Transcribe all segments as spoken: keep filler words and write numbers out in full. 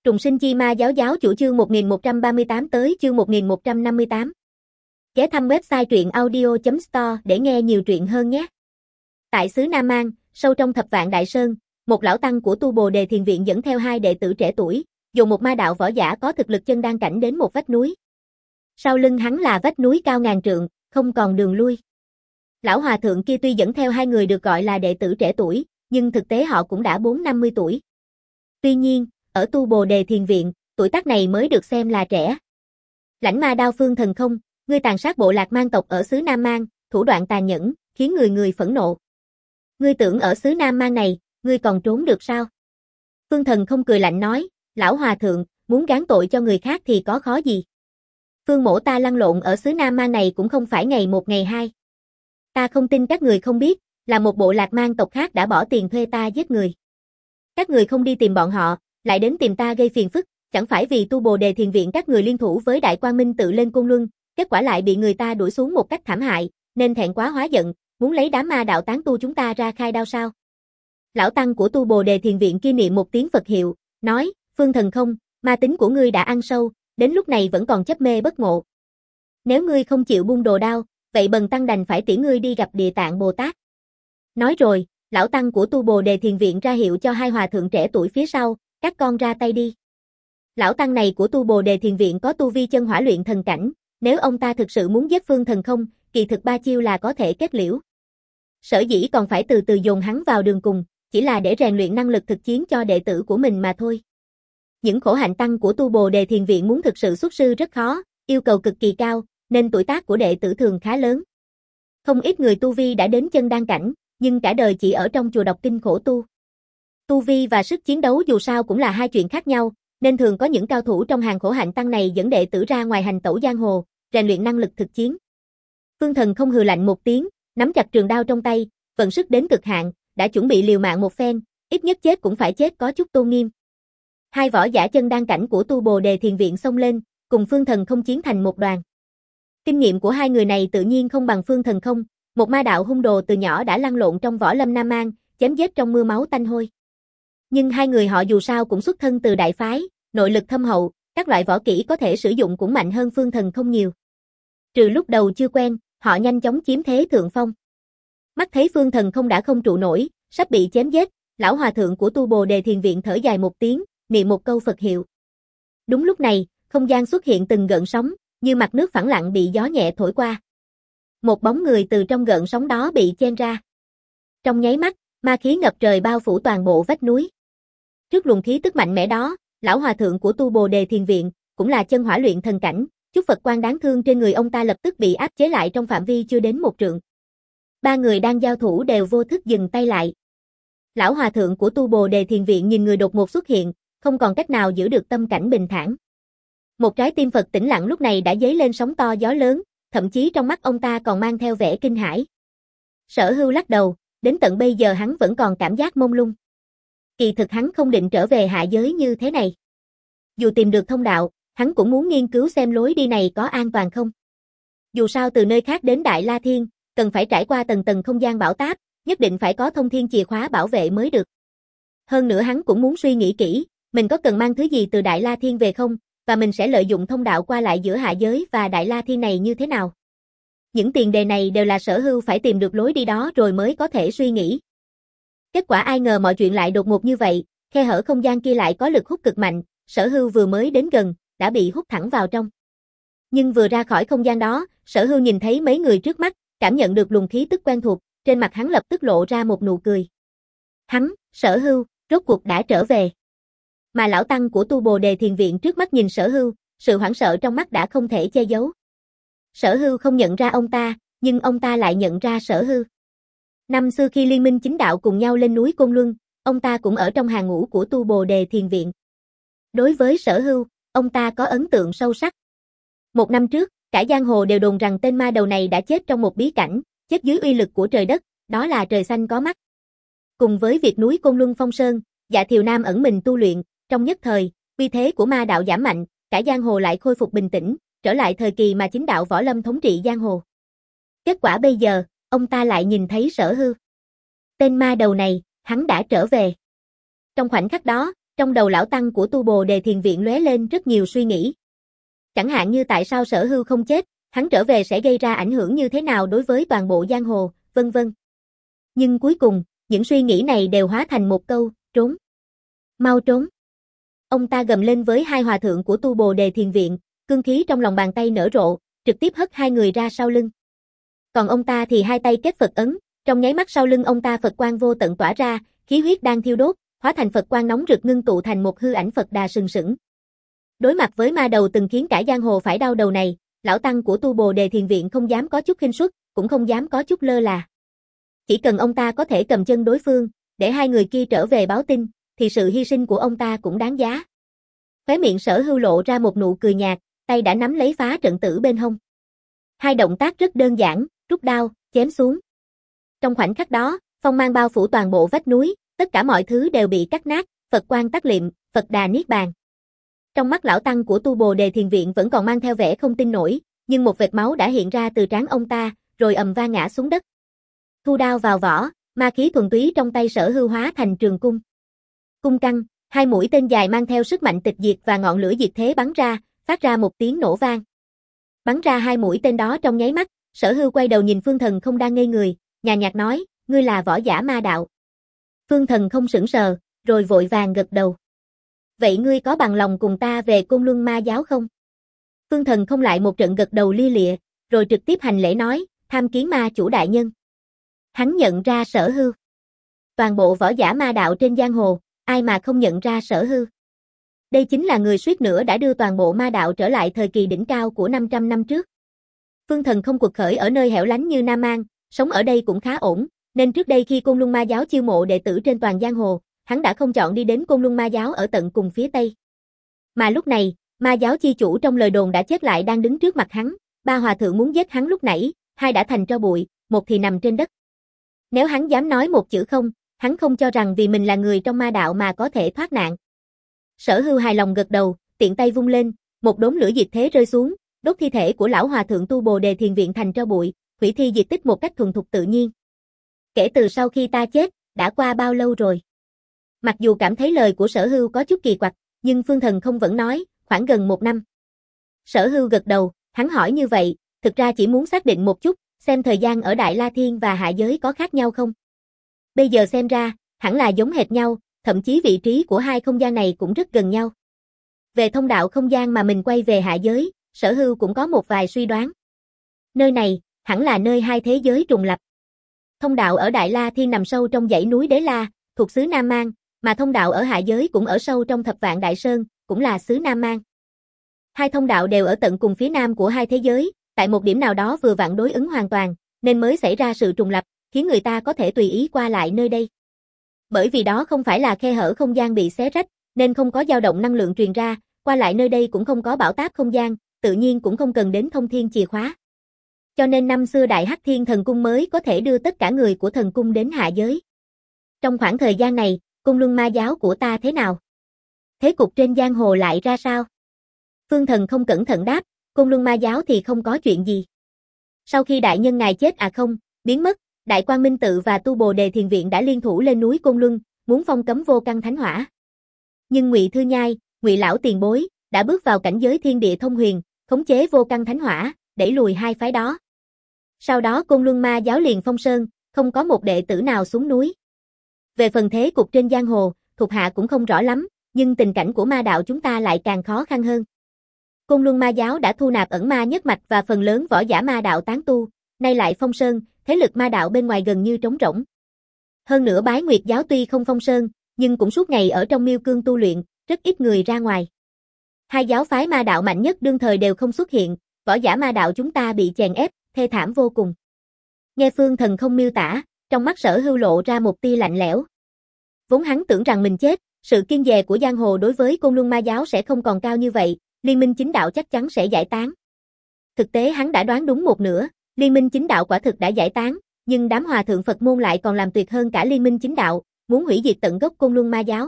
Trùng sinh chi ma giáo giáo chủ chương một nghìn một trăm ba mươi tám tới chương một nghìn một trăm năm mươi tám. Ghé thăm website truyện audio chấm store để nghe nhiều truyện hơn nhé. Tại xứ Nam Mang, sâu trong thập vạn đại sơn, một lão tăng của Tu Bồ Đề Thiền Viện dẫn theo hai đệ tử trẻ tuổi, dùng một ma đạo võ giả có thực lực chân đan cảnh đến một vách núi. Sau lưng hắn là vách núi cao ngàn trượng, không còn đường lui. Lão hòa thượng kia tuy dẫn theo hai người được gọi là đệ tử trẻ tuổi, nhưng thực tế họ cũng đã bốn năm mươi tuổi. Tuy nhiên, ở Tu Bồ Đề Thiền Viện, tuổi tác này mới được xem là trẻ. Lãnh ma đao phương thần không, ngươi tàn sát bộ lạc mang tộc ở xứ Nam Mang, thủ đoạn tàn nhẫn, khiến người người phẫn nộ. Ngươi tưởng ở xứ Nam Mang này, ngươi còn trốn được sao? Phương thần không cười lạnh nói, lão hòa thượng, muốn gán tội cho người khác thì có khó gì. Phương mổ ta lăn lộn ở xứ Nam Mang này cũng không phải ngày một ngày hai. Ta không tin các người không biết, là một bộ lạc mang tộc khác đã bỏ tiền thuê ta giết người. Các người không đi tìm bọn họ, lại đến tìm ta gây phiền phức, chẳng phải vì Tu Bồ Đề Thiền Viện các người liên thủ với Đại Quang Minh tự lên Côn Luân, kết quả lại bị người ta đuổi xuống một cách thảm hại, nên thẹn quá hóa giận, muốn lấy đám ma đạo tán tu chúng ta ra khai đao sao? Lão tăng của Tu Bồ Đề Thiền Viện kia niệm một tiếng Phật hiệu, nói, Phương thần không, ma tính của ngươi đã ăn sâu, đến lúc này vẫn còn chấp mê bất ngộ. Nếu ngươi không chịu buông đồ đao, vậy bần tăng đành phải tiễn ngươi đi gặp Địa Tạng Bồ Tát. Nói rồi, lão tăng của Tu Bồ Đề Thiền Viện ra hiệu cho hai hòa thượng trẻ tuổi phía sau, các con ra tay đi. Lão tăng này của Tu Bồ Đề Thiền Viện có tu vi chân hỏa luyện thần cảnh, nếu ông ta thực sự muốn giết Phương thần không, kỳ thực ba chiêu là có thể kết liễu. Sở dĩ còn phải từ từ dồn hắn vào đường cùng, chỉ là để rèn luyện năng lực thực chiến cho đệ tử của mình mà thôi. Những khổ hạnh tăng của Tu Bồ Đề Thiền Viện muốn thực sự xuất sư rất khó, yêu cầu cực kỳ cao, nên tuổi tác của đệ tử thường khá lớn. Không ít người tu vi đã đến chân đan cảnh, nhưng cả đời chỉ ở trong chùa đọc kinh khổ tu. Tu vi và sức chiến đấu dù sao cũng là hai chuyện khác nhau, nên thường có những cao thủ trong hàng khổ hạnh tăng này dẫn đệ tử ra ngoài hành tẩu giang hồ, rèn luyện năng lực thực chiến. Phương thần không hừ lạnh một tiếng, nắm chặt trường đao trong tay, vận sức đến cực hạn, đã chuẩn bị liều mạng một phen, ít nhất chết cũng phải chết có chút tôn nghiêm. Hai võ giả chân đan cảnh của Tu Bồ Đề Thiền Viện xông lên, cùng Phương thần không chiến thành một đoàn. Kinh nghiệm của hai người này tự nhiên không bằng Phương thần không, một ma đạo hung đồ từ nhỏ đã lăn lộn trong võ lâm Nam Mang, chém giết trong mưa máu tanh hôi. Nhưng hai người họ dù sao cũng xuất thân từ đại phái, nội lực thâm hậu, các loại võ kỹ có thể sử dụng cũng mạnh hơn Phương thần không nhiều. Trừ lúc đầu chưa quen, họ nhanh chóng chiếm thế thượng phong. Mắt thấy Phương thần không đã không trụ nổi, sắp bị chém giết, lão hòa thượng của Tu Bồ Đề Thiền Viện thở dài một tiếng, niệm một câu Phật hiệu. Đúng lúc này, không gian xuất hiện từng gợn sóng, như mặt nước phẳng lặng bị gió nhẹ thổi qua. Một bóng người từ trong gợn sóng đó bị chen ra. Trong nháy mắt, ma khí ngập trời bao phủ toàn bộ vách núi. Trước luồng khí tức mạnh mẽ đó, lão hòa thượng của Tu Bồ Đề Thiền Viện, cũng là chân hỏa luyện thần cảnh, chút Phật quan đáng thương trên người ông ta lập tức bị áp chế lại trong phạm vi chưa đến một trượng. Ba người đang giao thủ đều vô thức dừng tay lại. Lão hòa thượng của Tu Bồ Đề Thiền Viện nhìn người đột ngột xuất hiện, không còn cách nào giữ được tâm cảnh bình thản. Một trái tim Phật tĩnh lặng lúc này đã dấy lên sóng to gió lớn, thậm chí trong mắt ông ta còn mang theo vẻ kinh hãi. Sở Hưu lắc đầu, đến tận bây giờ hắn vẫn còn cảm giác mông lung. Kỳ thực hắn không định trở về hạ giới như thế này. Dù tìm được thông đạo, hắn cũng muốn nghiên cứu xem lối đi này có an toàn không. Dù sao từ nơi khác đến Đại La Thiên, cần phải trải qua tầng tầng không gian bão táp, nhất định phải có thông thiên chìa khóa bảo vệ mới được. Hơn nữa hắn cũng muốn suy nghĩ kỹ, mình có cần mang thứ gì từ Đại La Thiên về không, và mình sẽ lợi dụng thông đạo qua lại giữa hạ giới và Đại La Thiên này như thế nào. Những tiền đề này đều là Sở Hưu phải tìm được lối đi đó rồi mới có thể suy nghĩ. Kết quả ai ngờ mọi chuyện lại đột ngột như vậy, khe hở không gian kia lại có lực hút cực mạnh, Sở Hưu vừa mới đến gần, đã bị hút thẳng vào trong. Nhưng vừa ra khỏi không gian đó, Sở Hưu nhìn thấy mấy người trước mắt, cảm nhận được luồng khí tức quen thuộc, trên mặt hắn lập tức lộ ra một nụ cười. Hắn, Sở Hưu, rốt cuộc đã trở về. Mà lão tăng của Tu Bồ Đề Thiền Viện trước mắt nhìn Sở Hưu, sự hoảng sợ trong mắt đã không thể che giấu. Sở Hưu không nhận ra ông ta, nhưng ông ta lại nhận ra Sở Hưu. Năm xưa khi Liên minh chính đạo cùng nhau lên núi Côn Luân, ông ta cũng ở trong hàng ngũ của Tu Bồ Đề Thiền Viện. Đối với Sở Hưu, ông ta có ấn tượng sâu sắc. Một năm trước, cả giang hồ đều đồn rằng tên ma đầu này đã chết trong một bí cảnh, chết dưới uy lực của trời đất, đó là trời xanh có mắt. Cùng với việc núi Côn Luân phong sơn, Dạ Thiều Nam ẩn mình tu luyện, trong nhất thời, uy thế của ma đạo giảm mạnh, cả giang hồ lại khôi phục bình tĩnh, trở lại thời kỳ mà chính đạo võ lâm thống trị giang hồ. Kết quả bây giờ, ông ta lại nhìn thấy Sở Hưu. Tên ma đầu này, hắn đã trở về. Trong khoảnh khắc đó, Trong đầu lão tăng của Tu Bồ Đề Thiền Viện lóe lên rất nhiều suy nghĩ. Chẳng hạn như tại sao Sở Hưu không chết, hắn trở về sẽ gây ra ảnh hưởng như thế nào đối với toàn bộ giang hồ, vân vân. Nhưng cuối cùng, những suy nghĩ này đều hóa thành một câu, trốn. Mau trốn. Ông ta gầm lên với hai hòa thượng của Tu Bồ Đề Thiền Viện, cương khí trong lòng bàn tay nở rộ, trực tiếp hất hai người ra sau lưng. Còn ông ta thì hai tay kết Phật ấn, trong nháy mắt sau lưng ông ta Phật quang vô tận tỏa ra, khí huyết đang thiêu đốt, hóa thành Phật quang nóng rực ngưng tụ thành một hư ảnh Phật Đà sừng sững. Đối mặt với ma đầu từng khiến cả giang hồ phải đau đầu này, lão tăng của Tu Bồ Đề Thiền Viện không dám có chút khinh suất, cũng không dám có chút lơ là. Chỉ cần ông ta có thể cầm chân đối phương, để hai người kia trở về báo tin, thì sự hy sinh của ông ta cũng đáng giá. Khóe miệng Sở Hưu lộ ra một nụ cười nhạt, tay đã nắm lấy phá trận tử bên hông. Hai động tác rất đơn giản, rút đao, chém xuống. Trong khoảnh khắc đó, phong mang bao phủ toàn bộ vách núi, tất cả mọi thứ đều bị cắt nát, Phật quang tắt liệm, Phật Đà niết bàn. Trong mắt lão tăng của Tu Bồ Đề Thiền Viện vẫn còn mang theo vẻ không tin nổi, nhưng một vệt máu đã hiện ra từ trán ông ta, rồi ầm vang ngã xuống đất. Thu đao vào vỏ, ma khí thuần túy trong tay Sở Hưu hóa thành trường cung. Cung căng, hai mũi tên dài mang theo sức mạnh tịch diệt và ngọn lửa diệt thế bắn ra, phát ra một tiếng nổ vang. Bắn ra hai mũi tên đó trong nháy mắt, Sở Hưu quay đầu nhìn Phương Thần không đang ngây người, nhàn nhạt nói, ngươi là võ giả ma đạo. Phương Thần không sững sờ, rồi vội vàng gật đầu. Vậy ngươi có bằng lòng cùng ta về Côn Luân Ma giáo không? Phương Thần không lại một trận gật đầu lia lịa, rồi trực tiếp hành lễ nói, tham kiến ma chủ đại nhân. Hắn nhận ra Sở Hưu. Toàn bộ võ giả ma đạo trên giang hồ, ai mà không nhận ra Sở Hưu. Đây chính là người suýt nữa đã đưa toàn bộ ma đạo trở lại thời kỳ đỉnh cao của năm trăm năm trước. Phương Thần không quật khởi ở nơi hẻo lánh như Nam An, sống ở đây cũng khá ổn, nên trước đây khi Côn Luân Ma giáo chiêu mộ đệ tử trên toàn giang hồ, hắn đã không chọn đi đến Côn Luân Ma giáo ở tận cùng phía Tây. Mà lúc này, ma giáo chi chủ trong lời đồn đã chết lại đang đứng trước mặt hắn, ba hòa thượng muốn giết hắn lúc nãy, hai đã thành tro bụi, một thì nằm trên đất. Nếu hắn dám nói một chữ không, hắn không cho rằng vì mình là người trong ma đạo mà có thể thoát nạn. Sở Hưu hài lòng gật đầu, tiện tay vung lên, một đốm lửa diệt thế rơi xuống, đốt thi thể của lão hòa thượng Tu Bồ Đề Thiền Viện thành tro bụi, hủy thi diệt tích một cách thuần thục tự nhiên. Kể từ sau khi ta chết, đã qua bao lâu rồi? Mặc dù cảm thấy lời của Sở Hưu có chút kỳ quặc, nhưng Phương Thần không vẫn nói, khoảng gần một năm. Sở Hưu gật đầu, hắn hỏi như vậy, thực ra chỉ muốn xác định một chút, xem thời gian ở Đại La Thiên và hạ giới có khác nhau không. Bây giờ xem ra, hẳn là giống hệt nhau, thậm chí vị trí của hai không gian này cũng rất gần nhau. Về thông đạo không gian mà mình quay về hạ giới, Sở Hưu cũng có một vài suy đoán. Nơi này, hẳn là nơi hai thế giới trùng lập. Thông đạo ở Đại La Thiên nằm sâu trong dãy núi Đế La, thuộc xứ Nam Mang, mà thông đạo ở hạ giới cũng ở sâu trong Thập Vạn Đại Sơn, cũng là xứ Nam Mang. Hai thông đạo đều ở tận cùng phía nam của hai thế giới, tại một điểm nào đó vừa vặn đối ứng hoàn toàn, nên mới xảy ra sự trùng lập, khiến người ta có thể tùy ý qua lại nơi đây. Bởi vì đó không phải là khe hở không gian bị xé rách, nên không có dao động năng lượng truyền ra, qua lại nơi đây cũng không có bão táp không gian, tự nhiên cũng không cần đến thông thiên chìa khóa. Cho nên năm xưa Đại Hắc Thiên Thần Cung mới có thể đưa tất cả người của thần cung đến hạ giới. Trong khoảng thời gian này, Côn Luân Ma giáo của ta thế nào? Thế cục trên giang hồ lại ra sao? Phương Thần không cẩn thận đáp, Côn Luân Ma giáo thì không có chuyện gì. Sau khi đại nhân ngài chết à không, biến mất, Đại Quang Minh Tự và Tu Bồ Đề Thiền Viện đã liên thủ lên núi Côn Luân, muốn phong cấm vô căn thánh hỏa. Nhưng Ngụy Thư Nhai, Ngụy lão tiền bối, đã bước vào cảnh giới thiên địa thông huyền, khống chế vô căn thánh hỏa, đẩy lùi hai phái đó. Sau đó Côn Luân Ma giáo liền phong sơn, không có một đệ tử nào xuống núi. Về phần thế cục trên giang hồ, thuộc hạ cũng không rõ lắm, nhưng tình cảnh của ma đạo chúng ta lại càng khó khăn hơn. Côn Luân Ma giáo đã thu nạp ẩn ma nhất mạch và phần lớn võ giả ma đạo tán tu, nay lại phong sơn, thế lực ma đạo bên ngoài gần như trống rỗng. Hơn nữa Bái Nguyệt giáo tuy không phong sơn, nhưng cũng suốt ngày ở trong miêu cương tu luyện, rất ít người ra ngoài. Hai giáo phái ma đạo mạnh nhất đương thời đều không xuất hiện, võ giả ma đạo chúng ta bị chèn ép, thê thảm vô cùng. Nghe Phương Thần không miêu tả, trong mắt Sở Hưu lộ ra một tia lạnh lẽo. Vốn hắn tưởng rằng mình chết, sự kiêng dè của giang hồ đối với Côn Luân Ma giáo sẽ không còn cao như vậy, Liên minh chính đạo chắc chắn sẽ giải tán. Thực tế hắn đã đoán đúng một nửa, Liên minh chính đạo quả thực đã giải tán, nhưng đám hòa thượng Phật môn lại còn làm tuyệt hơn cả Liên minh chính đạo, muốn hủy diệt tận gốc Côn Luân Ma giáo.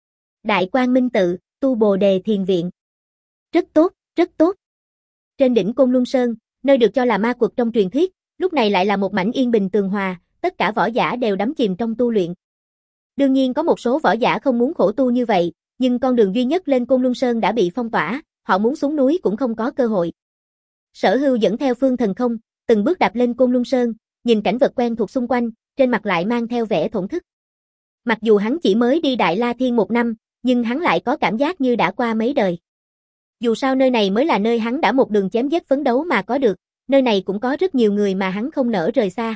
Đại Quang Minh Tự, Tu Bồ Đề Thiền Viện. Rất tốt, rất tốt. Trên đỉnh Côn Luân Sơn, nơi được cho là ma quật trong truyền thuyết, lúc này lại là một mảnh yên bình tường hòa, tất cả võ giả đều đắm chìm trong tu luyện. Đương nhiên có một số võ giả không muốn khổ tu như vậy, nhưng con đường duy nhất lên Côn Luân Sơn đã bị phong tỏa, họ muốn xuống núi cũng không có cơ hội. Sở Hưu dẫn theo Phương Thần Không, từng bước đạp lên Côn Luân Sơn, nhìn cảnh vật quen thuộc xung quanh, trên mặt lại mang theo vẻ thổn thức. Mặc dù hắn chỉ mới đi Đại La Thiên một năm, nhưng hắn lại có cảm giác như đã qua mấy đời. Dù sao nơi này mới là nơi hắn đã một đường chém giết phấn đấu mà có được, nơi này cũng có rất nhiều người mà hắn không nỡ rời xa.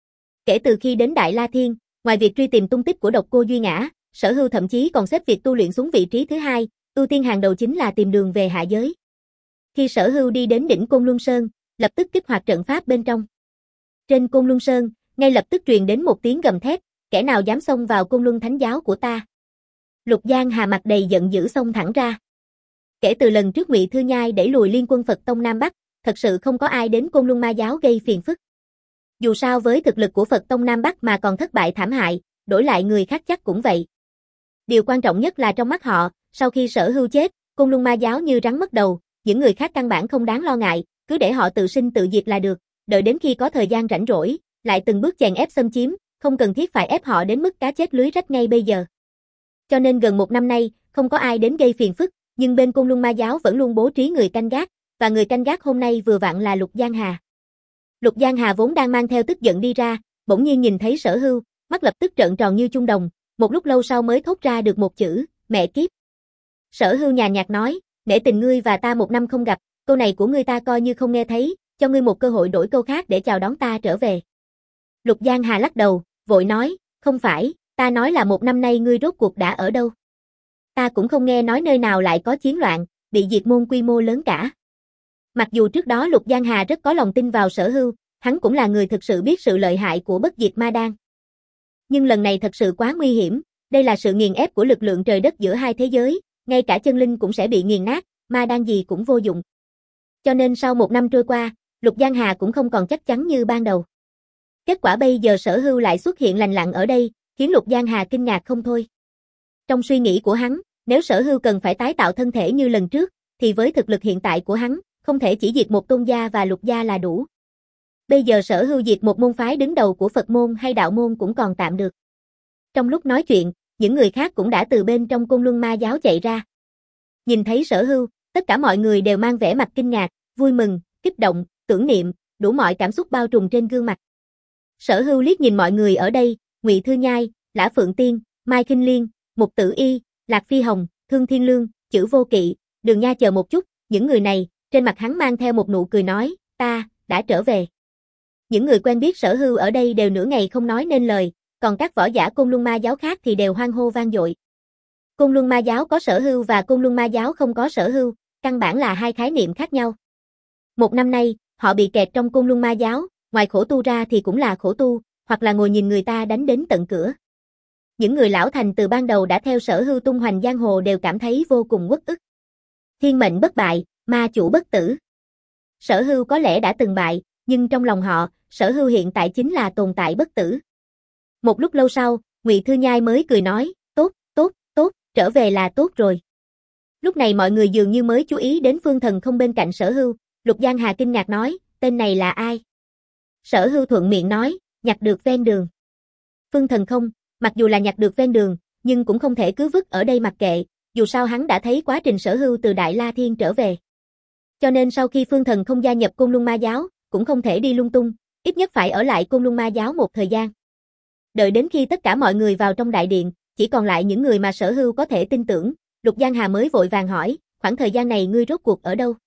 Kể từ khi đến Đại La Thiên, ngoài việc truy tìm tung tích của Độc Cô Duy Ngã, Sở Hưu thậm chí còn xếp việc tu luyện xuống vị trí thứ hai, ưu tiên hàng đầu chính là tìm đường về hạ giới. Khi Sở Hưu đi đến đỉnh Côn Luân Sơn, lập tức kích hoạt trận pháp bên trong. Trên Côn Luân Sơn, ngay lập tức truyền đến một tiếng gầm thét, kẻ nào dám xông vào Côn Luân Thánh giáo của ta. Lục Giang Hà mặt đầy giận dữ xông thẳng ra. Kể từ lần trước Ngụy Thư Nhai đẩy lùi Liên Quân Phật Tông Nam Bắc, thật sự không có ai đến Côn Luân Ma giáo gây phiền phức. Dù sao với thực lực của Phật Tông Nam Bắc mà còn thất bại thảm hại, đổi lại người khác chắc cũng vậy. Điều quan trọng nhất là trong mắt họ, sau khi Sở Hưu chết, Côn Luân Ma giáo như rắn mất đầu, những người khác căn bản không đáng lo ngại, cứ để họ tự sinh tự diệt là được, đợi đến khi có thời gian rảnh rỗi, lại từng bước chèn ép xâm chiếm, không cần thiết phải ép họ đến mức cá chết lưới rách ngay bây giờ. Cho nên gần một năm nay, không có ai đến gây phiền phức, nhưng bên Côn Luân Ma giáo vẫn luôn bố trí người canh gác, và người canh gác hôm nay vừa vặn là Lục Giang Hà. Lục Giang Hà vốn đang mang theo tức giận đi ra, bỗng nhiên nhìn thấy Sở Hưu, mắt lập tức trợn tròn như chuông đồng, một lúc lâu sau mới thốt ra được một chữ, mẹ kiếp. Sở Hưu nhàn nhạt nói, nể tình ngươi và ta một năm không gặp, câu này của ngươi ta coi như không nghe thấy, cho ngươi một cơ hội đổi câu khác để chào đón ta trở về. Lục Giang Hà lắc đầu, vội nói, không phải, ta nói là một năm nay ngươi rốt cuộc đã ở đâu. Ta cũng không nghe nói nơi nào lại có chiến loạn, bị diệt môn quy mô lớn cả. Mặc dù trước đó Lục Giang Hà rất có lòng tin vào Sở Hưu, hắn cũng là người thực sự biết sự lợi hại của bất diệt ma đan. Nhưng lần này thật sự quá nguy hiểm, đây là sự nghiền ép của lực lượng trời đất giữa hai thế giới, ngay cả chân linh cũng sẽ bị nghiền nát, ma đan gì cũng vô dụng. Cho nên sau một năm trôi qua, Lục Giang Hà cũng không còn chắc chắn như ban đầu. Kết quả bây giờ Sở Hưu lại xuất hiện lành lặn ở đây, khiến Lục Giang Hà kinh ngạc không thôi. Trong suy nghĩ của hắn, nếu Sở Hưu cần phải tái tạo thân thể như lần trước, thì với thực lực hiện tại của hắn, không thể chỉ diệt một tôn gia và Lục gia là đủ. Bây giờ Sở Hưu diệt một môn phái đứng đầu của Phật môn hay đạo môn cũng còn tạm được. Trong lúc nói chuyện, những người khác cũng đã từ bên trong Côn Luân Ma giáo chạy ra. Nhìn thấy Sở Hưu, tất cả mọi người đều mang vẻ mặt kinh ngạc, vui mừng, kích động, tưởng niệm, đủ mọi cảm xúc bao trùm trên gương mặt. Sở Hưu liếc nhìn mọi người ở đây, Ngụy Thư Nhai, Lã Phượng Tiên, Mai Kinh Liên, Mục Tử Y, Lạc Phi Hồng, Thương Thiên Lương, Chữ Vô Kỵ, Đường Nha chờ một chút, những người này, trên mặt hắn mang theo một nụ cười nói, ta, đã trở về. Những người quen biết Sở Hưu ở đây đều nửa ngày không nói nên lời, còn các võ giả Côn Luân Ma giáo khác thì đều hoan hô vang dội. Côn Luân Ma giáo có Sở Hưu và Côn Luân Ma giáo không có Sở Hưu, căn bản là hai khái niệm khác nhau. Một năm nay, họ bị kẹt trong Côn Luân Ma giáo, ngoài khổ tu ra thì cũng là khổ tu, hoặc là ngồi nhìn người ta đánh đến tận cửa. Những người lão thành từ ban đầu đã theo Sở Hưu tung hoành giang hồ đều cảm thấy vô cùng uất ức. Thiên mệnh bất bại, ma chủ bất tử. Sở Hưu có lẽ đã từng bại, nhưng trong lòng họ, Sở Hưu hiện tại chính là tồn tại bất tử. Một lúc lâu sau, Ngụy Thư Nhai mới cười nói, tốt, tốt, tốt, trở về là tốt rồi. Lúc này mọi người dường như mới chú ý đến Phương Thần Không bên cạnh Sở Hưu, Lục Giang Hà kinh ngạc nói, tên này là ai? Sở Hưu thuận miệng nói, nhặt được ven đường. Phương Thần Không, mặc dù là nhặt được ven đường, nhưng cũng không thể cứ vứt ở đây mặc kệ, dù sao hắn đã thấy quá trình Sở Hưu từ Đại La Thiên trở về. Cho nên sau khi Phương Thần Không gia nhập Côn Luân Ma giáo, cũng không thể đi lung tung, ít nhất phải ở lại Côn Luân Ma giáo một thời gian. Đợi đến khi tất cả mọi người vào trong đại điện, chỉ còn lại những người mà Sở Hưu có thể tin tưởng, Lục Giang Hà mới vội vàng hỏi, khoảng thời gian này ngươi rốt cuộc ở đâu?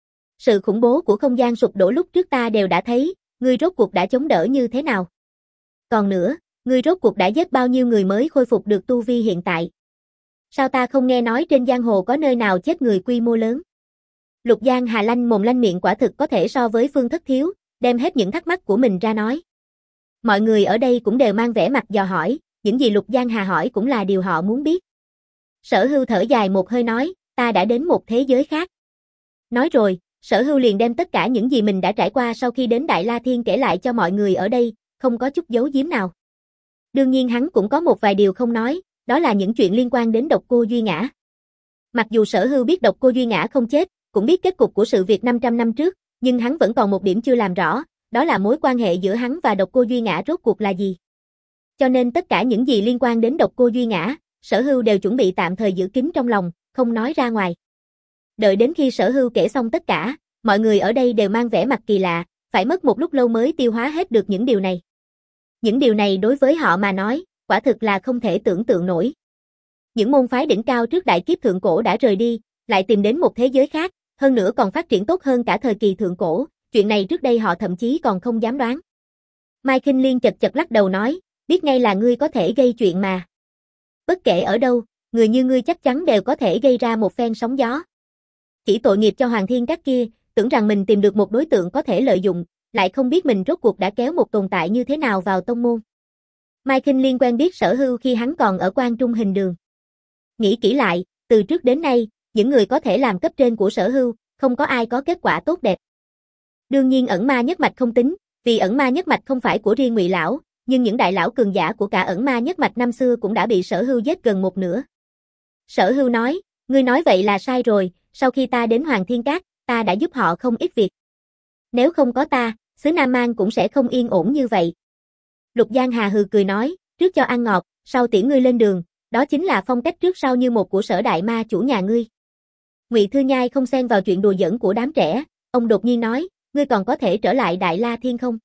Sự khủng bố của không gian sụp đổ lúc trước ta đều đã thấy, ngươi rốt cuộc đã chống đỡ như thế nào? Còn nữa, ngươi rốt cuộc đã giết bao nhiêu người mới khôi phục được tu vi hiện tại? Sao ta không nghe nói trên giang hồ có nơi nào chết người quy mô lớn? Lục Giang Hà lanh mồm lanh miệng quả thực có thể so với Phương Thất Thiếu, đem hết những thắc mắc của mình ra nói. Mọi người ở đây cũng đều mang vẻ mặt dò hỏi, những gì Lục Giang Hà hỏi cũng là điều họ muốn biết. Sở Hưu thở dài một hơi nói, ta đã đến một thế giới khác. Nói rồi, Sở Hưu liền đem tất cả những gì mình đã trải qua sau khi đến Đại La Thiên kể lại cho mọi người ở đây, không có chút giấu giếm nào. Đương nhiên hắn cũng có một vài điều không nói, đó là những chuyện liên quan đến Độc Cô Duy Ngã. Mặc dù Sở Hưu biết Độc Cô Duy Ngã không chết, cũng biết kết cục của sự việc năm trăm năm trước, nhưng hắn vẫn còn một điểm chưa làm rõ, đó là mối quan hệ giữa hắn và Độc Cô Duy Ngã rốt cuộc là gì. Cho nên tất cả những gì liên quan đến Độc Cô Duy Ngã, Sở Hưu đều chuẩn bị tạm thời giữ kín trong lòng, không nói ra ngoài. Đợi đến khi Sở Hưu kể xong tất cả, mọi người ở đây đều mang vẻ mặt kỳ lạ, phải mất một lúc lâu mới tiêu hóa hết được những điều này. Những điều này đối với họ mà nói, quả thực là không thể tưởng tượng nổi. Những môn phái đỉnh cao trước đại kiếp thượng cổ đã rời đi, lại tìm đến một thế giới khác, hơn nữa còn phát triển tốt hơn cả thời kỳ thượng cổ, chuyện này trước đây họ thậm chí còn không dám đoán. Mai Kinh Liên chật chật lắc đầu nói, biết ngay là ngươi có thể gây chuyện mà. Bất kể ở đâu, người như ngươi chắc chắn đều có thể gây ra một phen sóng gió. Chỉ tội nghiệp cho Hoàng Thiên Các kia, tưởng rằng mình tìm được một đối tượng có thể lợi dụng, lại không biết mình rốt cuộc đã kéo một tồn tại như thế nào vào tông môn. Mai Kinh Liên quen biết Sở Hưu khi hắn còn ở Quan Trung Hình Đường. Nghĩ kỹ lại, từ trước đến nay, những người có thể làm cấp trên của Sở Hưu, không có ai có kết quả tốt đẹp. Đương nhiên ẩn ma nhất mạch không tính, vì ẩn ma nhất mạch không phải của riêng Ngụy lão, nhưng những đại lão cường giả của cả ẩn ma nhất mạch năm xưa cũng đã bị Sở Hưu giết gần một nửa. Sở Hưu nói, ngươi nói vậy là sai rồi, sau khi ta đến Hoàng Thiên Các, ta đã giúp họ không ít việc. Nếu không có ta, xứ Nam Mang cũng sẽ không yên ổn như vậy. Lục Giang Hà hừ cười nói, trước cho ăn ngọt, sau tiễn ngươi lên đường, đó chính là phong cách trước sau như một của Sở đại ma chủ nhà ngươi. Ngụy Thư Nhai không xen vào chuyện đùa giỡn của đám trẻ, ông đột nhiên nói, ngươi còn có thể trở lại Đại La Thiên không?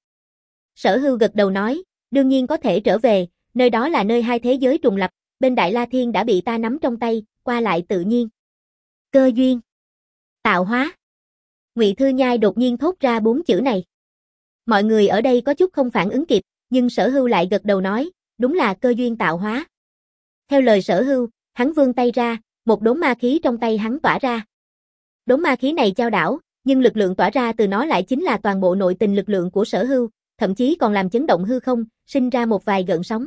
Sở Hưu gật đầu nói, đương nhiên có thể trở về, nơi đó là nơi hai thế giới trùng lập, bên Đại La Thiên đã bị ta nắm trong tay, qua lại tự nhiên. Cơ duyên, tạo hóa. Ngụy Thư Nhai đột nhiên thốt ra bốn chữ này. Mọi người ở đây có chút không phản ứng kịp, nhưng Sở Hưu lại gật đầu nói, đúng là cơ duyên tạo hóa. Theo lời Sở Hưu, hắn vươn tay ra, một đốm ma khí trong tay hắn tỏa ra. Đốm ma khí này chao đảo, nhưng lực lượng tỏa ra từ nó lại chính là toàn bộ nội tình lực lượng của Sở Hưu, thậm chí còn làm chấn động hư không, sinh ra một vài gợn sóng.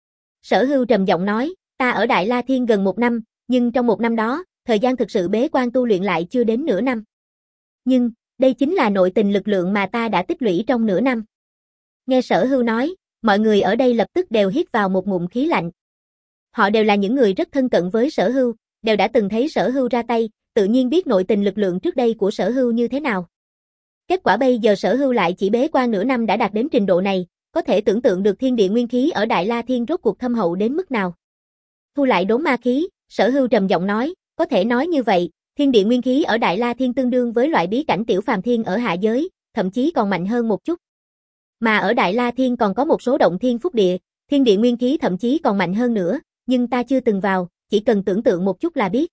Sở Hưu trầm giọng nói, ta ở Đại La Thiên gần một năm, nhưng trong một năm đó, thời gian thực sự bế quan tu luyện lại chưa đến nửa năm. Nhưng, đây chính là nội tình lực lượng mà ta đã tích lũy trong nửa năm. Nghe Sở Hưu nói, mọi người ở đây lập tức đều hít vào một ngụm khí lạnh. Họ đều là những người rất thân cận với Sở Hưu, đều đã từng thấy Sở Hưu ra tay, tự nhiên biết nội tình lực lượng trước đây của Sở Hưu như thế nào. Kết quả bây giờ Sở Hưu lại chỉ bế quan nửa năm đã đạt đến trình độ này, có thể tưởng tượng được thiên địa nguyên khí ở Đại La Thiên rốt cuộc thâm hậu đến mức nào. Thu lại đốn ma khí, Sở Hưu trầm giọng nói, có thể nói như vậy, thiên địa nguyên khí ở Đại La Thiên tương đương với loại bí cảnh tiểu phàm thiên ở hạ giới, thậm chí còn mạnh hơn một chút. Mà ở Đại La Thiên còn có một số động thiên phúc địa, thiên địa nguyên khí thậm chí còn mạnh hơn nữa, nhưng ta chưa từng vào, chỉ cần tưởng tượng một chút là biết.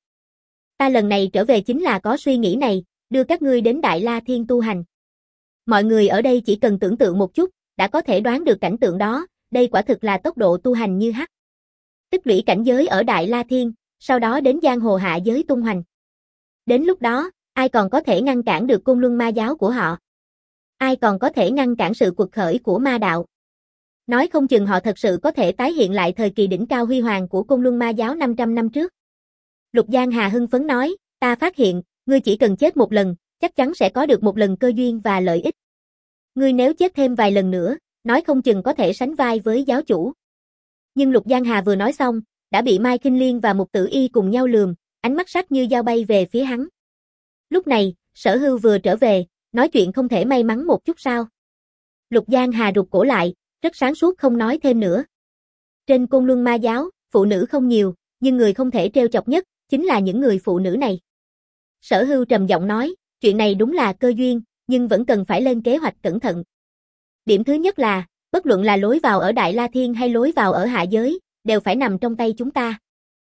Ta lần này trở về chính là có suy nghĩ này, đưa các ngươi đến Đại La Thiên tu hành. Mọi người ở đây chỉ cần tưởng tượng một chút, đã có thể đoán được cảnh tượng đó, đây quả thực là tốc độ tu hành như hắc. Tích lũy cảnh giới ở Đại La Thiên, sau đó đến giang hồ hạ giới tung hoành. Đến lúc đó, ai còn có thể ngăn cản được Côn Luân Ma giáo của họ? Ai còn có thể ngăn cản sự quật khởi của ma đạo? Nói không chừng họ thật sự có thể tái hiện lại thời kỳ đỉnh cao huy hoàng của Côn Luân Ma giáo năm trăm năm trước. Lục Giang Hà hưng phấn nói, ta phát hiện, ngươi chỉ cần chết một lần, chắc chắn sẽ có được một lần cơ duyên và lợi ích. Ngươi nếu chết thêm vài lần nữa, nói không chừng có thể sánh vai với giáo chủ. Nhưng Lục Giang Hà vừa nói xong, đã bị Mai Kinh Liên và Mục Tử Y cùng nhau lườm, ánh mắt sắc như dao bay về phía hắn. Lúc này, Sở Hưu vừa trở về, nói chuyện không thể may mắn một chút sao? Lục Giang Hà rụt cổ lại, rất sáng suốt không nói thêm nữa. Trên Côn Luân Ma giáo, phụ nữ không nhiều, nhưng người không thể trêu chọc nhất, chính là những người phụ nữ này. Sở Hưu trầm giọng nói, chuyện này đúng là cơ duyên, nhưng vẫn cần phải lên kế hoạch cẩn thận. Điểm thứ nhất là, bất luận là lối vào ở Đại La Thiên hay lối vào ở hạ giới, đều phải nằm trong tay chúng ta.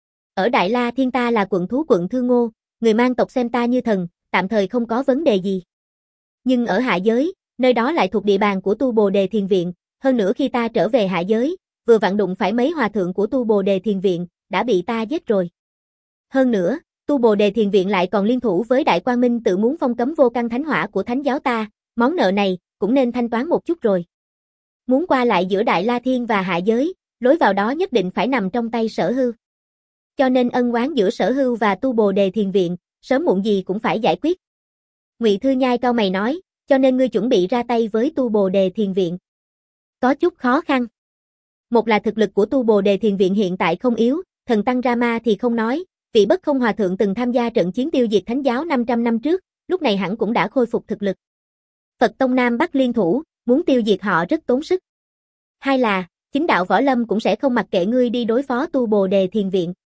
Ở Đại La Thiên ta là quận thú quận Thư Ngô, người mang tộc xem ta như thần, tạm thời không có vấn đề gì. Nhưng ở hạ giới, nơi đó lại thuộc địa bàn của Tu Bồ Đề Thiền Viện, hơn nữa khi ta trở về hạ giới, vừa vặn đụng phải mấy hòa thượng của Tu Bồ Đề Thiền Viện, đã bị ta giết rồi. Hơn nữa, Tu Bồ Đề Thiền Viện lại còn liên thủ với Đại Quang Minh tự muốn phong cấm vô căn thánh hỏa của thánh giáo ta, món nợ này cũng nên thanh toán một chút rồi. Muốn qua lại giữa Đại La Thiên và hạ giới, lối vào đó nhất định phải nằm trong tay Sở Hưu. Cho nên ân oán giữa Sở Hưu và Tu Bồ Đề Thiền Viện, sớm muộn gì cũng phải giải quyết. Ngụy Thư Nhai cau mày nói, cho nên ngươi chuẩn bị ra tay với Tu Bồ Đề Thiền Viện. Có chút khó khăn. Một là thực lực của Tu Bồ Đề Thiền Viện hiện tại không yếu, thần tăng Rama thì không nói, vị Bất Không Hòa thượng từng tham gia trận chiến tiêu diệt thánh giáo năm trăm năm trước, lúc này hẳn cũng đã khôi phục thực lực. Phật Tông Nam Bắc liên thủ, muốn tiêu diệt họ rất tốn sức. Hai là, chính đạo Võ Lâm cũng sẽ không mặc kệ ngươi đi đối phó Tu Bồ Đề Thiền Viện.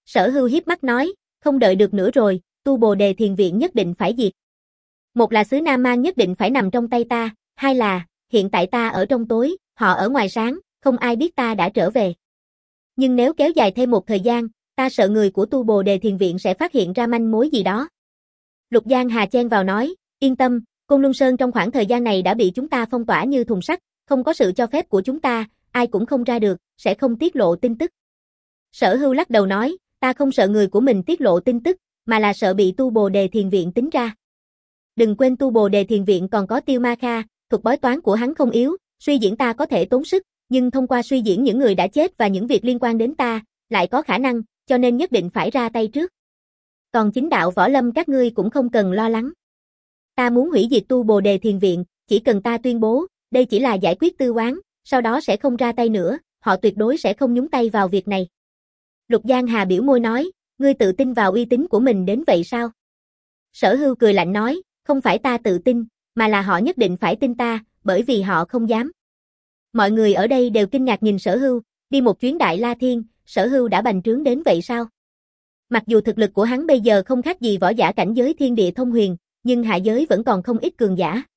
Sở Hưu hiếp mắt nói, không đợi được nữa rồi, tu Bồ Đề Thiền Viện nhất định phải diệt. Một là xứ Nam Mang nhất định phải nằm trong tay ta, hai là, hiện tại ta ở trong tối, họ ở ngoài sáng, không ai biết ta đã trở về. Nhưng nếu kéo dài thêm một thời gian, ta sợ người của tu Bồ Đề Thiền Viện sẽ phát hiện ra manh mối gì đó. Lục Giang Hà chen vào nói, yên tâm, Côn Luân Sơn trong khoảng thời gian này đã bị chúng ta phong tỏa như thùng sắt, không có sự cho phép của chúng ta, ai cũng không ra được, sẽ không tiết lộ tin tức. Sở Hưu lắc đầu nói, ta không sợ người của mình tiết lộ tin tức, mà là sợ bị tu Bồ Đề Thiền Viện tính ra. Đừng quên tu Bồ Đề Thiền Viện còn có Tiêu Ma Kha, thuật bói toán của hắn không yếu, suy diễn ta có thể tốn sức, nhưng thông qua suy diễn những người đã chết và những việc liên quan đến ta, lại có khả năng, cho nên nhất định phải ra tay trước. Còn chính đạo võ lâm các ngươi cũng không cần lo lắng. Ta muốn hủy diệt tu Bồ Đề Thiền Viện, chỉ cần ta tuyên bố, đây chỉ là giải quyết tư oán, sau đó sẽ không ra tay nữa, họ tuyệt đối sẽ không nhúng tay vào việc này. Lục Giang Hà biểu môi nói, ngươi tự tin vào uy tín của mình đến vậy sao? Sở Hưu cười lạnh nói, không phải ta tự tin, mà là họ nhất định phải tin ta, bởi vì họ không dám. Mọi người ở đây đều kinh ngạc nhìn Sở Hưu, đi một chuyến Đại La Thiên, Sở Hưu đã bành trướng đến vậy sao? Mặc dù thực lực của hắn bây giờ không khác gì võ giả cảnh giới thiên địa thông huyền, nhưng hạ giới vẫn còn không ít cường giả.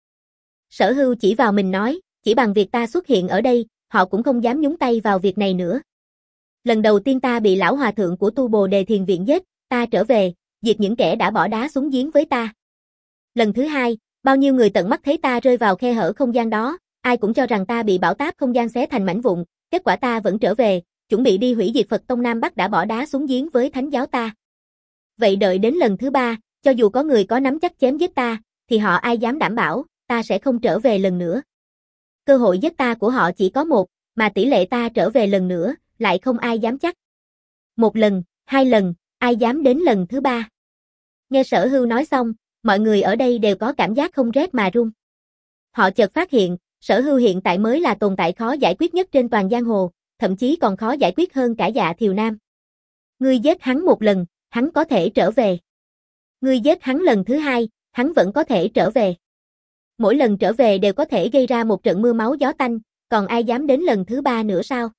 Sở Hưu chỉ vào mình nói, chỉ bằng việc ta xuất hiện ở đây, họ cũng không dám nhúng tay vào việc này nữa. Lần đầu tiên ta bị lão hòa thượng của tu Bồ Đề Thiền Viện giết, ta trở về, diệt những kẻ đã bỏ đá xuống giếng với ta. Lần thứ hai, bao nhiêu người tận mắt thấy ta rơi vào khe hở không gian đó, ai cũng cho rằng ta bị bão táp không gian xé thành mảnh vụn, kết quả ta vẫn trở về, chuẩn bị đi hủy diệt Phật Tông Nam Bắc đã bỏ đá xuống giếng với thánh giáo ta. Vậy đợi đến lần thứ ba, cho dù có người có nắm chắc chém giết ta, thì họ ai dám đảm bảo, ta sẽ không trở về lần nữa. Cơ hội giết ta của họ chỉ có một, mà tỷ lệ ta trở về lần nữa, lại không ai dám chắc. Một lần, hai lần, ai dám đến lần thứ ba. Nghe Sở Hưu nói xong, mọi người ở đây đều có cảm giác không rét mà run. Họ chợt phát hiện, Sở Hưu hiện tại mới là tồn tại khó giải quyết nhất trên toàn giang hồ, thậm chí còn khó giải quyết hơn cả Dạ Thiều Nam. Ngươi giết hắn một lần, hắn có thể trở về. Ngươi giết hắn lần thứ hai, hắn vẫn có thể trở về. Mỗi lần trở về đều có thể gây ra một trận mưa máu gió tanh, còn ai dám đến lần thứ ba nữa sao?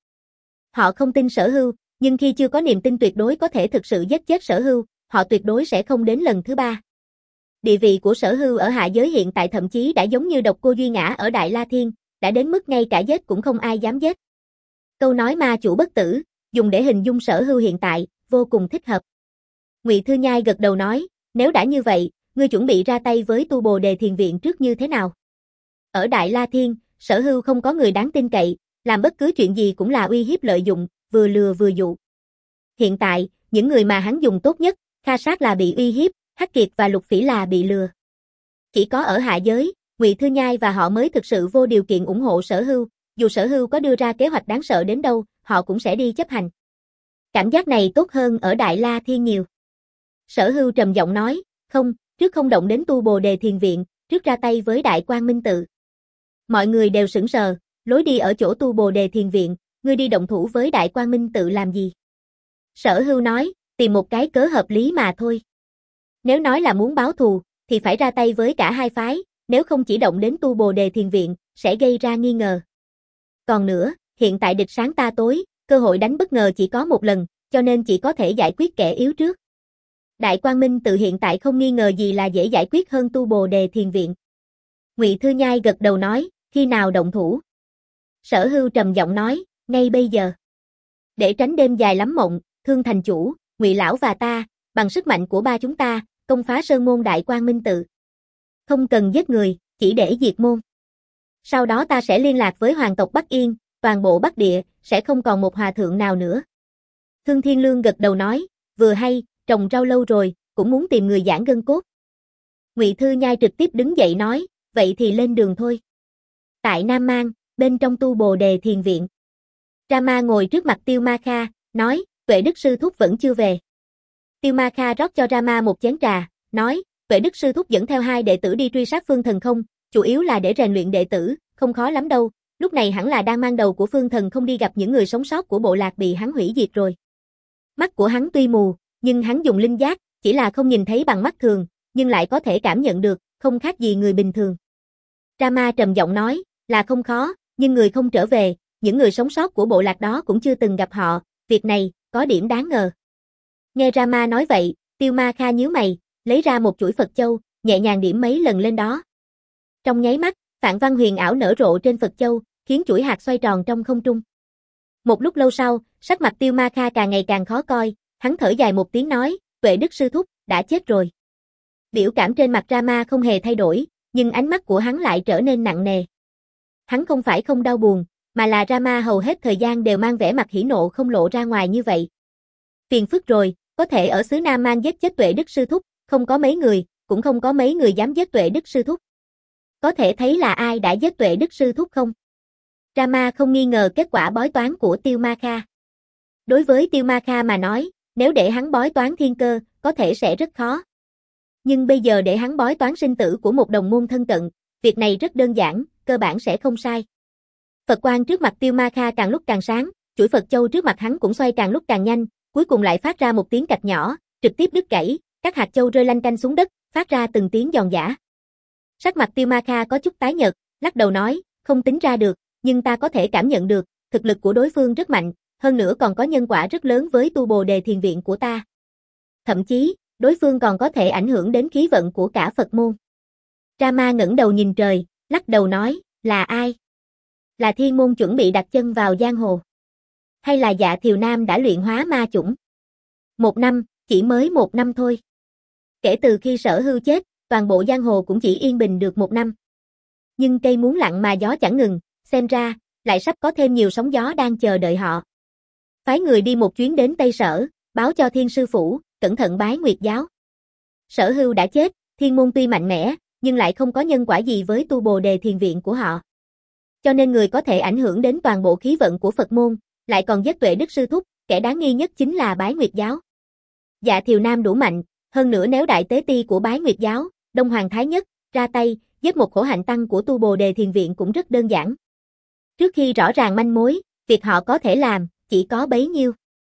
Họ không tin Sở Hưu, nhưng khi chưa có niềm tin tuyệt đối có thể thực sự giết chết Sở Hưu, họ tuyệt đối sẽ không đến lần thứ ba. Địa vị của Sở Hưu ở hạ giới hiện tại thậm chí đã giống như Độc Cô Duy Ngã ở Đại La Thiên, đã đến mức ngay cả giết cũng không ai dám giết. Câu nói ma chủ bất tử, dùng để hình dung Sở Hưu hiện tại, vô cùng thích hợp. Ngụy Thư Nhai gật đầu nói, nếu đã như vậy, ngươi chuẩn bị ra tay với tu Bồ Đề Thiền Viện trước như thế nào? Ở Đại La Thiên, Sở Hưu không có người đáng tin cậy, làm bất cứ chuyện gì cũng là uy hiếp lợi dụng, vừa lừa vừa dụ. Hiện tại, những người mà hắn dùng tốt nhất, Kha Sát là bị uy hiếp, Hắc Kiệt và Lục Phỉ là bị lừa. Chỉ có ở hạ giới, Ngụy Thư Nhai và họ mới thực sự vô điều kiện ủng hộ Sở Hưu, dù Sở Hưu có đưa ra kế hoạch đáng sợ đến đâu, họ cũng sẽ đi chấp hành. Cảm giác này tốt hơn ở Đại La Thiên nhiều. Sở Hưu trầm giọng nói, không, trước không động đến tu Bồ Đề Thiền Viện, trước ra tay với Đại Quang Minh Tự. Mọi người đều sững sờ, lối đi ở chỗ tu Bồ Đề Thiền Viện, ngươi đi động thủ với Đại Quang Minh Tự làm gì? Sở Hưu nói, tìm một cái cớ hợp lý mà thôi. Nếu nói là muốn báo thù, thì phải ra tay với cả hai phái, nếu không chỉ động đến tu Bồ Đề Thiền Viện, sẽ gây ra nghi ngờ. Còn nữa, hiện tại địch sáng ta tối, cơ hội đánh bất ngờ chỉ có một lần, cho nên chỉ có thể giải quyết kẻ yếu trước. Đại Quang Minh Tự hiện tại không nghi ngờ gì là dễ giải quyết hơn tu Bồ Đề Thiền Viện. Ngụy Thư Nhai gật đầu nói, khi nào động thủ? Sở Hưu trầm giọng nói, ngay bây giờ. Để tránh đêm dài lắm mộng, Thương thành chủ, Ngụy lão và ta, bằng sức mạnh của ba chúng ta, công phá sơn môn Đại Quang Minh Tự. Không cần giết người, chỉ để diệt môn. Sau đó ta sẽ liên lạc với hoàng tộc Bắc Yên, toàn bộ Bắc Địa, sẽ không còn một hòa thượng nào nữa. Thương Thiên Lương gật đầu nói, vừa hay, trồng rau lâu rồi, cũng muốn tìm người giãn gân cốt. Ngụy Thư Nhai trực tiếp đứng dậy nói, vậy thì lên đường thôi. Tại Nam Mang, bên trong tu Bồ Đề Thiền Viện. Rama ngồi trước mặt Tiêu Ma Kha, nói, Tuệ Đức Sư Thúc vẫn chưa về. Tiêu Ma Kha rót cho Rama một chén trà, nói, Tuệ Đức Sư Thúc dẫn theo hai đệ tử đi truy sát Phương Thần Không, chủ yếu là để rèn luyện đệ tử, không khó lắm đâu, lúc này hẳn là đang mang đầu của Phương Thần Không đi gặp những người sống sót của bộ lạc bị hắn hủy diệt rồi. Mắt của hắn tuy mù, nhưng hắn dùng linh giác, chỉ là không nhìn thấy bằng mắt thường, nhưng lại có thể cảm nhận được, không khác gì người bình thường. Rama trầm giọng nói, là không khó, nhưng người không trở về, những người sống sót của bộ lạc đó cũng chưa từng gặp họ, việc này, có điểm đáng ngờ. Nghe Rama nói vậy, Tiêu Ma Kha nhíu mày, lấy ra một chuỗi Phật châu, nhẹ nhàng điểm mấy lần lên đó. Trong nháy mắt, phạn văn huyền ảo nở rộ trên Phật châu, khiến chuỗi hạt xoay tròn trong không trung. Một lúc lâu sau, sắc mặt Tiêu Ma Kha càng ngày càng khó coi, hắn thở dài một tiếng nói, Tuệ Đức sư thúc, đã chết rồi. Biểu cảm trên mặt Rama không hề thay đổi, nhưng ánh mắt của hắn lại trở nên nặng nề. Hắn không phải không đau buồn, mà là Rama hầu hết thời gian đều mang vẻ mặt hỉ nộ không lộ ra ngoài như vậy. Phiền phức rồi, có thể ở xứ Nam Man giết chết Tuệ Đức sư thúc, không có mấy người, cũng không có mấy người dám giết Tuệ Đức sư thúc. Có thể thấy là ai đã giết Tuệ Đức sư thúc không? Rama không nghi ngờ kết quả bói toán của Tiêu Ma Kha. Đối với Tiêu Ma Kha mà nói, nếu để hắn bói toán thiên cơ, có thể sẽ rất khó. Nhưng bây giờ để hắn bói toán sinh tử của một đồng môn thân cận, việc này rất đơn giản, cơ bản sẽ không sai. Phật quang trước mặt Tiêu Ma Kha càng lúc càng sáng, chuỗi Phật châu trước mặt hắn cũng xoay càng lúc càng nhanh, cuối cùng lại phát ra một tiếng cạch nhỏ, trực tiếp đứt gãy, các hạt châu rơi lanh canh xuống đất, phát ra từng tiếng giòn giã. Sắc mặt Tiêu Ma Kha có chút tái nhợt, lắc đầu nói, không tính ra được, nhưng ta có thể cảm nhận được, thực lực của đối phương rất mạnh, hơn nữa còn có nhân quả rất lớn với tu Bồ Đề Thiền Viện của ta. Thậm chí, đối phương còn có thể ảnh hưởng đến khí vận của cả Phật môn. Rama ngẩng đầu nhìn trời, lắc đầu nói, là ai? Là Thiên môn chuẩn bị đặt chân vào giang hồ? Hay là Dạ Thiều Nam đã luyện hóa ma chủng? Một năm, chỉ mới một năm thôi. Kể từ khi Sở Hưu chết, toàn bộ giang hồ cũng chỉ yên bình được một năm. Nhưng cây muốn lặng mà gió chẳng ngừng, xem ra, lại sắp có thêm nhiều sóng gió đang chờ đợi họ. Phái người đi một chuyến đến Tây Sở, báo cho Thiên sư phủ, cẩn thận bái Nguyệt giáo. Sở Hưu đã chết, Thiên môn tuy mạnh mẽ, nhưng lại không có nhân quả gì với tu Bồ Đề Thiền Viện của họ. Cho nên người có thể ảnh hưởng đến toàn bộ khí vận của Phật môn, lại còn giết Tuệ Đức sư thúc, kẻ đáng nghi nhất chính là bái Nguyệt giáo. Dạ Thiều Nam đủ mạnh, hơn nữa nếu đại tế ti của bái Nguyệt giáo, Đông Hoàng Thái Nhất, ra tay, giết một khổ hạnh tăng của tu Bồ Đề Thiền Viện cũng rất đơn giản. Trước khi rõ ràng manh mối, việc họ có thể làm, chỉ có bấy nhiêu.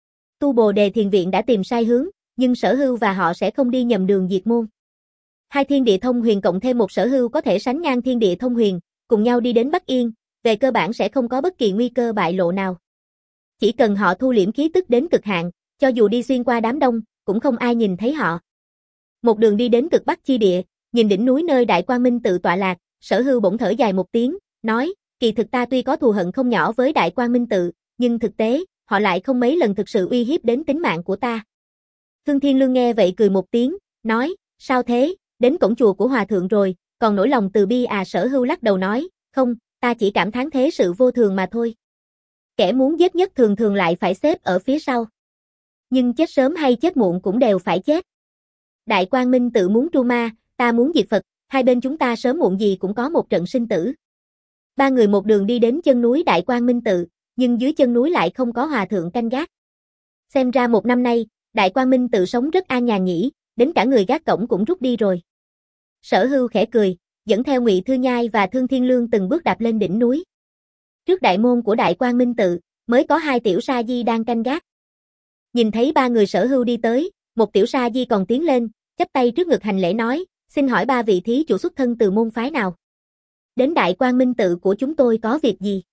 Tu Bồ Đề Thiền Viện đã tìm sai hướng, nhưng Sở Hưu và họ sẽ không đi nhầm đường diệt môn. Hai thiên địa thông huyền cộng thêm một Sở Hưu có thể sánh ngang thiên địa thông huyền, cùng nhau đi đến Bắc Yên, về cơ bản sẽ không có bất kỳ nguy cơ bại lộ nào. Chỉ cần họ thu liễm khí tức đến cực hạn, cho dù đi xuyên qua đám đông, cũng không ai nhìn thấy họ. Một đường đi đến cực Bắc chi địa, nhìn đỉnh núi nơi Đại Quang Minh tự tọa lạc, Sở Hưu bỗng thở dài một tiếng, nói, kỳ thực ta tuy có thù hận không nhỏ với Đại Quang Minh tự, nhưng thực tế, họ lại không mấy lần thực sự uy hiếp đến tính mạng của ta. Thương Thiên Lương nghe vậy cười một tiếng, nói, sao thế, đến cổng chùa của Hòa Thượng rồi, còn nỗi lòng từ bi à? Sở Hưu lắc đầu nói, không, ta chỉ cảm thán thế sự vô thường mà thôi. Kẻ muốn giết nhất thường thường lại phải xếp ở phía sau. Nhưng chết sớm hay chết muộn cũng đều phải chết. Đại Quang Minh tự muốn tru ma, ta muốn diệt Phật, hai bên chúng ta sớm muộn gì cũng có một trận sinh tử. Ba người một đường đi đến chân núi Đại Quang Minh tự, nhưng dưới chân núi lại không có Hòa Thượng canh gác. Xem ra một năm nay, Đại Quang Minh tự sống rất an nhàn nhỉ, đến cả người gác cổng cũng rút đi rồi. Sở Hưu khẽ cười, dẫn theo Ngụy Thư Nhai và Thương Thiên Lương từng bước đạp lên đỉnh núi. Trước đại môn của Đại Quang Minh tự, mới có hai tiểu sa di đang canh gác. Nhìn thấy ba người Sở Hưu đi tới, một tiểu sa di còn tiến lên, chắp tay trước ngực hành lễ nói, xin hỏi ba vị thí chủ xuất thân từ môn phái nào? Đến Đại Quang Minh tự của chúng tôi có việc gì?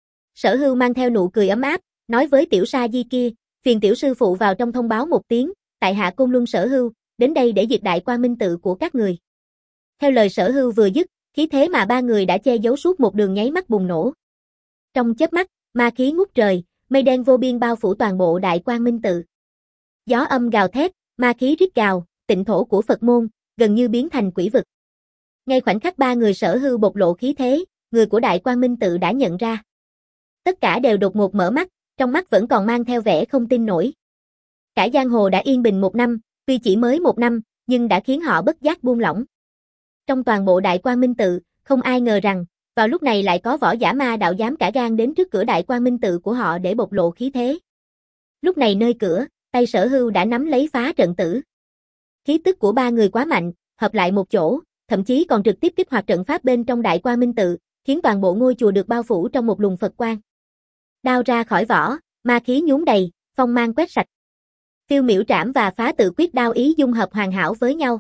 Sở Hưu mang theo nụ cười ấm áp, nói với tiểu sa di kia, phiền tiểu sư phụ vào trong thông báo một tiếng, tại hạ Côn Luân Sở Hưu, đến đây để diệt Đại Quang Minh tự của các người. Theo lời Sở Hưu vừa dứt, khí thế mà ba người đã che giấu suốt một đường nháy mắt bùng nổ. Trong chớp mắt, ma khí ngút trời, mây đen vô biên bao phủ toàn bộ Đại Quang Minh tự. Gió âm gào thét, ma khí rít gào, tịnh thổ của Phật môn, gần như biến thành quỷ vực. Ngay khoảnh khắc ba người Sở Hưu bộc lộ khí thế, người của Đại Quang Minh tự đã nhận ra. Tất cả đều đột ngột mở mắt, trong mắt vẫn còn mang theo vẻ không tin nổi. Cả giang hồ đã yên bình một năm, tuy chỉ mới một năm, nhưng đã khiến họ bất giác buông lỏng. Trong toàn bộ Đại Quang Minh tự, không ai ngờ rằng, vào lúc này lại có võ giả ma đạo dám cả gan đến trước cửa Đại Quang Minh tự của họ để bộc lộ khí thế. Lúc này nơi cửa, tay Sở Hưu đã nắm lấy phá trận tử. Khí tức của ba người quá mạnh, hợp lại một chỗ, thậm chí còn trực tiếp kích hoạt trận pháp bên trong Đại Quang Minh tự, khiến toàn bộ ngôi chùa được bao phủ trong một luồng Phật quang. Đao ra khỏi vỏ, ma khí nhúng đầy, phong mang quét sạch. Phiêu miểu trảm và phá tự quyết đao ý dung hợp hoàn hảo với nhau.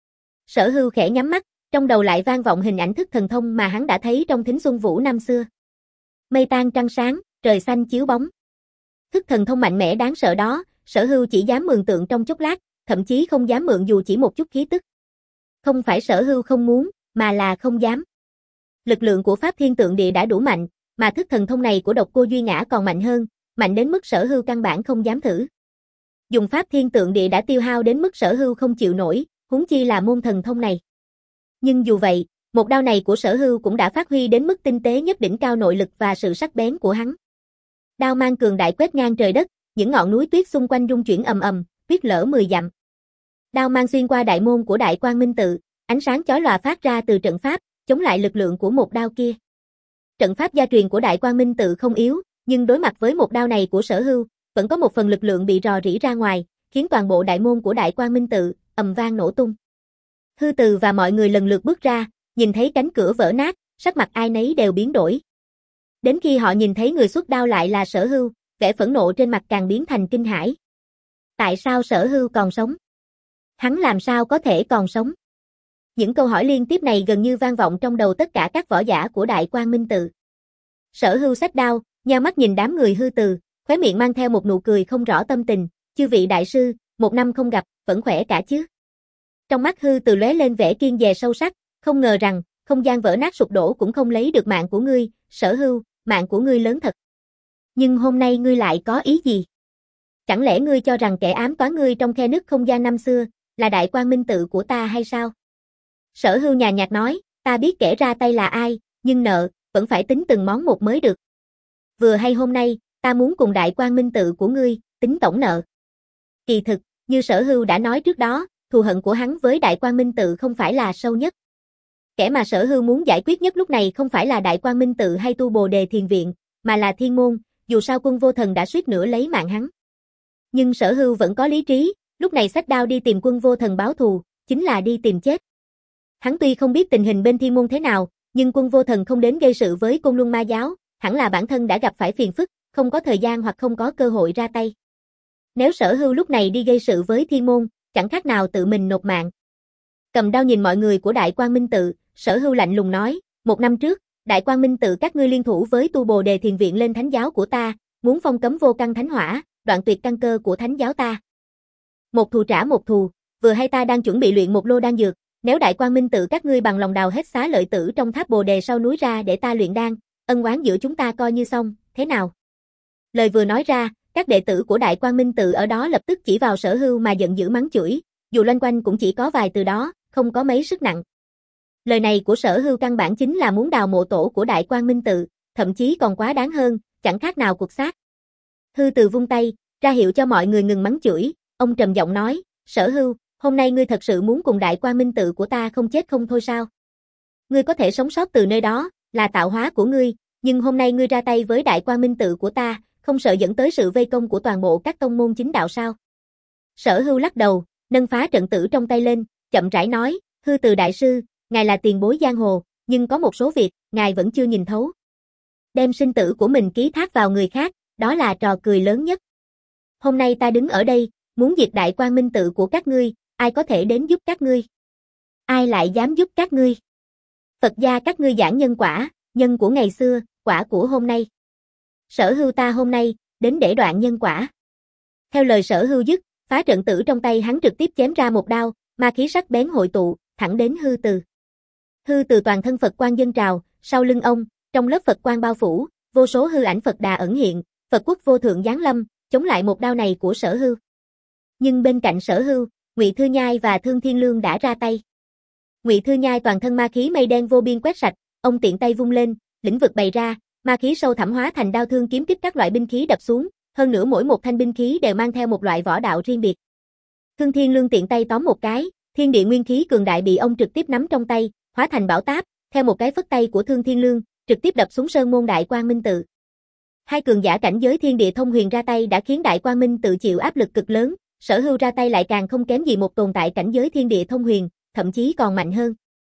Sở Hưu khẽ nhắm mắt, trong đầu lại vang vọng hình ảnh thức thần thông mà hắn đã thấy trong Thính Xuân Vũ năm xưa. Mây tan trăng sáng, trời xanh chiếu bóng. Thức thần thông mạnh mẽ đáng sợ đó, Sở Hưu chỉ dám mượn tượng trong chốc lát, thậm chí không dám mượn dù chỉ một chút khí tức. Không phải Sở Hưu không muốn, mà là không dám. Lực lượng của Pháp Thiên Tượng Địa đã đủ mạnh, mà thức thần thông này của Độc Cô Duy Ngã còn mạnh hơn, mạnh đến mức Sở Hưu căn bản không dám thử. Dùng Pháp Thiên Tượng Địa đã tiêu hao đến mức Sở Hưu không chịu nổi, huống chi là môn thần thông này. Nhưng dù vậy, một đao này của Sở Hưu cũng đã phát huy đến mức tinh tế nhất đỉnh cao nội lực và sự sắc bén của hắn. Đao mang cường đại quét ngang trời đất, những ngọn núi tuyết xung quanh rung chuyển ầm ầm, tuyết lở mười dặm. Đao mang xuyên qua đại môn của Đại Quang Minh Tự, ánh sáng chói lòa phát ra từ trận pháp, chống lại lực lượng của một đao kia. Trận pháp gia truyền của Đại Quang Minh Tự không yếu, nhưng đối mặt với một đao này của Sở Hưu, vẫn có một phần lực lượng bị rò rỉ ra ngoài, khiến toàn bộ đại môn của Đại Quang Minh Tự ầm vang nổ tung. Hư Từ và mọi người lần lượt bước ra, nhìn thấy cánh cửa vỡ nát, sắc mặt ai nấy đều biến đổi. Đến khi họ nhìn thấy người xuất đao lại là Sở Hưu, vẻ phẫn nộ trên mặt càng biến thành kinh hãi. Tại sao Sở Hưu còn sống? Hắn làm sao có thể còn sống? Những câu hỏi liên tiếp này gần như vang vọng trong đầu tất cả các võ giả của Đại Quang Minh Tự. Sở Hưu xách đao, nheo mắt nhìn đám người Hư Từ, khóe miệng mang theo một nụ cười không rõ tâm tình, "Chư vị đại sư, một năm không gặp, vẫn khỏe cả chứ?" Trong mắt Hư Từ lóe lên vẻ kiên dè sâu sắc, "Không ngờ rằng, không gian vỡ nát sụp đổ cũng không lấy được mạng của ngươi, Sở Hưu, mạng của ngươi lớn thật. Nhưng hôm nay ngươi lại có ý gì? Chẳng lẽ ngươi cho rằng kẻ ám toán ngươi trong khe nứt không gian năm xưa, là Đại Quang Minh Tự của ta hay sao?" Sở Hưu nhàn nhạt nói, "Ta biết kẻ ra tay là ai, nhưng nợ, vẫn phải tính từng món một mới được. Vừa hay hôm nay, ta muốn cùng Đại Quang Minh Tự của ngươi, tính tổng nợ." Kỳ thực, như Sở Hưu đã nói trước đó, thù hận của hắn với Đại Quang Minh Tự không phải là sâu nhất. Kẻ mà Sở Hưu muốn giải quyết nhất lúc này không phải là Đại Quang Minh Tự hay Tu Bồ Đề Thiền Viện, mà là Thiên Môn, dù sao Quân Vô Thần đã suýt nữa lấy mạng hắn. Nhưng Sở Hưu vẫn có lý trí, lúc này xách đao đi tìm Quân Vô Thần báo thù, chính là đi tìm chết. Hắn tuy không biết tình hình bên Thiên Môn thế nào, nhưng Quân Vô Thần không đến gây sự với Côn Luân Ma Giáo, hẳn là bản thân đã gặp phải phiền phức, không có thời gian hoặc không có cơ hội ra tay. Nếu Sở Hưu lúc này đi gây sự với Thiên Môn, chẳng khác nào tự mình nộp mạng. Cầm đao nhìn mọi người của Đại Quang Minh Tự, Sở Hưu lạnh lùng nói, "Một năm trước, Đại Quang Minh Tự các ngươi liên thủ với Tu Bồ Đề Thiền Viện lên thánh giáo của ta, muốn phong cấm vô căn thánh hỏa, đoạn tuyệt căn cơ của thánh giáo ta. Một thù trả một thù, vừa hay ta đang chuẩn bị luyện một lô đan dược, nếu Đại Quang Minh Tự các ngươi bằng lòng đào hết xá lợi tử trong tháp Bồ Đề sau núi ra để ta luyện đan, ân oán giữa chúng ta coi như xong, thế nào?" Lời vừa nói ra, các đệ tử của Đại Quang Minh Tự ở đó lập tức chỉ vào Sở Hưu mà giận dữ mắng chửi, dù loanh quanh cũng chỉ có vài từ đó, không có mấy sức nặng. Lời này của Sở Hưu căn bản chính là muốn đào mộ tổ của Đại Quang Minh Tự, thậm chí còn quá đáng hơn, chẳng khác nào cuộc sát. Hư Từ vung tay, ra hiệu cho mọi người ngừng mắng chửi, ông trầm giọng nói, "Sở Hưu, hôm nay ngươi thật sự muốn cùng Đại Quang Minh Tự của ta không chết không thôi sao? Ngươi có thể sống sót từ nơi đó, là tạo hóa của ngươi, nhưng hôm nay ngươi ra tay với Đại Quang Minh Tự của ta, không sợ dẫn tới sự vây công của toàn bộ các tông môn chính đạo sao?" Sở Hưu lắc đầu, nâng phá trận tử trong tay lên, chậm rãi nói, "Hư Từ đại sư, ngài là tiền bối giang hồ, nhưng có một số việc, ngài vẫn chưa nhìn thấu. Đem sinh tử của mình ký thác vào người khác, đó là trò cười lớn nhất. Hôm nay ta đứng ở đây, muốn diệt Đại Quang Minh Tự của các ngươi, ai có thể đến giúp các ngươi? Ai lại dám giúp các ngươi? Phật gia các ngươi giảng nhân quả, nhân của ngày xưa, quả của hôm nay. Sở Hưu ta hôm nay, đến để đoạn nhân quả." Theo lời Sở Hưu dứt, phá trận tử trong tay hắn trực tiếp chém ra một đao, ma khí sắc bén hội tụ, thẳng đến Hư Từ. Hư Từ toàn thân Phật quang dâng trào, sau lưng ông, trong lớp Phật quang bao phủ, vô số hư ảnh Phật Đà ẩn hiện, Phật quốc vô thượng giáng lâm, chống lại một đao này của Sở Hưu. Nhưng bên cạnh Sở Hưu, Ngụy Thư Nhai và Thương Thiên Lương đã ra tay. Ngụy Thư Nhai toàn thân ma khí mây đen vô biên quét sạch, ông tiện tay vung lên, lĩnh vực bày ra, ma khí sâu thẳm hóa thành đao thương kiếm kích các loại binh khí đập xuống, hơn nữa mỗi một thanh binh khí đều mang theo một loại võ đạo riêng biệt. Thương Thiên Lương tiện tay tóm một cái, thiên địa nguyên khí cường đại bị ông trực tiếp nắm trong tay, hóa thành bão táp, theo một cái phất tay của Thương Thiên Lương, trực tiếp đập xuống sơn môn Đại Quang Minh Tự. Hai cường giả cảnh giới thiên địa thông huyền ra tay đã khiến Đại Quang Minh Tự chịu áp lực cực lớn, Sở Hưu ra tay lại càng không kém gì một tồn tại cảnh giới thiên địa thông huyền, thậm chí còn mạnh hơn.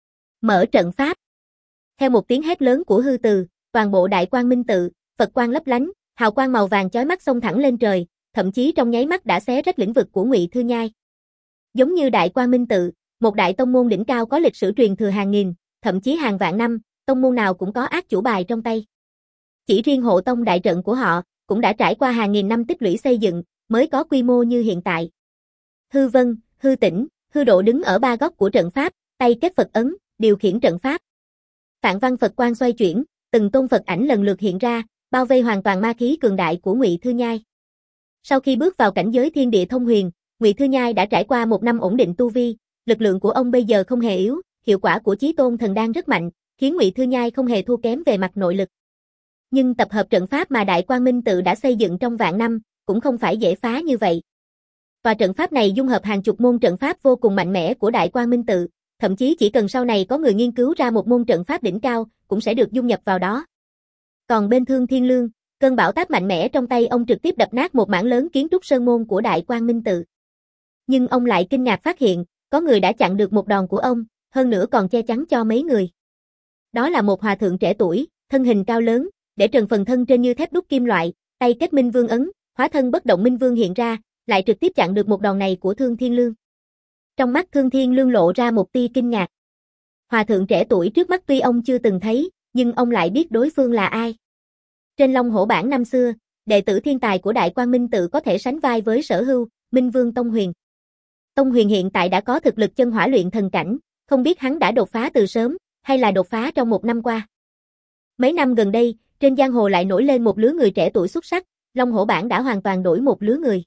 Mở trận pháp. Theo một tiếng hét lớn của Hư Từ, toàn bộ Đại Quang Minh Tự, Phật quang lấp lánh, hào quang màu vàng chói mắt xông thẳng lên trời, thậm chí trong nháy mắt đã xé rách lĩnh vực của Ngụy Thư Nhai. Giống như Đại Quang Minh Tự, một đại tông môn đỉnh cao có lịch sử truyền thừa hàng nghìn, thậm chí hàng vạn năm, tông môn nào cũng có ác chủ bài trong tay. Chỉ riêng hộ tông đại trận của họ, cũng đã trải qua hàng nghìn năm tích lũy xây dựng, mới có quy mô như hiện tại. Hư Vân, Hư Tĩnh, Hư Độ đứng ở ba góc của trận pháp, tay kết Phật ấn, điều khiển trận pháp. Vạn văn Phật quang xoay chuyển, từng tôn Phật ảnh lần lượt hiện ra, bao vây hoàn toàn ma khí cường đại của Ngụy Thư Nhai. Sau khi bước vào cảnh giới thiên địa thông huyền, Ngụy Thư Nhai đã trải qua một năm ổn định tu vi, lực lượng của ông bây giờ không hề yếu, hiệu quả của Chí Tôn Thần Đan rất mạnh, khiến Ngụy Thư Nhai không hề thua kém về mặt nội lực. Nhưng tập hợp trận pháp mà Đại Quang Minh Tự đã xây dựng trong vạn năm, cũng không phải dễ phá như vậy. Và trận pháp này dung hợp hàng chục môn trận pháp vô cùng mạnh mẽ của Đại Quang Minh Tự, thậm chí chỉ cần sau này có người nghiên cứu ra một môn trận pháp đỉnh cao, cũng sẽ được dung nhập vào đó. Còn bên Thương Thiên Lương, cơn bão táp mạnh mẽ trong tay ông trực tiếp đập nát một mảng lớn kiến trúc sơn môn của Đại Quang Minh Tự. Nhưng ông lại kinh ngạc phát hiện, có người đã chặn được một đòn của ông, hơn nữa còn che chắn cho mấy người. Đó là một hòa thượng trẻ tuổi, thân hình cao lớn, để trần phần thân trên như thép đúc kim loại, tay kết Minh Vương ấn, hóa thân bất động Minh Vương hiện ra, lại trực tiếp chặn được một đòn này của Thương Thiên Lương. Trong mắt Thương Thiên Lương lộ ra một tia kinh ngạc. Hòa thượng trẻ tuổi trước mắt tuy ông chưa từng thấy, nhưng ông lại biết đối phương là ai. Trên Long Hổ Bảng năm xưa, đệ tử thiên tài của Đại Quang Minh Tự có thể sánh vai với Sở Hưu, Minh Vương Tông Huyền. Tông Huyền hiện tại đã có thực lực chân hỏa luyện thần cảnh, không biết hắn đã đột phá từ sớm, hay là đột phá trong một năm qua. Mấy năm gần đây, trên giang hồ lại nổi lên một lứa người trẻ tuổi xuất sắc, Long Hổ Bảng đã hoàn toàn đổi một lứa người.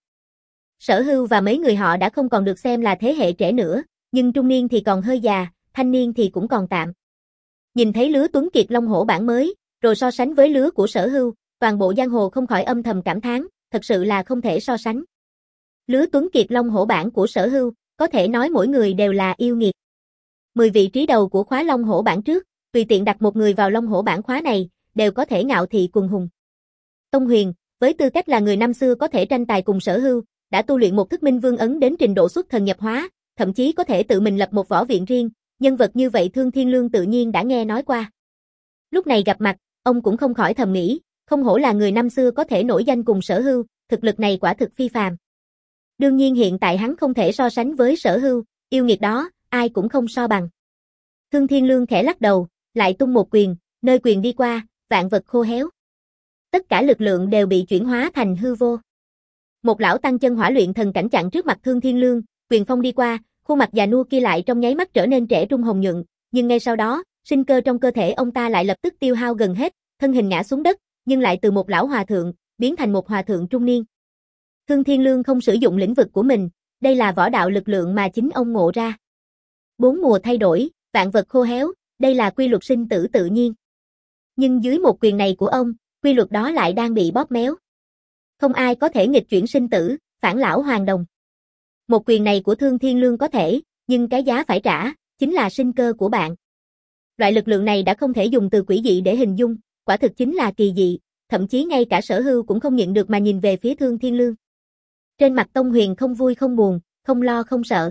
Sở Hưu và mấy người họ đã không còn được xem là thế hệ trẻ nữa, nhưng trung niên thì còn hơi già, thanh niên thì cũng còn tạm. Nhìn thấy lứa tuấn kiệt Long Hổ Bảng mới, rồi so sánh với lứa của Sở Hưu, toàn bộ giang hồ không khỏi âm thầm cảm thán, thật sự là không thể so sánh. Lứa tuấn kiệt Long Hổ Bảng của Sở Hưu, có thể nói mỗi người đều là yêu nghiệt. mười vị trí đầu của khóa Long Hổ Bảng trước, tùy tiện đặt một người vào Long Hổ Bảng khóa này, đều có thể ngạo thị quần hùng. Tông Huyền, với tư cách là người năm xưa có thể tranh tài cùng Sở Hưu, đã tu luyện một thức Minh Vương ấn đến trình độ xuất thần nhập hóa, thậm chí có thể tự mình lập một võ viện riêng, nhân vật như vậy Thương Thiên Lương tự nhiên đã nghe nói qua. Lúc này gặp mặt, ông cũng không khỏi thầm nghĩ, không hổ là người năm xưa có thể nổi danh cùng Sở Hưu, thực lực này quả thực phi phàm. Đương nhiên hiện tại hắn không thể so sánh với Sở Hưu, yêu nghiệt đó, ai cũng không so bằng. Thương Thiên Lương khẽ lắc đầu, lại tung một quyền, nơi quyền đi qua, vạn vật khô héo. Tất cả lực lượng đều bị chuyển hóa thành hư vô. Một lão tăng chân hỏa luyện thần cảnh chặn trước mặt Thương Thiên Lương, quyền phong đi qua, khuôn mặt già nua kia lại trong nháy mắt trở nên trẻ trung hồng nhuận, nhưng ngay sau đó, sinh cơ trong cơ thể ông ta lại lập tức tiêu hao gần hết, thân hình ngã xuống đất, nhưng lại từ một lão hòa thượng, biến thành một hòa thượng trung niên. Thương Thiên Lương không sử dụng lĩnh vực của mình, đây là võ đạo lực lượng mà chính ông ngộ ra. Bốn mùa thay đổi, vạn vật khô héo, đây là quy luật sinh tử tự nhiên. Nhưng dưới một quyền này của ông, quy luật đó lại đang bị bóp méo. Không ai có thể nghịch chuyển sinh tử, phản lão hoàn đồng. Một quyền này của Thương Thiên Lương có thể, nhưng cái giá phải trả, chính là sinh cơ của bạn. Loại lực lượng này đã không thể dùng từ quỷ dị để hình dung, quả thực chính là kỳ dị, thậm chí ngay cả Sở Hưu cũng không nhịn được mà nhìn về phía Thương Thiên Lương. Trên mặt Tông Huyền không vui không buồn, không lo không sợ.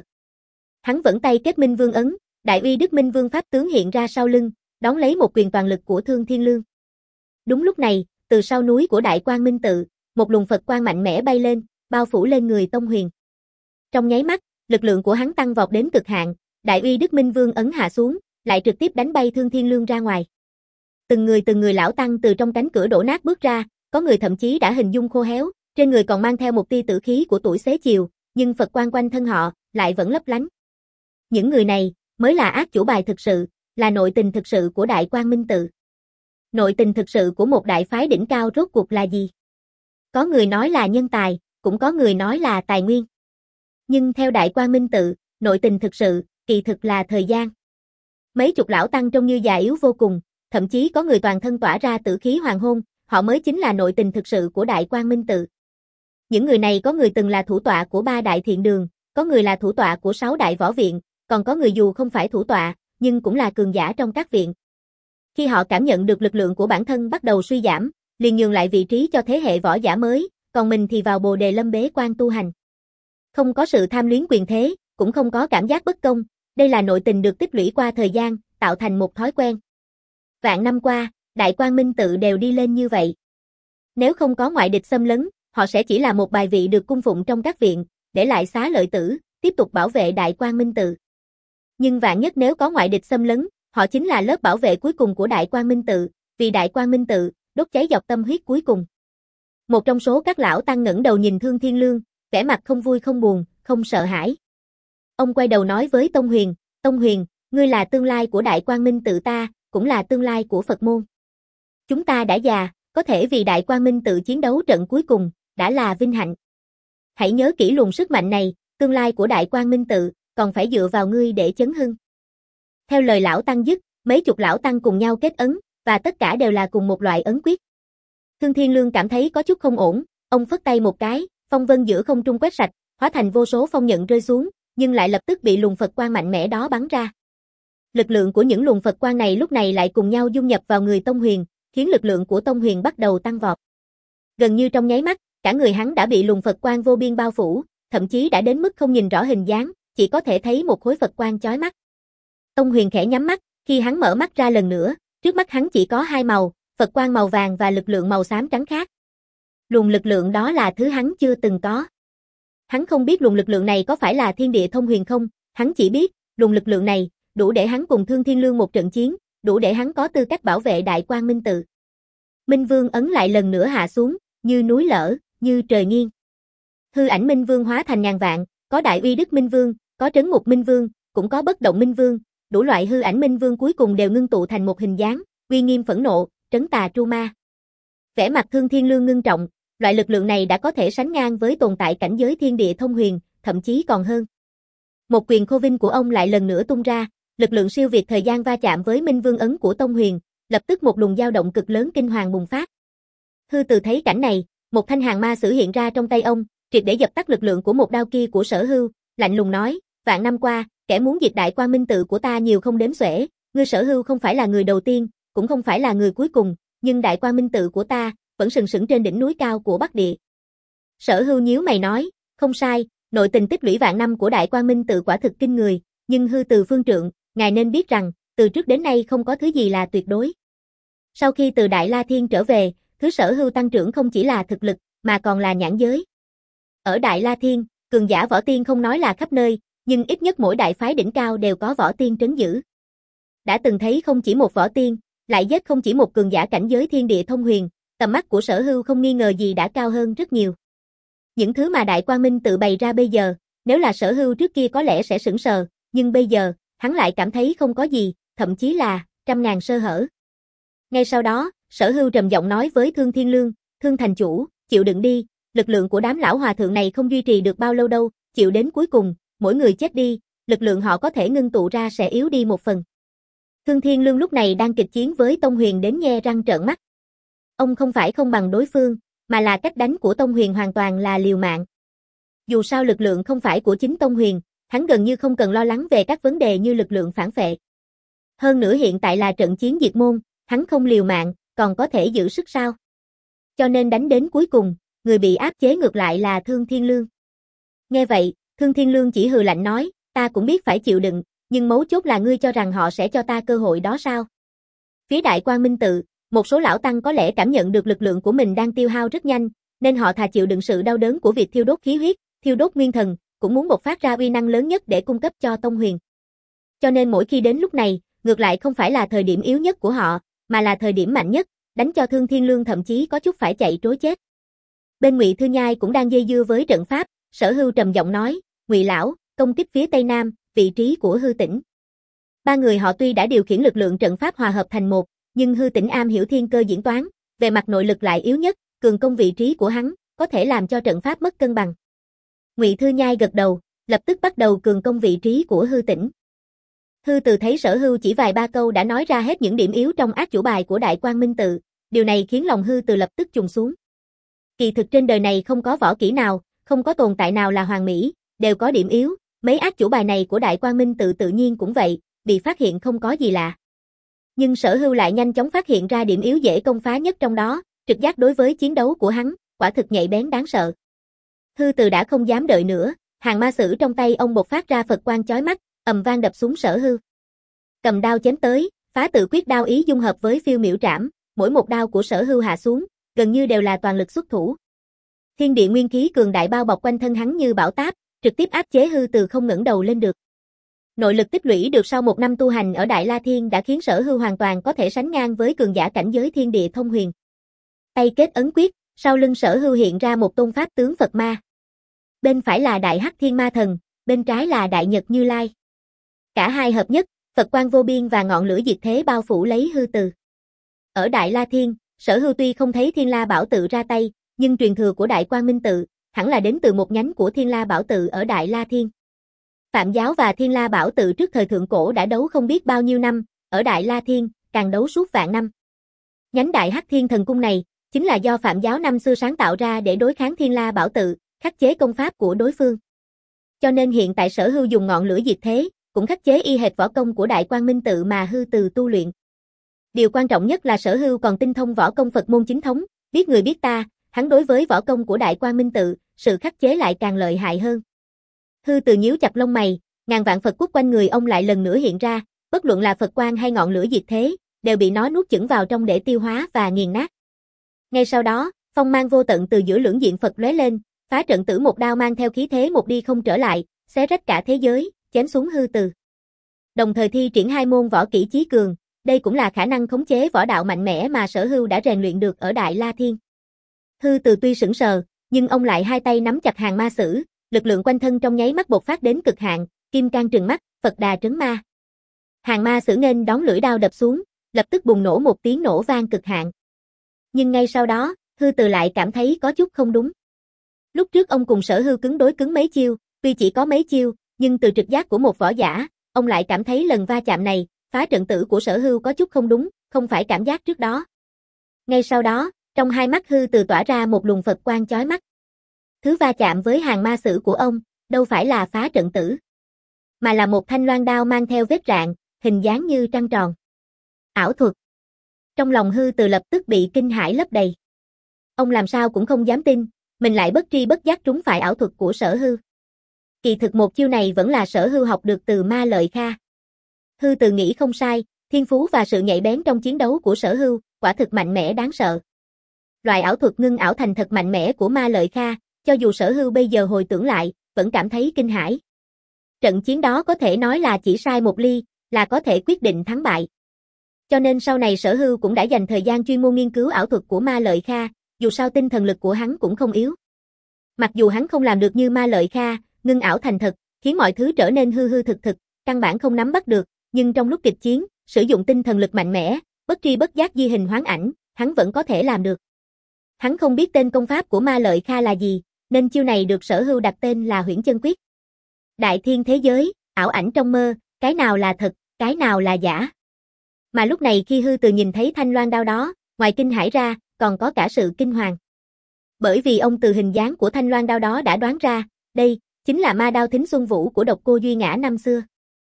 Hắn vẫn tay kết Minh Vương ấn, đại uy Đức Minh Vương pháp tướng hiện ra sau lưng, đón lấy một quyền toàn lực của Thương Thiên Lương. Đúng lúc này, từ sau núi của Đại Quang Minh Tự, một luồng Phật quang mạnh mẽ bay lên, bao phủ lên người Tông Huyền. Trong nháy mắt, lực lượng của hắn tăng vọt đến cực hạn, đại uy Đức Minh Vương ấn hạ xuống, lại trực tiếp đánh bay Thương Thiên Lương ra ngoài. Từng người từng người lão tăng từ trong cánh cửa đổ nát bước ra, có người thậm chí đã hình dung khô héo, trên người còn mang theo một tia tử khí của tuổi xế chiều, nhưng Phật quang quanh thân họ lại vẫn lấp lánh. Những người này mới là ác chủ bài thực sự, là nội tình thực sự của Đại Quang Minh Tự. Nội tình thực sự của một đại phái đỉnh cao rốt cuộc là gì? Có người nói là nhân tài, cũng có người nói là tài nguyên. Nhưng theo Đại Quang Minh Tự, nội tình thực sự, kỳ thực là thời gian. Mấy chục lão tăng trông như già yếu vô cùng, thậm chí có người toàn thân tỏa ra tử khí hoàng hôn, họ mới chính là nội tình thực sự của Đại Quang Minh Tự. Những người này có người từng là thủ tọa của ba đại thiện đường, có người là thủ tọa của sáu đại võ viện, còn có người dù không phải thủ tọa, nhưng cũng là cường giả trong các viện. Khi họ cảm nhận được lực lượng của bản thân bắt đầu suy giảm, liền nhường lại vị trí cho thế hệ võ giả mới, còn mình thì vào Bồ Đề Lâm bế quan tu hành. Không có sự tham luyến quyền thế, cũng không có cảm giác bất công, đây là nội tình được tích lũy qua thời gian, tạo thành một thói quen. Vạn năm qua, Đại Quang Minh Tự đều đi lên như vậy. Nếu không có ngoại địch xâm lấn, họ sẽ chỉ là một bài vị được cung phụng trong các viện, để lại xá lợi tử, tiếp tục bảo vệ Đại Quang Minh Tự. Nhưng vạn nhất nếu có ngoại địch xâm lấn, họ chính là lớp bảo vệ cuối cùng của Đại Quang Minh Tự, vì Đại Quang Minh Tự, đốt cháy dọc tâm huyết cuối cùng. Một trong số các lão tăng ngẩng đầu nhìn Thương Thiên Lương, vẻ mặt không vui không buồn, không sợ hãi. Ông quay đầu nói với Tông Huyền, Tông Huyền, ngươi là tương lai của Đại Quang Minh tự ta, cũng là tương lai của Phật môn. Chúng ta đã già, có thể vì Đại Quang Minh tự chiến đấu trận cuối cùng, đã là vinh hạnh. Hãy nhớ kỹ luồng sức mạnh này, tương lai của Đại Quang Minh tự, còn phải dựa vào ngươi để chấn hưng. Theo lời lão tăng dứt, mấy chục lão tăng cùng nhau kết ấn, và tất cả đều là cùng một loại ấn quyết. Thương Thiên Lương cảm thấy có chút không ổn, ông phất tay một cái, phong vân giữa không trung quét sạch, hóa thành vô số phong nhận rơi xuống, nhưng lại lập tức bị luồng Phật quang mạnh mẽ đó bắn ra. Lực lượng của những luồng Phật quang này lúc này lại cùng nhau dung nhập vào người Tông Huyền, khiến lực lượng của Tông Huyền bắt đầu tăng vọt. Gần như trong nháy mắt, cả người hắn đã bị luồng Phật quang vô biên bao phủ, thậm chí đã đến mức không nhìn rõ hình dáng, chỉ có thể thấy một khối Phật quang chói mắt. Tông Huyền khẽ nhắm mắt, khi hắn mở mắt ra lần nữa, trước mắt hắn chỉ có hai màu, Phật quang màu vàng và lực lượng màu xám trắng khác. Luồng lực lượng đó là thứ hắn chưa từng có. Hắn không biết luồng lực lượng này có phải là thiên địa thông huyền không, hắn chỉ biết, luồng lực lượng này, đủ để hắn cùng Thương Thiên Lương một trận chiến, đủ để hắn có tư cách bảo vệ Đại Quang Minh tự. Minh Vương ấn lại lần nữa hạ xuống, như núi lở, như trời nghiêng. Hư ảnh Minh Vương hóa thành ngàn vạn, có Đại Uy Đức Minh Vương, có Trấn Ngục Minh Vương, cũng có Bất Động Minh Vương, đủ loại hư ảnh Minh Vương cuối cùng đều ngưng tụ thành một hình dáng, uy nghiêm phẫn nộ, trấn tà tru ma. Vẻ mặt Thương Thiên Lương ngưng trọng, loại lực lượng này đã có thể sánh ngang với tồn tại cảnh giới thiên địa thông huyền, thậm chí còn hơn. Một quyền khô vinh của ông lại lần nữa tung ra, lực lượng siêu việt thời gian va chạm với Minh Vương ấn của Tông Huyền, lập tức một luồng dao động cực lớn kinh hoàng bùng phát. Hư Từ thấy cảnh này, một thanh hàng ma sử hiện ra trong tay ông, triệt để dập tắt lực lượng của một đao kia của Sở Hưu, lạnh lùng nói, vạn năm qua, kẻ muốn diệt Đại Quang Minh tự của ta nhiều không đếm xuể, ngươi Sở Hưu không phải là người đầu tiên, cũng không phải là người cuối cùng, nhưng Đại Quang Minh tự của ta vẫn sừng sững trên đỉnh núi cao của Bắc Địa. Sở Hưu nhíu mày nói, không sai, nội tình tích lũy vạn năm của Đại Quang Minh tự quả thực kinh người, nhưng Hư Từ phương trượng, ngài nên biết rằng, từ trước đến nay không có thứ gì là tuyệt đối. Sau khi từ Đại La Thiên trở về, thứ Sở Hưu tăng trưởng không chỉ là thực lực, mà còn là nhãn giới. Ở Đại La Thiên, cường giả võ tiên không nói là khắp nơi, nhưng ít nhất mỗi đại phái đỉnh cao đều có võ tiên trấn giữ. Đã từng thấy không chỉ một võ tiên, lại giết không chỉ một cường giả cảnh giới thiên địa thông huyền, tầm mắt của Sở Hưu không nghi ngờ gì đã cao hơn rất nhiều. Những thứ mà Đại Quang Minh tự bày ra bây giờ, nếu là Sở Hưu trước kia có lẽ sẽ sững sờ, nhưng bây giờ, hắn lại cảm thấy không có gì, thậm chí là trăm ngàn sơ hở. Ngay sau đó, Sở Hưu trầm giọng nói với Thương Thiên Lương, Thương thành chủ, chịu đựng đi, lực lượng của đám lão hòa thượng này không duy trì được bao lâu đâu, chịu đến cuối cùng, mỗi người chết đi, lực lượng họ có thể ngưng tụ ra sẽ yếu đi một phần. Thương Thiên Lương lúc này đang kịch chiến với Tông Huyền đến nhe răng trợn mắt. Ông không phải không bằng đối phương, mà là cách đánh của Tông Huyền hoàn toàn là liều mạng. Dù sao lực lượng không phải của chính Tông Huyền, hắn gần như không cần lo lắng về các vấn đề như lực lượng phản phệ. Hơn nữa hiện tại là trận chiến diệt môn, hắn không liều mạng, còn có thể giữ sức sao? Cho nên đánh đến cuối cùng, người bị áp chế ngược lại là Thương Thiên Lương. Nghe vậy, Thương Thiên Lương chỉ hừ lạnh nói, ta cũng biết phải chịu đựng, nhưng mấu chốt là ngươi cho rằng họ sẽ cho ta cơ hội đó sao? Phía Đại Quang Minh tự, một số lão tăng có lẽ cảm nhận được lực lượng của mình đang tiêu hao rất nhanh, nên họ thà chịu đựng sự đau đớn của việc thiêu đốt khí huyết, thiêu đốt nguyên thần, cũng muốn bộc phát ra uy năng lớn nhất để cung cấp cho Tông Huyền. Cho nên mỗi khi đến lúc này, ngược lại không phải là thời điểm yếu nhất của họ, mà là thời điểm mạnh nhất, đánh cho Thương Thiên Lương thậm chí có chút phải chạy trối chết. Bên Ngụy Thư Nhai cũng đang dây dưa với trận pháp, Sở Hưu trầm giọng nói, Ngụy lão, công kích phía Tây Nam, vị trí của Hư Tĩnh. Ba người họ tuy đã điều khiển lực lượng trận pháp hòa hợp thành một, nhưng Hư Tĩnh am hiểu thiên cơ diễn toán, về mặt nội lực lại yếu nhất, cường công vị trí của hắn, có thể làm cho trận pháp mất cân bằng. Ngụy Thư Nhai gật đầu, lập tức bắt đầu cường công vị trí của Hư Tĩnh. Hư Từ thấy Sở Hưu chỉ vài ba câu đã nói ra hết những điểm yếu trong át chủ bài của Đại Quang Minh tự, điều này khiến lòng Hư Từ lập tức trùng xuống. Kỳ thực trên đời này không có võ kỹ nào, không có tồn tại nào là hoàn mỹ, đều có điểm yếu, mấy át chủ bài này của Đại Quang Minh tự tự nhiên cũng vậy, bị phát hiện không có gì lạ. Nhưng Sở Hưu lại nhanh chóng phát hiện ra điểm yếu dễ công phá nhất trong đó, trực giác đối với chiến đấu của hắn, quả thực nhạy bén đáng sợ. Hư Từ đã không dám đợi nữa, hàng ma sử trong tay ông bộc phát ra Phật quang chói mắt, ầm vang đập xuống Sở Hưu. Cầm đao chém tới, phá tự quyết đao ý dung hợp với phiêu miểu trảm, mỗi một đao của Sở Hưu hạ xuống, gần như đều là toàn lực xuất thủ. Thiên địa nguyên khí cường đại bao bọc quanh thân hắn như bão táp, trực tiếp áp chế Hư Từ không ngẩng đầu lên được. Nội lực tích lũy được sau một năm tu hành ở Đại La Thiên đã khiến Sở Hưu hoàn toàn có thể sánh ngang với cường giả cảnh giới thiên địa thông huyền. Tay kết ấn quyết, Sau lưng Sở Hưu hiện ra một tôn pháp tướng Phật ma. Bên phải là Đại Hắc Thiên Ma Thần, bên trái là Đại Nhật Như Lai. Cả hai hợp nhất, Phật quang vô biên và ngọn lửa diệt thế bao phủ lấy hư từ. Ở Đại La Thiên, Sở Hưu tuy không thấy Thiên La Bảo Tự ra tay, nhưng truyền thừa của Đại Quang Minh Tự hẳn là đến từ một nhánh của Thiên La Bảo Tự ở Đại La Thiên. Phạm Giáo và Thiên La Bảo Tự trước thời thượng cổ đã đấu không biết bao nhiêu năm, ở Đại La Thiên, càng đấu suốt vạn năm. Nhánh Đại Hắc Thiên Thần Cung này chính là do Phạm Giáo năm xưa sáng tạo ra để đối kháng Thiên La Bảo Tự, khắc chế công pháp của đối phương. Cho nên hiện tại Sở Hưu dùng ngọn lửa diệt thế, cũng khắc chế y hệt võ công của Đại Quang Minh Tự mà hư từ tu luyện. Điều quan trọng nhất là Sở Hưu còn tinh thông võ công Phật môn chính thống, biết người biết ta, hắn đối với võ công của Đại Quang Minh Tự, sự khắc chế lại càng lợi hại hơn. Hư từ nhíu chặt lông mày, ngàn vạn Phật quốc quanh người ông lại lần nữa hiện ra, bất luận là Phật quang hay ngọn lửa diệt thế, đều bị nó nuốt chửng vào trong để tiêu hóa và nghiền nát. Ngay sau đó, phong mang vô tận từ giữa lưỡng diện Phật lóe lên, phá trận tử một đao mang theo khí thế một đi không trở lại, xé rách cả thế giới, chém xuống hư từ. Đồng thời thi triển hai môn võ kỹ chí cường, đây cũng là khả năng khống chế võ đạo mạnh mẽ mà Sở Hưu đã rèn luyện được ở Đại La Thiên. Hư từ tuy sững sờ, nhưng ông lại hai tay nắm chặt hàng ma sử, lực lượng quanh thân trong nháy mắt bộc phát đến cực hạn, kim cang trừng mắt, Phật đà trấn ma. Hàng ma sử nghênh đón lưỡi đao đập xuống, lập tức bùng nổ một tiếng nổ vang cực hạn. Nhưng ngay sau đó, hư từ lại cảm thấy có chút không đúng. Lúc trước ông cùng Sở Hưu cứng đối cứng mấy chiêu, tuy chỉ có mấy chiêu, nhưng từ trực giác của một võ giả, ông lại cảm thấy lần va chạm này, phá trận tử của Sở Hưu có chút không đúng, không phải cảm giác trước đó. Ngay sau đó, trong hai mắt hư từ tỏa ra một luồng Phật quang chói mắt. Thứ va chạm với hàng ma sử của ông, đâu phải là phá trận tử, mà là một thanh loan đao mang theo vết rạn, hình dáng như trăng tròn. Ảo thuật. Trong lòng hư từ lập tức bị kinh hãi lấp đầy. Ông làm sao cũng không dám tin, mình lại bất tri bất giác trúng phải ảo thuật của Sở Hưu. Kỳ thực một chiêu này vẫn là Sở Hưu học được từ Ma Lợi Kha. Hư từ nghĩ không sai, thiên phú và sự nhạy bén trong chiến đấu của Sở Hưu, quả thực mạnh mẽ đáng sợ. Loại ảo thuật ngưng ảo thành thật mạnh mẽ của Ma Lợi Kha, cho dù Sở Hưu bây giờ hồi tưởng lại, vẫn cảm thấy kinh hãi. Trận chiến đó có thể nói là chỉ sai một ly, là có thể quyết định thắng bại. Cho nên sau này Sở Hưu cũng đã dành thời gian chuyên môn nghiên cứu ảo thuật của Ma Lợi Kha, dù sao tinh thần lực của hắn cũng không yếu. Mặc dù hắn không làm được như Ma Lợi Kha, ngưng ảo thành thật, khiến mọi thứ trở nên hư hư thực thực, căn bản không nắm bắt được, nhưng trong lúc kịch chiến, sử dụng tinh thần lực mạnh mẽ, bất tri bất giác di hình hoán ảnh, hắn vẫn có thể làm được. Hắn không biết tên công pháp của Ma Lợi Kha là gì, nên chiêu này được Sở Hưu đặt tên là Huyễn Chân Quyết. Đại thiên thế giới, ảo ảnh trong mơ, cái nào là thật, cái nào là giả. Mà lúc này khi hư từ nhìn thấy thanh loan đao đó, ngoài kinh hãi ra, còn có cả sự kinh hoàng. Bởi vì ông từ hình dáng của thanh loan đao đó đã đoán ra, đây chính là ma đao Thính Xuân Vũ của Độc Cô Duy Ngã năm xưa.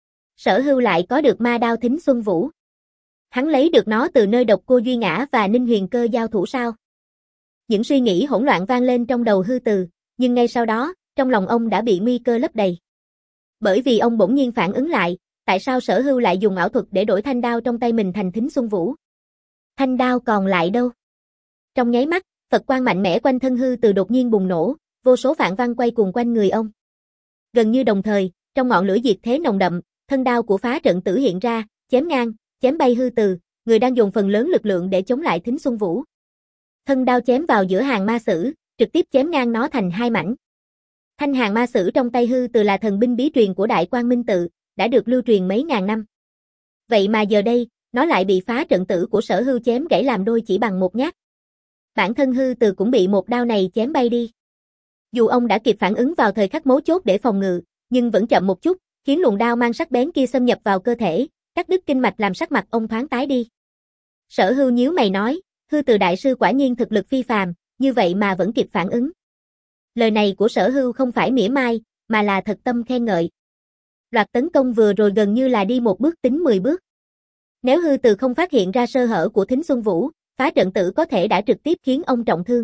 Sở Hưu lại có được ma đao Thính Xuân Vũ. Hắn lấy được nó từ nơi Độc Cô Duy Ngã và Ninh Huyền Cơ giao thủ sao? Những suy nghĩ hỗn loạn vang lên trong đầu hư từ, nhưng ngay sau đó, trong lòng ông đã bị nguy cơ lấp đầy. Bởi vì ông bỗng nhiên phản ứng lại, tại sao Sở Hưu lại dùng ảo thuật để đổi thanh đao trong tay mình thành Thính Xuân Vũ? Thanh đao còn lại đâu? Trong nháy mắt, Phật quang mạnh mẽ quanh thân hư từ đột nhiên bùng nổ, vô số phạn văn quay cuồng quanh người ông. Gần như đồng thời, trong ngọn lửa diệt thế nồng đậm, thân đao của phá trận tử hiện ra, chém ngang, chém bay hư từ, người đang dùng phần lớn lực lượng để chống lại Thính Xuân Vũ. Thân đao chém vào giữa hàng ma sử, trực tiếp chém ngang nó thành hai mảnh. Thanh hàng ma sử trong tay hư từ là thần binh bí truyền của Đại Quang Minh Tự, đã được lưu truyền mấy ngàn năm. Vậy mà giờ đây, nó lại bị phá trận tử của Sở Hưu chém gãy làm đôi chỉ bằng một nhát. Bản thân hư từ cũng bị một đao này chém bay đi. Dù ông đã kịp phản ứng vào thời khắc mấu chốt để phòng ngự, nhưng vẫn chậm một chút, khiến luồng đao mang sắc bén kia xâm nhập vào cơ thể, cắt đứt kinh mạch làm sắc mặt ông thoáng tái đi. Sở Hưu nhíu mày nói, hư từ đại sư quả nhiên thực lực phi phàm, như vậy mà vẫn kịp phản ứng. Lời này của Sở Hưu không phải mỉa mai, mà là thật tâm khen ngợi. Loạt tấn công vừa rồi gần như là đi một bước tính mười bước. Nếu hư từ không phát hiện ra sơ hở của Thính Xuân Vũ, phá trận tử có thể đã trực tiếp khiến ông trọng thương.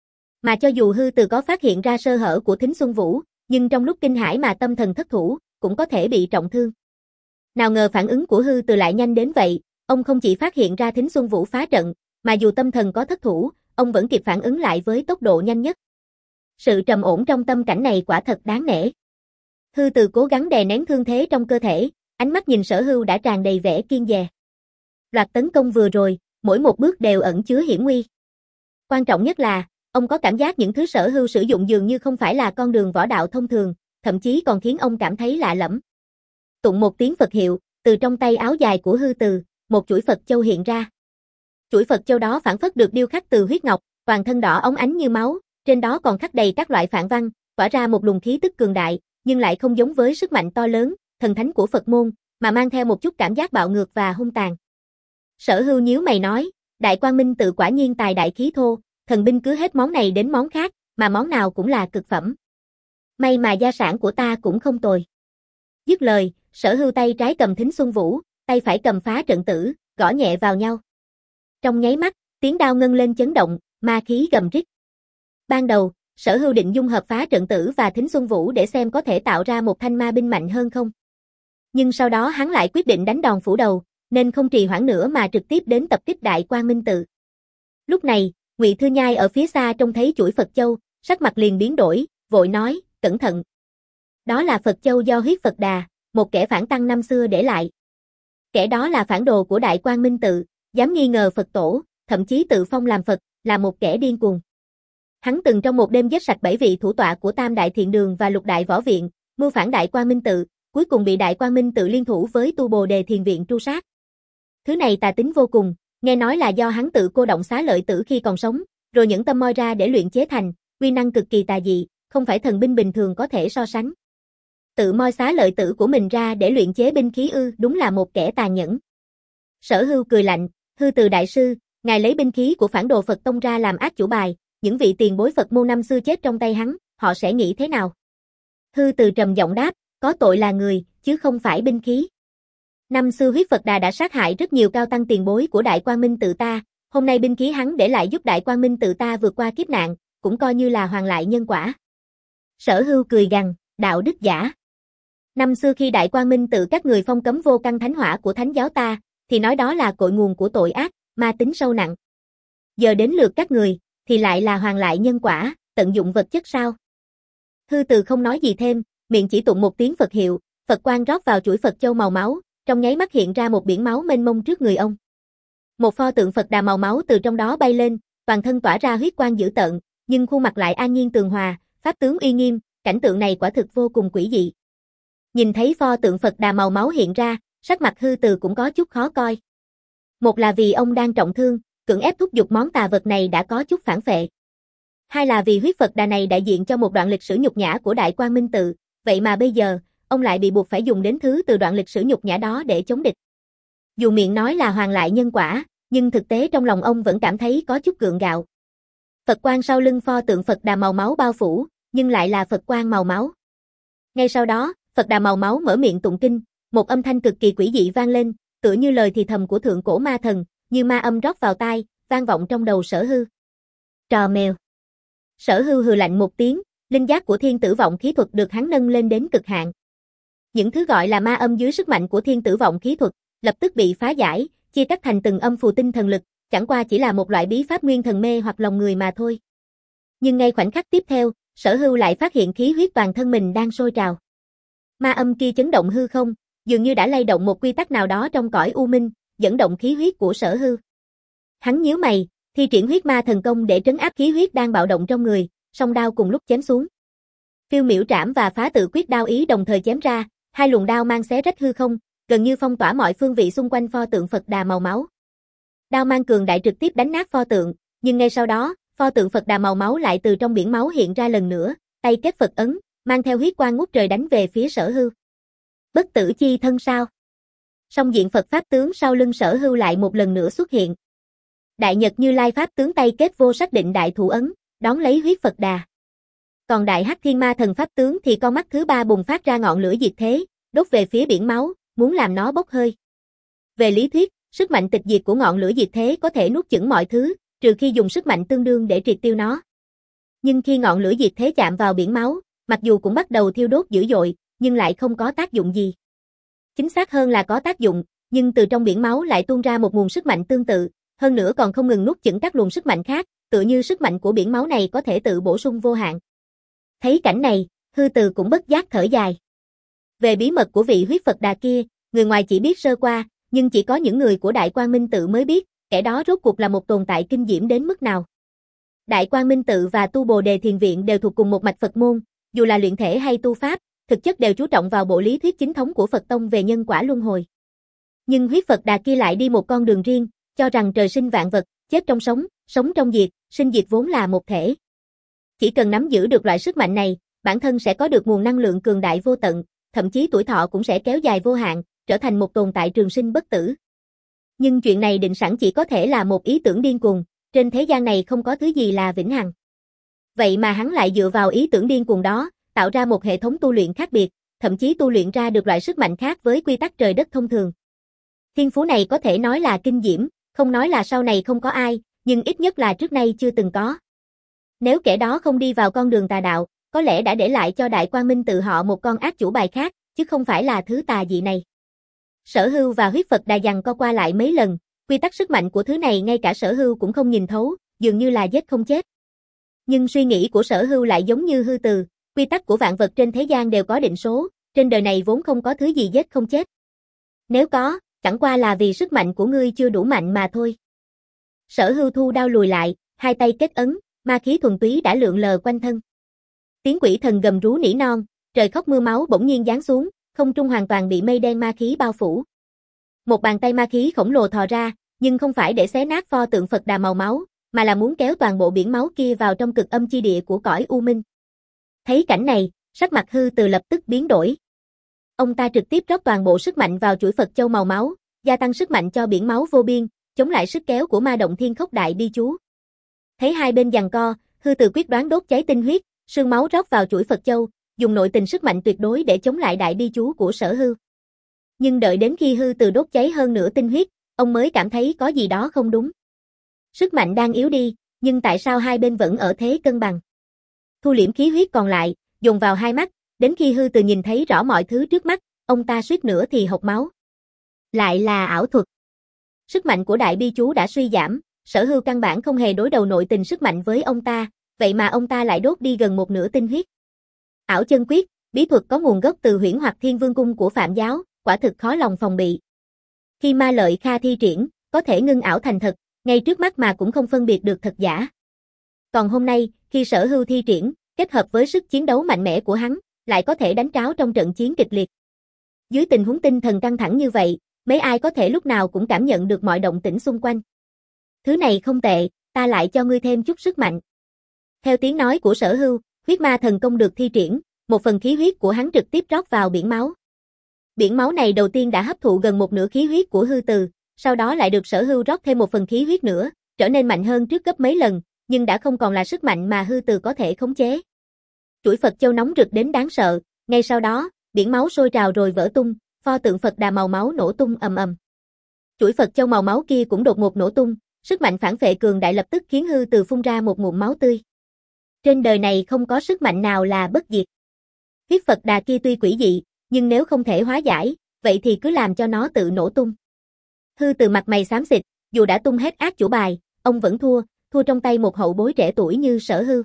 Mà cho dù hư từ có phát hiện ra sơ hở của Thính Xuân Vũ, nhưng trong lúc kinh hãi mà tâm thần thất thủ, cũng có thể bị trọng thương. Nào ngờ phản ứng của hư từ lại nhanh đến vậy, ông không chỉ phát hiện ra Thính Xuân Vũ phá trận, mà dù tâm thần có thất thủ, ông vẫn kịp phản ứng lại với tốc độ nhanh nhất. Sự trầm ổn trong tâm cảnh này quả thật đáng nể. Hư từ cố gắng đè nén thương thế trong cơ thể, ánh mắt nhìn Sở Hưu đã tràn đầy vẻ kiên dè. Loạt tấn công vừa rồi, mỗi một bước đều ẩn chứa hiểm nguy. Quan trọng nhất là, ông có cảm giác những thứ Sở Hưu sử dụng dường như không phải là con đường võ đạo thông thường, thậm chí còn khiến ông cảm thấy lạ lẫm. Tụng một tiếng Phật hiệu, từ trong tay áo dài của Hư Từ, một chuỗi Phật châu hiện ra. Chuỗi Phật châu đó phảng phất được điêu khắc từ huyết ngọc, toàn thân đỏ óng ánh như máu, trên đó còn khắc đầy các loại phạn văn, tỏa ra một luồng khí tức cường đại, nhưng lại không giống với sức mạnh to lớn, thần thánh của Phật môn, mà mang theo một chút cảm giác bạo ngược và hung tàn. Sở Hưu nhíu mày nói, Đại Quang Minh Tự quả nhiên tài đại khí thô, thần binh cứ hết món này đến món khác, mà món nào cũng là cực phẩm. May mà gia sản của ta cũng không tồi. Dứt lời, Sở Hưu tay trái cầm Thính Xuân Vũ, tay phải cầm Phá Trận Tử, gõ nhẹ vào nhau. Trong nháy mắt, tiếng đao ngân lên chấn động, ma khí gầm rít. Ban đầu, Sở Hưu định dung hợp Phá Trận Tử và Thính Xuân Vũ để xem có thể tạo ra một thanh ma binh mạnh hơn không. Nhưng sau đó hắn lại quyết định đánh đòn phủ đầu, nên không trì hoãn nữa mà trực tiếp đến tập kích Đại Quang Minh Tự. Lúc này, Ngụy Thư Nhai ở phía xa trông thấy chuỗi Phật châu, sắc mặt liền biến đổi, vội nói, cẩn thận. Đó là Phật châu do Huyết Phật Đà, một kẻ phản tăng năm xưa để lại. Kẻ đó là phản đồ của Đại Quang Minh Tự, dám nghi ngờ Phật tổ, thậm chí tự phong làm Phật, là một kẻ điên cuồng. Hắn từng trong một đêm giết sạch bảy vị thủ tọa của Tam Đại Thiện Đường và Lục Đại Võ Viện, mưu phản Đại Quang Minh Tự, cuối cùng bị Đại Quang Minh Tự liên thủ với Tu Bồ Đề Thiền Viện tru sát. Thứ này tà tính vô cùng, nghe nói là do hắn tự cô động xá lợi tử khi còn sống, rồi những tâm moi ra để luyện chế thành, uy năng cực kỳ tà dị, không phải thần binh bình thường có thể so sánh. Tự moi xá lợi tử của mình ra để luyện chế binh khí ư, đúng là một kẻ tàn nhẫn. Sở Hưu cười lạnh, Hư Từ đại sư, ngài lấy binh khí của phản đồ Phật tông ra làm ác chủ bài, những vị tiền bối Phật môn năm xưa chết trong tay hắn, họ sẽ nghĩ thế nào? Hư Từ trầm giọng đáp, có tội là người, chứ không phải binh khí. Năm xưa Huyết Phật Đà đã sát hại rất nhiều cao tăng tiền bối của Đại Quang Minh Tự ta, hôm nay binh khí hắn để lại giúp Đại Quang Minh Tự ta vượt qua kiếp nạn, cũng coi như là hoàn lại nhân quả. Sở Hưu cười gằn, đạo đức giả. Năm xưa khi Đại Quang Minh Tự các người phong cấm vô căn thánh hỏa của thánh giáo ta, thì nói đó là cội nguồn của tội ác, ma tính sâu nặng. Giờ đến lượt các người, thì lại là hoàn lại nhân quả, tận dụng vật chất sao? Hư Từ không nói gì thêm, miệng chỉ tụng một tiếng Phật hiệu, Phật quang rót vào chuỗi Phật châu màu máu, trong nháy mắt hiện ra một biển máu mênh mông trước người ông. Một pho tượng Phật Đà màu máu từ trong đó bay lên, toàn thân tỏa ra huyết quang dữ tợn, nhưng khuôn mặt lại an nhiên tường hòa, pháp tướng uy nghiêm, cảnh tượng này quả thực vô cùng quỷ dị. Nhìn thấy pho tượng Phật Đà màu máu hiện ra, sắc mặt Hư Từ cũng có chút khó coi. Một là vì ông đang trọng thương, cưỡng ép thúc giục món tà vật này đã có chút phản phệ. Hai là vì huyết Phật Đà này đại diện cho một đoạn lịch sử nhục nhã của Đại Quang Minh Tự, vậy mà bây giờ, ông lại bị buộc phải dùng đến thứ từ đoạn lịch sử nhục nhã đó để chống địch. Dù miệng nói là hoàn lại nhân quả, nhưng thực tế trong lòng ông vẫn cảm thấy có chút gượng gạo. Phật quang sau lưng pho tượng Phật Đà màu máu bao phủ, nhưng lại là Phật quang màu máu. Ngay sau đó, Phật Đà màu máu mở miệng tụng kinh, một âm thanh cực kỳ quỷ dị vang lên, tựa như lời thì thầm của thượng cổ ma thần, như ma âm rót vào tai, vang vọng trong đầu Sở Hưu. Trò mèo. Sở Hưu hừ lạnh một tiếng, linh giác của thiên tử vọng khí thuật được hắn nâng lên đến cực hạn. Những thứ gọi là ma âm dưới sức mạnh của thiên tử vọng khí thuật, lập tức bị phá giải, chia cắt thành từng âm phù tinh thần lực, chẳng qua chỉ là một loại bí pháp nguyên thần mê hoặc lòng người mà thôi. Nhưng ngay khoảnh khắc tiếp theo, Sở Hưu lại phát hiện khí huyết toàn thân mình đang sôi trào. Ma âm kia chấn động hư không, dường như đã lay động một quy tắc nào đó trong cõi u minh, dẫn động khí huyết của Sở Hưu. Hắn nhíu mày, thi triển huyết ma thần công để trấn áp khí huyết đang bạo động trong người, song đao cùng lúc chém xuống. Phiêu miểu trảm và phá tự quyết đao ý đồng thời chém ra, hai luồng đao mang xé rách hư không, gần như phong tỏa mọi phương vị xung quanh pho tượng Phật Đà màu máu. Đao mang cường đại trực tiếp đánh nát pho tượng, nhưng ngay sau đó, pho tượng Phật Đà màu máu lại từ trong biển máu hiện ra lần nữa, tay kết Phật ấn, mang theo huyết quang ngút trời đánh về phía Sở Hưu. Bất tử chi thân sao? Song diện Phật pháp tướng sau lưng Sở Hưu lại một lần nữa xuất hiện. Đại Nhật Như Lai pháp tướng tay kết vô sắc định đại thủ ấn, đón lấy huyết Phật Đà. Còn Đại Hắc Thiên Ma thần pháp tướng thì con mắt thứ ba bùng phát ra ngọn lửa diệt thế, đốt về phía biển máu, muốn làm nó bốc hơi. Về lý thuyết, sức mạnh tịch diệt của ngọn lửa diệt thế có thể nuốt chửng mọi thứ, trừ khi dùng sức mạnh tương đương để triệt tiêu nó. Nhưng khi ngọn lửa diệt thế chạm vào biển máu, mặc dù cũng bắt đầu thiêu đốt dữ dội, nhưng lại không có tác dụng gì. Chính xác hơn là có tác dụng, nhưng từ trong biển máu lại tuôn ra một nguồn sức mạnh tương tự, hơn nữa còn không ngừng nuốt chửng các luồng sức mạnh khác, tựa như sức mạnh của biển máu này có thể tự bổ sung vô hạn. Thấy cảnh này, Hư Từ cũng bất giác thở dài. Về bí mật của vị huyết Phật Đà kia, người ngoài chỉ biết sơ qua, nhưng chỉ có những người của Đại Quang Minh Tự mới biết, kẻ đó rốt cuộc là một tồn tại kinh diễm đến mức nào. Đại Quang Minh Tự và Tu Bồ Đề Thiền Viện đều thuộc cùng một mạch Phật môn, dù là luyện thể hay tu pháp, thực chất đều chú trọng vào bộ lý thuyết chính thống của Phật tông về nhân quả luân hồi. Nhưng huyết Phật Đà kia lại đi một con đường riêng, cho rằng trời sinh vạn vật, chết trong sống, sống trong diệt, sinh diệt vốn là một thể. Chỉ cần nắm giữ được loại sức mạnh này, bản thân sẽ có được nguồn năng lượng cường đại vô tận, thậm chí tuổi thọ cũng sẽ kéo dài vô hạn, trở thành một tồn tại trường sinh bất tử. Nhưng chuyện này định sẵn chỉ có thể là một ý tưởng điên cuồng, trên thế gian này không có thứ gì là vĩnh hằng. Vậy mà hắn lại dựa vào ý tưởng điên cuồng đó, tạo ra một hệ thống tu luyện khác biệt, thậm chí tu luyện ra được loại sức mạnh khác với quy tắc trời đất thông thường. Thiên phú này có thể nói là kinh diễm, không nói là sau này không có ai, nhưng ít nhất là trước nay chưa từng có. Nếu kẻ đó không đi vào con đường tà đạo, có lẽ đã để lại cho Đại Quang Minh Tự họ một con ác chủ bài khác, chứ không phải là thứ tà dị này. Sở Hưu và huyết Phật Đà giằng co qua lại mấy lần, quy tắc sức mạnh của thứ này ngay cả Sở Hưu cũng không nhìn thấu, dường như là giết không chết. Nhưng suy nghĩ của Sở Hưu lại giống như hư từ, quy tắc của vạn vật trên thế gian đều có định số, trên đời này vốn không có thứ gì giết không chết. Nếu có, chẳng qua là vì sức mạnh của ngươi chưa đủ mạnh mà thôi. Sở Hưu thu đao lùi lại, hai tay kết ấn, ma khí thuần túy đã lượn lờ quanh thân. Tiếng quỷ thần gầm rú nỉ non, trời khóc mưa máu bỗng nhiên giáng xuống, không trung hoàn toàn bị mây đen ma khí bao phủ. Một bàn tay ma khí khổng lồ thò ra, nhưng không phải để xé nát pho tượng Phật Đà màu máu, mà là muốn kéo toàn bộ biển máu kia vào trong cực âm chi địa của cõi u minh. Thấy cảnh này, sắc mặt hư từ lập tức biến đổi. Ông ta trực tiếp rót toàn bộ sức mạnh vào chuỗi Phật châu màu máu, gia tăng sức mạnh cho biển máu vô biên, chống lại sức kéo của ma động thiên khốc đại bi chú. Thấy hai bên giằng co, hư từ quyết đoán đốt cháy tinh huyết, sương máu rót vào chuỗi Phật châu, dùng nội tình sức mạnh tuyệt đối để chống lại đại bi chú của Sở Hưu. Nhưng đợi đến khi hư từ đốt cháy hơn nửa tinh huyết, ông mới cảm thấy có gì đó không đúng. Sức mạnh đang yếu đi, nhưng tại sao hai bên vẫn ở thế cân bằng? Thu liễm khí huyết còn lại, dồn vào hai mắt, đến khi hư từ nhìn thấy rõ mọi thứ trước mắt, ông ta suýt nữa thì hộc máu. Lại là ảo thuật. Sức mạnh của đại bi chú đã suy giảm, Sở Hưu căn bản không hề đối đầu nội tình sức mạnh với ông ta, vậy mà ông ta lại đốt đi gần một nửa tinh huyết. Ảo chân quyết, bí thuật có nguồn gốc từ Huyễn Hoặc Thiên Vương cung của Phạm giáo, quả thực khó lòng phòng bị. Khi ma lợi kha thi triển, có thể ngưng ảo thành thật, ngay trước mắt mà cũng không phân biệt được thật giả. Còn hôm nay, khi Sở Hưu thi triển, kết hợp với sức chiến đấu mạnh mẽ của hắn, lại có thể đánh tráo trong trận chiến kịch liệt. Dưới tình huống tinh thần căng thẳng như vậy, mấy ai có thể lúc nào cũng cảm nhận được mọi động tĩnh xung quanh. Thứ này không tệ, ta lại cho ngươi thêm chút sức mạnh. Theo tiếng nói của Sở Hưu, huyết ma thần công được thi triển, một phần khí huyết của hắn trực tiếp rót vào biển máu. Biển máu này đầu tiên đã hấp thụ gần một nửa khí huyết của hư từ, sau đó lại được Sở Hưu rót thêm một phần khí huyết nữa, trở nên mạnh hơn trước gấp mấy lần, nhưng đã không còn là sức mạnh mà hư từ có thể khống chế. Chuỗi Phật châu nóng rực đến đáng sợ, ngay sau đó, biển máu sôi trào rồi vỡ tung, pho tượng Phật Đà màu máu nổ tung ầm ầm. Chuỗi Phật châu màu máu kia cũng đột ngột nổ tung, sức mạnh phản phệ cường đại lập tức khiến hư từ phun ra một ngụm máu tươi. Trên đời này không có sức mạnh nào là bất diệt. Huyết Phật Đà kia tuy quỷ dị, nhưng nếu không thể hóa giải, vậy thì cứ làm cho nó tự nổ tung. Hư từ mặt mày xám xịt, dù đã tung hết ác chủ bài, ông vẫn thua, thua trong tay một hậu bối trẻ tuổi như Sở Hưu.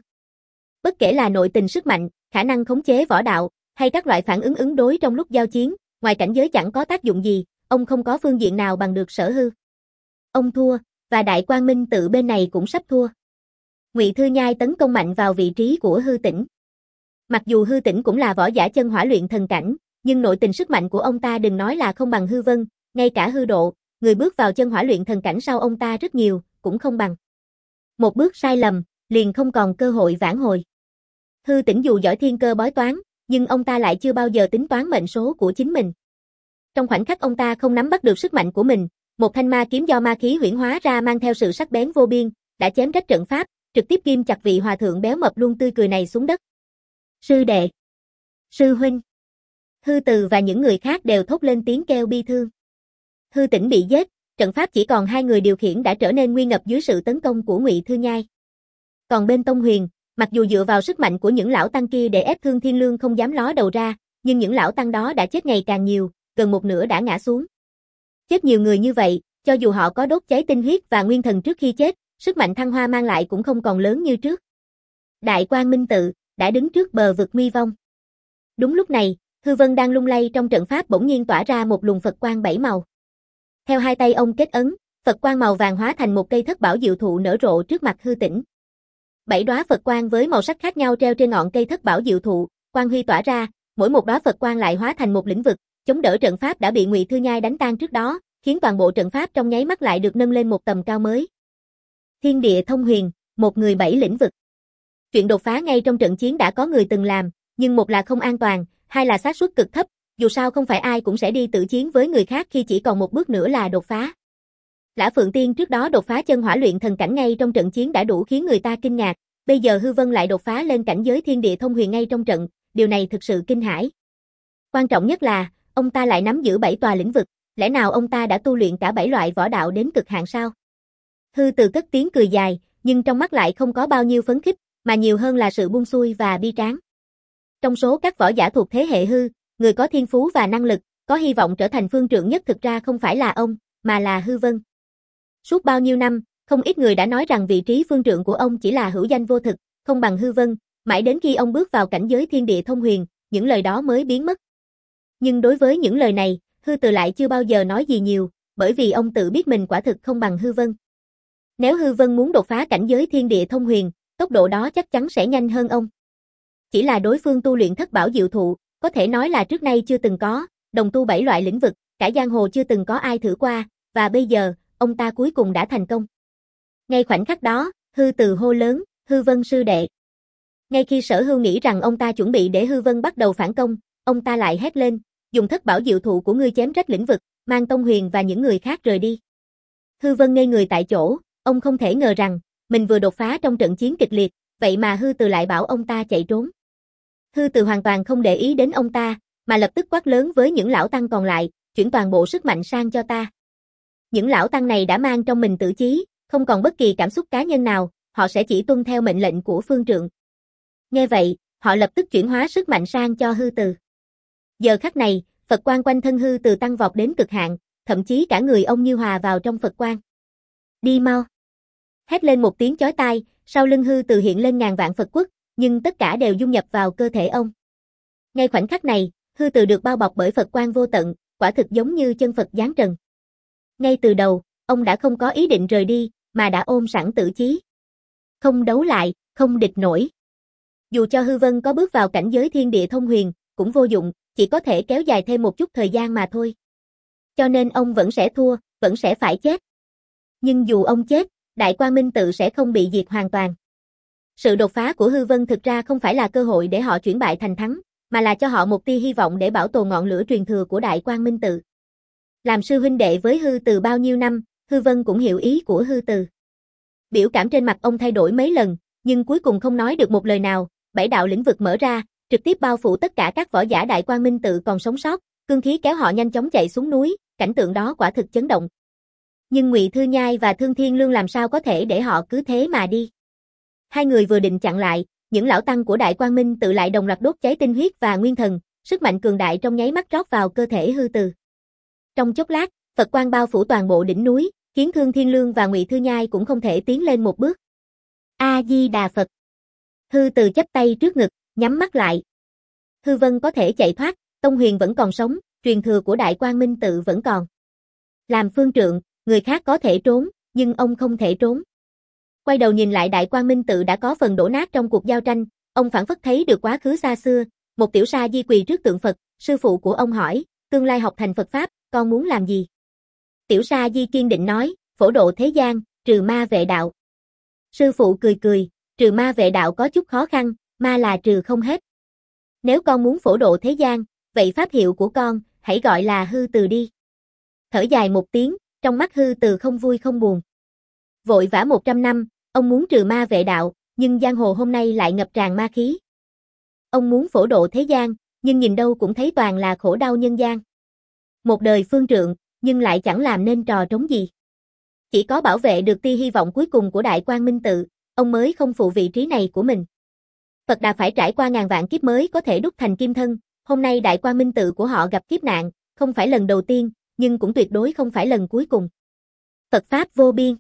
Bất kể là nội tình sức mạnh, khả năng khống chế võ đạo, hay các loại phản ứng ứng đối trong lúc giao chiến, ngoài cảnh giới chẳng có tác dụng gì, ông không có phương diện nào bằng được Sở Hưu. Ông thua, và Đại Quang Minh Tự bên này cũng sắp thua. Ngụy Thư Nhai tấn công mạnh vào vị trí của Hư Tĩnh. Mặc dù Hư Tĩnh cũng là võ giả chân hỏa luyện thần cảnh, nhưng nội tình sức mạnh của ông ta đừng nói là không bằng Hư Vân, ngay cả Hư Độ, người bước vào chân hỏa luyện thần cảnh sau ông ta rất nhiều, cũng không bằng. Một bước sai lầm, liền không còn cơ hội vãn hồi. Hư Tĩnh dù giỏi thiên cơ bói toán, nhưng ông ta lại chưa bao giờ tính toán mệnh số của chính mình. Trong khoảnh khắc ông ta không nắm bắt được sức mạnh của mình, một thanh ma kiếm do ma khí huyễn hóa ra mang theo sự sắc bén vô biên, đã chém rách trận pháp, trực tiếp ghim chặt vị hòa thượng béo mập luôn tươi cười này xuống đất. Sư đệ, sư huynh. Hư Từ và những người khác đều thốt lên tiếng kêu bi thương. Hư Tĩnh bị giết, trận pháp chỉ còn hai người điều khiển đã trở nên nguy ngập dưới sự tấn công của Ngụy Thư Nhai. Còn bên Tông Huyền, mặc dù dựa vào sức mạnh của những lão tăng kia để ép Thương Thiên Lương không dám ló đầu ra, nhưng những lão tăng đó đã chết ngày càng nhiều, gần một nửa đã ngã xuống. Chết nhiều người như vậy, cho dù họ có đốt cháy tinh huyết và nguyên thần trước khi chết, sức mạnh thăng hoa mang lại cũng không còn lớn như trước. Đại Quang Minh Tự đã đứng trước bờ vực nguy vong. Đúng lúc này, Hư Vân đang lung lay trong trận pháp bỗng nhiên tỏa ra một luồng Phật quang bảy màu. Theo hai tay ông kết ấn, Phật quang màu vàng hóa thành một cây thất bảo diệu thụ nở rộ trước mặt Hư Tĩnh. Bảy đóa Phật quang với màu sắc khác nhau treo trên ngọn cây thất bảo diệu thụ, quang huy tỏa ra, mỗi một đóa Phật quang lại hóa thành một lĩnh vực, chống đỡ trận pháp đã bị Ngụy Thư Nhai đánh tan trước đó, khiến toàn bộ trận pháp trong nháy mắt lại được nâng lên một tầm cao mới. Thiên địa thông huyền, một người bảy lĩnh vực. Chuyện đột phá ngay trong trận chiến đã có người từng làm, nhưng một là không an toàn, hai là xác suất cực thấp, dù sao không phải ai cũng sẽ đi tự chiến với người khác khi chỉ còn một bước nữa là đột phá. Lã Phượng Tiên trước đó đột phá chân hỏa luyện thần cảnh ngay trong trận chiến đã đủ khiến người ta kinh ngạc, bây giờ Hư Vân lại đột phá lên cảnh giới thiên địa thông huyền ngay trong trận, điều này thực sự kinh hãi. Quan trọng nhất là, ông ta lại nắm giữ bảy tòa lĩnh vực, lẽ nào ông ta đã tu luyện cả bảy loại võ đạo đến cực hạn sao? Hư Từ cất tiếng cười dài, nhưng trong mắt lại không có bao nhiêu phấn khích, mà nhiều hơn là sự buông xuôi và bi tráng. Trong số các võ giả thuộc thế hệ Hư, người có thiên phú và năng lực, có hy vọng trở thành phương trượng nhất thực ra không phải là ông, mà là Hư Vân. Suốt bao nhiêu năm, không ít người đã nói rằng vị trí phương trượng của ông chỉ là hữu danh vô thực, không bằng Hư Vân, mãi đến khi ông bước vào cảnh giới thiên địa thông huyền, những lời đó mới biến mất. Nhưng đối với những lời này, Hư Từ lại chưa bao giờ nói gì nhiều, bởi vì ông tự biết mình quả thực không bằng Hư Vân. Nếu Hư Vân muốn đột phá cảnh giới thiên địa thông huyền, tốc độ đó chắc chắn sẽ nhanh hơn ông. Chỉ là đối phương tu luyện thất bảo diệu thụ, có thể nói là trước nay chưa từng có, đồng tu bảy loại lĩnh vực, cả giang hồ chưa từng có ai thử qua, và bây giờ, ông ta cuối cùng đã thành công. Ngay khoảnh khắc đó, Hư Từ hô lớn, Hư Vân sư đệ. Ngay khi Sở Hưu nghĩ rằng ông ta chuẩn bị để Hư Vân bắt đầu phản công, ông ta lại hét lên, dùng thất bảo diệu thụ của ngươi chém rách lĩnh vực, mang Tông Huyền và những người khác rời đi. Hư Vân ngây người tại chỗ, ông không thể ngờ rằng, mình vừa đột phá trong trận chiến kịch liệt, vậy mà Hư Từ lại bảo ông ta chạy trốn. Hư Từ hoàn toàn không để ý đến ông ta, mà lập tức quát lớn với những lão tăng còn lại, chuyển toàn bộ sức mạnh sang cho ta. Những lão tăng này đã mang trong mình tử chí, không còn bất kỳ cảm xúc cá nhân nào, họ sẽ chỉ tuân theo mệnh lệnh của phương trượng. Nghe vậy, họ lập tức chuyển hóa sức mạnh sang cho Hư Từ. Giờ khắc này, Phật quang quanh thân Hư Từ tăng vọt đến cực hạn, thậm chí cả người ông như hòa vào trong Phật quang. Đi mau! Hét lên một tiếng chói tai, sau lưng Hư Từ hiện lên ngàn vạn Phật quốc, nhưng tất cả đều dung nhập vào cơ thể ông. Ngay khoảnh khắc này, Hư Từ được bao bọc bởi Phật quang vô tận, quả thực giống như chân Phật giáng trần. Ngay từ đầu, ông đã không có ý định rời đi, mà đã ôm sẵn tử chí. Không đấu lại, không địch nổi. Dù cho Hư Vân có bước vào cảnh giới thiên địa thông huyền, cũng vô dụng, chỉ có thể kéo dài thêm một chút thời gian mà thôi. Cho nên ông vẫn sẽ thua, vẫn sẽ phải chết. Nhưng dù ông chết, Đại Quang Minh Tự sẽ không bị diệt hoàn toàn. Sự đột phá của Hư Vân thực ra không phải là cơ hội để họ chuyển bại thành thắng, mà là cho họ một tia hy vọng để bảo tồn ngọn lửa truyền thừa của Đại Quang Minh Tự. Làm sư huynh đệ với Hư Từ bao nhiêu năm, Hư Vân cũng hiểu ý của Hư Từ. Biểu cảm trên mặt ông thay đổi mấy lần, nhưng cuối cùng không nói được một lời nào, bảy đạo lĩnh vực mở ra, trực tiếp bao phủ tất cả các võ giả Đại Quang Minh Tự còn sống sót, cương khí kéo họ nhanh chóng chạy xuống núi, cảnh tượng đó quả thực chấn động. Nhưng Ngụy Thư Nhai và Thương Thiên Lương làm sao có thể để họ cứ thế mà đi. Hai người vừa định chặn lại, những lão tăng của Đại Quang Minh Tự lại đồng loạt đốt cháy tinh huyết và nguyên thần, sức mạnh cường đại trong nháy mắt rót vào cơ thể Hư Từ. Trong chốc lát, Phật quang bao phủ toàn bộ đỉnh núi, khiến Thương Thiên Lương và Ngụy Thư Nhai cũng không thể tiến lên một bước. A Di Đà Phật. Hư Từ chắp tay trước ngực, nhắm mắt lại. Hư Vân có thể chạy thoát, Tông Huyền vẫn còn sống, truyền thừa của Đại Quang Minh Tự vẫn còn. Làm phương trượng, người khác có thể trốn, nhưng ông không thể trốn. Quay đầu nhìn lại Đại Quang Minh Tự đã có phần đổ nát trong cuộc giao tranh, ông phảng phất thấy được quá khứ xa xưa, một tiểu sa di quỳ trước tượng Phật, sư phụ của ông hỏi, tương lai học thành Phật Pháp, con muốn làm gì? Tiểu sa di kiên định nói, phổ độ thế gian, trừ ma vệ đạo. Sư phụ cười cười, trừ ma vệ đạo có chút khó khăn, ma là trừ không hết. Nếu con muốn phổ độ thế gian, vậy pháp hiệu của con, hãy gọi là Hư Từ đi. Thở dài một tiếng, trong mắt Hư Từ không vui không buồn. Vội vã một trăm năm, ông muốn trừ ma vệ đạo, nhưng giang hồ hôm nay lại ngập tràn ma khí. Ông muốn phổ độ thế gian, nhưng nhìn đâu cũng thấy toàn là khổ đau nhân gian. Một đời phương trượng, nhưng lại chẳng làm nên trò trống gì. Chỉ có bảo vệ được tia hy vọng cuối cùng của Đại Quang Minh Tự, ông mới không phụ vị trí này của mình. Phật Đà phải trải qua ngàn vạn kiếp mới có thể đúc thành kim thân, hôm nay Đại Quang Minh Tự của họ gặp kiếp nạn, không phải lần đầu tiên, nhưng cũng tuyệt đối không phải lần cuối cùng. Phật Pháp vô biên.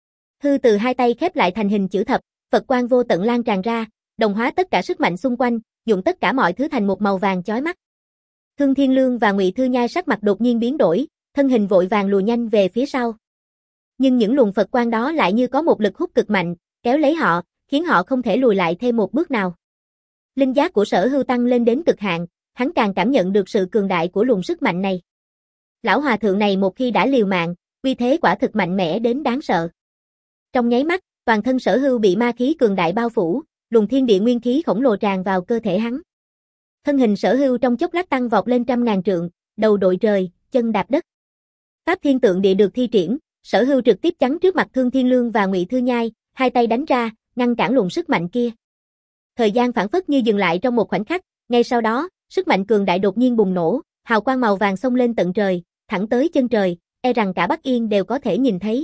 Hư Từ hai tay khép lại thành hình chữ thập, Phật quang vô tận lan tràn ra, đồng hóa tất cả sức mạnh xung quanh, nhuộm tất cả mọi thứ thành một màu vàng chói mắt. Thương Thiên Lương và Ngụy Thư Nhai sắc mặt đột nhiên biến đổi, thân hình vội vàng lùi nhanh về phía sau. Nhưng những luồng Phật quang đó lại như có một lực hút cực mạnh, kéo lấy họ, khiến họ không thể lùi lại thêm một bước nào. Linh giác của Sở Hưu tăng lên đến cực hạn, hắn càng cảm nhận được sự cường đại của luồng sức mạnh này. Lão hòa thượng này một khi đã liều mạng, uy thế quả thực mạnh mẽ đến đáng sợ. Trong nháy mắt, toàn thân Sở Hưu bị ma khí cường đại bao phủ, luồng thiên địa nguyên khí khổng lồ tràn vào cơ thể hắn. Thân hình Sở Hưu trong chốc lát tăng vọt lên trăm ngàn trượng, đầu đội trời, chân đạp đất. Pháp Thiên Tượng Địa được thi triển, Sở Hưu trực tiếp chắn trước mặt Thương Thiên Lương và Ngụy Thư Nhai, hai tay đánh ra, ngăn cản luồng sức mạnh kia. Thời gian phảng phất như dừng lại trong một khoảnh khắc, ngay sau đó, sức mạnh cường đại đột nhiên bùng nổ, hào quang màu vàng xông lên tận trời, thẳng tới chân trời, e rằng cả Bắc Yên đều có thể nhìn thấy.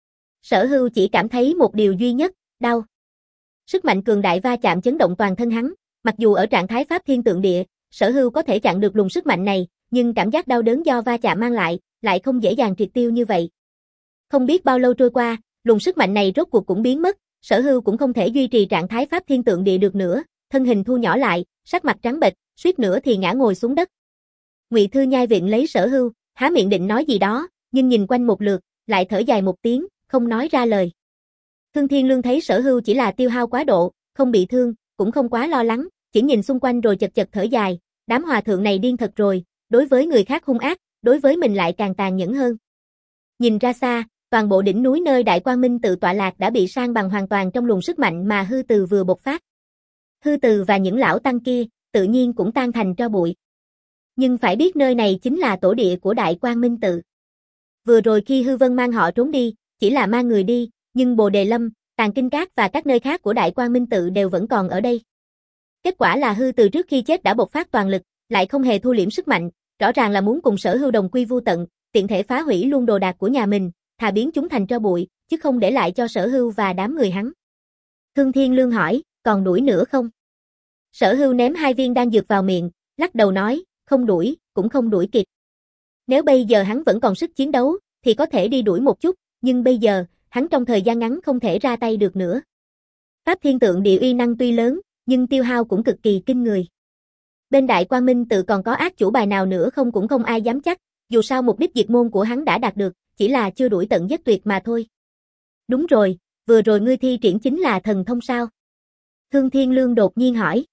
Sở Hưu chỉ cảm thấy một điều duy nhất, đau. Sức mạnh cường đại va chạm chấn động toàn thân hắn, mặc dù ở trạng thái Pháp Thiên Tượng Địa, Sở Hưu có thể chặn được luồng sức mạnh này, nhưng cảm giác đau đớn do va chạm mang lại, lại không dễ dàng triệt tiêu như vậy. Không biết bao lâu trôi qua, luồng sức mạnh này rốt cuộc cũng biến mất, Sở Hưu cũng không thể duy trì trạng thái Pháp Thiên Tượng Địa được nữa, thân hình thu nhỏ lại, sắc mặt trắng bệch, suýt nữa thì ngã ngồi xuống đất. Ngụy Thư Nhai viện lấy Sở Hưu, há miệng định nói gì đó, nhưng nhìn quanh một lượt, lại thở dài một tiếng, không nói ra lời. Thương Thiên Lương thấy Sở Hưu chỉ là tiêu hao quá độ, không bị thương, cũng không quá lo lắng, chỉ nhìn xung quanh rồi chật chật thở dài, đám hòa thượng này điên thật rồi, đối với người khác hung ác, đối với mình lại càng tàn nhẫn hơn. Nhìn ra xa, toàn bộ đỉnh núi nơi Đại Quang Minh tự tọa lạc đã bị san bằng hoàn toàn trong luồng sức mạnh mà hư từ vừa bộc phát. Hư từ và những lão tăng kia, tự nhiên cũng tan thành tro bụi. Nhưng phải biết nơi này chính là tổ địa của Đại Quang Minh tự. Vừa rồi khi Hư Vân mang họ trốn đi, chỉ là mang người đi, nhưng Bồ Đề Lâm, Tàng Kinh Các và các nơi khác của Đại Quang Minh tự đều vẫn còn ở đây. Kết quả là Hư từ trước khi chết đã bộc phát toàn lực, lại không hề thu liễm sức mạnh, rõ ràng là muốn cùng Sở Hưu đồng quy vu tận, tiện thể phá hủy luôn đồ đạc của nhà mình, thà biến chúng thành tro bụi, chứ không để lại cho Sở Hưu và đám người hắn. Thương Thiên Lương hỏi, còn đuổi nữa không? Sở Hưu ném hai viên đan dược vào miệng, lắc đầu nói, không đuổi, cũng không đuổi kịp. Nếu bây giờ hắn vẫn còn sức chiến đấu, thì có thể đi đuổi một chút, nhưng bây giờ, hắn trong thời gian ngắn không thể ra tay được nữa. Pháp Thiên Tượng Địa uy năng tuy lớn, nhưng tiêu hao cũng cực kỳ kinh người. Bên Đại Quang Minh tự còn có ác chủ bài nào nữa không cũng không ai dám chắc, dù sao mục đích diệt môn của hắn đã đạt được, chỉ là chưa đuổi tận giết tuyệt mà thôi. Đúng rồi, vừa rồi ngươi thi triển chính là thần thông sao? Thương Thiên Lương đột nhiên hỏi.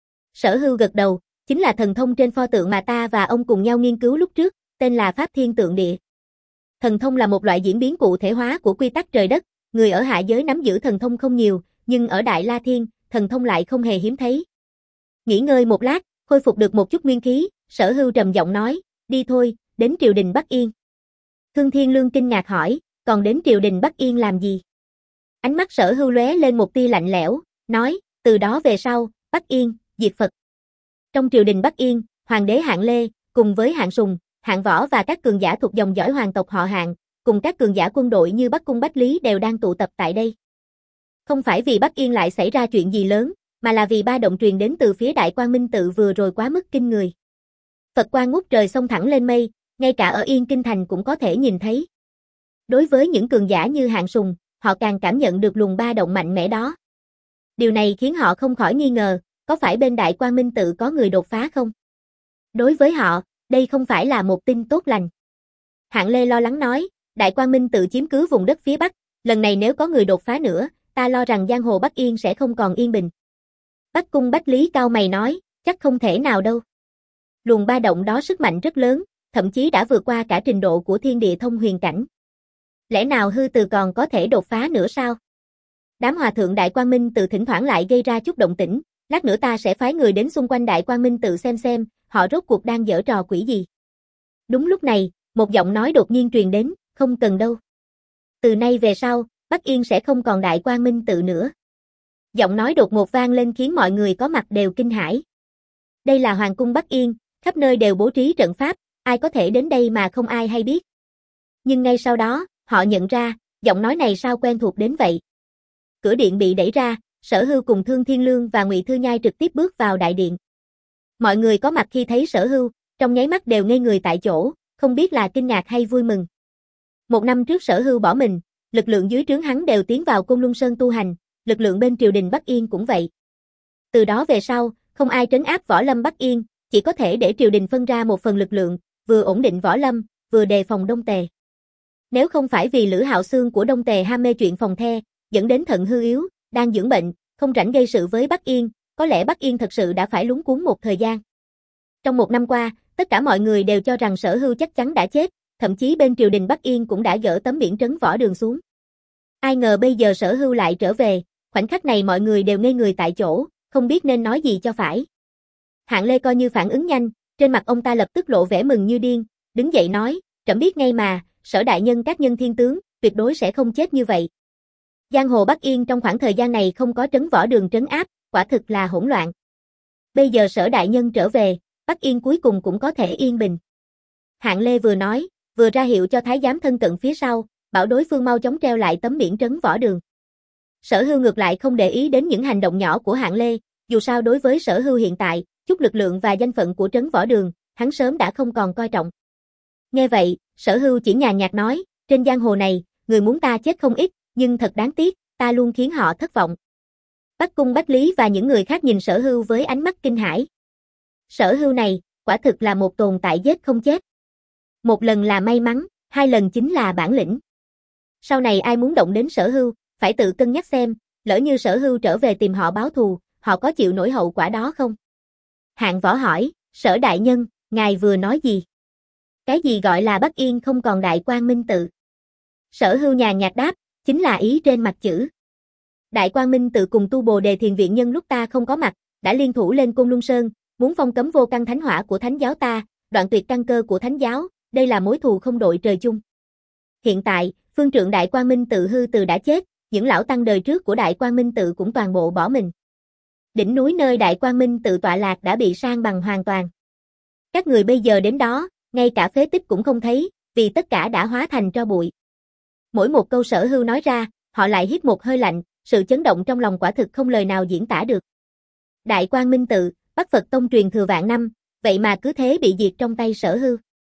Sở Hưu gật đầu, chính là thần thông trên pho tượng mà ta và ông cùng nhau nghiên cứu lúc trước, tên là Pháp Thiên Tượng Địa. Thần thông là một loại diễn biến cụ thể hóa của quy tắc trời đất, người ở hạ giới nắm giữ thần thông không nhiều, nhưng ở Đại La Thiên, thần thông lại không hề hiếm thấy. Nghỉ ngơi một lát, khôi phục được một chút nguyên khí, Sở Hưu trầm giọng nói, đi thôi, đến triều đình Bắc Yên. Thương Thiên Lương kinh ngạc hỏi, còn đến triều đình Bắc Yên làm gì? Ánh mắt Sở Hưu lóe lên một tia lạnh lẽo, nói, từ đó về sau, Bắc Yên, diệt Phật. Trong triều đình Bắc Yên, Hoàng đế Hạng Lê, cùng với Hạng Sùng, Hạng Võ và các cường giả thuộc dòng dõi hoàng tộc họ Hạng, cùng các cường giả quân đội như Bắc Cung Bách Lý đều đang tụ tập tại đây. Không phải vì Bắc Yên lại xảy ra chuyện gì lớn, mà là vì ba động truyền đến từ phía Đại Quang Minh tự vừa rồi quá mức kinh người. Phật quang ngút trời xông thẳng lên mây, ngay cả ở Yên Kinh Thành cũng có thể nhìn thấy. Đối với những cường giả như Hạng Sùng, họ càng cảm nhận được luồng ba động mạnh mẽ đó. Điều này khiến họ không khỏi nghi ngờ, có phải bên Đại Quang Minh tự có người đột phá không? Đối với họ, đây không phải là một tin tốt lành. Hạng Lê lo lắng nói, Đại Quang Minh tự chiếm cứ vùng đất phía Bắc, lần này nếu có người đột phá nữa, ta lo rằng giang hồ Bắc Yên sẽ không còn yên bình. Bắc Cung Bách Lý cau mày nói, chắc không thể nào đâu. Luồng ba động đó sức mạnh rất lớn, thậm chí đã vượt qua cả trình độ của thiên địa thông huyền cảnh. Lẽ nào hư từ còn có thể đột phá nữa sao? Đám hòa thượng Đại Quang Minh tự thỉnh thoảng lại gây ra chút động tĩnh, lát nữa ta sẽ phái người đến xung quanh Đại Quang Minh tự xem xem, họ rốt cuộc đang giở trò quỷ gì. Đúng lúc này, một giọng nói đột nhiên truyền đến, không cần đâu. Từ nay về sau, Bắc Yên sẽ không còn Đại Quang Minh tự nữa. Giọng nói đột ngột vang lên khiến mọi người có mặt đều kinh hãi. Đây là Hoàng cung Bắc Yên, khắp nơi đều bố trí trận pháp, ai có thể đến đây mà không ai hay biết. Nhưng ngay sau đó, họ nhận ra, giọng nói này sao quen thuộc đến vậy. Cửa điện bị đẩy ra, Sở Hưu cùng Thương Thiên Lương và Ngụy Thư Nhai trực tiếp bước vào đại điện. Mọi người có mặt khi thấy Sở Hưu, trong nháy mắt đều ngây người tại chỗ, không biết là kinh ngạc hay vui mừng. Một năm trước Sở Hưu bỏ mình, lực lượng dưới trướng hắn đều tiến vào Côn Luân Sơn tu hành, lực lượng bên triều đình Bắc Yên cũng vậy. Từ đó về sau, không ai trấn áp võ lâm Bắc Yên, chỉ có thể để triều đình phân ra một phần lực lượng, vừa ổn định võ lâm, vừa đề phòng Đông Tề. Nếu không phải vì Lữ Hạo Xương của Đông Tề ham mê chuyện phòng the, dẫn đến thận hư yếu, đang dưỡng bệnh, không rảnh gây sự với Bắc Yên, có lẽ Bắc Yên thật sự đã phải lúng cuống một thời gian. Trong một năm qua, tất cả mọi người đều cho rằng Sở Hưu chắc chắn đã chết, thậm chí bên triều đình Bắc Yên cũng đã gỡ tấm biển trấn võ đường xuống. Ai ngờ bây giờ Sở Hưu lại trở về, khoảnh khắc này mọi người đều ngây người tại chỗ, không biết nên nói gì cho phải. Hạng Lê coi như phản ứng nhanh, trên mặt ông ta lập tức lộ vẻ mừng như điên, đứng dậy nói, trẫm biết ngay mà, Sở đại nhân các nhân thiên tướng, tuyệt đối sẽ không chết như vậy. Giang hồ Bắc Yên trong khoảng thời gian này không có trấn võ đường trấn áp, quả thực là hỗn loạn. Bây giờ Sở đại nhân trở về, Bắc Yên cuối cùng cũng có thể yên bình. Hạng Lê vừa nói, vừa ra hiệu cho thái giám thân cận phía sau, bảo đối phương mau chóng treo lại tấm biển trấn võ đường. Sở Hưu ngược lại không để ý đến những hành động nhỏ của Hạng Lê, dù sao đối với Sở Hưu hiện tại, chút lực lượng và danh phận của trấn võ đường, hắn sớm đã không còn coi trọng. Nghe vậy, Sở Hưu chỉ nhàn nhạt nói, trên giang hồ này, người muốn ta chết không ít, nhưng thật đáng tiếc, ta luôn khiến họ thất vọng. Bắc Cung Bách Lý và những người khác nhìn Sở Hưu với ánh mắt kinh hãi. Sở Hưu này, quả thực là một tồn tại giết không chết. Một lần là may mắn, hai lần chính là bản lĩnh. Sau này ai muốn động đến Sở Hưu, phải tự cân nhắc xem, lỡ như Sở Hưu trở về tìm họ báo thù, họ có chịu nổi hậu quả đó không? Hạng Võ hỏi, Sở đại nhân, ngài vừa nói gì? Cái gì gọi là Bắc Yên không còn Đại Quang Minh Tự? Sở Hưu nhàn nhạt đáp, chính là ý trên mặt chữ. Đại Quang Minh Tự cùng tu Bồ Đề Thiền Viện nhân lúc ta không có mặt, đã liên thủ lên Côn Luân Sơn, muốn phong cấm vô căn thánh hỏa của thánh giáo ta, đoạn tuyệt căn cơ của thánh giáo, đây là mối thù không đội trời chung. Hiện tại, phương trượng Đại Quang Minh Tự hư từ đã chết, những lão tăng đời trước của Đại Quang Minh Tự cũng toàn bộ bỏ mình. Đỉnh núi nơi Đại Quang Minh Tự tọa lạc đã bị san bằng hoàn toàn. Các người bây giờ đến đó, ngay cả phế tích cũng không thấy, vì tất cả đã hóa thành tro bụi. Mỗi một câu Sở Hưu nói ra, họ lại hít một hơi lạnh, sự chấn động trong lòng quả thực không lời nào diễn tả được. Đại Quang Minh Tự, Bắc Phật Tông truyền thừa vạn năm, vậy mà cứ thế bị diệt trong tay Sở Hưu.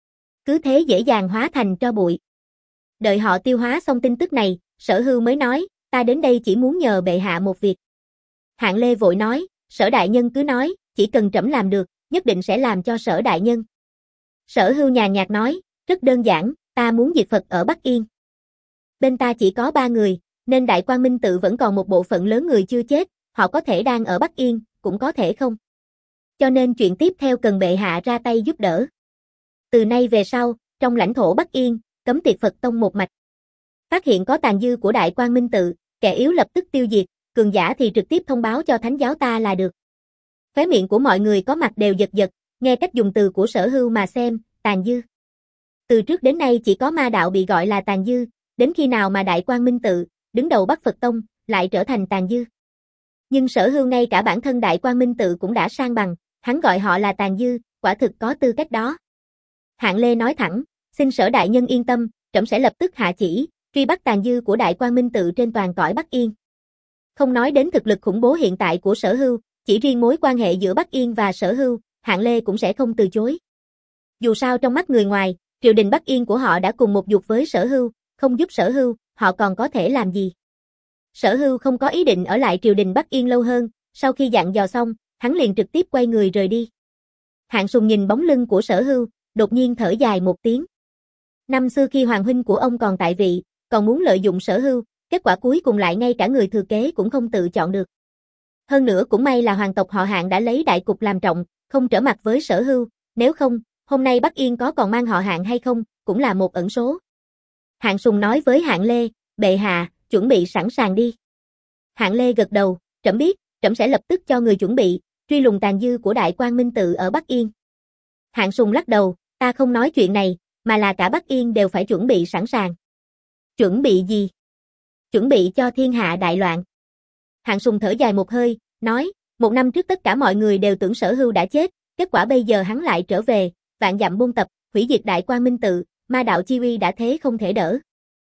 Cứ thế dễ dàng hóa thành tro bụi. Đợi họ tiêu hóa xong tin tức này, Sở Hưu mới nói, ta đến đây chỉ muốn nhờ bệ hạ một việc. Hạng Lê vội nói, Sở đại nhân cứ nói, chỉ cần trẫm làm được, nhất định sẽ làm cho Sở đại nhân. Sở Hưu nhàn nhạt nói, rất đơn giản, ta muốn diệt Phật ở Bắc Yên. Bên ta chỉ có ba người, nên Đại Quang Minh Tự vẫn còn một bộ phận lớn người chưa chết, họ có thể đang ở Bắc Yên, cũng có thể không. Cho nên chuyện tiếp theo cần bệ hạ ra tay giúp đỡ. Từ nay về sau, trong lãnh thổ Bắc Yên, cấm tiệt Phật Tông một mạch. Phát hiện có tàn dư của Đại Quang Minh Tự, kẻ yếu lập tức tiêu diệt, cường giả thì trực tiếp thông báo cho thánh giáo ta là được. Khóe miệng của mọi người có mặt đều giật giật, nghe cách dùng từ của Sở Hưu mà xem, tàn dư. Từ trước đến nay chỉ có ma đạo bị gọi là tàn dư, đến khi nào mà Đại Quang Minh Tự, đứng đầu Bắc Phật Tông, lại trở thành tàn dư. Nhưng Sở Hưu ngay cả bản thân Đại Quang Minh Tự cũng đã san bằng, hắn gọi họ là tàn dư, quả thực có tư cách đó. Hạng Lê nói thẳng, xin Sở đại nhân yên tâm, trẫm sẽ lập tức hạ chỉ, truy bắt tàn dư của Đại Quang Minh Tự trên toàn cõi Bắc Yên. Không nói đến thực lực khủng bố hiện tại của Sở Hưu, chỉ riêng mối quan hệ giữa Bắc Yên và Sở Hưu, Hạng Lê cũng sẽ không từ chối. Dù sao trong mắt người ngoài, triều đình Bắc Yên của họ đã cùng một dục với Sở Hưu, không giúp Sở Hưu, họ còn có thể làm gì? Sở Hưu không có ý định ở lại triều đình Bắc Yên lâu hơn, sau khi dặn dò xong, hắn liền trực tiếp quay người rời đi. Hạng Sùng nhìn bóng lưng của Sở Hưu, đột nhiên thở dài một tiếng. Năm xưa khi hoàng huynh của ông còn tại vị, còn muốn lợi dụng Sở Hưu, kết quả cuối cùng lại ngay cả người thừa kế cũng không tự chọn được. Hơn nữa cũng may là hoàng tộc họ Hạng đã lấy đại cục làm trọng, không trở mặt với Sở Hưu, nếu không, hôm nay Bắc Yên có còn mang họ Hạng hay không, cũng là một ẩn số. Hạng Sùng nói với Hạng Lê, bệ hạ, chuẩn bị sẵn sàng đi. Hạng Lê gật đầu, trẫm biết, trẫm sẽ lập tức cho người chuẩn bị, truy lùng tàn dư của Đại Quang Minh Tự ở Bắc Yên. Hạng Sùng lắc đầu, ta không nói chuyện này, mà là cả Bắc Yên đều phải chuẩn bị sẵn sàng. Chuẩn bị gì? Chuẩn bị cho thiên hạ đại loạn. Hạng Sùng thở dài một hơi, nói, một năm trước tất cả mọi người đều tưởng Sở Hưu đã chết, kết quả bây giờ hắn lại trở về, vạn dặm buôn tập, hủy diệt Đại Quang Minh Tự, ma đạo chi uy đã thế không thể đỡ.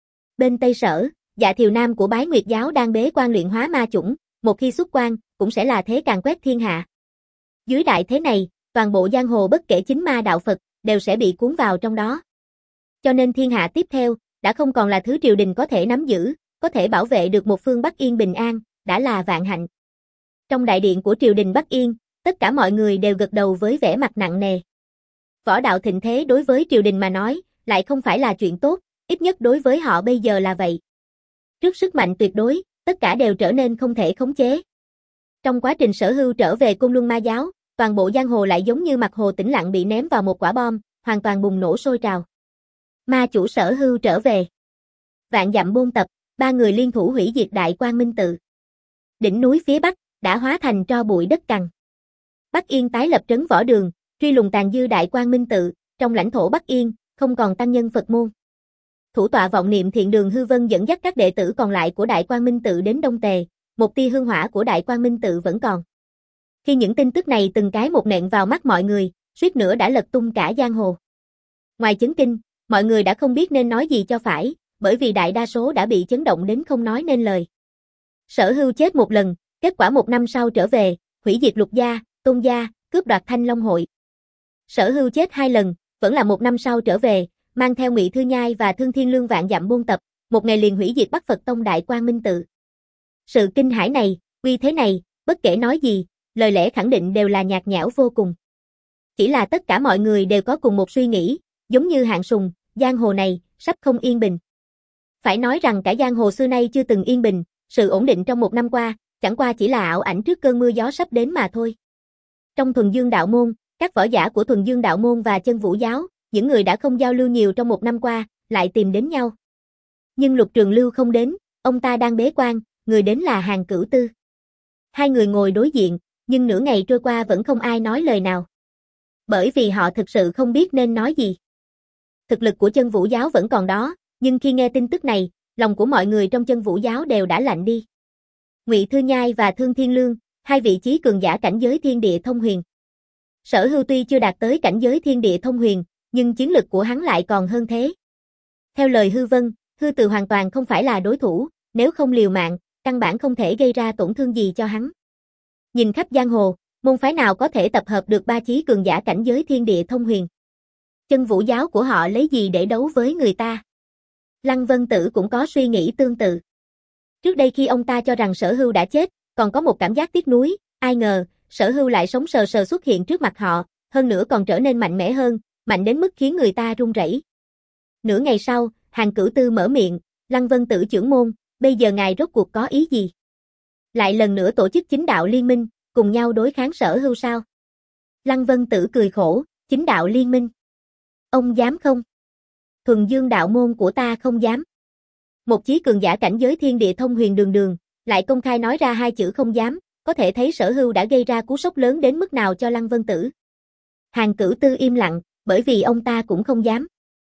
Bên Tây Sở, Dạ Thiều Nam của Bái Nguyệt giáo đang bế quan luyện hóa ma chủng, một khi xuất quan, cũng sẽ là thế càn quét thiên hạ. Dưới đại thế này, toàn bộ giang hồ bất kể chính ma đạo Phật, đều sẽ bị cuốn vào trong đó. Cho nên thiên hạ tiếp theo, đã không còn là thứ triều đình có thể nắm giữ, có thể bảo vệ được một phương Bắc Yên bình an, đã là vạn hạnh. Trong đại điện của triều đình Bắc Yên, tất cả mọi người đều gật đầu với vẻ mặt nặng nề. Võ đạo thịnh thế đối với triều đình mà nói, lại không phải là chuyện tốt, ít nhất đối với họ bây giờ là vậy. Trước sức mạnh tuyệt đối, tất cả đều trở nên không thể khống chế. Trong quá trình Sở Hưu trở về Côn Luân Ma giáo, toàn bộ giang hồ lại giống như mặt hồ tĩnh lặng bị ném vào một quả bom, hoàn toàn bùng nổ sôi trào. Ma chủ Sở Hưu trở về. Vạn dặm bôn tập, ba người liên thủ hủy diệt Đại Quang Minh tự. Đỉnh núi phía bắc đã hóa thành tro bụi đất cằn. Bắc Yên tái lập trấn Võ Đường, truy lùng tàn dư Đại Quang Minh tự, trong lãnh thổ Bắc Yên, không còn tăng nhân Phật môn. Thủ tọa vọng niệm Thiện Đường Hư Vân dẫn dắt các đệ tử còn lại của Đại Quang Minh tự đến Đông Tề, một tia hương hỏa của Đại Quang Minh tự vẫn còn. Khi những tin tức này từng cái một nện vào mắt mọi người, suýt nữa đã lật tung cả giang hồ. Ngoài chấn kinh, mọi người đã không biết nên nói gì cho phải, bởi vì đại đa số đã bị chấn động đến không nói nên lời. Sở Hưu chết một lần, kết quả một năm sau trở về, hủy diệt Lục gia, Tôn gia, cướp đoạt Thanh Long hội. Sở Hưu chết hai lần, vẫn là một năm sau trở về, mang theo Ngụy Thư Nhai và Thương Thiên Lương vạn dặm buôn tập, một ngày liền hủy diệt Bắc Phật Tông Đại Quang Minh tự. Sự kinh hãi này, uy thế này, bất kể nói gì, lời lẽ khẳng định đều là nhạt nhẽo vô cùng. Chỉ là tất cả mọi người đều có cùng một suy nghĩ, giống như Hạng Sùng, giang hồ này, sắp không yên bình. Phải nói rằng cả giang hồ xưa nay chưa từng yên bình, sự ổn định trong một năm qua, chẳng qua chỉ là ảo ảnh trước cơn mưa gió sắp đến mà thôi. Trong Thuần Dương đạo môn, các võ giả của Thuần Dương đạo môn và Chân Vũ giáo, những người đã không giao lưu nhiều trong một năm qua, lại tìm đến nhau. Nhưng Lục Trường Lưu không đến, ông ta đang bế quan, người đến là Hàn Cửu Tư. Hai người ngồi đối diện, nhưng nửa ngày trôi qua vẫn không ai nói lời nào. Bởi vì họ thực sự không biết nên nói gì. Thực lực của Chân Vũ giáo vẫn còn đó, nhưng khi nghe tin tức này, lòng của mọi người trong Chân Vũ giáo đều đã lạnh đi. Ngụy Thư Nhai và Thương Thiên Lương, hai vị chí cường giả cảnh giới thiên địa thông huyền. Sở Hưu tuy chưa đạt tới cảnh giới thiên địa thông huyền, nhưng chiến lực của hắn lại còn hơn thế. Theo lời Hư Vân, Hư Từ hoàn toàn không phải là đối thủ, nếu không liều mạng, căn bản không thể gây ra tổn thương gì cho hắn. Nhìn khắp giang hồ, môn phái nào có thể tập hợp được ba chí cường giả cảnh giới thiên địa thông huyền? Chân Vũ giáo của họ lấy gì để đấu với người ta? Lăng Vân Tử cũng có suy nghĩ tương tự. Trước đây khi ông ta cho rằng Sở Hưu đã chết, còn có một cảm giác tiếc nuối, ai ngờ, Sở Hưu lại sống sờ sờ xuất hiện trước mặt họ, hơn nữa còn trở nên mạnh mẽ hơn, mạnh đến mức khiến người ta run rẩy. Nửa ngày sau, Hàn Cửu Tư mở miệng, Lăng Vân Tử trưởng môn, bây giờ ngài rốt cuộc có ý gì? Lại lần nữa tổ chức chính đạo liên minh, cùng nhau đối kháng Sở Hưu sao? Lăng Vân Tử cười khổ, chính đạo liên minh. Ông dám không? Thuần Dương đạo môn của ta không dám. Một chí cường giả cảnh giới thiên địa thông huyền đường đường, lại công khai nói ra hai chữ không dám, có thể thấy Sở Hưu đã gây ra cú sốc lớn đến mức nào cho Lăng Vân Tử. Hàn Cửu Tư im lặng, bởi vì ông ta cũng không dám.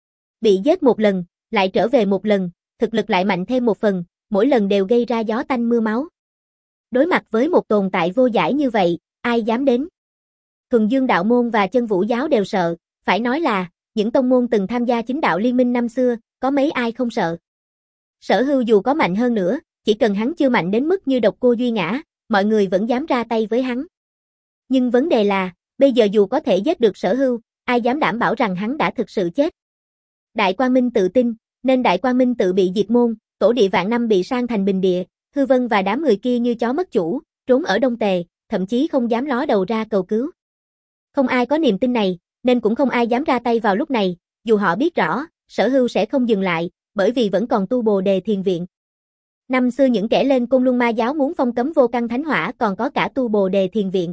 Bị giết một lần, lại trở về một lần, thực lực lại mạnh thêm một phần, mỗi lần đều gây ra gió tanh mưa máu. Đối mặt với một tồn tại vô giải như vậy, ai dám đến? Thuần Dương đạo môn và Chân Vũ giáo đều sợ, phải nói là, những tông môn từng tham gia chính đạo liên minh năm xưa, có mấy ai không sợ. Sở Hưu dù có mạnh hơn nữa, chỉ cần hắn chưa mạnh đến mức như Độc Cô Duy Ngã, mọi người vẫn dám ra tay với hắn. Nhưng vấn đề là, bây giờ dù có thể giết được Sở Hưu, ai dám đảm bảo rằng hắn đã thực sự chết? Đại Quang Minh tự tin, nên Đại Quang Minh tự bị diệt môn, tổ địa vạn năm bị sang thành bình địa, Hư Vân và đám người kia như chó mất chủ, trốn ở Đông Tề, thậm chí không dám ló đầu ra cầu cứu. Không ai có niềm tin này, nên cũng không ai dám ra tay vào lúc này, dù họ biết rõ, Sở Hưu sẽ không dừng lại, bởi vì vẫn còn tu Bồ Đề Thiền Viện. Năm xưa những kẻ lên Côn Luân Ma giáo muốn phong cấm vô căn thánh hỏa còn có cả tu Bồ Đề Thiền Viện.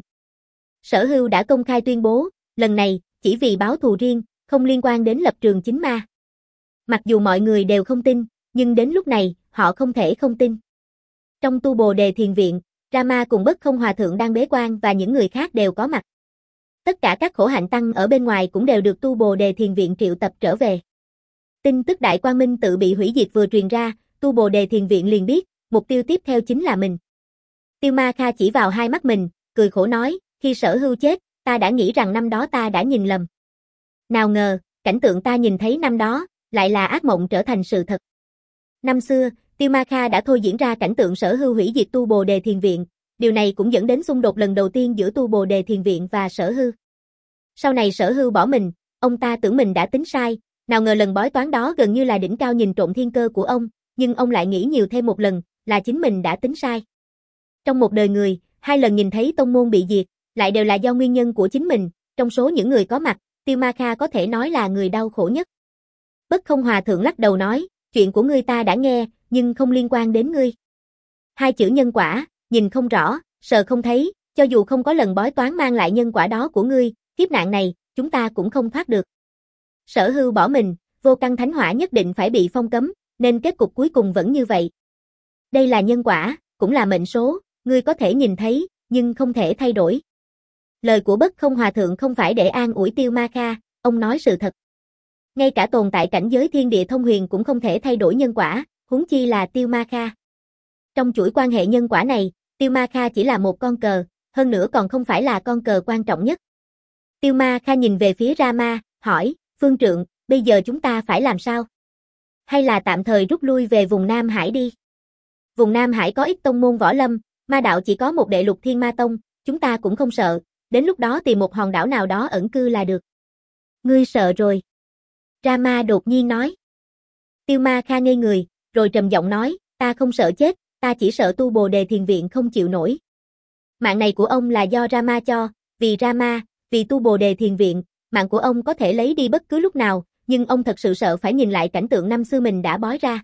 Sở Hưu đã công khai tuyên bố, lần này, chỉ vì báo thù riêng, không liên quan đến lập trường chính ma. Mặc dù mọi người đều không tin, nhưng đến lúc này, họ không thể không tin. Trong tu Bồ Đề Thiền Viện, Rama cùng Bất Không Hòa Thượng đang bế quan và những người khác đều có mặt. Tất cả các khổ hạnh tăng ở bên ngoài cũng đều được tu Bồ Đề Thiền Viện triệu tập trở về. Tin tức Đại Quang Minh tự bị hủy diệt vừa truyền ra, tu Bồ Đề Thiền Viện liền biết, mục tiêu tiếp theo chính là mình. Tiêu Ma Kha chỉ vào hai mắt mình, cười khổ nói, khi Sở Hưu chết, ta đã nghĩ rằng năm đó ta đã nhìn lầm. Nào ngờ, cảnh tượng ta nhìn thấy năm đó, lại là ác mộng trở thành sự thật. Năm xưa, Tiêu Ma Kha đã thôi diễn ra cảnh tượng Sở Hưu hủy diệt tu Bồ Đề Thiền Viện, điều này cũng dẫn đến xung đột lần đầu tiên giữa tu Bồ Đề Thiền Viện và Sở Hưu. Sau này Sở Hưu bỏ mình, ông ta tưởng mình đã tính sai, nào ngờ lần bói toán đó gần như là đỉnh cao nhìn trộm thiên cơ của ông, nhưng ông lại nghĩ nhiều thêm một lần, là chính mình đã tính sai. Trong một đời người, hai lần nhìn thấy tông môn bị diệt, lại đều là do nguyên nhân của chính mình, trong số những người có mặt, Tiêu Ma Kha có thể nói là người đau khổ nhất. Bất Không Hòa Thượng lắc đầu nói, chuyện của ngươi ta đã nghe, nhưng không liên quan đến ngươi. Hai chữ nhân quả, nhìn không rõ, Sợ không thấy, cho dù không có lần bói toán mang lại nhân quả đó của ngươi, kiếp nạn này, chúng ta cũng không thoát được. Sở Hưu bỏ mình, vô căn thánh hỏa nhất định phải bị phong cấm, nên kết cục cuối cùng vẫn như vậy. Đây là nhân quả, cũng là mệnh số, ngươi có thể nhìn thấy, nhưng không thể thay đổi. Lời của Bất Không Hòa Thượng không phải để an ủi Tiêu Ma Kha, ông nói sự thật. Ngay cả tồn tại cảnh giới thiên địa thông huyền cũng không thể thay đổi nhân quả, huống chi là Tiêu Ma Kha. Trong chuỗi quan hệ nhân quả này, Tiêu Ma Kha chỉ là một con cờ, hơn nữa còn không phải là con cờ quan trọng nhất. Tiêu Ma Kha nhìn về phía Rama, hỏi, Phương Trượng, bây giờ chúng ta phải làm sao? Hay là tạm thời rút lui về vùng Nam Hải đi? Vùng Nam Hải có ít tông môn võ lâm, ma đạo chỉ có một đệ lục thiên ma tông, chúng ta cũng không sợ, đến lúc đó tìm một hòn đảo nào đó ẩn cư là được. Ngươi sợ rồi. Rama đột nhiên nói. Tiêu Ma Kha ngây người, rồi trầm giọng nói, ta không sợ chết, ta chỉ sợ tu Bồ Đề Thiền Viện không chịu nổi. Mạng này của ông là do Rama cho, vì Rama, vì tu Bồ Đề Thiền Viện, mạng của ông có thể lấy đi bất cứ lúc nào, nhưng ông thật sự sợ phải nhìn lại cảnh tượng năm xưa mình đã bói ra.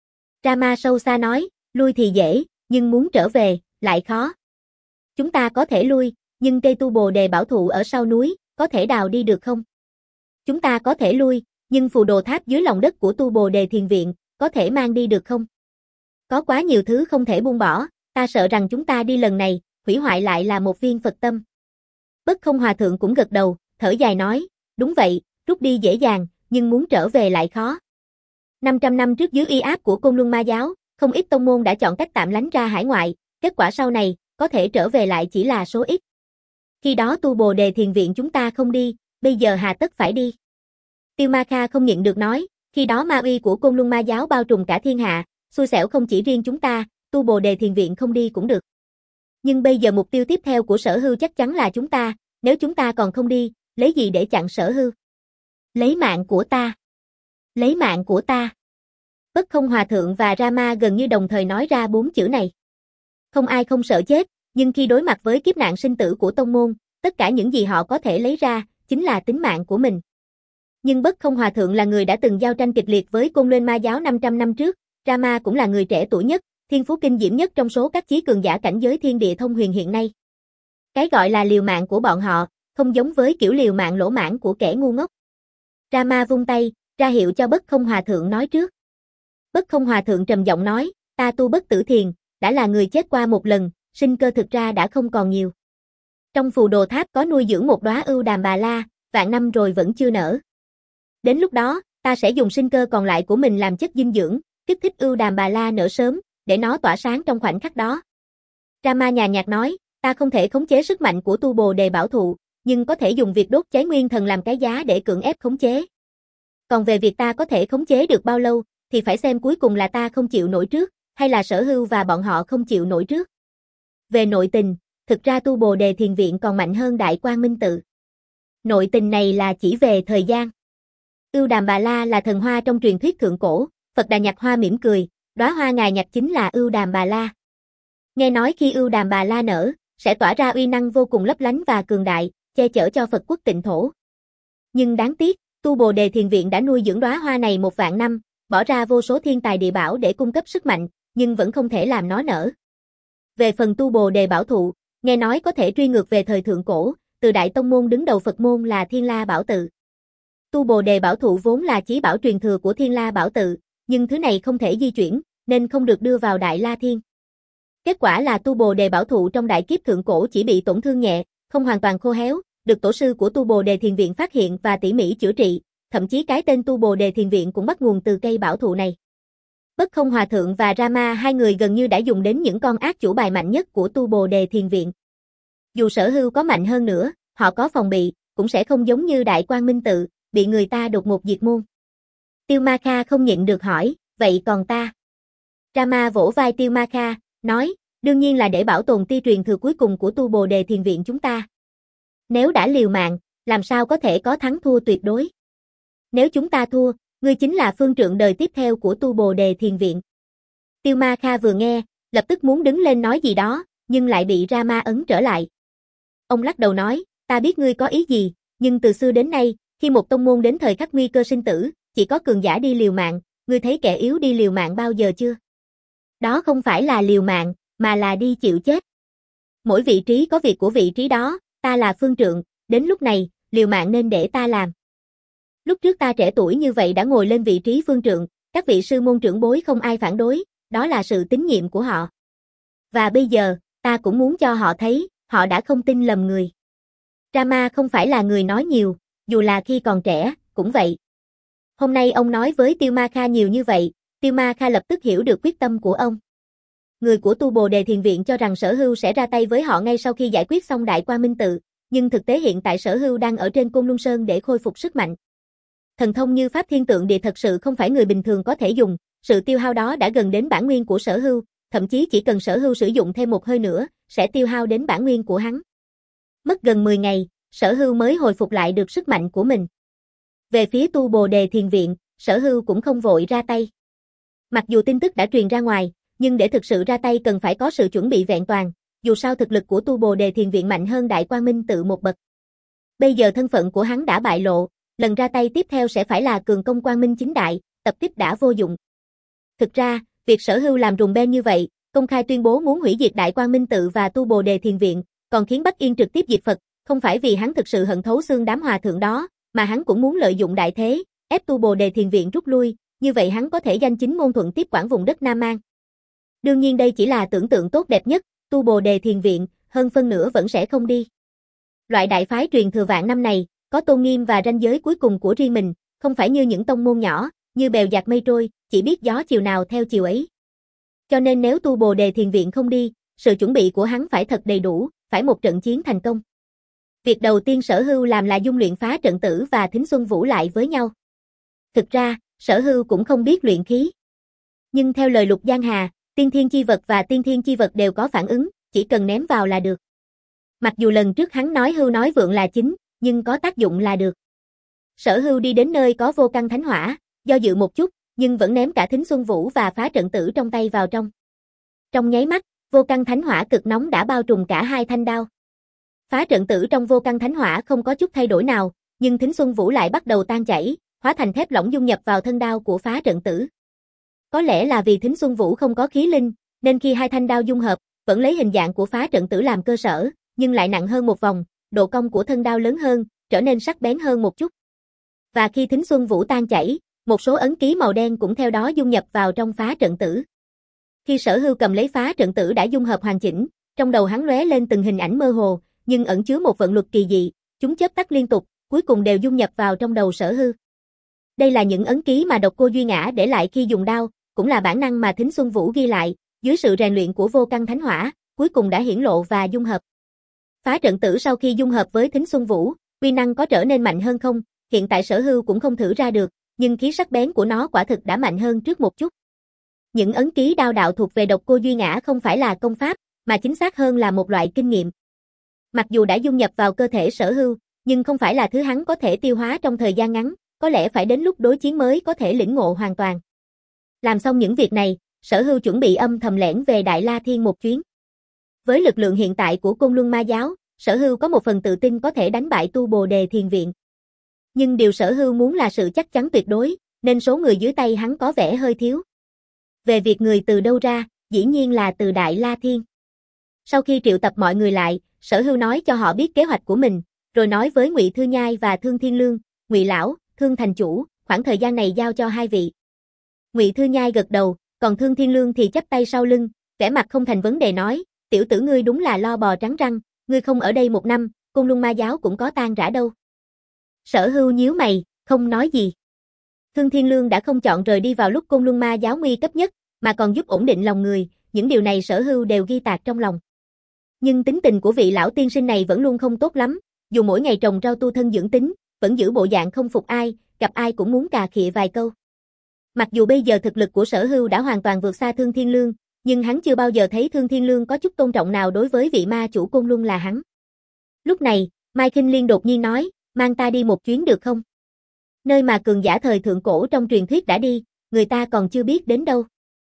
Rama sâu xa nói, lui thì dễ, nhưng muốn trở về, lại khó. Chúng ta có thể lui, nhưng cây tu Bồ Đề bảo thụ ở sau núi, có thể đào đi được không? Chúng ta có thể lui, nhưng phù đồ tháp dưới lòng đất của tu Bồ Đề Thiền Viện, có thể mang đi được không? Có quá nhiều thứ không thể buông bỏ, ta sợ rằng chúng ta đi lần này, hủy hoại lại là một viên Phật tâm. Bất Không Hòa Thượng cũng gật đầu, thở dài nói, đúng vậy, rút đi dễ dàng, nhưng muốn trở về lại khó. năm trăm năm trước dưới uy áp của Côn Luân Ma Giáo, không ít tông môn đã chọn cách tạm lánh ra hải ngoại, kết quả sau này, có thể trở về lại chỉ là số ít. Khi đó tu Bồ Đề Thiền Viện chúng ta không đi, bây giờ hà tất phải đi. Tiêu Ma Kha không nhịn được nói, khi đó ma uy của Côn Luân Ma Giáo bao trùm cả thiên hạ, xui xẻo không chỉ riêng chúng ta, tu Bồ Đề Thiền Viện không đi cũng được. Nhưng bây giờ mục tiêu tiếp theo của Sở Hưu chắc chắn là chúng ta, nếu chúng ta còn không đi, lấy gì để chặn Sở Hưu? Lấy mạng của ta. Lấy mạng của ta. Bất Không Hòa Thượng và Rama gần như đồng thời nói ra bốn chữ này. Không ai không sợ chết, nhưng khi đối mặt với kiếp nạn sinh tử của tông môn, tất cả những gì họ có thể lấy ra, chính là tính mạng của mình. Nhưng Bất Không Hòa Thượng là người đã từng giao tranh kịch liệt với Côn Luân Ma Giáo năm trăm năm trước, Rama cũng là người trẻ tuổi nhất, thiên phú kinh diễm nhất trong số các chí cường giả cảnh giới thiên địa thông huyền hiện nay. Cái gọi là liều mạng của bọn họ, không giống với kiểu liều mạng lỗ mãng của kẻ ngu ngốc. Rama vung tay, ra hiệu cho Bất Không Hòa Thượng nói trước. Bất Không Hòa Thượng trầm giọng nói, ta tu bất tử thiền, đã là người chết qua một lần, sinh cơ thực ra đã không còn nhiều. Trong phù đồ tháp có nuôi dưỡng một đóa ưu đàm bà la, vạn năm rồi vẫn chưa nở. Đến lúc đó, ta sẽ dùng sinh cơ còn lại của mình làm chất dinh dưỡng, kích thích ưu đàm bà la nở sớm, để nó tỏa sáng trong khoảnh khắc đó. Rama nhàn nhạt nói, ta không thể khống chế sức mạnh của tu Bồ Đề bảo thụ, nhưng có thể dùng việc đốt cháy nguyên thần làm cái giá để cưỡng ép khống chế. Còn về việc ta có thể khống chế được bao lâu, thì phải xem cuối cùng là ta không chịu nổi trước, hay là Sở Hưu và bọn họ không chịu nổi trước. Về nội tình, thực ra tu Bồ Đề Thiền Viện còn mạnh hơn Đại Quang Minh Tự. Nội tình này là chỉ về thời gian. Ưu đàm bà la là thần hoa trong truyền thuyết thượng cổ, Phật Đà Nhạc Hoa mỉm cười, đóa hoa ngài nhặt chính là ưu đàm bà la. Nghe nói khi ưu đàm bà la nở, sẽ tỏa ra uy năng vô cùng lấp lánh và cường đại, che chở cho Phật quốc tịnh thổ. Nhưng đáng tiếc, tu Bồ Đề Thiền Viện đã nuôi dưỡng đóa hoa này một vạn năm, bỏ ra vô số thiên tài địa bảo để cung cấp sức mạnh, nhưng vẫn không thể làm nó nở. Về phần tu Bồ Đề bảo thụ, nghe nói có thể truy ngược về thời thượng cổ, từ đại tông môn đứng đầu Phật môn là Thiên La Bảo Tự. Tu Bồ Đề bảo thụ vốn là chí bảo truyền thừa của Thiên La Bảo Tự, nhưng thứ này không thể di chuyển, nên không được đưa vào Đại La Thiên. Kết quả là tu Bồ Đề bảo thụ trong đại kiếp thượng cổ chỉ bị tổn thương nhẹ, không hoàn toàn khô héo, được tổ sư của tu Bồ Đề Thiền Viện phát hiện và tỉ mỉ chữa trị, thậm chí cái tên tu Bồ Đề Thiền Viện cũng bắt nguồn từ cây bảo thụ này. Bất Không Hòa Thượng và Rama hai người gần như đã dùng đến những con ác chủ bài mạnh nhất của tu Bồ Đề Thiền Viện. Dù Sở Hưu có mạnh hơn nữa, họ có phòng bị, cũng sẽ không giống như Đại Quang Minh Tự, bị người ta đột ngột diệt môn. Tiêu Ma Kha không nhịn được hỏi, vậy còn ta? Rama vỗ vai Tiêu Ma Kha, nói, đương nhiên là để bảo tồn ti truyền thừa cuối cùng của tu Bồ Đề Thiền Viện chúng ta. Nếu đã liều mạng, làm sao có thể có thắng thua tuyệt đối? Nếu chúng ta thua, ngươi chính là phương trượng đời tiếp theo của tu Bồ Đề Thiền Viện. Tiêu Ma Kha vừa nghe, lập tức muốn đứng lên nói gì đó, nhưng lại bị Rama ấn trở lại. Ông lắc đầu nói, ta biết ngươi có ý gì, nhưng từ xưa đến nay, khi một tông môn đến thời khắc nguy cơ sinh tử, chỉ có cường giả đi liều mạng, ngươi thấy kẻ yếu đi liều mạng bao giờ chưa? Đó không phải là liều mạng, mà là đi chịu chết. Mỗi vị trí có việc của vị trí đó, ta là phương trượng, đến lúc này, liều mạng nên để ta làm. Lúc trước ta trẻ tuổi như vậy đã ngồi lên vị trí phương trượng, các vị sư môn trưởng bối không ai phản đối, đó là sự tín nhiệm của họ. Và bây giờ, ta cũng muốn cho họ thấy, họ đã không tin lầm người. Rama không phải là người nói nhiều, dù là khi còn trẻ, cũng vậy. Hôm nay ông nói với Tiêu Ma Kha nhiều như vậy, Tiêu Ma Kha lập tức hiểu được quyết tâm của ông. Người của Tu Bồ Đề Thiền Viện cho rằng Sở Hưu sẽ ra tay với họ ngay sau khi giải quyết xong Đại Quang Minh Tự, nhưng thực tế hiện tại Sở Hưu đang ở trên Côn Luân Sơn để khôi phục sức mạnh. Thần thông như Pháp Thiên Tượng Địa thật sự không phải người bình thường có thể dùng, sự tiêu hao đó đã gần đến bản nguyên của Sở Hưu, thậm chí chỉ cần Sở Hưu sử dụng thêm một hơi nữa, sẽ tiêu hao đến bản nguyên của hắn. Mất gần mười ngày, Sở Hưu mới hồi phục lại được sức mạnh của mình. Về phía Tu Bồ Đề Thiền Viện, Sở Hưu cũng không vội ra tay. Mặc dù tin tức đã truyền ra ngoài, nhưng để thực sự ra tay cần phải có sự chuẩn bị vẹn toàn, dù sao thực lực của Tu Bồ Đề Thiền Viện mạnh hơn Đại Quang Minh Tự một bậc. Bây giờ thân phận của hắn đã bại lộ, lần ra tay tiếp theo sẽ phải là cường công Quang Minh chính đại, tập kích đã vô dụng. Thực ra, việc Sở Hưu làm rùng beng như vậy, công khai tuyên bố muốn hủy diệt Đại Quang Minh Tự và Tu Bồ Đề Thiền Viện, còn khiến Bắc Yên trực tiếp diệt Phật, không phải vì hắn thực sự hận thấu xương đám hòa thượng đó, mà hắn cũng muốn lợi dụng đại thế, ép Tu Bồ Đề Thiền Viện rút lui, như vậy hắn có thể danh chính ngôn thuận tiếp quản vùng đất Nam Mang. Đương nhiên đây chỉ là tưởng tượng tốt đẹp nhất, Tu Bồ Đề Thiền Viện, hơn phân nửa vẫn sẽ không đi. Loại đại phái truyền thừa vạn năm này, có tôn nghiêm và ranh giới cuối cùng của riêng mình, không phải như những tông môn nhỏ, như bèo dạt mây trôi, chỉ biết gió chiều nào theo chiều ấy. Cho nên nếu Tu Bồ Đề Thiền Viện không đi, sự chuẩn bị của hắn phải thật đầy đủ, phải một trận chiến thành công. Việc đầu tiên Sở Hưu làm là dung luyện Phá Trận Tử và Thính Xuân Vũ lại với nhau. Thực ra, Sở Hưu cũng không biết luyện khí. Nhưng theo lời Lục Giang Hà, tiên thiên chi vật và tiên thiên chi vật đều có phản ứng, chỉ cần ném vào là được. Mặc dù lần trước hắn nói hưu nói vượng là chính, nhưng có tác dụng là được. Sở Hưu đi đến nơi có vô căn thánh hỏa, do dự một chút, nhưng vẫn ném cả Thính Xuân Vũ và Phá Trận Tử trong tay vào trong. Trong nháy mắt, vô căn thánh hỏa cực nóng đã bao trùm cả hai thanh đao. Phá Trận Tử trong vô căn thánh hỏa không có chút thay đổi nào, nhưng Thính Xuân Vũ lại bắt đầu tan chảy, hóa thành thép lỏng dung nhập vào thân đao của Phá Trận Tử. Có lẽ là vì Thính Xuân Vũ không có khí linh, nên khi hai thanh đao dung hợp, vẫn lấy hình dạng của Phá Trận Tử làm cơ sở, nhưng lại nặng hơn một vòng, độ cong của thân đao lớn hơn, trở nên sắc bén hơn một chút. Và khi Thính Xuân Vũ tan chảy, một số ấn ký màu đen cũng theo đó dung nhập vào trong Phá Trận Tử. Khi Sở Hưu cầm lấy Phá Trận Tử đã dung hợp hoàn chỉnh, trong đầu hắn lóe lên từng hình ảnh mơ hồ, nhưng ẩn chứa một vận luật kỳ dị, chúng chớp tắt liên tục, cuối cùng đều dung nhập vào trong đầu Sở Hưu. Đây là những ấn ký mà Độc Cô Duy Ngã để lại khi dùng đao, cũng là bản năng mà Thính Xuân Vũ ghi lại, dưới sự rèn luyện của vô căn thánh hỏa, cuối cùng đã hiển lộ và dung hợp. Phá Trận Tử sau khi dung hợp với Thính Xuân Vũ, uy năng có trở nên mạnh hơn không? Hiện tại Sở Hưu cũng không thử ra được, nhưng khí sắc bén của nó quả thực đã mạnh hơn trước một chút. Những ấn ký đao đạo thuộc về Độc Cô Duy Ngã không phải là công pháp, mà chính xác hơn là một loại kinh nghiệm. Mặc dù đã dung nhập vào cơ thể Sở Hưu, nhưng không phải là thứ hắn có thể tiêu hóa trong thời gian ngắn, có lẽ phải đến lúc đối chiến mới có thể lĩnh ngộ hoàn toàn. Làm xong những việc này, Sở Hưu chuẩn bị âm thầm lẻn về Đại La Thiên một chuyến. Với lực lượng hiện tại của Côn Luân Ma Giáo, Sở Hưu có một phần tự tin có thể đánh bại Tu Bồ Đề Thiền Viện. Nhưng điều Sở Hưu muốn là sự chắc chắn tuyệt đối, nên số người dưới tay hắn có vẻ hơi thiếu. Về việc người từ đâu ra, dĩ nhiên là từ Đại La Thiên. Sau khi triệu tập mọi người lại, Sở Hưu nói cho họ biết kế hoạch của mình, rồi nói với Ngụy Thư Nhai và Thương Thiên Lương, Ngụy lão, Thương thành chủ, khoảng thời gian này giao cho hai vị. Ngụy Thư Nhai gật đầu, còn Thương Thiên Lương thì chắp tay sau lưng, vẻ mặt không thành vấn đề nói, tiểu tử ngươi đúng là lo bò trắng răng, ngươi không ở đây một năm, Côn Luân Ma Giáo cũng có tan rã đâu. Sở Hưu nhíu mày, không nói gì. Thương Thiên Lương đã không chọn rời đi vào lúc Côn Luân Ma Giáo nguy cấp nhất, mà còn giúp ổn định lòng người, những điều này Sở Hưu đều ghi tạc trong lòng. Nhưng tính tình của vị lão tiên sinh này vẫn luôn không tốt lắm, dù mỗi ngày trồng rau tu thân dưỡng tính, vẫn giữ bộ dạng không phục ai, gặp ai cũng muốn cà khịa vài câu. Mặc dù bây giờ thực lực của Sở Hưu đã hoàn toàn vượt xa Thương Thiên Lương, nhưng hắn chưa bao giờ thấy Thương Thiên Lương có chút tôn trọng nào đối với vị ma chủ Côn Luân là hắn. Lúc này, Mai Khinh Liên đột nhiên nói, mang ta đi một chuyến được không? Nơi mà cường giả thời thượng cổ trong truyền thuyết đã đi, người ta còn chưa biết đến đâu.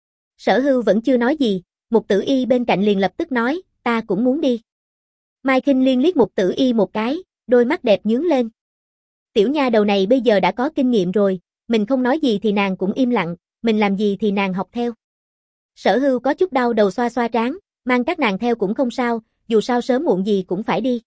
Sở Hưu vẫn chưa nói gì, Mục Tử Y bên cạnh liền lập tức nói, ta cũng muốn đi. Mai Khinh Liên liếc Mục Tử Y một cái, đôi mắt đẹp nhướng lên. Tiểu nha đầu này bây giờ đã có kinh nghiệm rồi, mình không nói gì thì nàng cũng im lặng, mình làm gì thì nàng học theo. Sở Hưu có chút đau đầu xoa xoa trán, mang các nàng theo cũng không sao, dù sao sớm muộn gì cũng phải đi.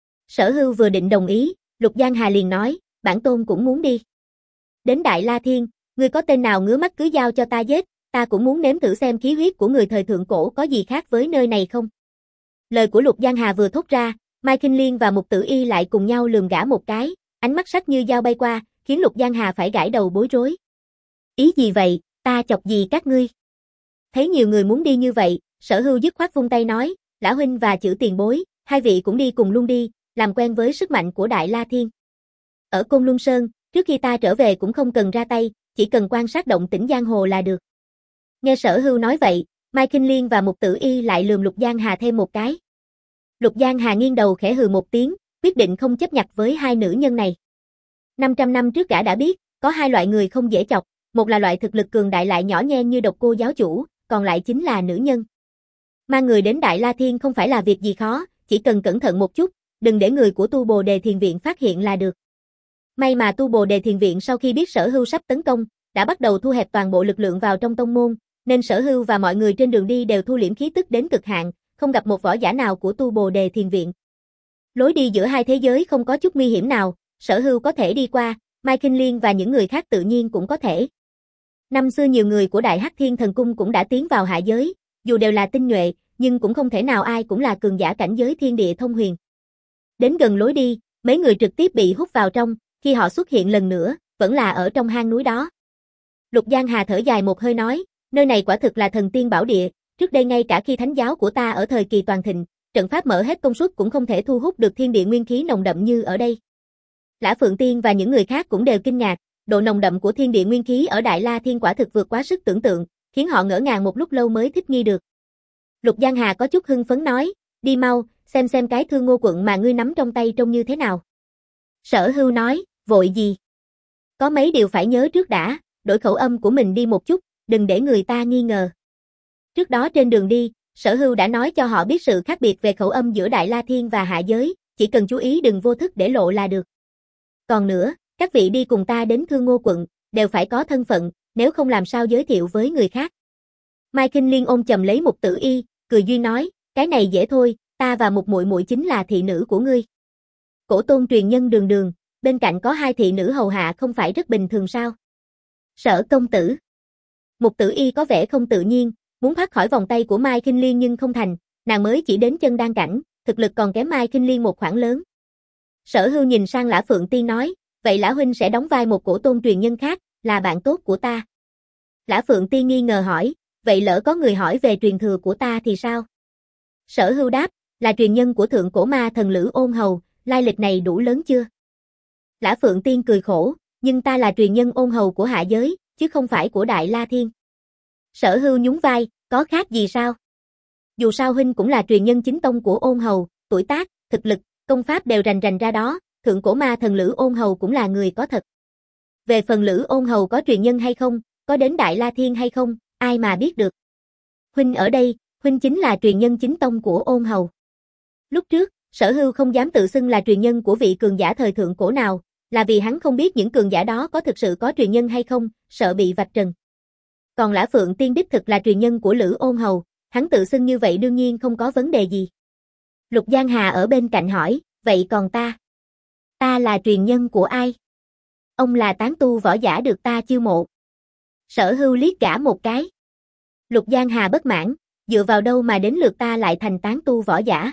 Sở Hưu vừa định đồng ý, Lục Giang Hà liền nói, bản tôn cũng muốn đi. Đến Đại La Thiên, ngươi có tên nào ngứa mắt cứ giao cho ta giết, ta cũng muốn nếm thử xem khí huyết của người thời thượng cổ có gì khác với nơi này không. Lời của Lục Giang Hà vừa thốt ra, Mai Kinh Liên và Mục Tử Y lại cùng nhau lườm gã một cái, ánh mắt sắc như dao bay qua, khiến Lục Giang Hà phải gãi đầu bối rối. Ý gì vậy, ta chọc gì các ngươi? Thấy nhiều người muốn đi như vậy, Sở Hưu dứt khoát vung tay nói, Lã huynh và Chữ tiền bối, hai vị cũng đi cùng luôn đi, làm quen với sức mạnh của Đại La Thiên. Ở Côn Luân Sơn, trước khi ta trở về cũng không cần ra tay, chỉ cần quan sát động tĩnh giang hồ là được. Nghe Sở Hưu nói vậy, Mai Kinh Liên và Mục Tử Y lại lườm Lục Giang Hà thêm một cái. Lục Giang Hà nghiêng đầu khẽ hừ một tiếng, quyết định không chấp nhặt với hai nữ nhân này. năm trăm năm trước gã đã biết, có hai loại người không dễ chọc, một là loại thực lực cường đại lại nhỏ nhen như Độc Cô giáo chủ, còn lại chính là nữ nhân. Mang người đến Đại La Thiên không phải là việc gì khó, chỉ cần cẩn thận một chút, đừng để người của Tu Bồ Đề Thiền Viện phát hiện là được. May mà Tu Bồ Đề Thiền Viện sau khi biết Sở Hưu sắp tấn công, đã bắt đầu thu hẹp toàn bộ lực lượng vào trong tông môn, nên Sở Hưu và mọi người trên đường đi đều thu liễm khí tức đến cực hạn, không gặp một võ giả nào của Tu Bồ Đề Thiền Viện. Lối đi giữa hai thế giới không có chút nguy hiểm nào, Sở Hưu có thể đi qua, Mai Kinh Liên và những người khác tự nhiên cũng có thể. Năm xưa nhiều người của Đại Hắc Thiên Thần Cung cũng đã tiến vào hạ giới, dù đều là tinh nhuệ, nhưng cũng không thể nào ai cũng là cường giả cảnh giới thiên địa thông huyền. Đến gần lối đi, mấy người trực tiếp bị hút vào trong, khi họ xuất hiện lần nữa, vẫn là ở trong hang núi đó. Lục Giang Hà thở dài một hơi nói, nơi này quả thực là thần tiên bảo địa, trước đây ngay cả khi thánh giáo của ta ở thời kỳ toàn thịnh, trận pháp mở hết công suất cũng không thể thu hút được thiên địa nguyên khí nồng đậm như ở đây. Lã Phượng Tiên và những người khác cũng đều kinh ngạc, độ nồng đậm của thiên địa nguyên khí ở Đại La Thiên quả thực vượt quá sức tưởng tượng, khiến họ ngỡ ngàng một lúc lâu mới thích nghi được. Lục Giang Hà có chút hưng phấn nói, đi mau, xem xem cái Thương Ngô Quận mà ngươi nắm trong tay trông như thế nào. Sở Hưu nói, vội gì? Có mấy điều phải nhớ trước đã, đổi khẩu âm của mình đi một chút, đừng để người ta nghi ngờ. Trước đó trên đường đi, Sở Hưu đã nói cho họ biết sự khác biệt về khẩu âm giữa Đại La Thiên và hạ giới, chỉ cần chú ý đừng vô thức để lộ là được. Còn nữa, các vị đi cùng ta đến Thương Ngô Quận, đều phải có thân phận, nếu không làm sao giới thiệu với người khác. Mai Kinh Liên ôm chầm lấy Mục Tử Y, cười duyên nói, cái này dễ thôi, ta và một muội muội chính là thị nữ của ngươi. Cổ tôn truyền nhân đường đường, bên cạnh có hai thị nữ hầu hạ không phải rất bình thường sao? Sở công tử. Mục Tử Y có vẻ không tự nhiên, muốn thoát khỏi vòng tay của Mai Kinh Liên nhưng không thành, nàng mới chỉ đến chân đan cảnh, thực lực còn kém Mai Kinh Liên một khoảng lớn. Sở Hưu nhìn sang Lã Phượng Tiên nói, vậy Lã huynh sẽ đóng vai một cổ tôn truyền nhân khác, là bạn tốt của ta. Lã Phượng Tiên nghi ngờ hỏi, vậy lỡ có người hỏi về truyền thừa của ta thì sao? Sở Hưu đáp, là truyền nhân của thượng cổ ma thần Lữ Ôn Hầu, lai lịch này đủ lớn chưa? Lã Phượng Tiên cười khổ, nhưng ta là truyền nhân Ôn Hầu của hạ giới, chứ không phải của Đại La Thiên. Sở Hưu nhún vai, có khác gì sao? Dù sao huynh cũng là truyền nhân chính tông của Ôn Hầu, tuổi tác, thực lực, công pháp đều rành rành ra đó, thượng cổ ma thần Lữ Ôn Hầu cũng là người có thật. Về phần Lữ Ôn Hầu có truyền nhân hay không, có đến Đại La Thiên hay không, ai mà biết được. Huynh ở đây, huynh chính là truyền nhân chính tông của Ôn Hầu. Lúc trước, Sở Hưu không dám tự xưng là truyền nhân của vị cường giả thời thượng cổ nào, là vì hắn không biết những cường giả đó có thực sự có truyền nhân hay không, sợ bị vạch trần. Còn Lã Phượng Tiên đích thực là truyền nhân của Lữ Ôn Hầu, hắn tự xưng như vậy đương nhiên không có vấn đề gì. Lục Giang Hà ở bên cạnh hỏi, vậy còn ta? Ta là truyền nhân của ai? Ông là tán tu võ giả được ta chiêu mộ. Sở Hưu liếc gã một cái. Lục Giang Hà bất mãn, dựa vào đâu mà đến lượt ta lại thành tán tu võ giả?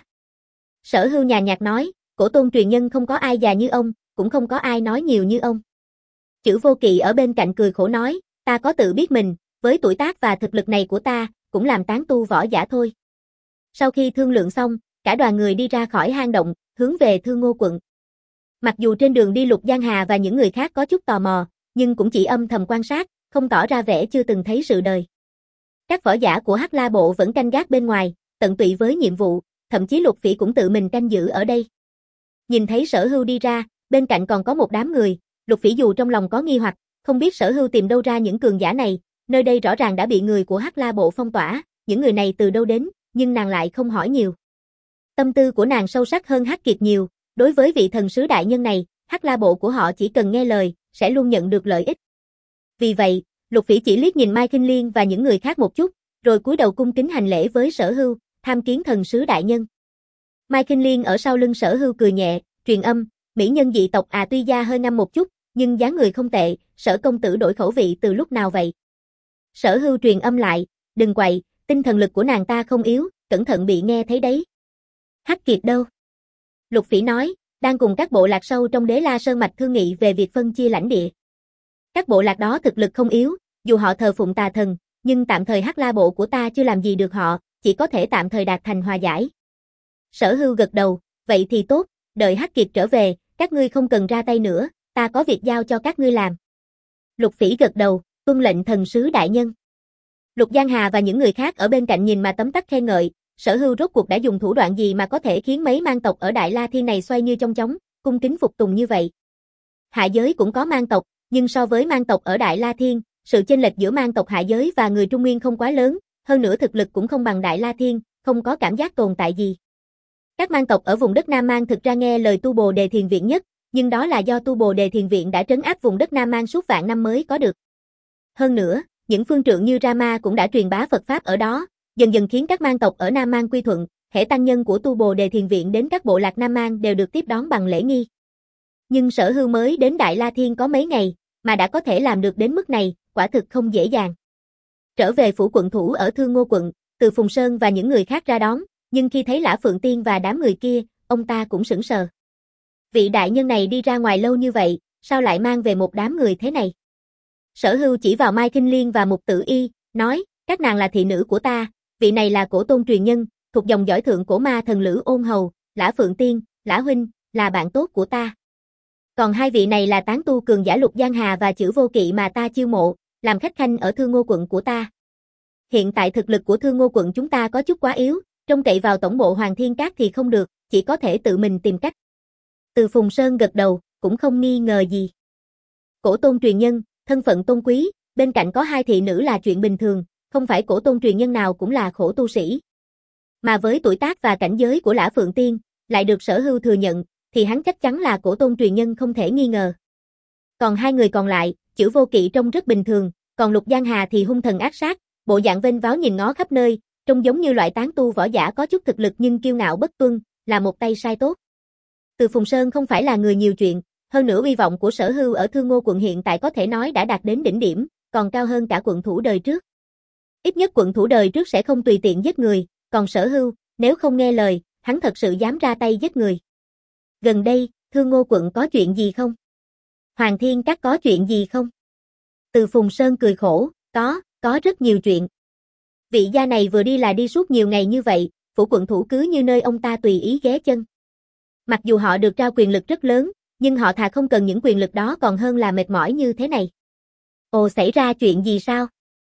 Sở Hưu nhàn nhạt nói, cổ tôn truyền nhân không có ai già như ông, cũng không có ai nói nhiều như ông. Chữ Vô Kỵ ở bên cạnh cười khổ nói, ta có tự biết mình, với tuổi tác và thực lực này của ta, cũng làm tán tu võ giả thôi. Sau khi thương lượng xong, cả đoàn người đi ra khỏi hang động, hướng về Thương Ngô Quận. Mặc dù trên đường đi Lục Giang Hà và những người khác có chút tò mò, nhưng cũng chỉ âm thầm quan sát, không tỏ ra vẻ chưa từng thấy sự đời. Các võ giả của Hắc La Bộ vẫn canh gác bên ngoài, tận tụy với nhiệm vụ, thậm chí Lục Phỉ cũng tự mình canh giữ ở đây. Nhìn thấy Sở Hưu đi ra, bên cạnh còn có một đám người, Lục Phỉ dù trong lòng có nghi hoặc, không biết Sở Hưu tìm đâu ra những cường giả này, nơi đây rõ ràng đã bị người của Hắc La Bộ phong tỏa, những người này từ đâu đến, nhưng nàng lại không hỏi nhiều. Tâm tư của nàng sâu sắc hơn Hắc Kiệt nhiều, đối với vị thần sứ đại nhân này, Hắc La Bộ của họ chỉ cần nghe lời, sẽ luôn nhận được lợi ích. Vì vậy, Lục Phỉ chỉ liếc nhìn Mai Kinh Liên và những người khác một chút, rồi cúi đầu cung kính hành lễ với Sở Hưu, tham kiến thần sứ đại nhân. Mai Kinh Liên ở sau lưng Sở Hưu cười nhẹ, truyền âm, mỹ nhân dị tộc à tuy da hơi ngăm một chút, nhưng dáng người không tệ, Sở công tử đổi khẩu vị từ lúc nào vậy? Sở Hưu truyền âm lại, đừng quậy, tinh thần lực của nàng ta không yếu, cẩn thận bị nghe thấy đấy. Hắc Kiệt đâu? Lục Phỉ nói, đang cùng các bộ lạc sâu trong Đế La Sơn mạch thương nghị về việc phân chia lãnh địa. Các bộ lạc đó thực lực không yếu, dù họ thờ phụng tà thần, nhưng tạm thời Hắc La bộ của ta chưa làm gì được họ, chỉ có thể tạm thời đạt thành hòa giải. Sở Hưu gật đầu, vậy thì tốt, đợi Hắc Kiệt trở về, các ngươi không cần ra tay nữa, ta có việc giao cho các ngươi làm. Lục Phỉ gật đầu, tuân lệnh thần sứ đại nhân. Lục Giang Hà và những người khác ở bên cạnh nhìn mà tấm tắc khen ngợi, Sở Hưu rốt cuộc đã dùng thủ đoạn gì mà có thể khiến mấy mang tộc ở Đại La Thiên này xoay như trong chóng, cung kính phục tùng như vậy. Hạ giới cũng có mang tộc, nhưng so với mang tộc ở Đại La Thiên, sự chênh lệch giữa mang tộc hạ giới và người Trung Nguyên không quá lớn, hơn nữa thực lực cũng không bằng Đại La Thiên, không có cảm giác tồn tại gì. Các mang tộc ở vùng đất Nam Mang thực ra nghe lời Tu Bồ Đề Thiền Viện nhất, nhưng đó là do Tu Bồ Đề Thiền Viện đã trấn áp vùng đất Nam Mang suốt vạn năm mới có được. Hơn nữa, những phương trượng như Rama cũng đã truyền bá Phật Pháp ở đó, dần dần khiến các mang tộc ở Nam Mang quy thuận, hễ tăng nhân của Tu Bồ Đề Thiền Viện đến các bộ lạc Nam Mang đều được tiếp đón bằng lễ nghi. Nhưng Sở Hưu mới đến Đại La Thiên có mấy ngày, mà đã có thể làm được đến mức này, quả thực không dễ dàng. Trở về phủ quận thủ ở Thương Ngô quận, Từ Phùng Sơn và những người khác ra đón, nhưng khi thấy Lã Phượng Tiên và đám người kia, ông ta cũng sững sờ. Vị đại nhân này đi ra ngoài lâu như vậy, sao lại mang về một đám người thế này? Sở Hưu chỉ vào Mai Kinh Liên và Mục Tử Y, nói, các nàng là thị nữ của ta, vị này là cổ tôn truyền nhân, thuộc dòng dõi thượng cổ ma thần Lữ Ôn Hầu, Lã Phượng Tiên, Lã Huynh, là bạn tốt của ta. Còn hai vị này là tán tu cường giả Lục Giang Hà và Chữ Vô Kỵ mà ta chiêu mộ, làm khách khanh ở Thương Ngô quận của ta. Hiện tại thực lực của Thương Ngô quận chúng ta có chút quá yếu, trông cậy vào tổng bộ Hoàng Thiên Các thì không được, chỉ có thể tự mình tìm cách. Từ Phùng Sơn gật đầu, cũng không nghi ngờ gì. Cổ tôn truyền nhân, thân phận tôn quý, bên cạnh có hai thị nữ là chuyện bình thường, không phải cổ tôn truyền nhân nào cũng là khổ tu sĩ. Mà với tuổi tác và cảnh giới của Lã Phượng Tiên, lại được Sở Hưu thừa nhận, thì hắn chắc chắn là cổ tôn truyền nhân không thể nghi ngờ. Còn hai người còn lại, Chữ Vô Kỵ trông rất bình thường, còn Lục Giang Hà thì hung thần ác sát, bộ dạng vênh váo nhìn ngó khắp nơi, trông giống như loại tán tu võ giả có chút thực lực nhưng kiêu ngạo bất tuân, là một tay sai tốt. Từ Phùng Sơn không phải là người nhiều chuyện, hơn nữa uy vọng của Sở Hưu ở Thương Ngô quận hiện tại có thể nói đã đạt đến đỉnh điểm, còn cao hơn cả quận thủ đời trước. Ít nhất quận thủ đời trước sẽ không tùy tiện giết người, còn Sở Hưu, nếu không nghe lời, hắn thật sự dám ra tay giết người. Gần đây, Thương Ngô quận có chuyện gì không? Hoàng Thiên Các có chuyện gì không? Từ Phùng Sơn cười khổ, có, có rất nhiều chuyện. Vị gia này vừa đi là đi suốt nhiều ngày như vậy, phủ quận thủ cứ như nơi ông ta tùy ý ghé chân. Mặc dù họ được trao quyền lực rất lớn, nhưng họ thà không cần những quyền lực đó còn hơn là mệt mỏi như thế này. Ồ, xảy ra chuyện gì sao?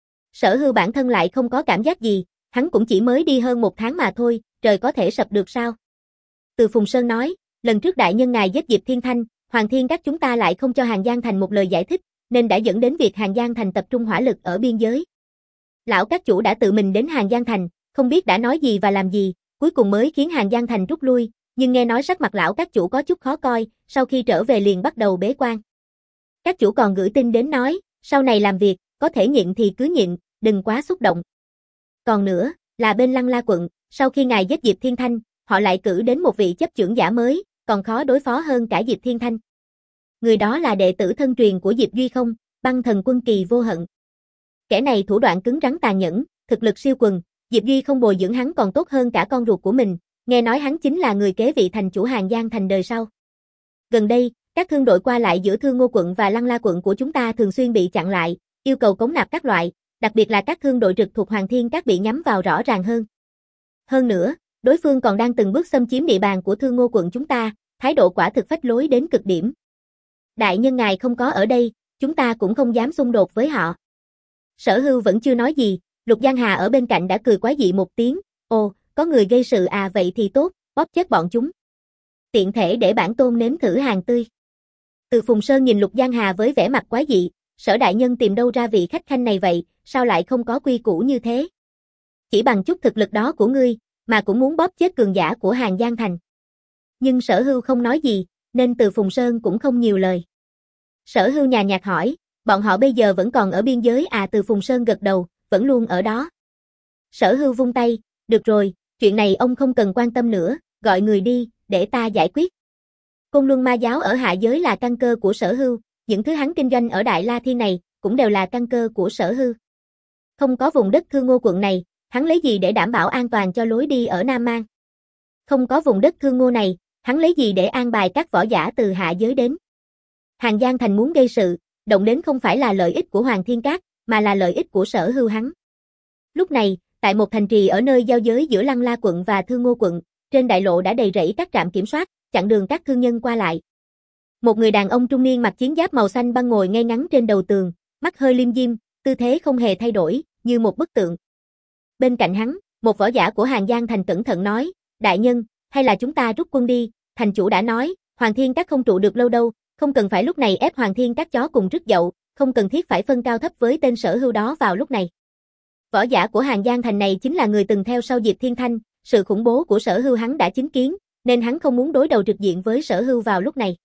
Sở Hưu bản thân lại không có cảm giác gì, hắn cũng chỉ mới đi hơn một tháng mà thôi, trời có thể sập được sao? Từ Phùng Sơn nói, lần trước đại nhân ngài giết Diệp Thiên Thanh, Hoàng Thiên Các chúng ta lại không cho Hàng Giang Thành một lời giải thích, nên đã dẫn đến việc Hàng Giang Thành tập trung hỏa lực ở biên giới. Lão các chủ đã tự mình đến Hàng Giang Thành, không biết đã nói gì và làm gì, cuối cùng mới khiến Hàng Giang Thành rút lui, nhưng nghe nói sắc mặt lão các chủ có chút khó coi, sau khi trở về liền bắt đầu bế quan. Các chủ còn gửi tin đến nói, sau này làm việc, có thể nhịn thì cứ nhịn, đừng quá xúc động. Còn nữa, là bên Lăng La quận, sau khi ngài giết Diệp Thiên Thanh, họ lại cử đến một vị chấp chưởng giả mới, còn khó đối phó hơn cả Diệp Thiên Thanh. Người đó là đệ tử thân truyền của Diệp Duy Không, Băng Thần Quân Kỳ Vô Hận. Kẻ này thủ đoạn cứng rắn tàn nhẫn, thực lực siêu quần, Diệp Duy Không bồi dưỡng hắn còn tốt hơn cả con ruột của mình, nghe nói hắn chính là người kế vị thành chủ Hàng Giang Thành đời sau. Gần đây, các thương đội qua lại giữa Thương Ngô quận và Lăng La quận của chúng ta thường xuyên bị chặn lại, yêu cầu cống nạp các loại, đặc biệt là các thương đội trực thuộc Hoàng Thiên Các bị nhắm vào rõ ràng hơn. Hơn nữa, đối phương còn đang từng bước xâm chiếm địa bàn của Thương Ngô quận chúng ta, thái độ quả thực phách lối đến cực điểm. Đại nhân ngài không có ở đây, chúng ta cũng không dám xung đột với họ. Sở Hưu vẫn chưa nói gì, Lục Giang Hà ở bên cạnh đã cười quái dị một tiếng, ồ, có người gây sự à, vậy thì tốt, bóp chết bọn chúng. Tiện thể để bản tôn nếm thử hàng tươi. Từ Phùng Sơn nhìn Lục Giang Hà với vẻ mặt quái dị, Sở đại nhân tìm đâu ra vị khách khanh này vậy, sao lại không có quy củ như thế? Chỉ bằng chút thực lực đó của ngươi, mà cũng muốn bóp chết cường giả của Hàng Giang Thành. Nhưng Sở Hưu không nói gì, nên Từ Phùng Sơn cũng không nhiều lời. Sở Hưu nhàn nhạt hỏi, bọn họ bây giờ vẫn còn ở biên giới à? Từ Phùng Sơn gật đầu, vẫn luôn ở đó. Sở Hưu vung tay, được rồi, chuyện này ông không cần quan tâm nữa, gọi người đi, để ta giải quyết. Côn Luân Ma giáo ở hạ giới là căn cơ của Sở Hưu, những thứ hắn kinh doanh ở Đại La Thiên này cũng đều là căn cơ của Sở Hưu. Không có vùng đất Thương Ngô quận này, hắn lấy gì để đảm bảo an toàn cho lối đi ở Nam Mang? Không có vùng đất Thương Ngô này, hắn lấy gì để an bài các võ giả từ hạ giới đến? Hàng Giang Thành muốn gây sự, động đến không phải là lợi ích của Hoàng Thiên Các, mà là lợi ích của Sở Hưu hắn. Lúc này, tại một thành trì ở nơi giao giới giữa Lăng La quận và Thương Ngô quận, trên đại lộ đã đầy rẫy các trạm kiểm soát, chặn đường các thương nhân qua lại. Một người đàn ông trung niên mặc chiến giáp màu xanh băng ngồi ngay ngắn trên đầu tường, mắt hơi liêm diêm, tư thế không hề thay đổi, như một bức tượng. Bên cạnh hắn, một võ giả của Hàng Giang Thành cẩn thận nói, đại nhân, hay là chúng ta rút quân đi, thành chủ đã nói, Hoàng Thiên Các không trụ được lâu đâu, không cần phải lúc này ép Hoàng Thiên Các chó cùng rứt dậu, không cần thiết phải phân cao thấp với tên Sở Hưu đó vào lúc này. Võ giả của Hàng Giang Thành này chính là người từng theo sau Diệp Thiên Thanh, sự khủng bố của Sở Hưu hắn đã chứng kiến, nên hắn không muốn đối đầu trực diện với Sở Hưu vào lúc này.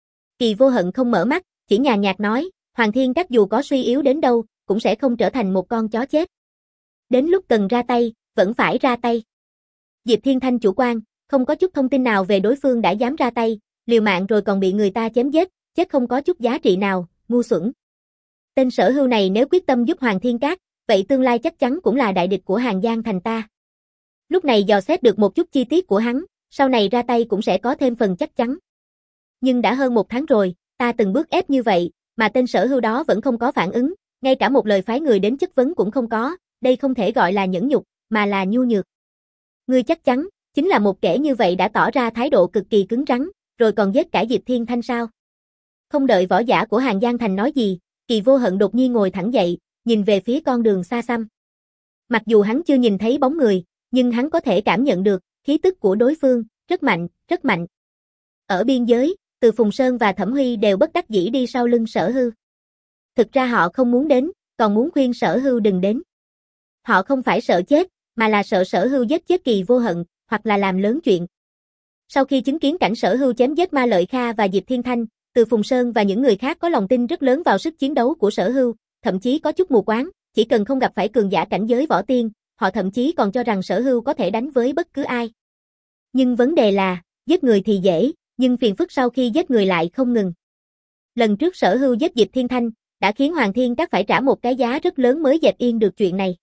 Kỳ Vô Hận không mở mắt, chỉ nhàn nhạt nói, Hoàng Thiên Các dù có suy yếu đến đâu, cũng sẽ không trở thành một con chó chết. Đến lúc cần ra tay, vẫn phải ra tay. Diệp Thiên Thanh chủ quan, không có chút thông tin nào về đối phương đã dám ra tay, liều mạng rồi còn bị người ta chém giết, chết không có chút giá trị nào, ngu xuẩn. Tên Sở Hưu này nếu quyết tâm giúp Hoàng Thiên Các, vậy tương lai chắc chắn cũng là đại địch của Hàng Giang Thành ta. Lúc này dò xét được một chút chi tiết của hắn, sau này ra tay cũng sẽ có thêm phần chắc chắn. Nhưng đã hơn một tháng rồi, ta từng bước ép như vậy, mà tên Sở Hưu đó vẫn không có phản ứng, ngay cả một lời phái người đến chất vấn cũng không có, đây không thể gọi là nhẫn nhục, mà là nhu nhược. Ngươi chắc chắn, chính là một kẻ như vậy đã tỏ ra thái độ cực kỳ cứng rắn, rồi còn giết cả Diệp Thiên Thanh sao? Không đợi võ giả của Hàng Giang Thành nói gì, Kỳ Vô Hận đột nhiên ngồi thẳng dậy, nhìn về phía con đường xa xăm. Mặc dù hắn chưa nhìn thấy bóng người, nhưng hắn có thể cảm nhận được, khí tức của đối phương, rất mạnh, rất mạnh. Ở biên giới, Từ Phùng Sơn và Thẩm Huy đều bất đắc dĩ đi sau lưng Sở Hưu. Thực ra họ không muốn đến, còn muốn khuyên Sở Hưu đừng đến. Họ không phải sợ chết, mà là sợ Sở Hưu giết chết Kỳ Vô Hận, hoặc là làm lớn chuyện. Sau khi chứng kiến cảnh Sở Hưu chém giết Ma Lợi Kha và Diệp Thiên Thanh, Từ Phùng Sơn và những người khác có lòng tin rất lớn vào sức chiến đấu của Sở Hưu, thậm chí có chút mù quáng, chỉ cần không gặp phải cường giả cảnh giới võ tiên, họ thậm chí còn cho rằng Sở Hưu có thể đánh với bất cứ ai. Nhưng vấn đề là, giết người thì dễ, nhưng phiền phức sau khi giết người lại không ngừng. Lần trước Sở Hưu giết Diệp Thiên Thanh, đã khiến Hoàng Thiên Các phải trả một cái giá rất lớn mới dẹp yên được chuyện này.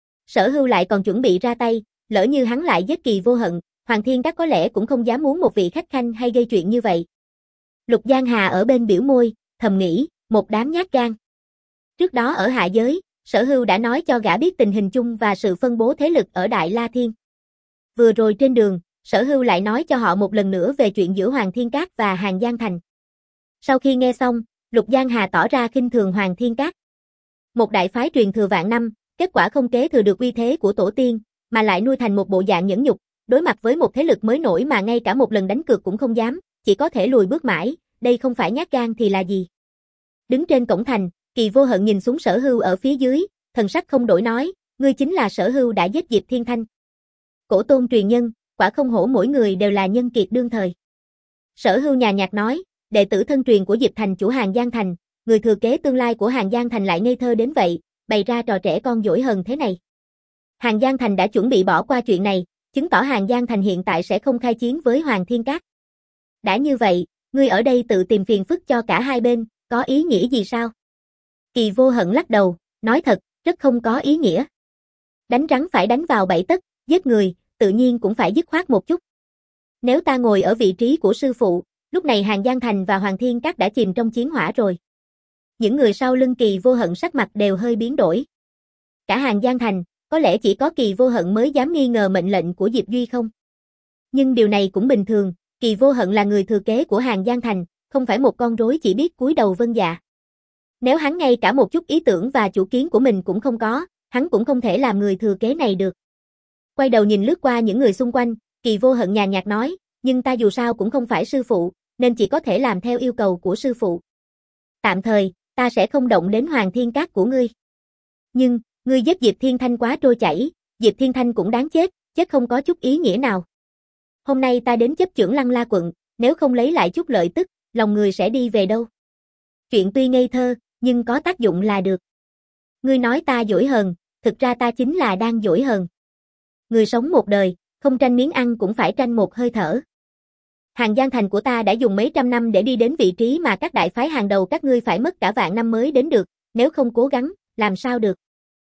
Sở Hưu lại còn chuẩn bị ra tay, lỡ như hắn lại giết Kỳ Vô Hận, Hoàng Thiên Các có lẽ cũng không dám muốn một vị khách khanh hay gây chuyện như vậy. Lục Giang Hà ở bên biểu môi, thầm nghĩ, một đám nhát gan. Trước đó ở hạ giới, Sở Hưu đã nói cho gã biết tình hình chung và sự phân bố thế lực ở Đại La Thiên. Vừa rồi trên đường, Sở Hưu lại nói cho họ một lần nữa về chuyện giữa Hoàng Thiên Các và Hàng Giang Thành. Sau khi nghe xong, Lục Giang Hà tỏ ra khinh thường Hoàng Thiên Các. Một đại phái truyền thừa vạn năm, kết quả không kế thừa được uy thế của tổ tiên, mà lại nuôi thành một bộ dạng nhẫn nhục, đối mặt với một thế lực mới nổi mà ngay cả một lần đánh cược cũng không dám, chỉ có thể lùi bước mãi, đây không phải nhát gan thì là gì. Đứng trên cổng thành, Kỳ Vô Hận nhìn xuống Sở Hưu ở phía dưới, thần sắc không đổi nói, ngươi chính là Sở Hưu đã giết Diệp Thiên Thanh. Cổ tôn truyền nhân, quả không hổ mỗi người đều là nhân kiệt đương thời. Sở Hưu nhàn nhạt nói, đệ tử thân truyền của Diệp Thành chủ Hàng Giang Thành, người thừa kế tương lai của Hàng Giang Thành lại ngây thơ đến vậy, bày ra trò trẻ con dỗi hờn thế này. Hàng Giang Thành đã chuẩn bị bỏ qua chuyện này, chứng tỏ Hàng Giang Thành hiện tại sẽ không khai chiến với Hoàng Thiên Các. Đã như vậy, ngươi ở đây tự tìm phiền phức cho cả hai bên, có ý nghĩa gì sao? Kỳ Vô Hận lắc đầu, nói thật, rất không có ý nghĩa. Đánh rắn phải đánh vào bảy tấc, giết người, tự nhiên cũng phải dứt khoát một chút. Nếu ta ngồi ở vị trí của sư phụ, lúc này Hàng Giang Thành và Hoàng Thiên Các đã chìm trong chiến hỏa rồi. Những người sau lưng Kỳ Vô Hận sắc mặt đều hơi biến đổi. Cả Hàng Giang Thành, có lẽ chỉ có Kỳ Vô Hận mới dám nghi ngờ mệnh lệnh của Diệp Duy không? Nhưng điều này cũng bình thường, Kỳ Vô Hận là người thừa kế của Hàng Giang Thành, không phải một con rối chỉ biết cúi đầu vâng dạ. Nếu hắn ngay cả một chút ý tưởng và chủ kiến của mình cũng không có, hắn cũng không thể làm người thừa kế này được. Quay đầu nhìn lướt qua những người xung quanh, Kỳ Vô Hận nhàn nhạt nói, nhưng ta dù sao cũng không phải sư phụ, nên chỉ có thể làm theo yêu cầu của sư phụ. Tạm thời, ta sẽ không động đến Hoàng Thiên Các của ngươi. Nhưng, ngươi giết Diệp Thiên Thanh quá trôi chảy, Diệp Thiên Thanh cũng đáng chết, chết không có chút ý nghĩa nào. Hôm nay ta đến chấp chưởng Lăng La quận, nếu không lấy lại chút lợi tức, lòng người sẽ đi về đâu. Chuyện tuy ngây thơ, nhưng có tác dụng là được. Ngươi nói ta dỗi hờn, thực ra ta chính là đang dỗi hờn. Người sống một đời, không tranh miếng ăn cũng phải tranh một hơi thở. Hàng Giang Thành của ta đã dùng mấy trăm năm để đi đến vị trí mà các đại phái hàng đầu các ngươi phải mất cả vạn năm mới đến được, nếu không cố gắng, làm sao được.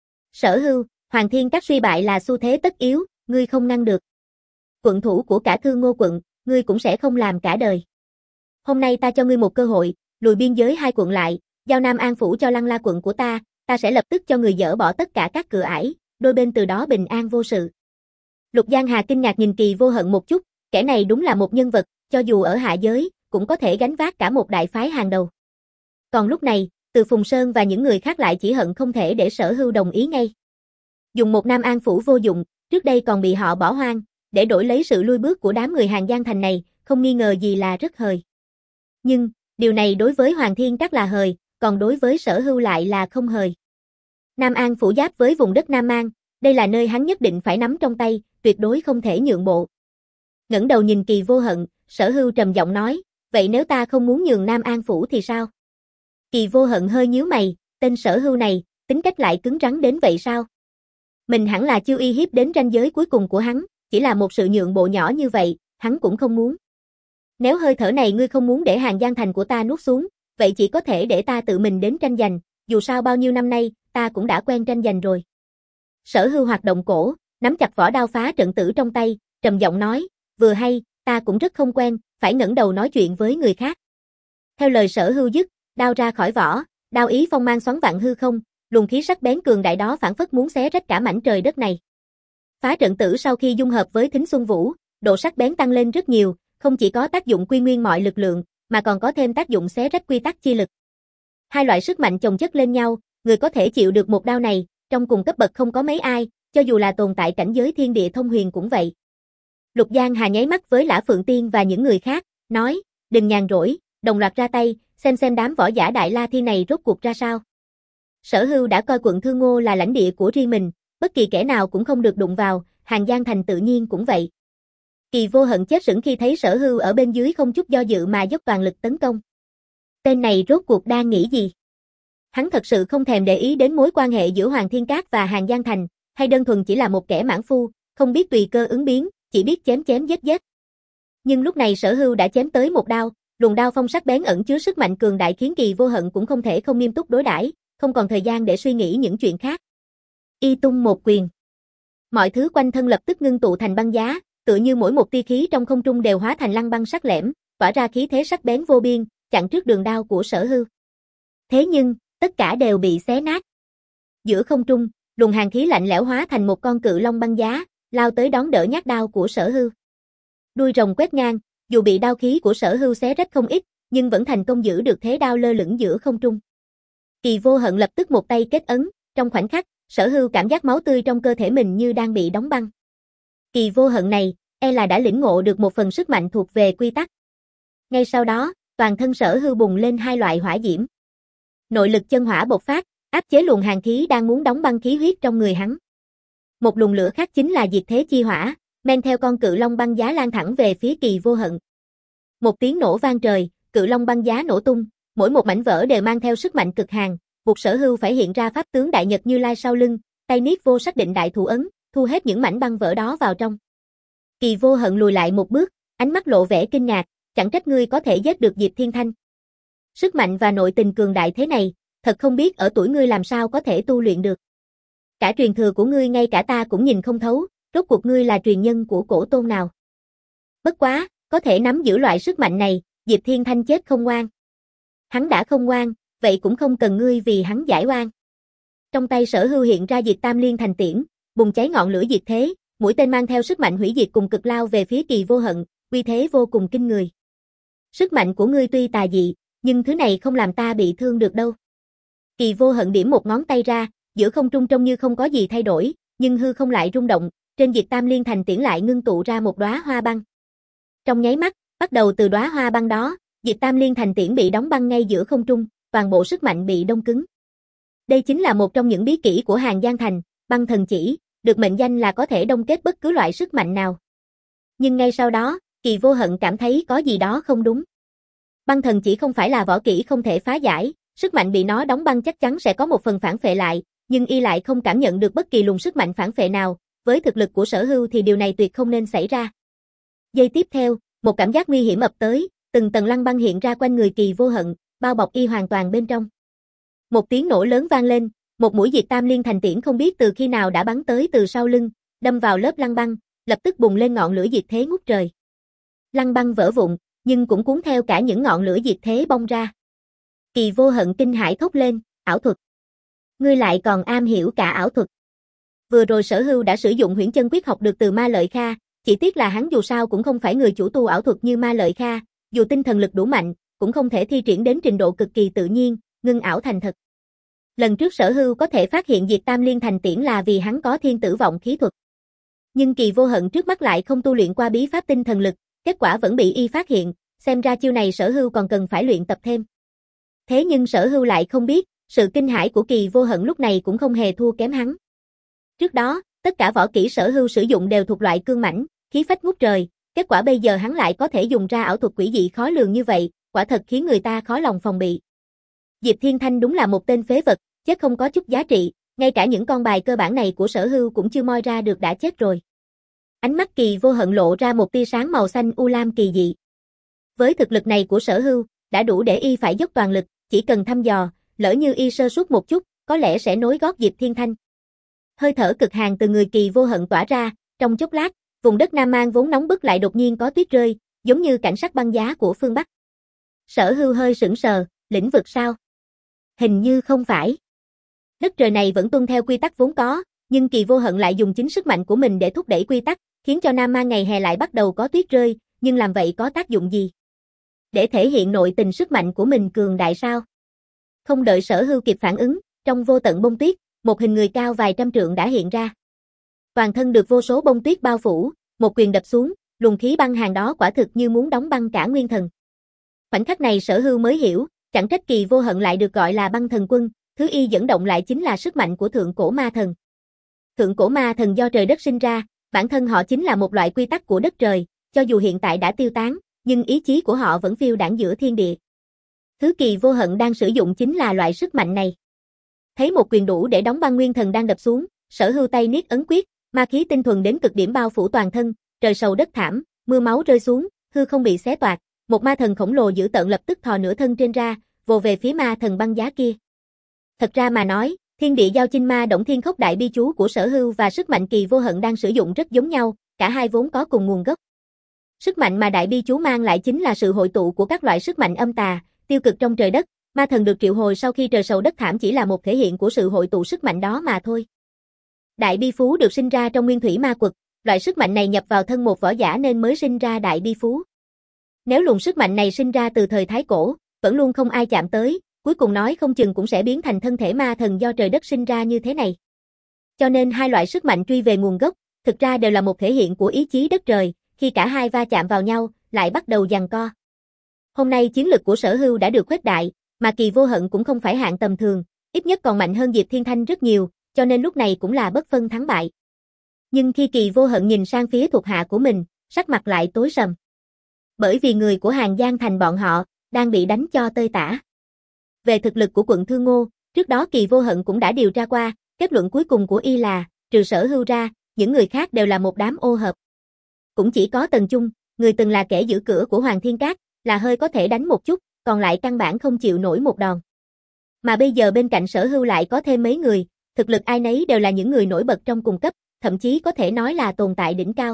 Sở Hưu, Hoàng Thiên Các suy bại là xu thế tất yếu, ngươi không ngăn được. Quận thủ của cả Thương Ngô quận, ngươi cũng sẽ không làm cả đời. Hôm nay ta cho ngươi một cơ hội, lùi biên giới hai quận lại, giao Nam An phủ cho Lăng La quận của ta, ta sẽ lập tức cho người dỡ bỏ tất cả các cửa ải, đôi bên từ đó bình an vô sự. Lục Giang Hà kinh ngạc nhìn Kỳ Vô Hận một chút, kẻ này đúng là một nhân vật, cho dù ở hạ giới, cũng có thể gánh vác cả một đại phái hàng đầu. Còn lúc này, Từ Phùng Sơn và những người khác lại chỉ hận không thể để Sở Hưu đồng ý ngay. Dùng một Nam An phủ vô dụng, trước đây còn bị họ bỏ hoang, để đổi lấy sự lui bước của đám người Hàng Giang Thành này, không nghi ngờ gì là rất hời. Nhưng, điều này đối với Hoàng Thiên Các là hời, còn đối với Sở Hưu lại là không hời. Nam An phủ giáp với vùng đất Nam An, đây là nơi hắn nhất định phải nắm trong tay, tuyệt đối không thể nhượng bộ. Ngẩng đầu nhìn Kỳ Vô Hận, Sở Hưu trầm giọng nói, vậy nếu ta không muốn nhường Nam An phủ thì sao? Kỳ Vô Hận hơi nhíu mày, tên Sở Hưu này, tính cách lại cứng rắn đến vậy sao? Mình hẳn là chưa uy hiếp đến ranh giới cuối cùng của hắn, chỉ là một sự nhượng bộ nhỏ như vậy, hắn cũng không muốn. Nếu hơi thở này ngươi không muốn để Hàng Giang Thành của ta nuốt xuống, vậy chỉ có thể để ta tự mình đến tranh giành, dù sao bao nhiêu năm nay, ta cũng đã quen tranh giành rồi. Sở Hưu hoạt động cổ, nắm chặt vỏ đao phá trận tử trong tay, trầm giọng nói, vừa hay, ta cũng rất không quen, phải ngẩng đầu nói chuyện với người khác. Theo lời Sở Hưu dứt, đao ra khỏi vỏ, đao ý phong mang xoắn vạn hư không, luồng khí sắc bén cường đại đó phảng phất muốn xé rách cả mảnh trời đất này. Phá trận tử sau khi dung hợp với Thính Xuân Vũ, độ sắc bén tăng lên rất nhiều, không chỉ có tác dụng quy nguyên mọi lực lượng, mà còn có thêm tác dụng xé rách quy tắc chi lực. Hai loại sức mạnh chồng chất lên nhau, người có thể chịu được một đao này, trong cùng cấp bậc không có mấy ai, cho dù là tồn tại cảnh giới thiên địa thông huyền cũng vậy. Lục Giang Hà nháy mắt với Lã Phượng Tiên và những người khác, nói, đừng nhàn rỗi, đồng loạt ra tay, xem xem đám võ giả Đại La Thiên này rốt cuộc ra sao. Sở Hưu đã coi quận Thương Ngô là lãnh địa của riêng mình, bất kỳ kẻ nào cũng không được đụng vào, Hàng Giang Thành tự nhiên cũng vậy. Kỳ Vô Hận chết sững khi thấy Sở Hưu ở bên dưới không chút do dự mà dốc toàn lực tấn công. Tên này rốt cuộc đang nghĩ gì? Hắn thật sự không thèm để ý đến mối quan hệ giữa Hoàng Thiên Các và Hàng Giang Thành, hay đơn thuần chỉ là một kẻ mãn phu, không biết tùy cơ ứng biến, chỉ biết chém chém giết giết. Nhưng lúc này Sở Hưu đã chém tới một đao, luồng đao phong sắc bén ẩn chứa sức mạnh cường đại khiến Kỳ Vô Hận cũng không thể không nghiêm túc đối đãi, không còn thời gian để suy nghĩ những chuyện khác. Y tung một quyền. Mọi thứ quanh thân lập tức ngưng tụ thành băng giá, tựa như mỗi một tia khí trong không trung đều hóa thành lăng băng sắc lẻm, tỏa ra khí thế sắc bén vô biên, chặn trước đường đao của Sở Hưu. Thế nhưng, tất cả đều bị xé nát. Giữa không trung, luồng hàn khí lạnh lẽo hóa thành một con cự long băng giá, lao tới đón đỡ nhát đao của Sở Hưu. Đuôi rồng quét ngang, dù bị đao khí của Sở Hưu xé rách không ít, nhưng vẫn thành công giữ được thế đao lơ lửng giữa không trung. Kỳ Vô Hận lập tức một tay kết ấn, trong khoảnh khắc, Sở Hưu cảm giác máu tươi trong cơ thể mình như đang bị đóng băng. Kỳ Vô Hận này, e là đã lĩnh ngộ được một phần sức mạnh thuộc về quy tắc. Ngay sau đó, toàn thân Sở Hưu bùng lên hai loại hỏa diễm. Nội lực chân hỏa bộc phát, áp chế luồng hàn khí đang muốn đóng băng khí huyết trong người hắn. Một luồng lửa khác chính là diệt thế chi hỏa, men theo con cự long băng giá lan thẳng về phía Kỳ Vô Hận. Một tiếng nổ vang trời, cự long băng giá nổ tung, mỗi một mảnh vỡ đều mang theo sức mạnh cực hàn, buộc Sở Hưu phải hiện ra pháp tướng đại nhật Như Lai sau lưng, tay niết vô sắc định đại thủ ấn, thu hết những mảnh băng vỡ đó vào trong. Kỳ Vô Hận lùi lại một bước, ánh mắt lộ vẻ kinh ngạc, chẳng trách ngươi có thể giết được Diệp Thiên Thanh. Sức mạnh và nội tình cường đại thế này, thật không biết ở tuổi ngươi làm sao có thể tu luyện được. Cả truyền thừa của ngươi ngay cả ta cũng nhìn không thấu, rốt cuộc ngươi là truyền nhân của cổ tôn nào. Bất quá, có thể nắm giữ loại sức mạnh này, Diệp Thiên Thanh chết không ngoan. Hắn đã không ngoan, vậy cũng không cần ngươi vì hắn giải oan. Trong tay Sở Hưu hiện ra Diệt Tam Liên thành tiễn, bùng cháy ngọn lửa diệt thế, mũi tên mang theo sức mạnh hủy diệt cùng cực lao về phía Kỳ Vô Hận, uy thế vô cùng kinh người. Sức mạnh của ngươi tuy tà dị, nhưng thứ này không làm ta bị thương được đâu. Kỳ Vô Hận điểm một ngón tay ra, giữa không trung trông như không có gì thay đổi, nhưng hư không lại rung động, trên Diệt Tam Liên thành tiễn lại ngưng tụ ra một đóa hoa băng. Trong nháy mắt, bắt đầu từ đóa hoa băng đó, Diệt Tam Liên thành tiễn bị đóng băng ngay giữa không trung, toàn bộ sức mạnh bị đông cứng. Đây chính là một trong những bí kỹ của Hàng Giang Thành, băng thần chỉ, được mệnh danh là có thể đông kết bất cứ loại sức mạnh nào. Nhưng ngay sau đó, Kỳ Vô Hận cảm thấy có gì đó không đúng. Băng thần chỉ không phải là võ kỹ không thể phá giải, sức mạnh bị nó đóng băng chắc chắn sẽ có một phần phản phệ lại, nhưng y lại không cảm nhận được bất kỳ luồng sức mạnh phản phệ nào, với thực lực của Sở Hưu thì điều này tuyệt không nên xảy ra. Giây tiếp theo, một cảm giác nguy hiểm ập tới, từng tầng lăng băng hiện ra quanh người Kỳ Vô Hận, bao bọc y hoàn toàn bên trong. Một tiếng nổ lớn vang lên, một mũi diệt tam liên thành tiễn không biết từ khi nào đã bắn tới từ sau lưng, đâm vào lớp lăng băng, lập tức bùng lên ngọn lửa diệt thế ngút trời. Lăng băng vỡ vụn, nhưng cũng cuốn theo cả những ngọn lửa diệt thế bong ra. Kỳ Vô Hận kinh hãi thốt lên, ảo thuật. Ngươi lại còn am hiểu cả ảo thuật. Vừa rồi Sở Hưu đã sử dụng huyễn chân quyết học được từ Ma Lợi Kha, chỉ tiếc là hắn dù sao cũng không phải người chủ tu ảo thuật như Ma Lợi Kha, dù tinh thần lực đủ mạnh, cũng không thể thi triển đến trình độ cực kỳ tự nhiên, ngưng ảo thành thật. Lần trước Sở Hưu có thể phát hiện diệt tam liên thành tiễn là vì hắn có thiên tử vọng khí thuật. Nhưng Kỳ Vô Hận trước mắt lại không tu luyện qua bí pháp tinh thần lực, kết quả vẫn bị y phát hiện, xem ra chiêu này Sở Hưu còn cần phải luyện tập thêm. Thế nhưng Sở Hưu lại không biết, sự kinh hãi của Kỳ Vô Hận lúc này cũng không hề thua kém hắn. Trước đó, tất cả võ kỹ Sở Hưu sử dụng đều thuộc loại cương mãnh, khí phách ngút trời, kết quả bây giờ hắn lại có thể dùng ra ảo thuật quỷ dị khó lường như vậy, quả thật khiến người ta khó lòng phòng bị. Diệp Thiên Thanh đúng là một tên phế vật, chết không có chút giá trị, ngay cả những con bài cơ bản này của Sở Hưu cũng chưa moi ra được đã chết rồi. Ánh mắt Kỳ Vô Hận lộ ra một tia sáng màu xanh u lam kỳ dị. Với thực lực này của Sở Hưu, đã đủ để y phải dốc toàn lực, chỉ cần thăm dò, lỡ như y sơ suất một chút, có lẽ sẽ nối gót Diệp Thiên Thanh. Hơi thở cực hàn từ người Kỳ Vô Hận tỏa ra, trong chốc lát, vùng đất Nam Mang vốn nóng bức lại đột nhiên có tuyết rơi, giống như cảnh sắc băng giá của phương Bắc. Sở Hưu hơi sững sờ, lĩnh vực sao? Hình như không phải. Đất trời này vẫn tuân theo quy tắc vốn có, nhưng Kỳ Vô Hận lại dùng chính sức mạnh của mình để thúc đẩy quy tắc, khiến cho Nam Mang ngày hè lại bắt đầu có tuyết rơi, nhưng làm vậy có tác dụng gì? Để thể hiện nội tình sức mạnh của mình cường đại sao? Không đợi Sở Hưu kịp phản ứng, trong vô tận bông tuyết, một hình người cao vài trăm trượng đã hiện ra. Toàn thân được vô số bông tuyết bao phủ, một quyền đập xuống, luồng khí băng hàn đó quả thực như muốn đóng băng cả nguyên thần. Khoảnh khắc này Sở Hưu mới hiểu, chẳng trách Kỳ Vô Hận lại được gọi là băng thần quân, thứ y dẫn động lại chính là sức mạnh của thượng cổ ma thần. Thượng cổ ma thần do trời đất sinh ra, bản thân họ chính là một loại quy tắc của đất trời, cho dù hiện tại đã tiêu tán, nhưng ý chí của họ vẫn phiêu đãng giữa thiên địa. Thứ Kỳ Vô Hận đang sử dụng chính là loại sức mạnh này. Thấy một quyền đủ để đóng băng nguyên thần đang đập xuống, Sở Hưu tay niết ấn quyết, ma khí tinh thuần đến cực điểm bao phủ toàn thân, trời sầu đất thảm, mưa máu rơi xuống, hư không bị xé toạc, một ma thần khổng lồ dữ tợn lập tức thò nửa thân trên ra, vồ về phía ma thần băng giá kia. Thật ra mà nói, Thiên Địa Giao Chinh Ma Động Thiên Khốc đại bi chú của Sở Hưu và sức mạnh Kỳ Vô Hận đang sử dụng rất giống nhau, cả hai vốn có cùng nguồn gốc. Sức mạnh mà đại bi chú mang lại chính là sự hội tụ của các loại sức mạnh âm tà, tiêu cực trong trời đất, ma thần được triệu hồi sau khi trời sầu đất thảm chỉ là một thể hiện của sự hội tụ sức mạnh đó mà thôi. Đại bi phú được sinh ra trong nguyên thủy ma quật, loại sức mạnh này nhập vào thân một võ giả nên mới sinh ra đại bi phú. Nếu luồng sức mạnh này sinh ra từ thời Thái Cổ, vẫn luôn không ai chạm tới, cuối cùng nói không chừng cũng sẽ biến thành thân thể ma thần do trời đất sinh ra như thế này. Cho nên hai loại sức mạnh truy về nguồn gốc, thực ra đều là một thể hiện của ý chí đất trời, khi cả hai va chạm vào nhau, lại bắt đầu giằng co. Hôm nay chiến lực của Sở Hưu đã được khuếch đại, mà Kỳ Vô Hận cũng không phải hạng tầm thường, ít nhất còn mạnh hơn Diệp Thiên Thanh rất nhiều, cho nên lúc này cũng là bất phân thắng bại. Nhưng khi Kỳ Vô Hận nhìn sang phía thuộc hạ của mình, sắc mặt lại tối sầm. Bởi vì người của Hàng Giang Thành bọn họ, đang bị đánh cho tơi tả. Về thực lực của quận Thương Ngô, trước đó Kỳ Vô Hận cũng đã điều tra qua, kết luận cuối cùng của y là, trừ Sở Hưu ra, những người khác đều là một đám ô hợp. Cũng chỉ có Tần Chung, người từng là kẻ giữ cửa của Hoàng Thiên Cát, là hơi có thể đánh một chút, còn lại căn bản không chịu nổi một đòn. Mà bây giờ bên cạnh Sở Hưu lại có thêm mấy người, thực lực ai nấy đều là những người nổi bật trong cùng cấp, thậm chí có thể nói là tồn tại đỉnh cao.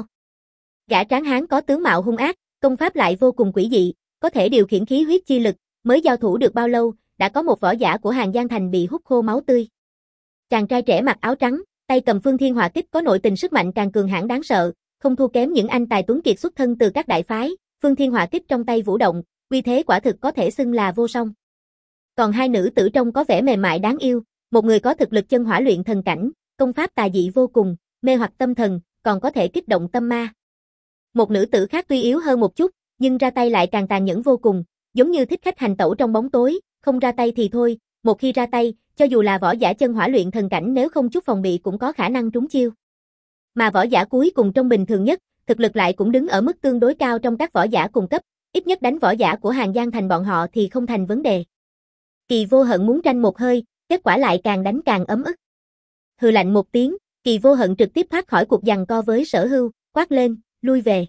Gã tráng hán có tướng mạo hung ác, công pháp lại vô cùng quỷ dị, có thể điều khiển khí huyết chi lực, mới giao thủ được bao lâu, đã có một võ giả của Hàng Giang Thành bị hút khô máu tươi. Chàng trai trẻ mặc áo trắng, tay cầm Phương Thiên Hỏa Kích có nội tình sức mạnh càng cường hãn đáng sợ, không thua kém những anh tài tuấn kiệt xuất thân từ các đại phái, Phương Thiên Hỏa Kích trong tay vũ động, uy thế quả thực có thể xưng là vô song. Còn hai nữ tử trông có vẻ mềm mại đáng yêu, một người có thực lực chân hỏa luyện thần cảnh, công pháp tà dị vô cùng, mê hoặc tâm thần, còn có thể kích động tâm ma. Một nữ tử khác tuy yếu hơn một chút, nhưng ra tay lại càng tàn nhẫn vô cùng, giống như thích khách hành tẩu trong bóng tối, không ra tay thì thôi, một khi ra tay, cho dù là võ giả chân hỏa luyện thần cảnh nếu không chút phòng bị cũng có khả năng trúng chiêu. Mà võ giả cuối cùng trong bình thường nhất, thực lực lại cũng đứng ở mức tương đối cao trong các võ giả cùng cấp, ít nhất đánh võ giả của Hàng Giang Thành bọn họ thì không thành vấn đề. Kỳ Vô Hận muốn tranh một hơi, kết quả lại càng đánh càng ấm ức. Hừ lạnh một tiếng, Kỳ Vô Hận trực tiếp thoát khỏi cuộc giằng co với Sở Hưu, quát lên, lui về.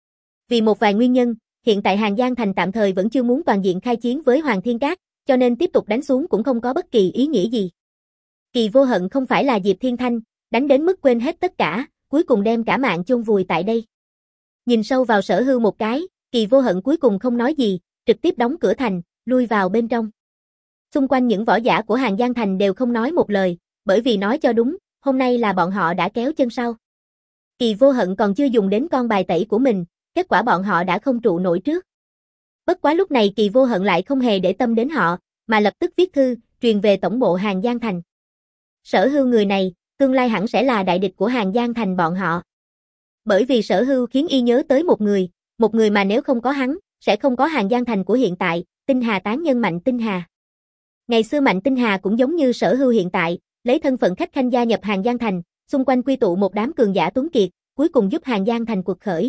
Vì một vài nguyên nhân, hiện tại Hàng Giang Thành tạm thời vẫn chưa muốn toàn diện khai chiến với Hoàng Thiên Các, cho nên tiếp tục đánh xuống cũng không có bất kỳ ý nghĩa gì. Kỳ Vô Hận không phải là Diệp Thiên Thanh, đánh đến mức quên hết tất cả, cuối cùng đem cả mạng chôn vùi tại đây. Nhìn sâu vào Sở Hưu một cái, Kỳ Vô Hận cuối cùng không nói gì, trực tiếp đóng cửa thành, lui vào bên trong. Xung quanh những võ giả của Hàng Giang Thành đều không nói một lời, bởi vì nói cho đúng, hôm nay là bọn họ đã kéo chân sau. Kỳ Vô Hận còn chưa dùng đến con bài tẩy của mình, kết quả bọn họ đã không trụ nổi trước. Bất quá lúc này Kỳ Vô Hận lại không hề để tâm đến họ, mà lập tức viết thư, truyền về tổng bộ Hàng Giang Thành. Sở Hưu người này, tương lai hẳn sẽ là đại địch của Hàng Giang Thành bọn họ. Bởi vì Sở Hưu khiến y nhớ tới một người, một người mà nếu không có hắn, sẽ không có Hàng Giang Thành của hiện tại, Tinh Hà tán nhân Mạnh Tinh Hà. Ngày xưa Mạnh Tinh Hà cũng giống như Sở Hưu hiện tại, lấy thân phận khách khanh gia nhập Hàng Giang Thành, xung quanh quy tụ một đám cường giả tuấn kiệt, cuối cùng giúp Hàng Giang Thành cuộc khởi.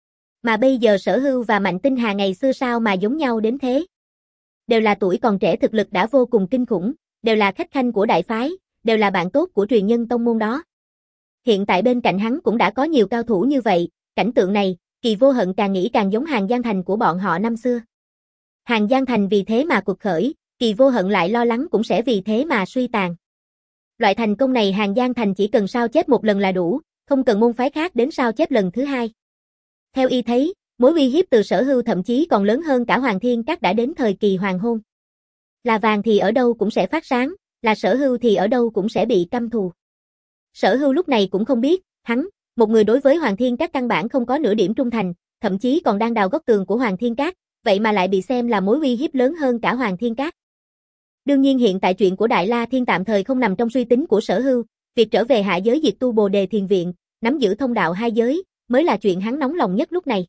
Mà bây giờ Sở Hưu và Mạnh Tinh Hà ngày xưa sao mà giống nhau đến thế? Đều là tuổi còn trẻ thực lực đã vô cùng kinh khủng, đều là khách khanh của đại phái, đều là bạn tốt của truyền nhân tông môn đó. Hiện tại bên cạnh hắn cũng đã có nhiều cao thủ như vậy, cảnh tượng này, Kỳ Vô Hận càng nghĩ càng giống Hàng Giang Thành của bọn họ năm xưa. Hàng Giang Thành vì thế mà cuộc khởi, Kỳ Vô Hận lại lo lắng cũng sẽ vì thế mà suy tàn. Loại thành công này Hàng Giang Thành chỉ cần sao chép một lần là đủ, không cần môn phái khác đến sao chép lần thứ hai. Theo y thấy, mối uy hiếp từ Sở Hưu thậm chí còn lớn hơn cả Hoàng Thiên Các đã đến thời kỳ hoàng hôn. Là vàng thì ở đâu cũng sẽ phát sáng, là Sở Hưu thì ở đâu cũng sẽ bị căm thù. Sở Hưu lúc này cũng không biết, hắn, một người đối với Hoàng Thiên Các căn bản không có nửa điểm trung thành, thậm chí còn đang đào góc tường của Hoàng Thiên Các, vậy mà lại bị xem là mối uy hiếp lớn hơn cả Hoàng Thiên Các. Đương nhiên hiện tại chuyện của Đại La Thiên tạm thời không nằm trong suy tính của Sở Hưu, việc trở về hạ giới diệt tu Bồ Đề Thiền Viện, nắm giữ thông đạo hai giới, mới là chuyện hắn nóng lòng nhất lúc này.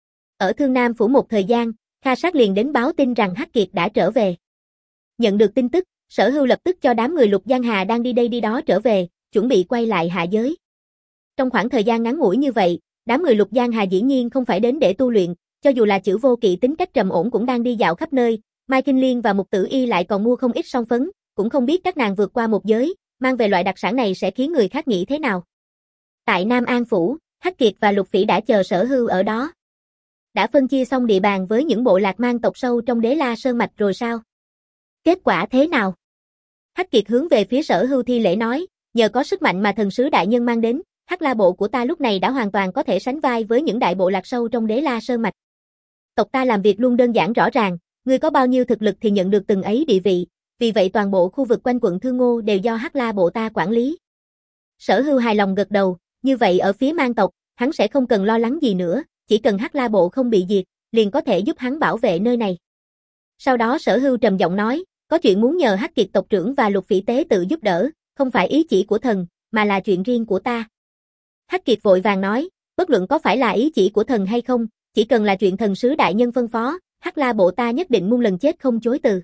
Ở Thương Nam Phủ một thời gian, Kha Sát liền đến báo tin rằng Hắc Kiệt đã trở về. Nhận được tin tức, Sở Hưu lập tức cho đám người Lục Giang Hà đang đi đây đi đó trở về, chuẩn bị quay lại hạ giới. Trong khoảng thời gian ngắn ngủi như vậy, đám người Lục Giang Hà dĩ nhiên không phải đến để tu luyện, cho dù là Chữ Vô Kỵ tính cách trầm ổn cũng đang đi dạo khắp nơi, Mai Kinh Liên và Mục Tử Y lại còn mua không ít son phấn, cũng không biết các nàng vượt qua một giới, mang về loại đặc sản này sẽ khiến người khác nghĩ thế nào. Tại Nam An Phủ, Hắc Kiệt và Lục Phỉ đã chờ Sở Hưu ở đó. Đã phân chia xong địa bàn với những bộ lạc mang tộc sâu trong Đế La Sơn Mạch rồi sao? Kết quả thế nào? Hắc Kiệt hướng về phía Sở Hưu thi lễ nói, nhờ có sức mạnh mà thần sứ đại nhân mang đến, Hắc La bộ của ta lúc này đã hoàn toàn có thể sánh vai với những đại bộ lạc sâu trong Đế La Sơn Mạch. Tộc ta làm việc luôn đơn giản rõ ràng, ngươi có bao nhiêu thực lực thì nhận được từng ấy địa vị, vì vậy toàn bộ khu vực quanh quận Thương Ngô đều do Hắc La bộ ta quản lý. Sở Hưu hài lòng gật đầu, như vậy ở phía mang tộc, hắn sẽ không cần lo lắng gì nữa, chỉ cần Hắc La bộ không bị diệt, liền có thể giúp hắn bảo vệ nơi này. Sau đó Sở Hưu trầm giọng nói, có chuyện muốn nhờ Hắc Kiệt tộc trưởng và Lục Phỉ tế tự giúp đỡ, không phải ý chỉ của thần, mà là chuyện riêng của ta. Hắc Kiệt vội vàng nói, bất luận có phải là ý chỉ của thần hay không, chỉ cần là chuyện thần sứ đại nhân phân phó, Hắc La bộ ta nhất định muôn lần chết không chối từ.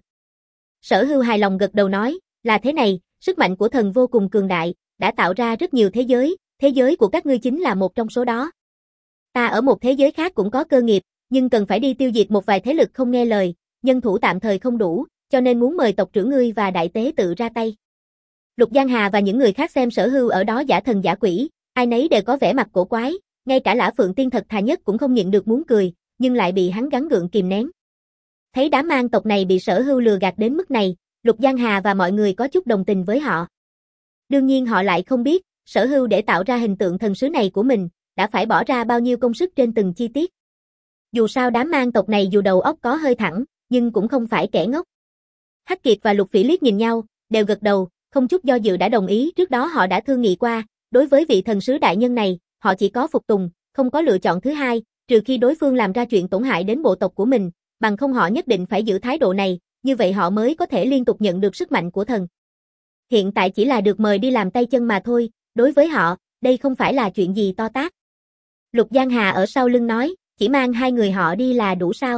Sở Hưu hài lòng gật đầu nói, là thế này, sức mạnh của thần vô cùng cường đại, đã tạo ra rất nhiều thế giới, thế giới của các ngươi chính là một trong số đó. Ta ở một thế giới khác cũng có cơ nghiệp, nhưng cần phải đi tiêu diệt một vài thế lực không nghe lời, nhân thủ tạm thời không đủ, cho nên muốn mời tộc trưởng ngươi và đại tế tự ra tay. Lục Giang Hà và những người khác xem Sở Hưu ở đó giả thần giả quỷ, ai nấy đều có vẻ mặt cổ quái, ngay cả Lã Phượng Tiên thật thà nhất cũng không nhịn được muốn cười, nhưng lại bị hắn gắng gượng kìm nén. Thấy đám mang tộc này bị Sở Hưu lừa gạt đến mức này, Lục Giang Hà và mọi người có chút đồng tình với họ. Đương nhiên họ lại không biết, Sở Hưu để tạo ra hình tượng thần sứ này của mình, đã phải bỏ ra bao nhiêu công sức trên từng chi tiết. Dù sao đám mang tộc này dù đầu óc có hơi thẳng, nhưng cũng không phải kẻ ngốc. Hắc Kiệt và Lục Phỉ liếc nhìn nhau, đều gật đầu, không chút do dự đã đồng ý, trước đó họ đã thương nghị qua, đối với vị thần sứ đại nhân này, họ chỉ có phục tùng, không có lựa chọn thứ hai, trừ khi đối phương làm ra chuyện tổn hại đến bộ tộc của mình, bằng không họ nhất định phải giữ thái độ này, như vậy họ mới có thể liên tục nhận được sức mạnh của thần. Hiện tại chỉ là được mời đi làm tay chân mà thôi, đối với họ, đây không phải là chuyện gì to tát. Lục Giang Hà ở sau lưng nói, chỉ mang hai người họ đi là đủ sao?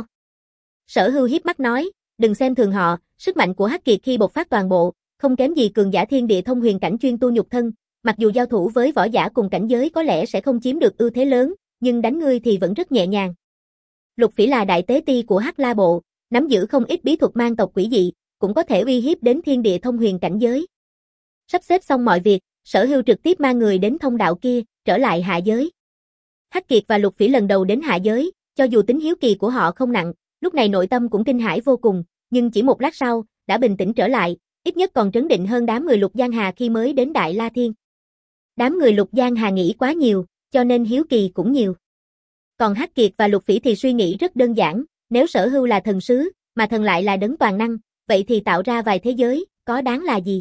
Sở Hưu hiếp mắt nói, đừng xem thường họ, sức mạnh của Hắc Kiệt khi bộc phát toàn bộ, không kém gì cường giả thiên địa thông huyền cảnh chuyên tu nhục thân, mặc dù giao thủ với võ giả cùng cảnh giới có lẽ sẽ không chiếm được ưu thế lớn, nhưng đánh ngươi thì vẫn rất nhẹ nhàng. Lục Phỉ là đại tế ti của Hắc La bộ, nắm giữ không ít bí thuật mang tộc quỷ dị, cũng có thể uy hiếp đến thiên địa thông huyền cảnh giới. Sắp xếp xong mọi việc, Sở Hưu trực tiếp mang người đến thông đạo kia, trở lại hạ giới. Hắc Kiệt và Lục Phỉ lần đầu đến hạ giới, cho dù tính hiếu kỳ của họ không nặng, lúc này nội tâm cũng kinh hãi vô cùng, nhưng chỉ một lát sau, đã bình tĩnh trở lại, ít nhất còn trấn định hơn đám người Lục Giang Hà khi mới đến Đại La Thiên. Đám người Lục Giang Hà nghĩ quá nhiều, cho nên hiếu kỳ cũng nhiều. Còn Hắc Kiệt và Lục Phỉ thì suy nghĩ rất đơn giản, nếu Sở Hưu là thần sứ, mà thần lại là đấng toàn năng, vậy thì tạo ra vài thế giới, có đáng là gì?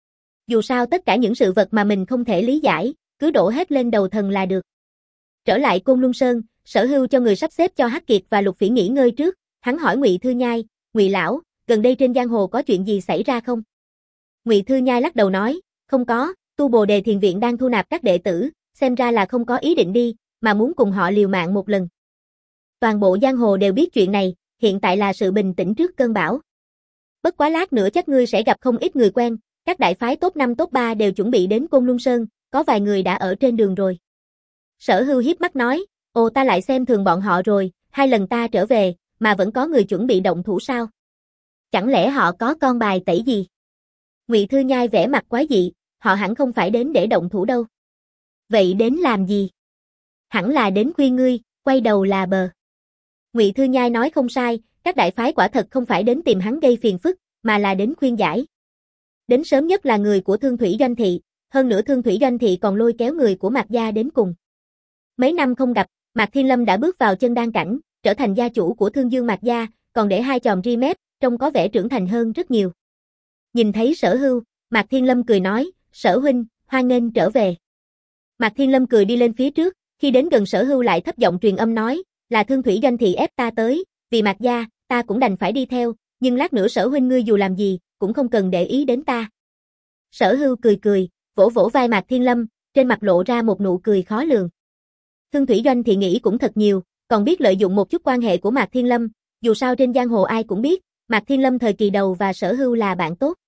Dù sao tất cả những sự vật mà mình không thể lý giải, cứ đổ hết lên đầu thần là được. Trở lại Côn Luân Sơn, Sở Hưu cho người sắp xếp cho Hắc Kiệt và Lục Phỉ nghỉ ngơi trước, hắn hỏi Ngụy Thư Nhai, "Ngụy lão, gần đây trên giang hồ có chuyện gì xảy ra không?" Ngụy Thư Nhai lắc đầu nói, "Không có, Tu Bồ Đề Thiền Viện đang thu nạp các đệ tử, xem ra là không có ý định đi, mà muốn cùng họ liều mạng một lần." Toàn bộ giang hồ đều biết chuyện này, hiện tại là sự bình tĩnh trước cơn bão. Bất quá lát nữa chắc ngươi sẽ gặp không ít người quen, các đại phái top năm top ba đều chuẩn bị đến Côn Luân Sơn, có vài người đã ở trên đường rồi. Sở Hưu hiếp mắt nói, ồ ta lại xem thường bọn họ rồi, hai lần ta trở về, mà vẫn có người chuẩn bị động thủ sao? Chẳng lẽ họ có con bài tẩy gì? Ngụy Thư Nhai vẻ mặt quái dị, họ hẳn không phải đến để động thủ đâu. Vậy đến làm gì? Hẳn là đến khuyên ngươi, quay đầu là bờ. Ngụy Thư Nhai nói không sai, các đại phái quả thật không phải đến tìm hắn gây phiền phức, mà là đến khuyên giải. Đến sớm nhất là người của Thương Thủy Doanh Thị, hơn nữa Thương Thủy Doanh Thị còn lôi kéo người của Mạc Gia đến cùng. Mấy năm không gặp, Mạc Thiên Lâm đã bước vào chân đan cảnh, trở thành gia chủ của Thương Dương Mạc Gia, còn để hai chòm ri mép, trông có vẻ trưởng thành hơn rất nhiều. Nhìn thấy Sở Hưu, Mạc Thiên Lâm cười nói, Sở huynh, hoan nghênh trở về. Mạc Thiên Lâm cười đi lên phía trước, khi đến gần Sở Hưu lại thấp giọng truyền âm nói, là Thương Thủy Doanh Thị ép ta tới, vì Mạc Gia, ta cũng đành phải đi theo, nhưng lát nữa Sở huynh ngươi dù làm gì, cũng không cần để ý đến ta. Sở Hưu cười cười, vỗ vỗ vai Mạc Thiên Lâm, trên mặt lộ ra một nụ cười khó lường. Thương Thủy Doanh Thị nghĩ cũng thật nhiều, còn biết lợi dụng một chút quan hệ của Mạc Thiên Lâm, dù sao trên giang hồ ai cũng biết, Mạc Thiên Lâm thời kỳ đầu và Sở Hưu là bạn tốt.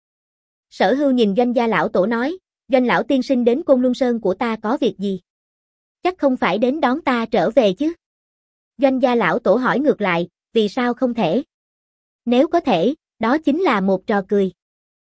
Sở Hưu nhìn Doanh gia lão tổ nói, Doanh lão tiên sinh đến Côn Luân Sơn của ta có việc gì? Chắc không phải đến đón ta trở về chứ? Doanh gia lão tổ hỏi ngược lại, vì sao không thể? Nếu có thể, đó chính là một trò cười.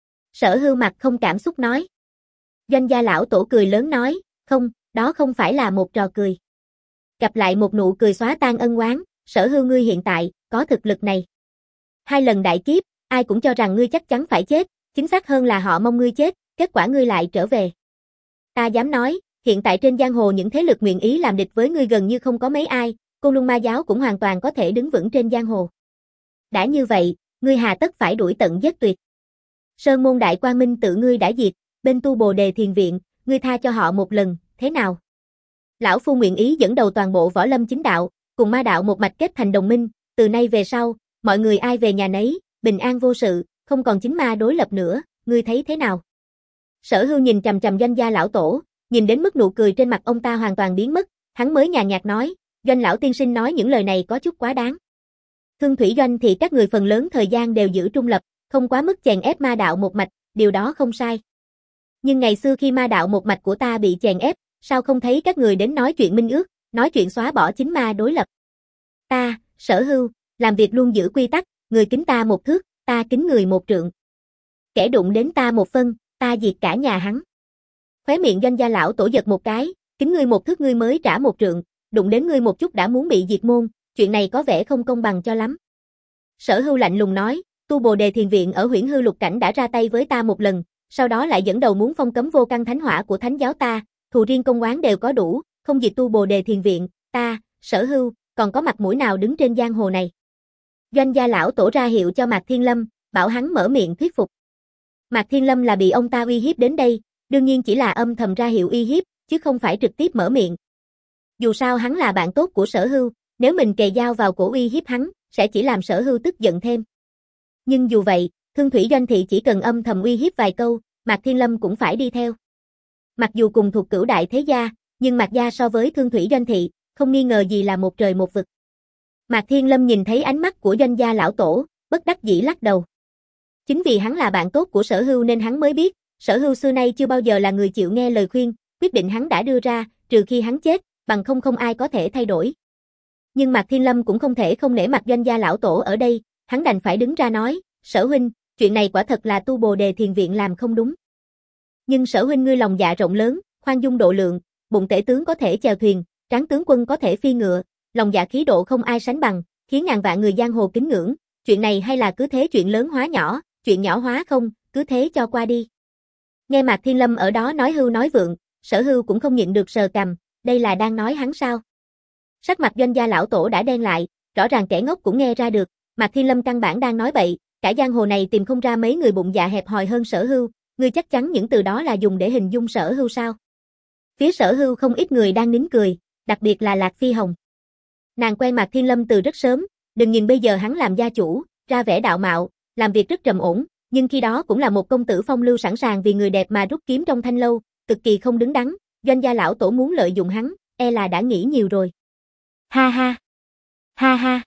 Sở Hưu mặt không cảm xúc nói. Doanh gia lão tổ cười lớn nói, không, đó không phải là một trò cười. Gặp lại một nụ cười xóa tan ân oán, Sở Hưu ngươi hiện tại, có thực lực này. Hai lần đại kiếp, ai cũng cho rằng ngươi chắc chắn phải chết, chính xác hơn là họ mong ngươi chết, kết quả ngươi lại trở về. Ta dám nói, hiện tại trên giang hồ những thế lực nguyện ý làm địch với ngươi gần như không có mấy ai, Côn Luân Ma giáo cũng hoàn toàn có thể đứng vững trên giang hồ. Đã như vậy, ngươi hà tất phải đuổi tận giết tuyệt. Sơn môn đại quang minh tự ngươi đã diệt, bên Tu Bồ Đề Thiền Viện, ngươi tha cho họ một lần, thế nào? Lão phu nguyện ý dẫn đầu toàn bộ võ lâm chính đạo, cùng ma đạo một mạch kết thành đồng minh, từ nay về sau, mọi người ai về nhà nấy, bình an vô sự, không còn chính ma đối lập nữa, ngươi thấy thế nào? Sở Hưu nhìn chằm chằm Doanh gia lão tổ, nhìn đến mức nụ cười trên mặt ông ta hoàn toàn biến mất, hắn mới nhàn nhạt nói, Doanh lão tiên sinh nói những lời này có chút quá đáng. Thương Thủy Doanh thì các người phần lớn thời gian đều giữ trung lập, không quá mức chèn ép ma đạo một mạch, điều đó không sai. Nhưng ngày xưa khi ma đạo một mạch của ta bị chèn ép, sao không thấy các người đến nói chuyện minh ước, nói chuyện xóa bỏ chính ma đối lập. Ta, Sở Hưu, làm việc luôn giữ quy tắc, người kính ta một thước, ta kính người một trượng. Kẻ đụng đến ta một phân, ta diệt cả nhà hắn. Khóe miệng Doanh gia lão tổ giật một cái, kính ngươi một thước ngươi mới trả một trượng, đụng đến ngươi một chút đã muốn bị diệt môn, chuyện này có vẻ không công bằng cho lắm. Sở Hưu lạnh lùng nói, Tu Bồ Đề Thiền Viện ở Huyễn Hư Lục Cảnh đã ra tay với ta một lần, sau đó lại dẫn đầu muốn phong cấm vô căn thánh hỏa của thánh giáo ta, thù riêng công oán đều có đủ, không diệt Tu Bồ Đề Thiền Viện, ta, Sở Hưu, còn có mặt mũi nào đứng trên giang hồ này. Doanh gia lão tổ ra hiệu cho Mạc Thiên Lâm, bảo hắn mở miệng thuyết phục. Mạc Thiên Lâm là bị ông ta uy hiếp đến đây, đương nhiên chỉ là âm thầm ra hiệu uy hiếp, chứ không phải trực tiếp mở miệng. Dù sao hắn là bạn tốt của Sở Hưu, nếu mình kề dao vào cổ uy hiếp hắn, sẽ chỉ làm Sở Hưu tức giận thêm. Nhưng dù vậy, Thương Thủy Doanh Thị chỉ cần âm thầm uy hiếp vài câu, Mạc Thiên Lâm cũng phải đi theo. Mặc dù cùng thuộc cửu đại thế gia, nhưng Mạc gia so với Thương Thủy Doanh Thị, không nghi ngờ gì là một trời một vực. Mạc Thiên Lâm nhìn thấy ánh mắt của Doanh gia lão tổ, bất đắc dĩ lắc đầu. Chính vì hắn là bạn tốt của Sở Hưu nên hắn mới biết, Sở Hưu xưa nay chưa bao giờ là người chịu nghe lời khuyên, quyết định hắn đã đưa ra, trừ khi hắn chết, bằng không không ai có thể thay đổi. Nhưng Mạc Thiên Lâm cũng không thể không nể mặt Doanh gia lão tổ ở đây, hắn đành phải đứng ra nói, Sở huynh, chuyện này quả thật là Tu Bồ Đề Thiền Viện làm không đúng. Nhưng Sở huynh ngươi lòng dạ rộng lớn, khoan dung độ lượng, bụng tể tướng có thể chèo thuyền, tráng tướng quân có thể phi ngựa, lòng dạ khí độ không ai sánh bằng, khiến ngàn vạn người giang hồ kính ngưỡng, chuyện này hay là cứ thế chuyện lớn hóa nhỏ, chuyện nhỏ hóa không, cứ thế cho qua đi. Nghe Mạc Thiên Lâm ở đó nói hưu nói vượng, Sở Hưu cũng không nhịn được sờ cằm, đây là đang nói hắn sao? Sắc mặt Doanh gia lão tổ đã đen lại, rõ ràng kẻ ngốc cũng nghe ra được, Mạc Thiên Lâm căn bản đang nói bậy, cả giang hồ này tìm không ra mấy người bụng dạ hẹp hòi hơn Sở Hưu, ngươi chắc chắn những từ đó là dùng để hình dung Sở Hưu sao? Phía Sở Hưu không ít người đang nín cười, đặc biệt là Lạc Phi Hồng. Nàng quen Mạc Thiên Lâm từ rất sớm, đừng nhìn bây giờ hắn làm gia chủ, ra vẻ đạo mạo, làm việc rất trầm ổn, nhưng khi đó cũng là một công tử phong lưu sẵn sàng vì người đẹp mà rút kiếm trong thanh lâu, cực kỳ không đứng đắn, Doanh gia lão tổ muốn lợi dụng hắn, e là đã nghĩ nhiều rồi. Ha ha. Ha ha.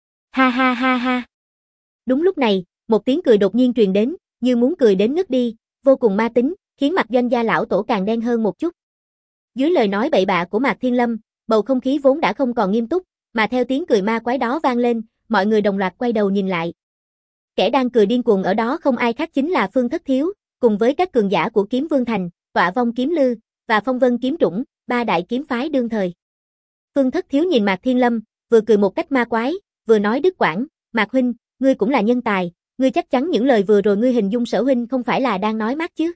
Ha ha ha ha. Đúng lúc này, một tiếng cười đột nhiên truyền đến, như muốn cười đến ngất đi, vô cùng ma tính, khiến mặt Doanh gia lão tổ càng đen hơn một chút. Dưới lời nói bậy bạ của Mạc Thiên Lâm, bầu không khí vốn đã không còn nghiêm túc, mà theo tiếng cười ma quái đó vang lên, mọi người đồng loạt quay đầu nhìn lại. Kẻ đang cười điên cuồng ở đó không ai khác chính là Phương Thất Thiếu, cùng với các cường giả của Kiếm Vương Thành, Tọa Vong Kiếm Lư và Phong Vân Kiếm Trũng, ba đại kiếm phái đương thời. Phương Thất Thiếu nhìn Mạc Thiên Lâm, vừa cười một cách ma quái, vừa nói đứt quãng, "Mạc huynh, ngươi cũng là nhân tài, ngươi chắc chắn những lời vừa rồi ngươi hình dung Sở huynh không phải là đang nói mát chứ?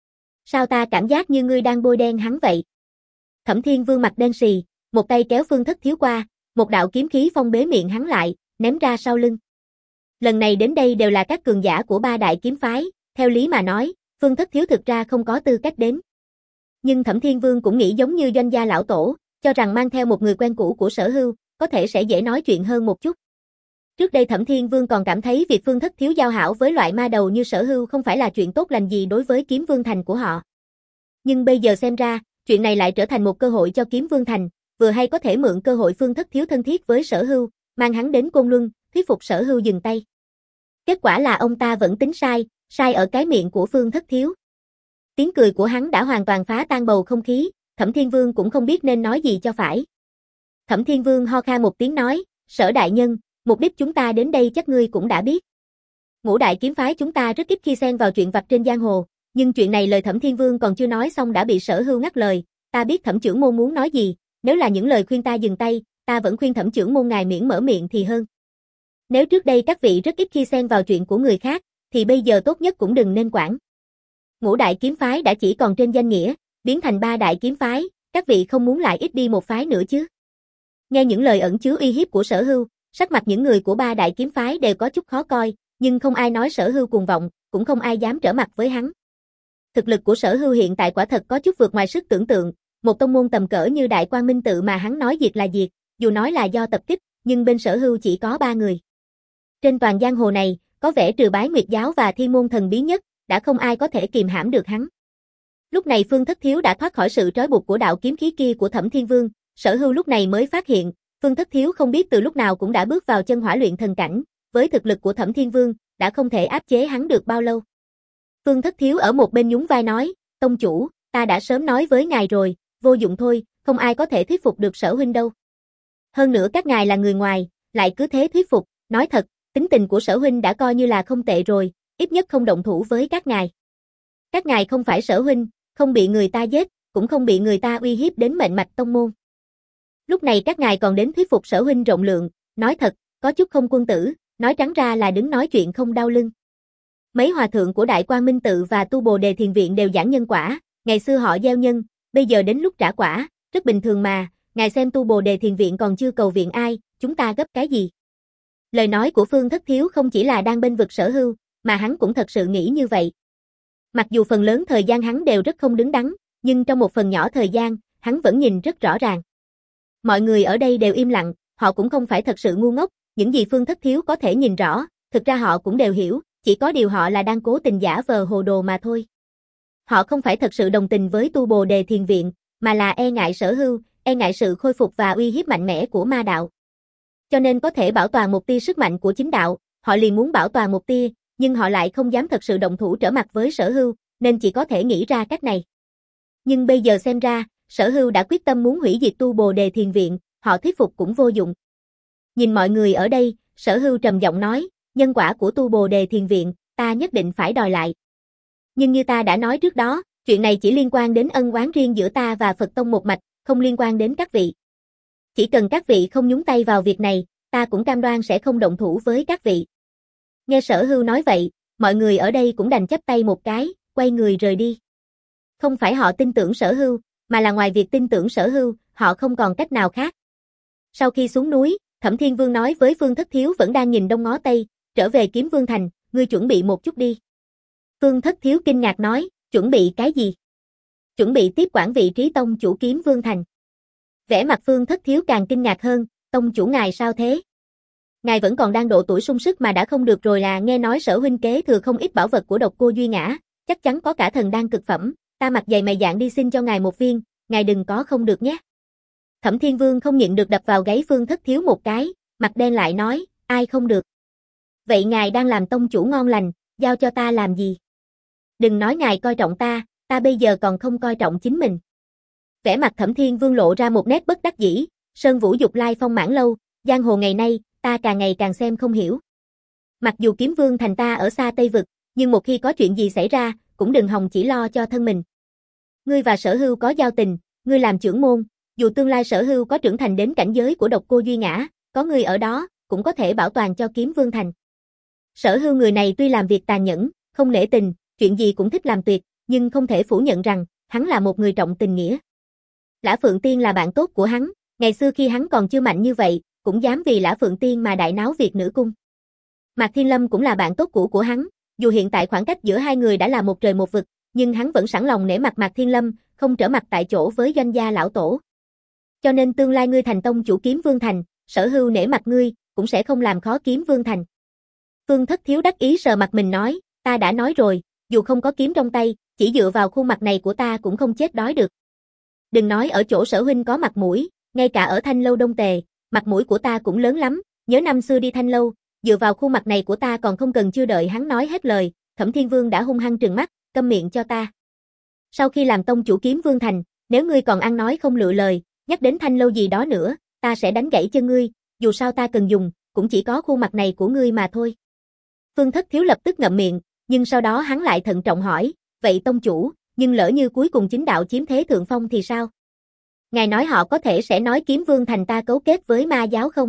Sao ta cảm giác như ngươi đang bôi đen hắn vậy?" Thẩm Thiên Vương mặt đen sì, một tay kéo Phương Thất Thiếu qua, một đạo kiếm khí phong bế miệng hắn lại, ném ra sau lưng. Lần này đến đây đều là các cường giả của ba đại kiếm phái, theo lý mà nói, Phương Thất Thiếu thực ra không có tư cách đến. Nhưng Thẩm Thiên Vương cũng nghĩ giống như Doanh gia lão tổ, cho rằng mang theo một người quen cũ của Sở Hưu, có thể sẽ dễ nói chuyện hơn một chút. Trước đây Thẩm Thiên Vương còn cảm thấy việc Phương Thất Thiếu giao hảo với loại ma đầu như Sở Hưu không phải là chuyện tốt lành gì đối với Kiếm Vương Thành của họ. Nhưng bây giờ xem ra, chuyện này lại trở thành một cơ hội cho Kiếm Vương Thành, vừa hay có thể mượn cơ hội Phương Thất Thiếu thân thiết với Sở Hưu, mang hắn đến Côn Luân, thuyết phục Sở Hưu dừng tay. Kết quả là ông ta vẫn tính sai, sai ở cái miệng của Phương Thất Thiếu. Tiếng cười của hắn đã hoàn toàn phá tan bầu không khí, Thẩm Thiên Vương cũng không biết nên nói gì cho phải. Thẩm Thiên Vương ho khan một tiếng nói, "Sở đại nhân, mục đích chúng ta đến đây chắc ngươi cũng đã biết. Ngũ đại kiếm phái chúng ta rất ít khi xen vào chuyện vặt trên giang hồ, nhưng chuyện này lời Thẩm Thiên Vương còn chưa nói xong đã bị Sở Hưu ngắt lời, ta biết Thẩm trưởng môn muốn nói gì, nếu là những lời khuyên ta dừng tay, ta vẫn khuyên Thẩm trưởng môn ngài miễn mở miệng thì hơn. Nếu trước đây các vị rất ít khi xen vào chuyện của người khác, thì bây giờ tốt nhất cũng đừng nên quản. Ngũ đại kiếm phái đã chỉ còn trên danh nghĩa, biến thành ba đại kiếm phái, các vị không muốn lại ít đi một phái nữa chứ?" Nghe những lời ẩn chứa uy hiếp của Sở Hưu, sắc mặt những người của ba đại kiếm phái đều có chút khó coi, nhưng không ai nói Sở Hưu cuồng vọng, cũng không ai dám trở mặt với hắn. Thực lực của Sở Hưu hiện tại quả thật có chút vượt ngoài sức tưởng tượng, một tông môn tầm cỡ như Đại Quang Minh Tự mà hắn nói diệt là diệt, dù nói là do tập kích, nhưng bên Sở Hưu chỉ có ba người. Trên toàn giang hồ này, có vẻ trừ Bái Nguyệt giáo và Thiên môn thần bí nhất, đã không ai có thể kìm hãm được hắn. Lúc này Phương Thất Thiếu đã thoát khỏi sự trói buộc của đạo kiếm khí kia của Thẩm Thiên Vương, Sở Hưu lúc này mới phát hiện, Phương Thất Thiếu không biết từ lúc nào cũng đã bước vào chân hỏa luyện thần cảnh, với thực lực của Thẩm Thiên Vương, đã không thể áp chế hắn được bao lâu. Phương Thất Thiếu ở một bên nhún vai nói, "Tông chủ, ta đã sớm nói với ngài rồi, vô dụng thôi, không ai có thể thuyết phục được Sở huynh đâu. Hơn nữa các ngài là người ngoài, lại cứ thế thuyết phục, nói thật, tính tình của Sở huynh đã coi như là không tệ rồi, ít nhất không động thủ với các ngài. Các ngài không phải Sở huynh, không bị người ta giết, cũng không bị người ta uy hiếp đến mệnh mạch tông môn. Lúc này các ngài còn đến thuyết phục Sở huynh rộng lượng, nói thật, có chút không quân tử, nói trắng ra là đứng nói chuyện không đau lưng. Mấy hòa thượng của Đại Quang Minh Tự và Tu Bồ Đề Thiền Viện đều giảng nhân quả, ngày xưa họ gieo nhân, bây giờ đến lúc trả quả, rất bình thường mà, ngài xem Tu Bồ Đề Thiền Viện còn chưa cầu viện ai, chúng ta gấp cái gì?" Lời nói của Phương Thất Thiếu không chỉ là đang bênh vực Sở Hưu, mà hắn cũng thật sự nghĩ như vậy. Mặc dù phần lớn thời gian hắn đều rất không đứng đắn, nhưng trong một phần nhỏ thời gian, hắn vẫn nhìn rất rõ ràng. Mọi người ở đây đều im lặng, họ cũng không phải thật sự ngu ngốc, những gì Phương Thất Thiếu có thể nhìn rõ, thực ra họ cũng đều hiểu, chỉ có điều họ là đang cố tình giả vờ hồ đồ mà thôi. Họ không phải thật sự đồng tình với Tu Bồ Đề Thiền Viện, mà là e ngại Sở Hưu, e ngại sự khôi phục và uy hiếp mạnh mẽ của ma đạo. Cho nên có thể bảo toàn một tia sức mạnh của chính đạo, họ liền muốn bảo toàn một tia, nhưng họ lại không dám thật sự động thủ trở mặt với Sở Hưu, nên chỉ có thể nghĩ ra cách này. Nhưng bây giờ xem ra, Sở Hưu đã quyết tâm muốn hủy diệt Tu Bồ Đề Thiền Viện, họ thuyết phục cũng vô dụng. Nhìn mọi người ở đây, Sở Hưu trầm giọng nói, nhân quả của Tu Bồ Đề Thiền Viện, ta nhất định phải đòi lại. Nhưng như ta đã nói trước đó, Chuyện này chỉ liên quan đến ân oán riêng giữa ta và Phật Tông một mạch, không liên quan đến các vị. Chỉ cần các vị không nhúng tay vào việc này, ta cũng cam đoan sẽ không động thủ với các vị. Nghe Sở Hưu nói vậy, mọi người ở đây cũng đành chắp tay một cái, quay người rời đi. Không phải họ tin tưởng Sở Hưu, mà là ngoài việc tin tưởng Sở Hưu, họ không còn cách nào khác. Sau khi xuống núi, Thẩm Thiên Vương nói với Phương Thất Thiếu vẫn đang nhìn đông ngó tây, trở về Kiếm Vương Thành, ngươi chuẩn bị một chút đi. Phương Thất Thiếu kinh ngạc nói, chuẩn bị cái gì? Chuẩn bị tiếp quản vị trí tông chủ Kiếm Vương Thành. Vẻ mặt Phương Thất Thiếu càng kinh ngạc hơn, tông chủ ngài sao thế? Ngài vẫn còn đang độ tuổi sung sức mà đã không được rồi là, nghe nói Sở huynh kế thừa không ít bảo vật của Độc Cô Duy Ngã, chắc chắn có cả thần đan cực phẩm, ta mặt dày mày dạn đi xin cho ngài một viên, ngài đừng có không được nhé. Thẩm Thiên Vương không nhịn được đập vào gáy Phương Thất Thiếu một cái, mặt đen lại nói, ai không được? Vậy ngài đang làm tông chủ ngon lành, giao cho ta làm gì? Đừng nói ngài coi trọng ta, ta bây giờ còn không coi trọng chính mình. Vẻ mặt Thẩm Thiên Vương lộ ra một nét bất đắc dĩ, Sơn Vũ Dục Lai phong mãn lâu, giang hồ ngày nay, ta càng ngày càng xem không hiểu. Mặc dù Kiếm Vương Thành ta ở xa Tây Vực, nhưng một khi có chuyện gì xảy ra, cũng đừng hòng chỉ lo cho thân mình. Ngươi và Sở Hưu có giao tình, ngươi làm trưởng môn, dù tương lai Sở Hưu có trưởng thành đến cảnh giới của Độc Cô Duy Ngã, có ngươi ở đó, cũng có thể bảo toàn cho Kiếm Vương Thành. Sở Hưu người này tuy làm việc tàn nhẫn, không nể tình, chuyện gì cũng thích làm tuyệt, nhưng không thể phủ nhận rằng, hắn là một người trọng tình nghĩa. Lã Phượng Tiên là bạn tốt của hắn, ngày xưa khi hắn còn chưa mạnh như vậy, cũng dám vì Lã Phượng Tiên mà đại náo việc nữ cung. Mạc Thiên Lâm cũng là bạn tốt cũ của hắn, dù hiện tại khoảng cách giữa hai người đã là một trời một vực, nhưng hắn vẫn sẵn lòng nể mặt Mạc Thiên Lâm, không trở mặt tại chỗ với doanh gia lão tổ. Cho nên tương lai ngươi thành tông chủ Kiếm Vương Thành, Sở Hưu nể mặt ngươi, cũng sẽ không làm khó Kiếm Vương Thành. Phương Thất Thiếu đắc ý sờ mặt mình nói, ta đã nói rồi, dù không có kiếm trong tay, chỉ dựa vào khuôn mặt này của ta cũng không chết đói được. Đừng nói ở chỗ Sở huynh có mặt mũi, ngay cả ở Thanh Lâu Đông Tề, mặt mũi của ta cũng lớn lắm, nhớ năm xưa đi Thanh Lâu, dựa vào khuôn mặt này của ta còn không cần. Chưa đợi hắn nói hết lời, Thẩm Thiên Vương đã hung hăng trừng mắt, câm miệng cho ta. Sau khi làm tông chủ Kiếm Vương Thành, nếu ngươi còn ăn nói không lựa lời, nhắc đến Thanh Lâu gì đó nữa, ta sẽ đánh gãy chân ngươi, dù sao ta cần dùng, cũng chỉ có khuôn mặt này của ngươi mà thôi. Phương Thất Thiếu lập tức ngậm miệng, nhưng sau đó hắn lại thận trọng hỏi, vậy tông chủ, nhưng lỡ như cuối cùng chính đạo chiếm thế thượng phong thì sao? Ngài nói họ có thể sẽ nói Kiếm Vương Thành ta cấu kết với ma giáo không?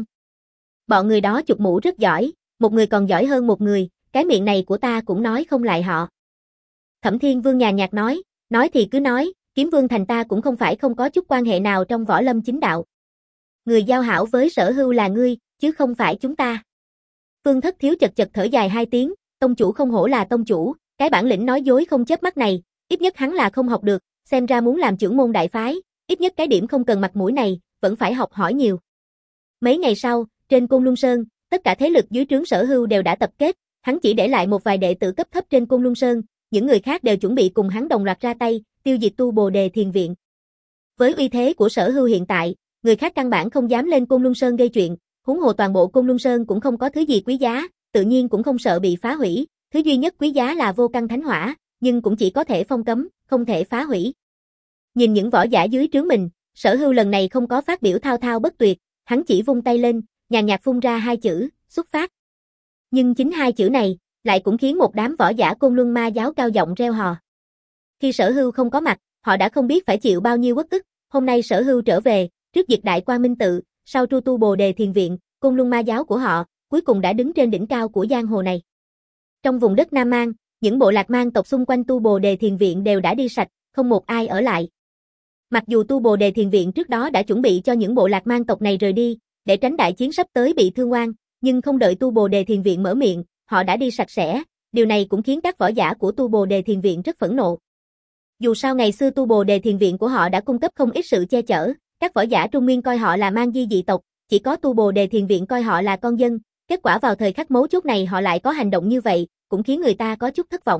Bọn người đó chụp mũ rất giỏi, một người còn giỏi hơn một người, cái miệng này của ta cũng nói không lại họ. Thẩm Thiên Vương nhàn nhạt nói, nói thì cứ nói, Kiếm Vương Thành ta cũng không phải không có chút quan hệ nào trong võ lâm chính đạo. Người giao hảo với Sở Hưu là ngươi, chứ không phải chúng ta. Phương Thất Thiếu chật chật thở dài hai tiếng, tông chủ không hổ là tông chủ, cái bản lĩnh nói dối không chớp mắt này, ít nhất hắn là không học được, xem ra muốn làm trưởng môn đại phái, ít nhất cái điểm không cần mặt mũi này, vẫn phải học hỏi nhiều. Mấy ngày sau, trên Côn Luân Sơn, tất cả thế lực dưới trướng Sở Hưu đều đã tập kết, hắn chỉ để lại một vài đệ tử cấp thấp trên Côn Luân Sơn, những người khác đều chuẩn bị cùng hắn đồng loạt ra tay, tiêu diệt Tu Bồ Đề Thiền Viện. Với uy thế của Sở Hưu hiện tại, người khác căn bản không dám lên Côn Luân Sơn gây chuyện, huống hồ toàn bộ Côn Luân Sơn cũng không có thứ gì quý giá, tự nhiên cũng không sợ bị phá hủy, thứ duy nhất quý giá là vô căn thánh hỏa, nhưng cũng chỉ có thể phong cấm, không thể phá hủy. Nhìn những võ giả dưới trướng mình, Sở Hưu lần này không có phát biểu thao thao bất tuyệt, hắn chỉ vung tay lên, nhàn nhạt phun ra hai chữ, xuất phát. Nhưng chính hai chữ này, lại cũng khiến một đám võ giả Côn Luân ma giáo cao giọng reo hò. Khi Sở Hưu không có mặt, họ đã không biết phải chịu bao nhiêu uất ức, hôm nay Sở Hưu trở về, trước diệt Đại Quang Minh Tự, sau tru Tu Bồ Đề Thiền Viện, Côn Luân ma giáo của họ, cuối cùng đã đứng trên đỉnh cao của giang hồ này. Trong vùng đất Nam Mang, những bộ lạc mang tộc xung quanh Tu Bồ Đề Thiền Viện đều đã đi sạch, không một ai ở lại. Mặc dù Tu Bồ Đề Thiền Viện trước đó đã chuẩn bị cho những bộ lạc mang tộc này rời đi, để tránh đại chiến sắp tới bị thương oan, nhưng không đợi Tu Bồ Đề Thiền Viện mở miệng, họ đã đi sạch sẽ, điều này cũng khiến các võ giả của Tu Bồ Đề Thiền Viện rất phẫn nộ. Dù sao ngày xưa Tu Bồ Đề Thiền Viện của họ đã cung cấp không ít sự che chở, các võ giả Trung Nguyên coi họ là mang di dị tộc, chỉ có Tu Bồ Đề Thiền Viện coi họ là con dân, kết quả vào thời khắc mấu chốt này họ lại có hành động như vậy, cũng khiến người ta có chút thất vọng.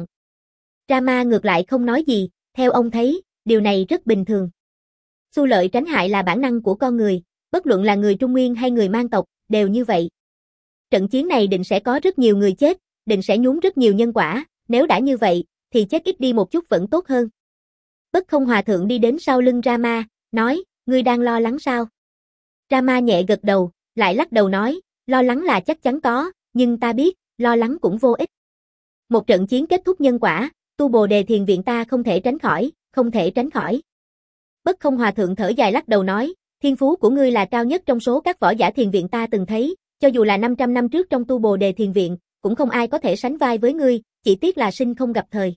Rama ngược lại không nói gì, theo ông thấy, điều này rất bình thường. Xu lợi tránh hại là bản năng của con người, bất luận là người Trung Nguyên hay người mang tộc, đều như vậy. Trận chiến này định sẽ có rất nhiều người chết, định sẽ nhúng rất nhiều nhân quả, nếu đã như vậy, thì chết ít đi một chút vẫn tốt hơn. Bất Không Hòa Thượng đi đến sau lưng Rama, nói, ngươi đang lo lắng sao? Rama nhẹ gật đầu, lại lắc đầu nói, lo lắng là chắc chắn có, nhưng ta biết, lo lắng cũng vô ích. Một trận chiến kết thúc nhân quả, tu Bồ Đề Thiền Viện ta không thể tránh khỏi, không thể tránh khỏi. Bất Không Hòa Thượng thở dài lắc đầu nói, thiên phú của ngươi là cao nhất trong số các võ giả thiền viện ta từng thấy, cho dù là năm trăm năm trước trong tu Bồ Đề Thiền Viện, cũng không ai có thể sánh vai với ngươi, chỉ tiếc là sinh không gặp thời.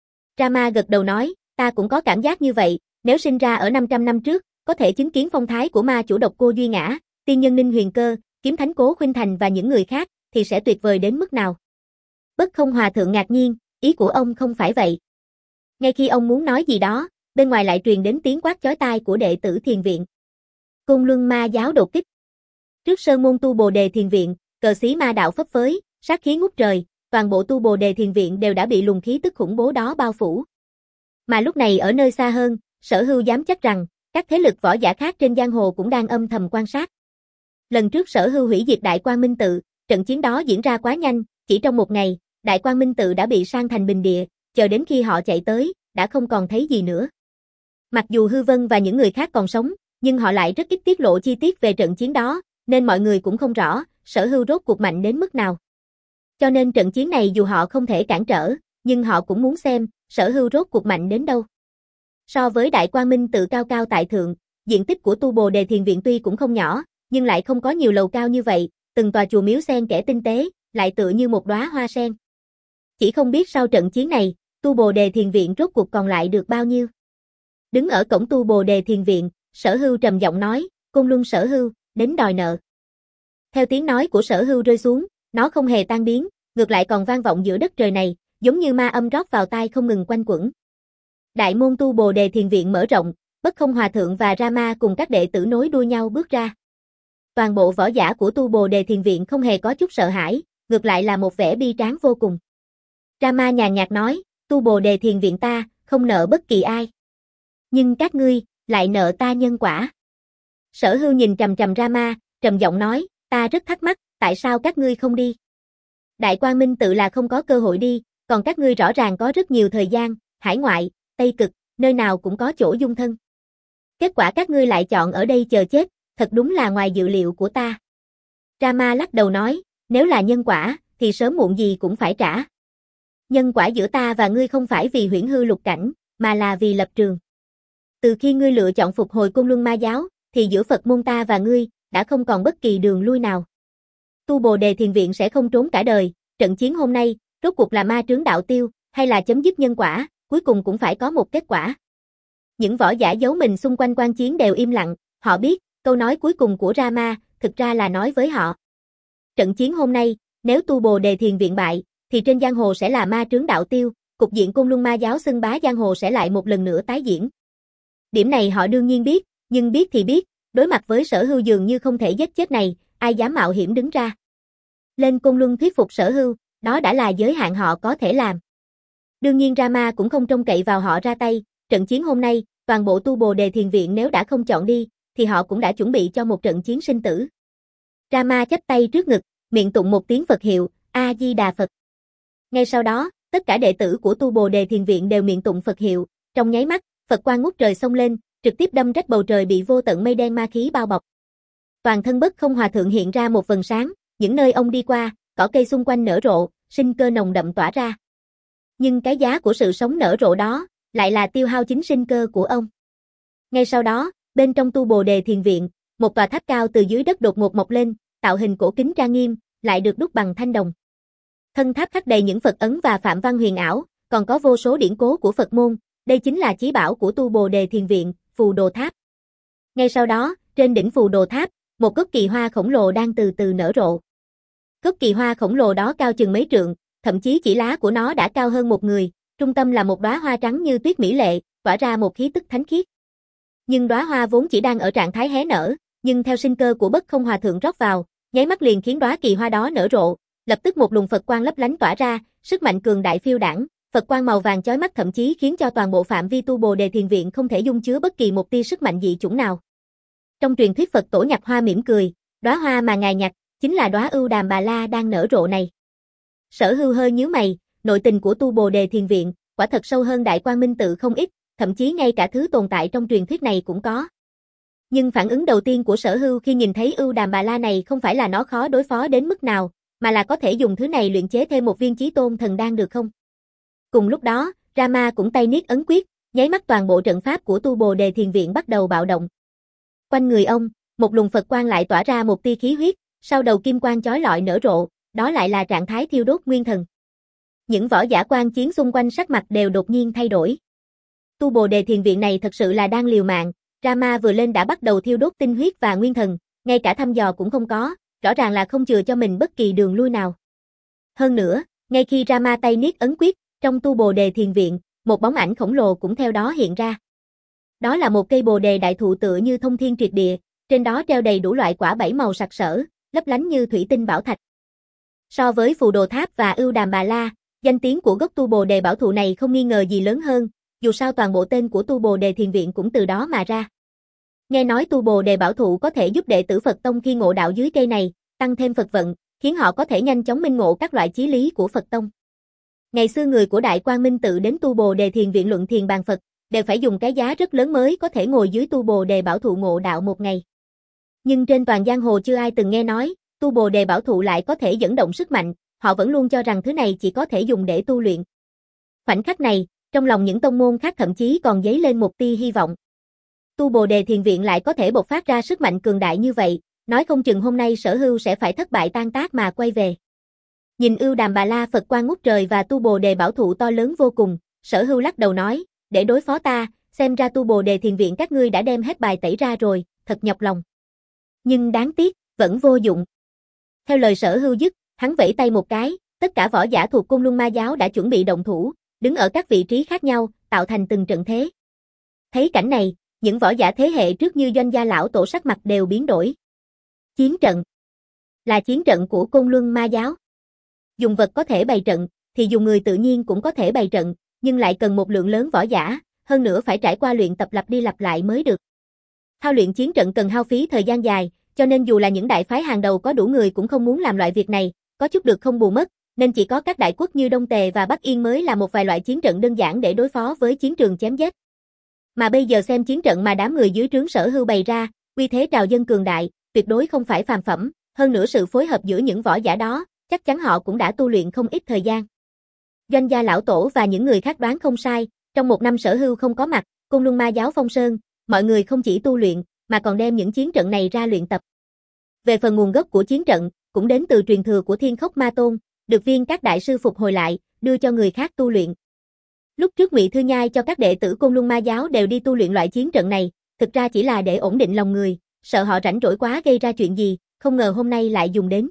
Rama gật đầu nói, ta cũng có cảm giác như vậy, nếu sinh ra ở năm trăm năm trước, có thể chứng kiến phong thái của ma chủ Độc Cô Duy Ngã, tiên nhân Ninh Huyền Cơ, kiếm thánh Cố Khuynh Thành và những người khác, thì sẽ tuyệt vời đến mức nào. Bất Không Hòa Thượng ngạc nhiên, ý của ông không phải vậy. Ngay khi ông muốn nói gì đó, bên ngoài lại truyền đến tiếng quát chói tai của đệ tử thiền viện. Côn Luân Ma giáo đột kích. Trước sơn môn tu Bồ Đề Thiền Viện, cờ xí ma đạo phấp phới, sát khí ngút trời, toàn bộ tu Bồ Đề Thiền Viện đều đã bị luồng khí tức khủng bố đó bao phủ. Mà lúc này ở nơi xa hơn, Sở Hưu dám chắc rằng, các thế lực võ giả khác trên giang hồ cũng đang âm thầm quan sát. Lần trước Sở Hưu hủy diệt Đại Quang Minh Tự, trận chiến đó diễn ra quá nhanh, chỉ trong một ngày, Đại Quang Minh Tự đã bị san thành bình địa, chờ đến khi họ chạy tới, đã không còn thấy gì nữa. Mặc dù Hư Vân và những người khác còn sống, nhưng họ lại rất ít tiết lộ chi tiết về trận chiến đó, nên mọi người cũng không rõ, Sở Hưu rốt cuộc mạnh đến mức nào. Cho nên trận chiến này dù họ không thể cản trở, nhưng họ cũng muốn xem, Sở Hưu rốt cuộc mạnh đến đâu. So với Đại Quang Minh Tự cao cao tại thượng, diện tích của tu Bồ Đề Thiền Viện tuy cũng không nhỏ, nhưng lại không có nhiều lầu cao như vậy, từng tòa chùa miếu xen kẽ tinh tế, lại tựa như một đóa hoa sen. Chỉ không biết sau trận chiến này, tu Bồ Đề Thiền Viện rốt cuộc còn lại được bao nhiêu. Đứng ở cổng tu Bồ Đề Thiền Viện, Sở Hưu trầm giọng nói, Côn Luân Sở Hưu, đến đòi nợ. Theo tiếng nói của Sở Hưu rơi xuống, nó không hề tan biến, ngược lại còn vang vọng giữa đất trời này, giống như ma âm rót vào tai không ngừng quanh quẩn. Đại môn tu Bồ Đề Thiền Viện mở rộng, Bất Không Hòa Thượng và Rama cùng các đệ tử nối đuôi nhau bước ra. Toàn bộ võ giả của tu Bồ Đề Thiền Viện không hề có chút sợ hãi, ngược lại là một vẻ bi tráng vô cùng. Rama nhàn nhạt nói, tu Bồ Đề Thiền Viện ta, không nợ bất kỳ ai. Nhưng các ngươi, lại nợ ta nhân quả. Sở Hưu nhìn trầm trầm Rama, trầm giọng nói, ta rất thắc mắc, tại sao các ngươi không đi? Đại Quang Minh Tự là không có cơ hội đi, còn các ngươi rõ ràng có rất nhiều thời gian, hải ngoại, Tây Cực, nơi nào cũng có chỗ dung thân. Kết quả các ngươi lại chọn ở đây chờ chết, thật đúng là ngoài dự liệu của ta. Rama lắc đầu nói, nếu là nhân quả, thì sớm muộn gì cũng phải trả. Nhân quả giữa ta và ngươi không phải vì huyễn hư lục cảnh, mà là vì lập trường. Từ khi ngươi lựa chọn phục hồi Côn Luân Ma giáo, thì giữa Phật môn ta và ngươi, đã không còn bất kỳ đường lui nào. Tu Bồ Đề Thiền Viện sẽ không trốn cả đời, trận chiến hôm nay, rốt cuộc là ma trướng đạo tiêu, hay là chấm dứt nhân quả, cuối cùng cũng phải có một kết quả. Những võ giả giấu mình xung quanh quan chiến đều im lặng, họ biết, câu nói cuối cùng của Rama, thực ra là nói với họ. Trận chiến hôm nay, nếu tu Bồ Đề Thiền Viện bại, thì trên giang hồ sẽ là ma trướng đạo tiêu, cục diện Côn Luân Ma giáo xưng bá giang hồ sẽ lại một lần nữa tái diễn. Điểm này họ đương nhiên biết, nhưng biết thì biết, đối mặt với Sở Hưu dường như không thể giết chết này, ai dám mạo hiểm đứng ra. Lên Côn Luân thuyết phục Sở Hưu, đó đã là giới hạn họ có thể làm. Đương nhiên Rama cũng không trông cậy vào họ ra tay, trận chiến hôm nay, toàn bộ tu Bồ Đề Thiền Viện nếu đã không chọn đi, thì họ cũng đã chuẩn bị cho một trận chiến sinh tử. Rama chắp tay trước ngực, miệng tụng một tiếng Phật hiệu, A-di-đà Phật. Ngay sau đó, tất cả đệ tử của tu Bồ Đề Thiền Viện đều miệng tụng Phật hiệu, trong nháy mắt, Phật quang ngút trời xông lên, trực tiếp đâm rách bầu trời bị vô tận mây đen ma khí bao bọc. Toàn thân Bất Không Hòa Thượng hiện ra một vầng sáng, những nơi ông đi qua, cỏ cây xung quanh nở rộ, sinh cơ nồng đậm tỏa ra. Nhưng cái giá của sự sống nở rộ đó, lại là tiêu hao chính sinh cơ của ông. Ngay sau đó, bên trong tu Bồ Đề Thiền Viện, một tòa tháp cao từ dưới đất đột ngột mọc lên, tạo hình cổ kính trang nghiêm, lại được đúc bằng thanh đồng. Thân tháp khắc đầy những Phật ấn và phạm văn huyền ảo, còn có vô số điển cố của Phật môn, đây chính là chí bảo của tu Bồ Đề Thiền Viện, Phù Đồ Tháp. Ngay sau đó, trên đỉnh Phù Đồ Tháp, một gốc kỳ hoa khổng lồ đang từ từ nở rộ. Gốc kỳ hoa khổng lồ đó cao chừng mấy trượng, thậm chí chỉ lá của nó đã cao hơn một người, trung tâm là một đóa hoa trắng như tuyết mỹ lệ, tỏa ra một khí tức thánh khiết. Nhưng đóa hoa vốn chỉ đang ở trạng thái hé nở, nhưng theo sinh cơ của Bất Không Hòa Thượng rót vào, nháy mắt liền khiến đóa kỳ hoa đó nở rộ, lập tức một luồng Phật quang lấp lánh tỏa ra, sức mạnh cường đại phiêu đãng, Phật quang màu vàng chói mắt thậm chí khiến cho toàn bộ phạm vi tu Bồ Đề Thiền Viện không thể dung chứa bất kỳ một tia sức mạnh dị chủng nào. Trong truyền thuyết Phật tổ nhặt hoa mỉm cười, đóa hoa mà ngài nhặt chính là đóa ưu đàm bà la đang nở rộ này. Sở Hưu hơi nhíu mày, nội tình của tu Bồ Đề Thiền Viện quả thật sâu hơn Đại Quang Minh Tự không ít, thậm chí ngay cả thứ tồn tại trong truyền thuyết này cũng có. Nhưng phản ứng đầu tiên của Sở Hưu khi nhìn thấy ưu đàm bà la này không phải là nó khó đối phó đến mức nào, mà là có thể dùng thứ này luyện chế thêm một viên chí tôn thần đan được không? Cùng lúc đó, Rama cũng tay niết ấn quyết, nháy mắt toàn bộ trận pháp của tu Bồ Đề Thiền Viện bắt đầu bạo động. Quanh người ông, một luồng Phật quang lại tỏa ra một tia khí huyết, sau đầu kim quang chói lọi nở rộ, đó lại là trạng thái thiêu đốt nguyên thần. Những võ giả quan chiến xung quanh sắc mặt đều đột nhiên thay đổi. Tu Bồ Đề Thiền Viện này thật sự là đang liều mạng, Rama vừa lên đã bắt đầu thiêu đốt tinh huyết và nguyên thần, ngay cả thăm dò cũng không có, rõ ràng là không chừa cho mình bất kỳ đường lui nào. Hơn nữa, ngay khi Rama tay niết ấn quyết, trong tu Bồ Đề Thiền Viện, một bóng ảnh khổng lồ cũng theo đó hiện ra. Đó là một cây Bồ Đề đại thụ tựa như thông thiên triệt địa, trên đó treo đầy đủ loại quả bảy màu sặc sỡ, lấp lánh như thủy tinh bảo thạch. So với Phù Đồ Tháp và Ưu Đàm Bà La, danh tiếng của gốc tu Bồ Đề bảo thụ này không nghi ngờ gì lớn hơn, dù sao toàn bộ tên của tu Bồ Đề Thiền Viện cũng từ đó mà ra. Nghe nói tu Bồ Đề bảo thụ có thể giúp đệ tử Phật Tông khi ngộ đạo dưới cây này, tăng thêm Phật vận, khiến họ có thể nhanh chóng minh ngộ các loại chí lý của Phật Tông. Ngày xưa người của Đại Quang Minh tự đến tu Bồ Đề Thiền Viện luận thiền bàn Phật, đều phải dùng cái giá rất lớn mới có thể ngồi dưới tu Bồ Đề bảo thụ ngộ đạo một ngày. Nhưng trên toàn giang hồ chưa ai từng nghe nói, tu Bồ Đề bảo thụ lại có thể dẫn động sức mạnh, họ vẫn luôn cho rằng thứ này chỉ có thể dùng để tu luyện. Khoảnh khắc này, trong lòng những tông môn khác thậm chí còn dấy lên một tia hy vọng. Tu Bồ Đề Thiền Viện lại có thể bộc phát ra sức mạnh cường đại như vậy, nói không chừng hôm nay Sở Hưu sẽ phải thất bại tan tác mà quay về. Nhìn Ưu Đàm Bà La Phật quang ngút trời và tu Bồ Đề bảo thụ to lớn vô cùng, Sở Hưu lắc đầu nói, để đối phó ta, xem ra tu Bồ Đề Thiền Viện các ngươi đã đem hết bài tẩy ra rồi, thật nhọc lòng. Nhưng đáng tiếc, vẫn vô dụng. Theo lời Sở Hưu dứt, hắn vẫy tay một cái, tất cả võ giả thuộc Côn Luân Ma giáo đã chuẩn bị động thủ, đứng ở các vị trí khác nhau, tạo thành từng trận thế. Thấy cảnh này, những võ giả thế hệ trước như Doanh Gia lão tổ sắc mặt đều biến đổi. Chiến trận là chiến trận của Côn Luân Ma giáo. Dùng vật có thể bày trận, thì dùng người tự nhiên cũng có thể bày trận, nhưng lại cần một lượng lớn võ giả, hơn nữa phải trải qua luyện tập lặp đi lặp lại mới được. Thao luyện chiến trận cần hao phí thời gian dài, cho nên dù là những đại phái hàng đầu có đủ người cũng không muốn làm loại việc này, có chút được không bù mất, nên chỉ có các đại quốc như Đông Tề và Bắc Yên mới là một vài loại chiến trận đơn giản để đối phó với chiến trường chém giết. Mà bây giờ xem chiến trận mà đám người dưới trướng Sở Hưu bày ra, uy thế trào dân cường đại, tuyệt đối không phải phàm phẩm, hơn nữa sự phối hợp giữa những võ giả đó, chắc chắn họ cũng đã tu luyện không ít thời gian. Doanh Gia lão tổ và những người khác đoán không sai, trong một năm Sở Hưu không có mặt, Côn Luân Ma giáo phong sơn, mọi người không chỉ tu luyện, mà còn đem những chiến trận này ra luyện tập. Về phần nguồn gốc của chiến trận, cũng đến từ truyền thừa của Thiên Khốc Ma Tôn, được viên các đại sư phục hồi lại, đưa cho người khác tu luyện. Lúc trước Ngụy Thư Nhai cho các đệ tử Côn Luân Ma giáo đều đi tu luyện loại chiến trận này, thực ra chỉ là để ổn định lòng người, sợ họ rảnh rỗi quá gây ra chuyện gì, không ngờ hôm nay lại dùng đến.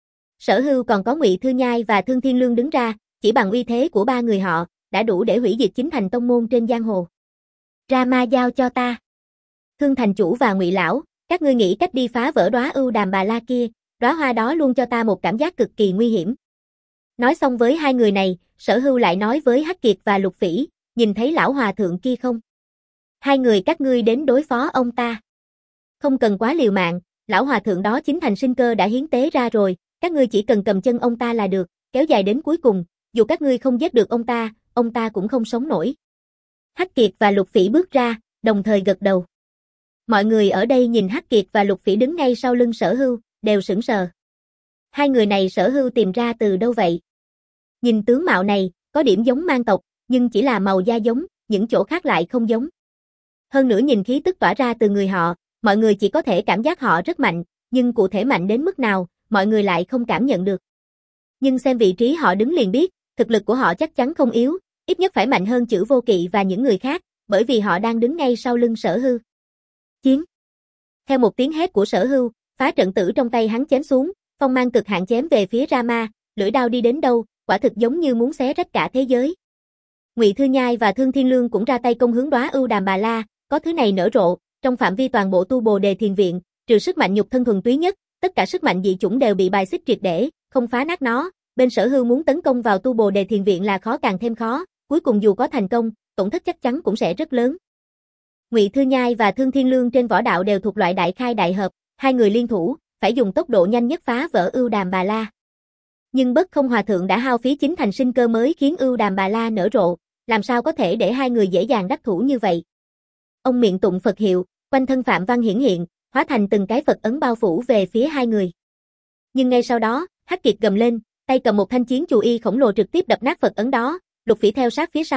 Sở Hưu còn có Ngụy Thư Nhai và Thương Thiên Lương đứng ra, chỉ bằng uy thế của ba người họ, đã đủ để hủy diệt chính thành tông môn trên giang hồ. Rama giao cho ta. Thương thành chủ và Ngụy lão, các ngươi nghĩ cách đi phá vỡ đóa Ưu Đàm Bà La kia, đóa hoa đó luôn cho ta một cảm giác cực kỳ nguy hiểm. Nói xong với hai người này, Sở Hưu lại nói với Hắc Kiệt và Lục Phỉ, nhìn thấy lão hòa thượng kia không? Hai người các ngươi đến đối phó ông ta. Không cần quá liều mạng, lão hòa thượng đó chính thành sinh cơ đã hiến tế ra rồi, các ngươi chỉ cần cầm chân ông ta là được, kéo dài đến cuối cùng, dù các ngươi không giết được ông ta, ông ta cũng không sống nổi. Hắc Kiệt và Lục Phỉ bước ra, đồng thời gật đầu. Mọi người ở đây nhìn Hắc Kiệt và Lục Phỉ đứng ngay sau lưng Sở Hưu, đều sững sờ. Hai người này Sở Hưu tìm ra từ đâu vậy? Nhìn tướng mạo này, có điểm giống mang tộc, nhưng chỉ là màu da giống, những chỗ khác lại không giống. Hơn nữa nhìn khí tức tỏa ra từ người họ, mọi người chỉ có thể cảm giác họ rất mạnh, nhưng cụ thể mạnh đến mức nào, mọi người lại không cảm nhận được. Nhưng xem vị trí họ đứng liền biết, thực lực của họ chắc chắn không yếu, ít nhất phải mạnh hơn Chữ Vô Kỵ và những người khác, bởi vì họ đang đứng ngay sau lưng Sở Hưu. Chiến. Theo một tiếng hét của Sở Hưu, phá trận tử trong tay hắn chém xuống, phong mang cực hạn chém về phía Rama, lưỡi đao đi đến đâu, quả thực giống như muốn xé rách cả thế giới. Ngụy Thư Nhai và Thương Thiên Lương cũng ra tay công hướng đóa Ưu Đàm Bà La, có thứ này nở rộ, trong phạm vi toàn bộ tu Bồ Đề Thiền Viện, trừ sức mạnh nhục thân thuần túy nhất, tất cả sức mạnh dị chủng đều bị bài xích triệt để, không phá nát nó. Bên Sở Hưu muốn tấn công vào tu Bồ Đề Thiền Viện là khó càng thêm khó, cuối cùng dù có thành công, tổn thất chắc chắn cũng sẽ rất lớn. Ngụy Thư Nhai và Thương Thiên Lương trên võ đạo đều thuộc loại đại khai đại hợp, hai người liên thủ, phải dùng tốc độ nhanh nhất phá vỡ Ưu Đàm Bà La. Nhưng Bất Không Hòa Thượng đã hao phí chính thành sinh cơ mới khiến Ưu Đàm Bà La nở rộ, làm sao có thể để hai người dễ dàng đắc thủ như vậy. Ông miệng tụng Phật hiệu, quanh thân Phạm Văn hiển hiện, hóa thành từng cái Phật ấn bao phủ về phía hai người. Nhưng ngay sau đó, Hắc Kiệt gầm lên, tay cầm một thanh chiến chù y khổng lồ trực tiếp đập nát Phật ấn đó, Lục Phỉ theo sát phía sau,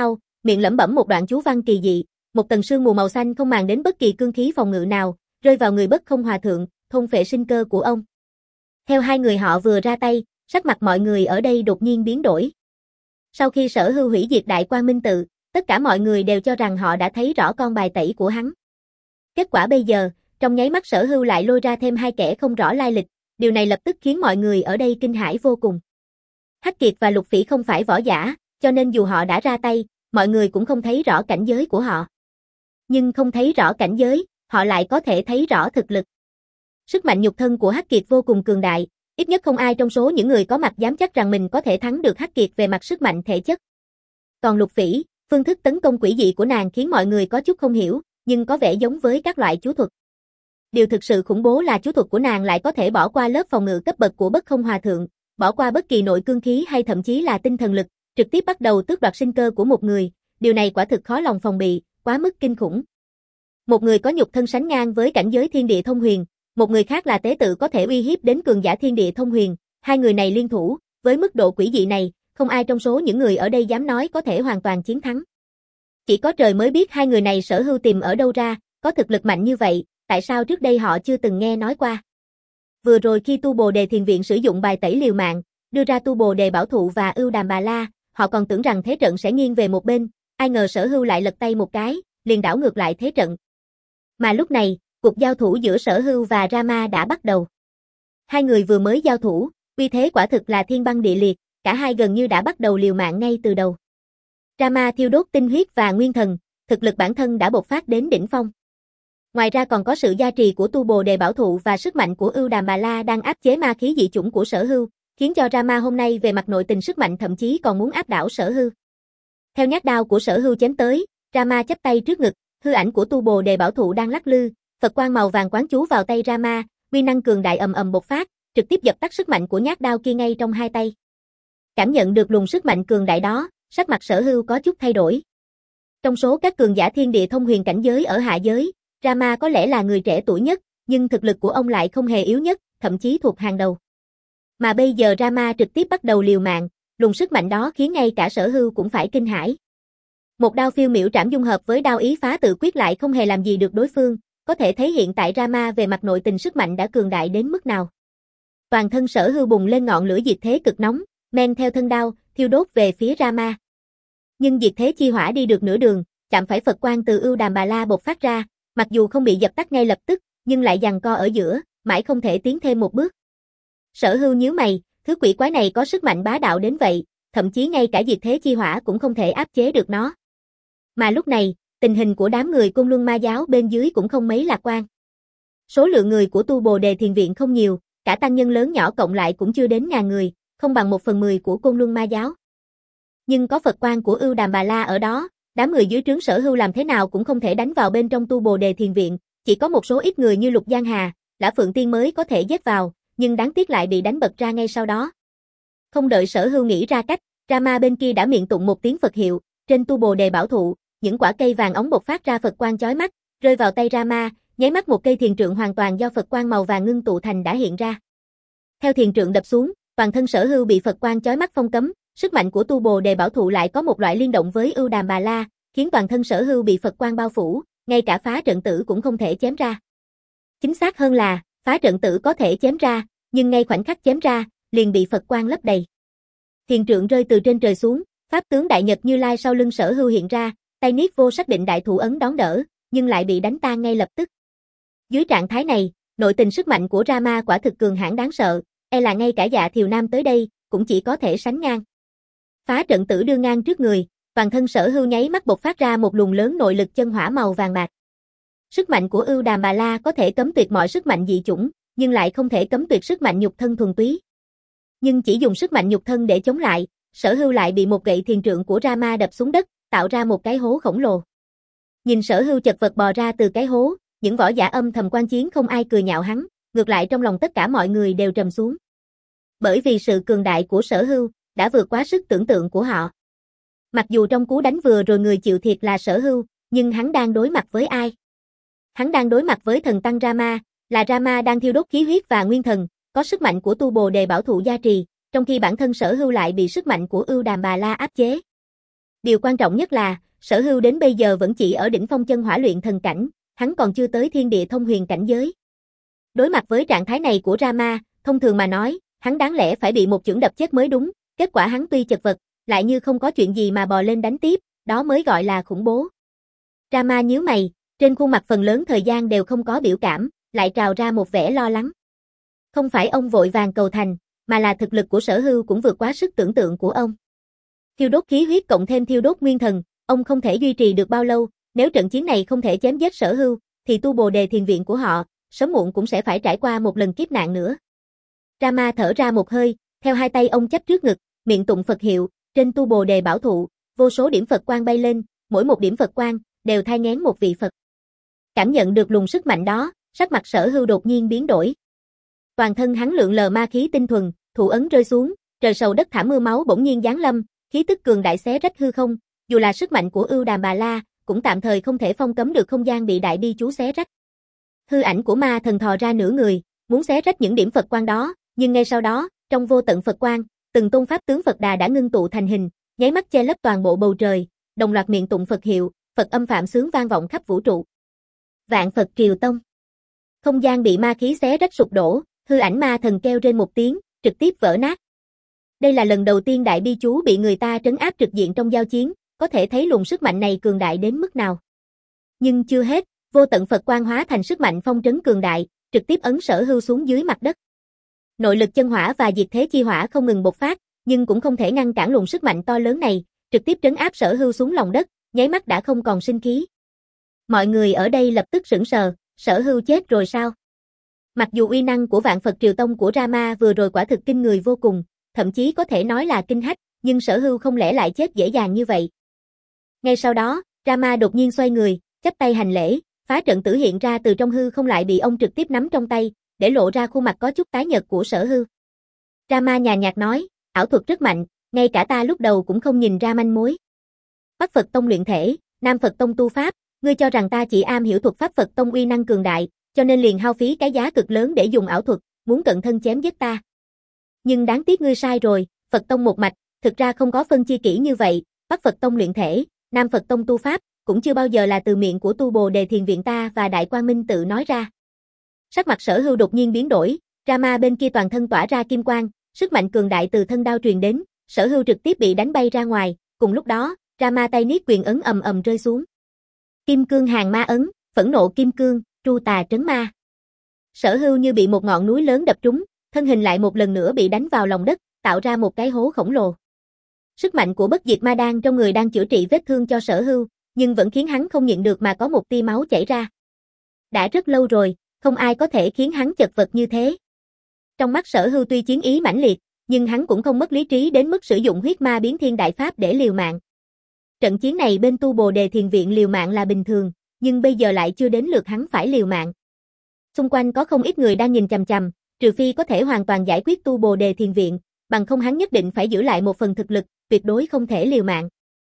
miệng lẩm bẩm một đoạn chú văn kỳ dị, một tầng sương mù màu xanh không màng đến bất kỳ cương khí phòng ngự nào, rơi vào người Bất Không Hòa Thượng, thôn phệ sinh cơ của ông. Theo hai người họ vừa ra tay, sắc mặt mọi người ở đây đột nhiên biến đổi. Sau khi Sở Hưu hủy diệt Đại Quang Minh Tự, tất cả mọi người đều cho rằng họ đã thấy rõ con bài tẩy của hắn. Kết quả bây giờ, trong nháy mắt Sở Hưu lại lôi ra thêm hai kẻ không rõ lai lịch, điều này lập tức khiến mọi người ở đây kinh hãi vô cùng. Hắc Kiệt và Lục Phỉ không phải võ giả, cho nên dù họ đã ra tay, mọi người cũng không thấy rõ cảnh giới của họ. Nhưng không thấy rõ cảnh giới, họ lại có thể thấy rõ thực lực. Sức mạnh nhục thân của Hắc Kiệt vô cùng cường đại, ít nhất không ai trong số những người có mặt dám chắc rằng mình có thể thắng được Hắc Kiệt về mặt sức mạnh thể chất. Còn Lục Phỉ, phương thức tấn công quỷ dị của nàng khiến mọi người có chút không hiểu, nhưng có vẻ giống với các loại chú thuật. Điều thực sự khủng bố là chú thuật của nàng lại có thể bỏ qua lớp phòng ngự cấp bậc của Bất Không Hòa Thượng, bỏ qua bất kỳ nội cương khí hay thậm chí là tinh thần lực, trực tiếp bắt đầu tước đoạt sinh cơ của một người, điều này quả thực khó lòng phòng bị, quá mức kinh khủng. Một người có nhục thân sánh ngang với cảnh giới thiên địa thông huyền, một người khác là tế tự có thể uy hiếp đến cường giả thiên địa thông huyền, hai người này liên thủ, với mức độ quỷ dị này, không ai trong số những người ở đây dám nói có thể hoàn toàn chiến thắng. Chỉ có trời mới biết hai người này Sở Hưu tìm ở đâu ra, có thực lực mạnh như vậy, tại sao trước đây họ chưa từng nghe nói qua. Vừa rồi khi Tu Bồ Đề Thiền Viện sử dụng bài tẩy liều mạng, đưa ra Tu Bồ Đề Bảo Thụ và Ưu Đàm Bà La, họ còn tưởng rằng thế trận sẽ nghiêng về một bên, ai ngờ Sở Hưu lại lật tay một cái, liền đảo ngược lại thế trận. Mà lúc này, cuộc giao thủ giữa Sở Hưu và Rama đã bắt đầu. Hai người vừa mới giao thủ, uy thế quả thực là thiên băng địa liệt, cả hai gần như đã bắt đầu liều mạng ngay từ đầu. Rama thiêu đốt tinh huyết và nguyên thần, thực lực bản thân đã bộc phát đến đỉnh phong. Ngoài ra còn có sự gia trì của Tu Bồ Đề Bảo Thụ và sức mạnh của Ưu Đàm Bà La đang áp chế ma khí dị chủng của Sở Hưu, khiến cho Rama hôm nay về mặt nội tình sức mạnh thậm chí còn muốn áp đảo Sở Hưu. Theo nhát đao của Sở Hưu chém tới, Rama chắp tay trước ngực, hư ảnh của Tu Bồ Đề Bảo Thụ đang lắc lư, Phật quang màu vàng quán chú vào tay Rama, uy năng cường đại ầm ầm bộc phát, trực tiếp dập tắt sức mạnh của nhát đao kia ngay trong hai tay. Cảm nhận được luồng sức mạnh cường đại đó, sắc mặt Sở Hưu có chút thay đổi. Trong số các cường giả thiên địa thông huyền cảnh giới ở hạ giới, Rama có lẽ là người trẻ tuổi nhất, nhưng thực lực của ông lại không hề yếu nhất, thậm chí thuộc hàng đầu. Mà bây giờ Rama trực tiếp bắt đầu liều mạng, luồng sức mạnh đó khiến ngay cả Sở Hưu cũng phải kinh hãi. Một đao phiêu miểu trảm dung hợp với đao ý phá tự quyết lại không hề làm gì được đối phương, có thể thấy hiện tại Rama về mặt nội tình sức mạnh đã cường đại đến mức nào. Toàn thân Sở Hưu bùng lên ngọn lửa diệt thế cực nóng, men theo thân đao, thiêu đốt về phía Rama. Nhưng diệt thế chi hỏa đi được nửa đường, chạm phải Phật quang từ Ưu Đàm Bà La bộc phát ra, mặc dù không bị dập tắt ngay lập tức, nhưng lại giằng co ở giữa, mãi không thể tiến thêm một bước. Sở Hưu nhíu mày, thứ quỷ quái này có sức mạnh bá đạo đến vậy, thậm chí ngay cả diệt thế chi hỏa cũng không thể áp chế được nó. Mà lúc này, tình hình của đám người Côn Luân Ma giáo bên dưới cũng không mấy lạc quan. Số lượng người của Tu Bồ Đề Thiền Viện không nhiều, cả tăng nhân lớn nhỏ cộng lại cũng chưa đến ngàn người, không bằng một phần mười của Côn Luân Ma giáo. Nhưng có Phật quang của Ưu Đàm Bà La ở đó, đám người dưới trướng Sở Hưu làm thế nào cũng không thể đánh vào bên trong Tu Bồ Đề Thiền Viện, chỉ có một số ít người như Lục Giang Hà, Lã Phượng Tiên mới có thể giết vào, nhưng đáng tiếc lại bị đánh bật ra ngay sau đó. Không đợi Sở Hưu nghĩ ra cách, Rama bên kia đã miệng tụng một tiếng Phật hiệu, trên Tu Bồ Đề Bảo Thụ, những quả cây vàng óng bộc phát ra Phật quang chói mắt, rơi vào tay Rama, nháy mắt một cây thiền trượng hoàn toàn do Phật quang màu vàng ngưng tụ thành đã hiện ra. Theo thiền trượng đập xuống, toàn thân Sở Hưu bị Phật quang chói mắt phong cấm, sức mạnh của Tu Bồ Đề Bảo Thụ lại có một loại liên động với Ưu Đàm Bà La, khiến toàn thân Sở Hưu bị Phật quang bao phủ, ngay cả phá trận tử cũng không thể chém ra. Chính xác hơn là, phá trận tử có thể chém ra, nhưng ngay khoảnh khắc chém ra, liền bị Phật quang lấp đầy. Thiền trượng rơi từ trên trời xuống, pháp tướng Đại Nhật Như Lai sau lưng Sở Hưu hiện ra, tay niết vô xác định đại thủ ấn đón đỡ, nhưng lại bị đánh tan ngay lập tức. Dưới trạng thái này, nội tình sức mạnh của Rama quả thực cường hãn đáng sợ, e là ngay cả Dạ Thiều Nam tới đây, cũng chỉ có thể sánh ngang. Phá trận tử đưa ngang trước người, toàn thân Sở Hưu nháy mắt bộc phát ra một luồng lớn nội lực chân hỏa màu vàng bạc. Sức mạnh của Ưu Đàm Bà La có thể cấm tuyệt mọi sức mạnh dị chủng, nhưng lại không thể cấm tuyệt sức mạnh nhục thân thuần túy. Nhưng chỉ dùng sức mạnh nhục thân để chống lại, Sở Hưu lại bị một gậy thiền trượng của Rama đập xuống đất, tạo ra một cái hố khổng lồ. Nhìn Sở Hưu chật vật bò ra từ cái hố, những võ giả âm thầm quan chiến không ai cười nhạo hắn, ngược lại trong lòng tất cả mọi người đều trầm xuống. Bởi vì sự cường đại của Sở Hưu đã vượt quá sức tưởng tượng của họ. Mặc dù trong cú đánh vừa rồi người chịu thiệt là Sở Hưu, nhưng hắn đang đối mặt với ai? Hắn đang đối mặt với thần tăng Rama, là Rama đang thiêu đốt khí huyết và nguyên thần, có sức mạnh của Tu Bồ Đề Bảo Thụ gia trì, trong khi bản thân Sở Hưu lại bị sức mạnh của Ưu Đàm Bà La áp chế. Điều quan trọng nhất là, Sở Hưu đến bây giờ vẫn chỉ ở đỉnh phong chân hỏa luyện thần cảnh, hắn còn chưa tới thiên địa thông huyền cảnh giới. Đối mặt với trạng thái này của Rama, thông thường mà nói, hắn đáng lẽ phải bị một chưởng đập chết mới đúng, kết quả hắn tuy chật vật, lại như không có chuyện gì mà bò lên đánh tiếp, đó mới gọi là khủng bố. Rama nhíu mày, trên khuôn mặt phần lớn thời gian đều không có biểu cảm, lại trào ra một vẻ lo lắng. Không phải ông vội vàng cầu thành, mà là thực lực của Sở Hưu cũng vượt quá sức tưởng tượng của ông. Thiêu đốt khí huyết cộng thêm thiêu đốt nguyên thần, ông không thể duy trì được bao lâu, nếu trận chiến này không thể chém giết Sở Hưu, thì tu Bồ Đề thiền viện của họ, sớm muộn cũng sẽ phải trải qua một lần kiếp nạn nữa. Rama thở ra một hơi, theo hai tay ông chắp trước ngực, miệng tụng Phật hiệu, trên tu Bồ Đề bảo thụ, vô số điểm Phật quang bay lên, mỗi một điểm Phật quang đều thai nghén một vị Phật. Cảm nhận được luồng sức mạnh đó, sắc mặt Sở Hưu đột nhiên biến đổi. Toàn thân hắn lượn lờ ma khí tinh thuần, thủ ấn rơi xuống, trời sầu đất thảm mưa máu bỗng nhiên giáng lâm, khí tức cường đại xé rách hư không, dù là sức mạnh của Ưu Đàm Bà La, cũng tạm thời không thể phong cấm được không gian bị đại bi chú xé rách. Hư ảnh của ma thần thò ra nửa người, muốn xé rách những điểm Phật quang đó, nhưng ngay sau đó, trong vô tận Phật quang, từng tôn pháp tướng Phật Đà đã ngưng tụ thành hình, nháy mắt che lấp toàn bộ bầu trời, đồng loạt miệng tụng Phật hiệu, Phật âm phạm sướng vang vọng khắp vũ trụ. Vạn Phật Triều Tông. Không gian bị ma khí xé rách sụp đổ, hư ảnh ma thần kêu trên một tiếng, trực tiếp vỡ nát. Đây là lần đầu tiên đại bi chú bị người ta trấn áp trực diện trong giao chiến, có thể thấy luồng sức mạnh này cường đại đến mức nào. Nhưng chưa hết, vô tận Phật quang hóa thành sức mạnh phong trấn cường đại, trực tiếp ấn Sở Hưu xuống dưới mặt đất. Nội lực chân hỏa và diệt thế chi hỏa không ngừng bộc phát, nhưng cũng không thể ngăn cản luồng sức mạnh to lớn này, trực tiếp trấn áp Sở Hưu xuống lòng đất, nháy mắt đã không còn sinh khí. Mọi người ở đây lập tức sững sờ, Sở Hưu chết rồi sao? Mặc dù uy năng của Vạn Phật Triều Tông của Rama vừa rồi quả thực kinh người vô cùng, thậm chí có thể nói là kinh hách, nhưng Sở Hưu không lẽ lại chết dễ dàng như vậy. Ngay sau đó, Rama đột nhiên xoay người, chắp tay hành lễ, phá trận tử hiện ra từ trong hư không lại bị ông trực tiếp nắm trong tay, để lộ ra khuôn mặt có chút tái nhợt của Sở Hưu. Rama nhàn nhạt nói, ảo thuật rất mạnh, ngay cả ta lúc đầu cũng không nhìn ra manh mối. Bắc Phật Tông luyện thể, Nam Phật Tông tu pháp, ngươi cho rằng ta chỉ am hiểu thuật pháp Phật Tông uy năng cường đại, cho nên liền hao phí cái giá cực lớn để dùng ảo thuật, muốn cận thân chém giết ta. Nhưng đáng tiếc ngươi sai rồi, Phật Tông một mạch, thực ra không có phân chia kỹ như vậy, Bắc Phật Tông luyện thể, Nam Phật Tông tu pháp, cũng chưa bao giờ là từ miệng của tu Bồ Đề thiền viện ta và Đại Quang Minh tự nói ra. Sắc mặt Sở Hưu đột nhiên biến đổi, Rama bên kia toàn thân tỏa ra kim quang, sức mạnh cường đại từ thân đao truyền đến, Sở Hưu trực tiếp bị đánh bay ra ngoài, cùng lúc đó, Rama tay niết quyền ấn ầm ầm rơi xuống. Kim cương hàng ma ấn, phẫn nộ kim cương, tru tà trấn ma. Sở Hưu như bị một ngọn núi lớn đập trúng, thân hình lại một lần nữa bị đánh vào lòng đất, tạo ra một cái hố khổng lồ. Sức mạnh của bất diệt ma đan trong người đang chữa trị vết thương cho Sở Hưu, nhưng vẫn khiến hắn không nhịn được mà có một tia máu chảy ra. Đã rất lâu rồi, không ai có thể khiến hắn chật vật như thế. Trong mắt Sở Hưu tuy chiến ý mãnh liệt, nhưng hắn cũng không mất lý trí đến mức sử dụng huyết ma biến thiên đại pháp để liều mạng. Trận chiến này bên tu Bồ Đề thiền viện liều mạng là bình thường, nhưng bây giờ lại chưa đến lượt hắn phải liều mạng. Xung quanh có không ít người đang nhìn chằm chằm, trừ phi có thể hoàn toàn giải quyết tu Bồ Đề thiền viện, bằng không hắn nhất định phải giữ lại một phần thực lực, tuyệt đối không thể liều mạng.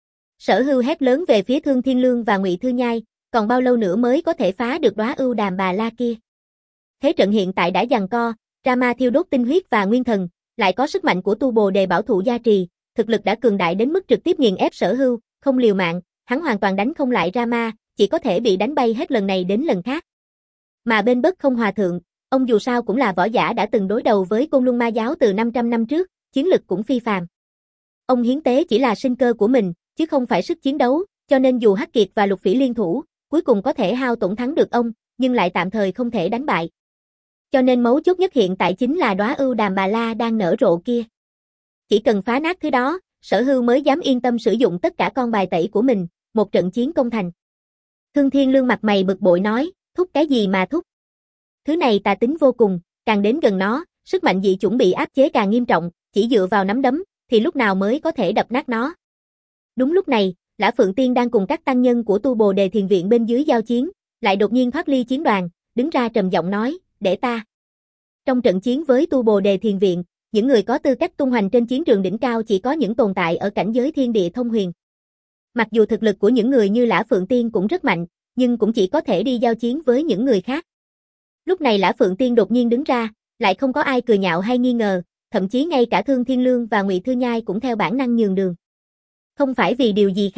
Sở Hưu hét lớn về phía Thương Thiên Lương và Ngụy Thư Nhai, còn bao lâu nữa mới có thể phá được đóa Ưu Đàm Bà La kia. Thế trận hiện tại đã giằng co, Rama thiêu đốt tinh huyết và nguyên thần, lại có sức mạnh của tu Bồ Đề bảo thụ gia trì, thực lực đã cường đại đến mức trực tiếp nghiền ép Sở Hưu, không liều mạng, hắn hoàn toàn đánh không lại Rama, chỉ có thể bị đánh bay hết lần này đến lần khác. Mà bên Bất Không Hòa Thượng, ông dù sao cũng là võ giả đã từng đối đầu với Côn Luân Ma giáo từ năm trăm năm trước, chiến lực cũng phi phàm. Ông hiến tế chỉ là sinh cơ của mình, chứ không phải sức chiến đấu, cho nên dù Hắc Kiệt và Lục Phỉ liên thủ, cuối cùng có thể hao tổn thắng được ông, nhưng lại tạm thời không thể đánh bại. Cho nên mấu chốt nhất hiện tại chính là đóa Ưu Đàm Bà La đang nở rộ kia. Chỉ cần phá nát thứ đó, Sở Hưu mới dám yên tâm sử dụng tất cả con bài tẩy của mình, một trận chiến công thành. Thương Thiên Lương mặt mày bực bội nói, thúc cái gì mà thúc? Thứ này tà tính vô cùng, càng đến gần nó, sức mạnh dị chủng bị áp chế càng nghiêm trọng, chỉ dựa vào nắm đấm, thì lúc nào mới có thể đập nát nó. Đúng lúc này, Lã Phượng Tiên đang cùng các tăng nhân của tu Bồ Đề thiền viện bên dưới giao chiến, lại đột nhiên thoát ly chiến đoàn, đứng ra trầm giọng nói, để ta. Trong trận chiến với tu Bồ Đề thiền viện, những người có tư cách tung hoành trên chiến trường đỉnh cao chỉ có những tồn tại ở cảnh giới thiên địa thông huyền. Mặc dù thực lực của những người như Lã Phượng Tiên cũng rất mạnh, nhưng cũng chỉ có thể đi giao chiến với những người khác. Lúc này Lã Phượng Tiên đột nhiên đứng ra, lại không có ai cười nhạo hay nghi ngờ, thậm chí ngay cả Thương Thiên Lương và Ngụy Thư Nhai cũng theo bản năng nhường đường. Không phải vì điều gì khác,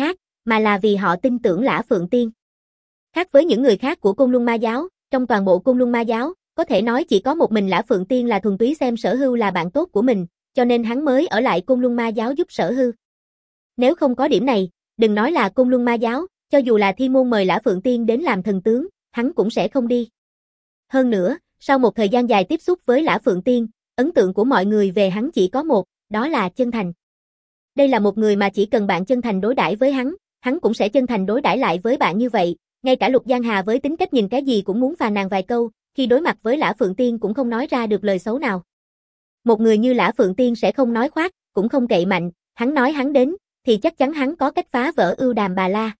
mà là vì họ tin tưởng Lã Phượng Tiên. Khác với những người khác của Côn Luân Ma giáo, trong toàn bộ Côn Luân Ma giáo, có thể nói chỉ có một mình Lã Phượng Tiên là thuần túy xem Sở Hưu là bạn tốt của mình, cho nên hắn mới ở lại Côn Luân Ma giáo giúp Sở Hưu. Nếu không có điểm này, đừng nói là Côn Luân Ma giáo, cho dù là Thiên môn mời Lã Phượng Tiên đến làm thần tướng, hắn cũng sẽ không đi. Hơn nữa, sau một thời gian dài tiếp xúc với Lã Phượng Tiên, ấn tượng của mọi người về hắn chỉ có một, đó là chân thành. Đây là một người mà chỉ cần bạn chân thành đối đãi với hắn, hắn cũng sẽ chân thành đối đãi lại với bạn như vậy. Ngay cả Lục Giang Hà với tính cách nhìn cái gì cũng muốn phàn nàn vài câu, khi đối mặt với Lã Phượng Tiên cũng không nói ra được lời xấu nào. Một người như Lã Phượng Tiên sẽ không nói khoác, cũng không cậy mạnh, hắn nói hắn đến, thì chắc chắn hắn có cách phá vỡ Ưu Đàm Bà La.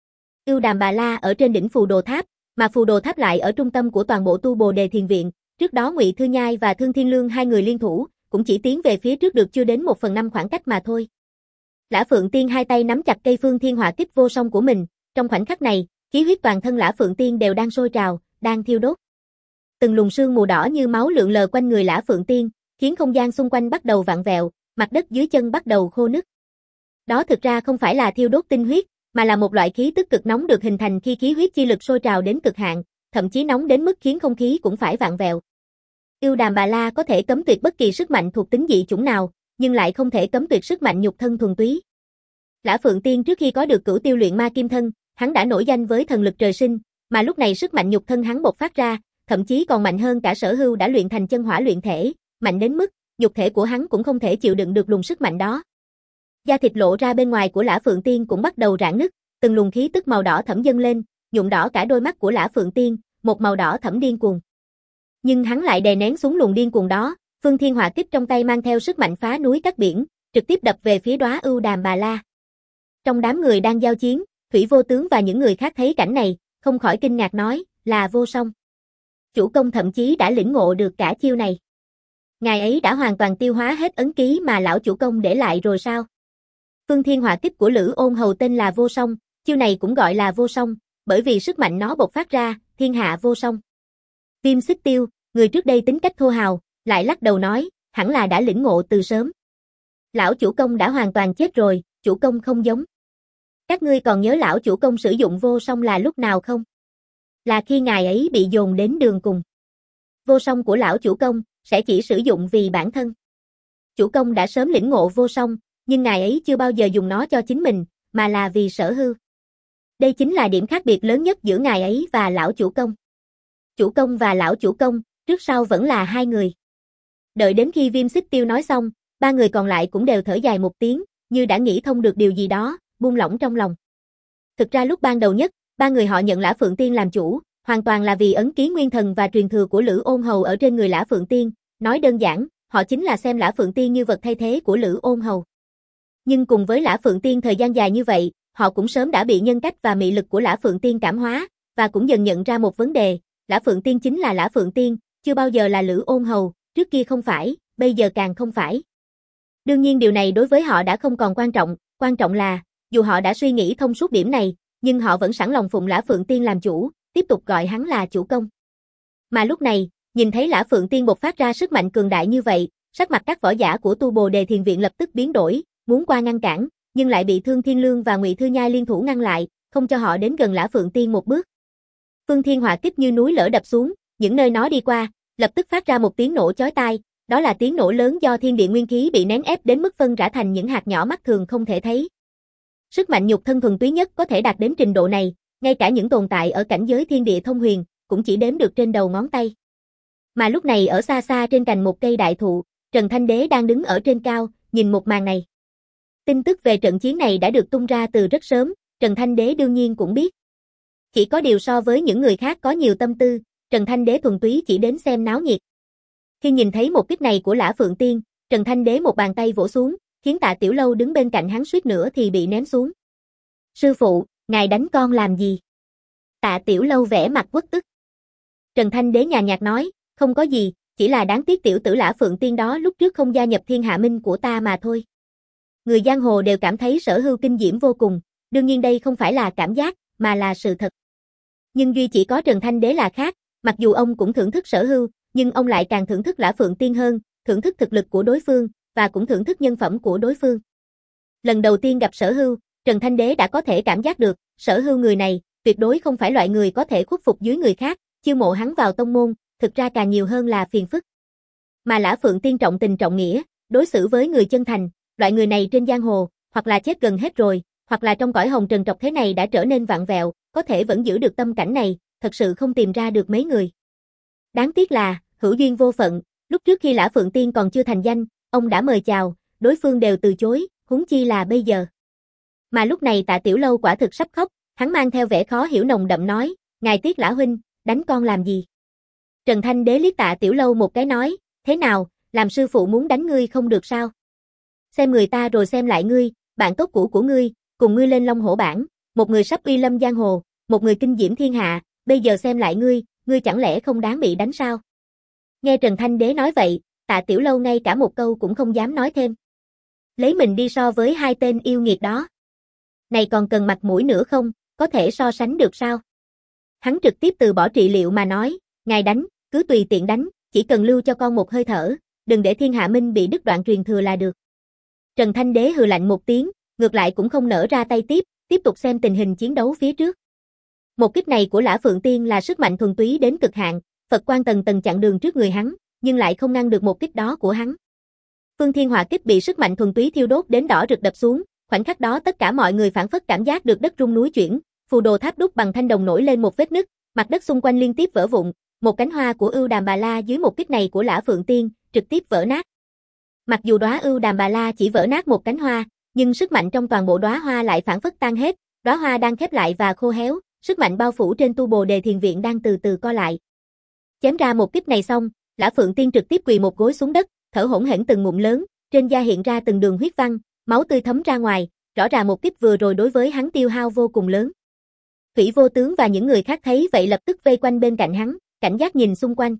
Ưu Đàm Bà La ở trên đỉnh Phù Đồ Tháp, mà Phù Đồ Tháp lại ở trung tâm của toàn bộ Tu Bồ Đề Thiền Viện. Trước đó Ngụy Thư Nhai và Thương Thiên Lương hai người liên thủ, cũng chỉ tiến về phía trước được chưa đến một phần năm khoảng cách mà thôi. Lã Phượng Tiên hai tay nắm chặt cây Phương Thiên Hỏa Kích vô song của mình, trong khoảnh khắc này, khí huyết toàn thân Lã Phượng Tiên đều đang sôi trào, đang thiêu đốt. Từng luồng sương mù đỏ như máu lượn lờ quanh người Lã Phượng Tiên, khiến không gian xung quanh bắt đầu vặn vẹo, mặt đất dưới chân bắt đầu khô nứt. Đó thực ra không phải là thiêu đốt tinh huyết, mà là một loại khí tức cực nóng được hình thành khi khí huyết chi lực sôi trào đến cực hạn, thậm chí nóng đến mức khiến không khí cũng phải vặn vẹo. Ưu Đàm Bà La có thể cấm tuyệt bất kỳ sức mạnh thuộc tính dị chủng nào, nhưng lại không thể cấm tuyệt sức mạnh nhục thân thuần túy. Lã Phượng Tiên trước khi có được Cửu Tiêu Luyện Ma Kim Thân, hắn đã nổi danh với thần lực trời sinh, mà lúc này sức mạnh nhục thân hắn bộc phát ra, thậm chí còn mạnh hơn cả Sở Hưu đã luyện thành chân hỏa luyện thể, mạnh đến mức nhục thể của hắn cũng không thể chịu đựng được luồng sức mạnh đó. Da thịt lộ ra bên ngoài của Lã Phượng Tiên cũng bắt đầu rạn nứt, từng luồng khí tức màu đỏ thẫm dâng lên, nhuộm đỏ cả đôi mắt của Lã Phượng Tiên, một màu đỏ thẫm điên cuồng. Nhưng hắn lại đè nén xuống luồng điên cuồng đó, Phương Thiên Hỏa Kích trong tay mang theo sức mạnh phá núi cắt biển, trực tiếp đập về phía đóa Ưu Đàm Bà La. Trong đám người đang giao chiến, Thủy Vô Tướng và những người khác thấy cảnh này, không khỏi kinh ngạc nói, là Vô Song. Chủ công thậm chí đã lĩnh ngộ được cả chiêu này. Ngài ấy đã hoàn toàn tiêu hóa hết ấn ký mà lão chủ công để lại rồi sao? Phương Thiên Hỏa Kích của Lữ Ôn Hầu tên là Vô Song, chiêu này cũng gọi là Vô Song, bởi vì sức mạnh nó bộc phát ra, thiên hạ vô song. Viêm Xích Tiêu, người trước đây tính cách thô hào, lại lắc đầu nói, hẳn là đã lĩnh ngộ từ sớm. Lão chủ công đã hoàn toàn chết rồi, chủ công không giống. Các ngươi còn nhớ lão chủ công sử dụng Vô Song là lúc nào không? Là khi ngài ấy bị dồn đến đường cùng. Vô Song của lão chủ công sẽ chỉ sử dụng vì bản thân. Chủ công đã sớm lĩnh ngộ Vô Song, nhưng ngài ấy chưa bao giờ dùng nó cho chính mình, mà là vì Sở Hưu. Đây chính là điểm khác biệt lớn nhất giữa ngài ấy và lão chủ công. Chủ công và lão chủ công, trước sau vẫn là hai người. Đợi đến khi Viêm Xích Tiêu nói xong, ba người còn lại cũng đều thở dài một tiếng, như đã nghĩ thông được điều gì đó, buông lỏng trong lòng. Thực ra lúc ban đầu nhất, ba người họ nhận Lã Phượng Tiên làm chủ, hoàn toàn là vì ấn ký nguyên thần và truyền thừa của Lữ Ôn Hầu ở trên người Lã Phượng Tiên, nói đơn giản, họ chính là xem Lã Phượng Tiên như vật thay thế của Lữ Ôn Hầu. Nhưng cùng với Lã Phượng Tiên thời gian dài như vậy, họ cũng sớm đã bị nhân cách và mị lực của Lã Phượng Tiên cảm hóa, và cũng dần nhận ra một vấn đề, Lã Phượng Tiên chính là Lã Phượng Tiên, chưa bao giờ là Lữ Ôn Hầu, trước kia không phải, bây giờ càng không phải. Đương nhiên điều này đối với họ đã không còn quan trọng, quan trọng là, dù họ đã suy nghĩ thông suốt điểm này, nhưng họ vẫn sẵn lòng phụng Lã Phượng Tiên làm chủ, tiếp tục gọi hắn là chủ công. Mà lúc này, nhìn thấy Lã Phượng Tiên bộc phát ra sức mạnh cường đại như vậy, sắc mặt các võ giả của Tu Bồ Đề Thiền Viện lập tức biến đổi, muốn qua ngăn cản, nhưng lại bị Thương Thiên Lương và Ngụy Thư Nhai liên thủ ngăn lại, không cho họ đến gần Lã Phượng Tiên một bước. Phương Thiên Hỏa Kích như núi lở đập xuống, những nơi nó đi qua, lập tức phát ra một tiếng nổ chói tai, đó là tiếng nổ lớn do thiên địa nguyên khí bị nén ép đến mức phân rã thành những hạt nhỏ mắt thường không thể thấy. Sức mạnh nhục thân thuần túy nhất có thể đạt đến trình độ này, ngay cả những tồn tại ở cảnh giới thiên địa thông huyền, cũng chỉ đếm được trên đầu ngón tay. Mà lúc này ở xa xa trên cành một cây đại thụ, Trần Thanh Đế đang đứng ở trên cao, nhìn một màn này. Tin tức về trận chiến này đã được tung ra từ rất sớm, Trần Thanh Đế đương nhiên cũng biết. Chỉ có điều so với những người khác có nhiều tâm tư, Trần Thanh Đế thuần túy chỉ đến xem náo nhiệt. Khi nhìn thấy một kích này của Lã Phượng Tiên, Trần Thanh Đế một bàn tay vỗ xuống, khiến Tạ Tiểu Lâu đứng bên cạnh hắn suýt nữa thì bị ném xuống. Sư phụ, ngài đánh con làm gì? Tạ Tiểu Lâu vẻ mặt uất ức. Trần Thanh Đế nhàn nhạt nói, không có gì, chỉ là đáng tiếc tiểu tử Lã Phượng Tiên đó lúc trước không gia nhập Thiên Hạ Minh của ta mà thôi. Người giang hồ đều cảm thấy Sở Hưu kinh diễm vô cùng, đương nhiên đây không phải là cảm giác, mà là sự thật. Nhưng duy chỉ có Trần Thanh Đế là khác, mặc dù ông cũng thưởng thức Sở Hưu, nhưng ông lại càng thưởng thức Lã Phượng Tiên hơn, thưởng thức thực lực của đối phương, và cũng thưởng thức nhân phẩm của đối phương. Lần đầu tiên gặp Sở Hưu, Trần Thanh Đế đã có thể cảm giác được, Sở Hưu người này, tuyệt đối không phải loại người có thể khuất phục dưới người khác, chiêu mộ hắn vào tông môn, thực ra càng nhiều hơn là phiền phức. Mà Lã Phượng Tiên trọng tình trọng nghĩa, đối xử với người chân thành, loại người này trên giang hồ, hoặc là chết gần hết rồi, hoặc là trong cõi hồng trần trọc thế này đã trở nên vặn vẹo, có thể vẫn giữ được tâm cảnh này, thật sự không tìm ra được mấy người. Đáng tiếc là, hữu duyên vô phận, lúc trước khi Lã Phượng Tiên còn chưa thành danh, ông đã mời chào, đối phương đều từ chối, huống chi là bây giờ. Mà lúc này Tạ Tiểu Lâu quả thực sắp khóc, hắn mang theo vẻ khó hiểu nồng đậm nói, ngài tiếc Lã huynh, đánh con làm gì? Trần Thanh Đế liếc Tạ Tiểu Lâu một cái nói, thế nào, làm sư phụ muốn đánh ngươi không được sao? Xem người ta rồi xem lại ngươi, bạn tốt cũ của ngươi, cùng ngươi lên Long Hổ bảng, một người sắp uy lâm giang hồ, một người kinh diễm thiên hạ, bây giờ xem lại ngươi, ngươi chẳng lẽ không đáng bị đánh sao? Nghe Trần Thanh Đế nói vậy, Tạ Tiểu Lâu ngay cả một câu cũng không dám nói thêm. Lấy mình đi so với hai tên yêu nghiệt đó. Này còn cần mặt mũi nữa không, có thể so sánh được sao? Hắn trực tiếp từ bỏ trị liệu mà nói, ngài đánh, cứ tùy tiện đánh, chỉ cần lưu cho con một hơi thở, đừng để thiên hạ minh bị đứt đoạn truyền thừa là được. Trần Thanh Đế hừ lạnh một tiếng, ngược lại cũng không nỡ ra tay tiếp, tiếp tục xem tình hình chiến đấu phía trước. Một kích này của Lã Phượng Tiên là sức mạnh thuần túy đến cực hạn, Phật quan tầng tầng chặn đường trước người hắn, nhưng lại không ngăn được một kích đó của hắn. Phương Thiên Hỏa kích bị sức mạnh thuần túy thiêu đốt đến đỏ rực đập xuống, khoảnh khắc đó tất cả mọi người phản phất cảm giác được đất rung núi chuyển, phù đồ tháp đúc bằng thanh đồng nổi lên một vết nứt, mặt đất xung quanh liên tiếp vỡ vụn, một cánh hoa của Ưu Đàm Bà La dưới một kích này của Lã Phượng Tiên, trực tiếp vỡ nát. Mặc dù đóa Ưu Đàm Bà La chỉ vỡ nát một cánh hoa, nhưng sức mạnh trong toàn bộ đóa hoa lại phản phất tan hết, đóa hoa đang khép lại và khô héo, sức mạnh bao phủ trên tu Bồ Đề Thiền Viện đang từ từ co lại. Chém ra một kích này xong, Lã Phượng Tiên trực tiếp quỳ một gối xuống đất, thở hổn hển từng ngụm lớn, trên da hiện ra từng đường huyết văn, máu tươi thấm ra ngoài, rõ ràng một kích vừa rồi đối với hắn tiêu hao vô cùng lớn. Thủy Vô Tướng và những người khác thấy vậy lập tức vây quanh bên cạnh hắn, cảnh giác nhìn xung quanh.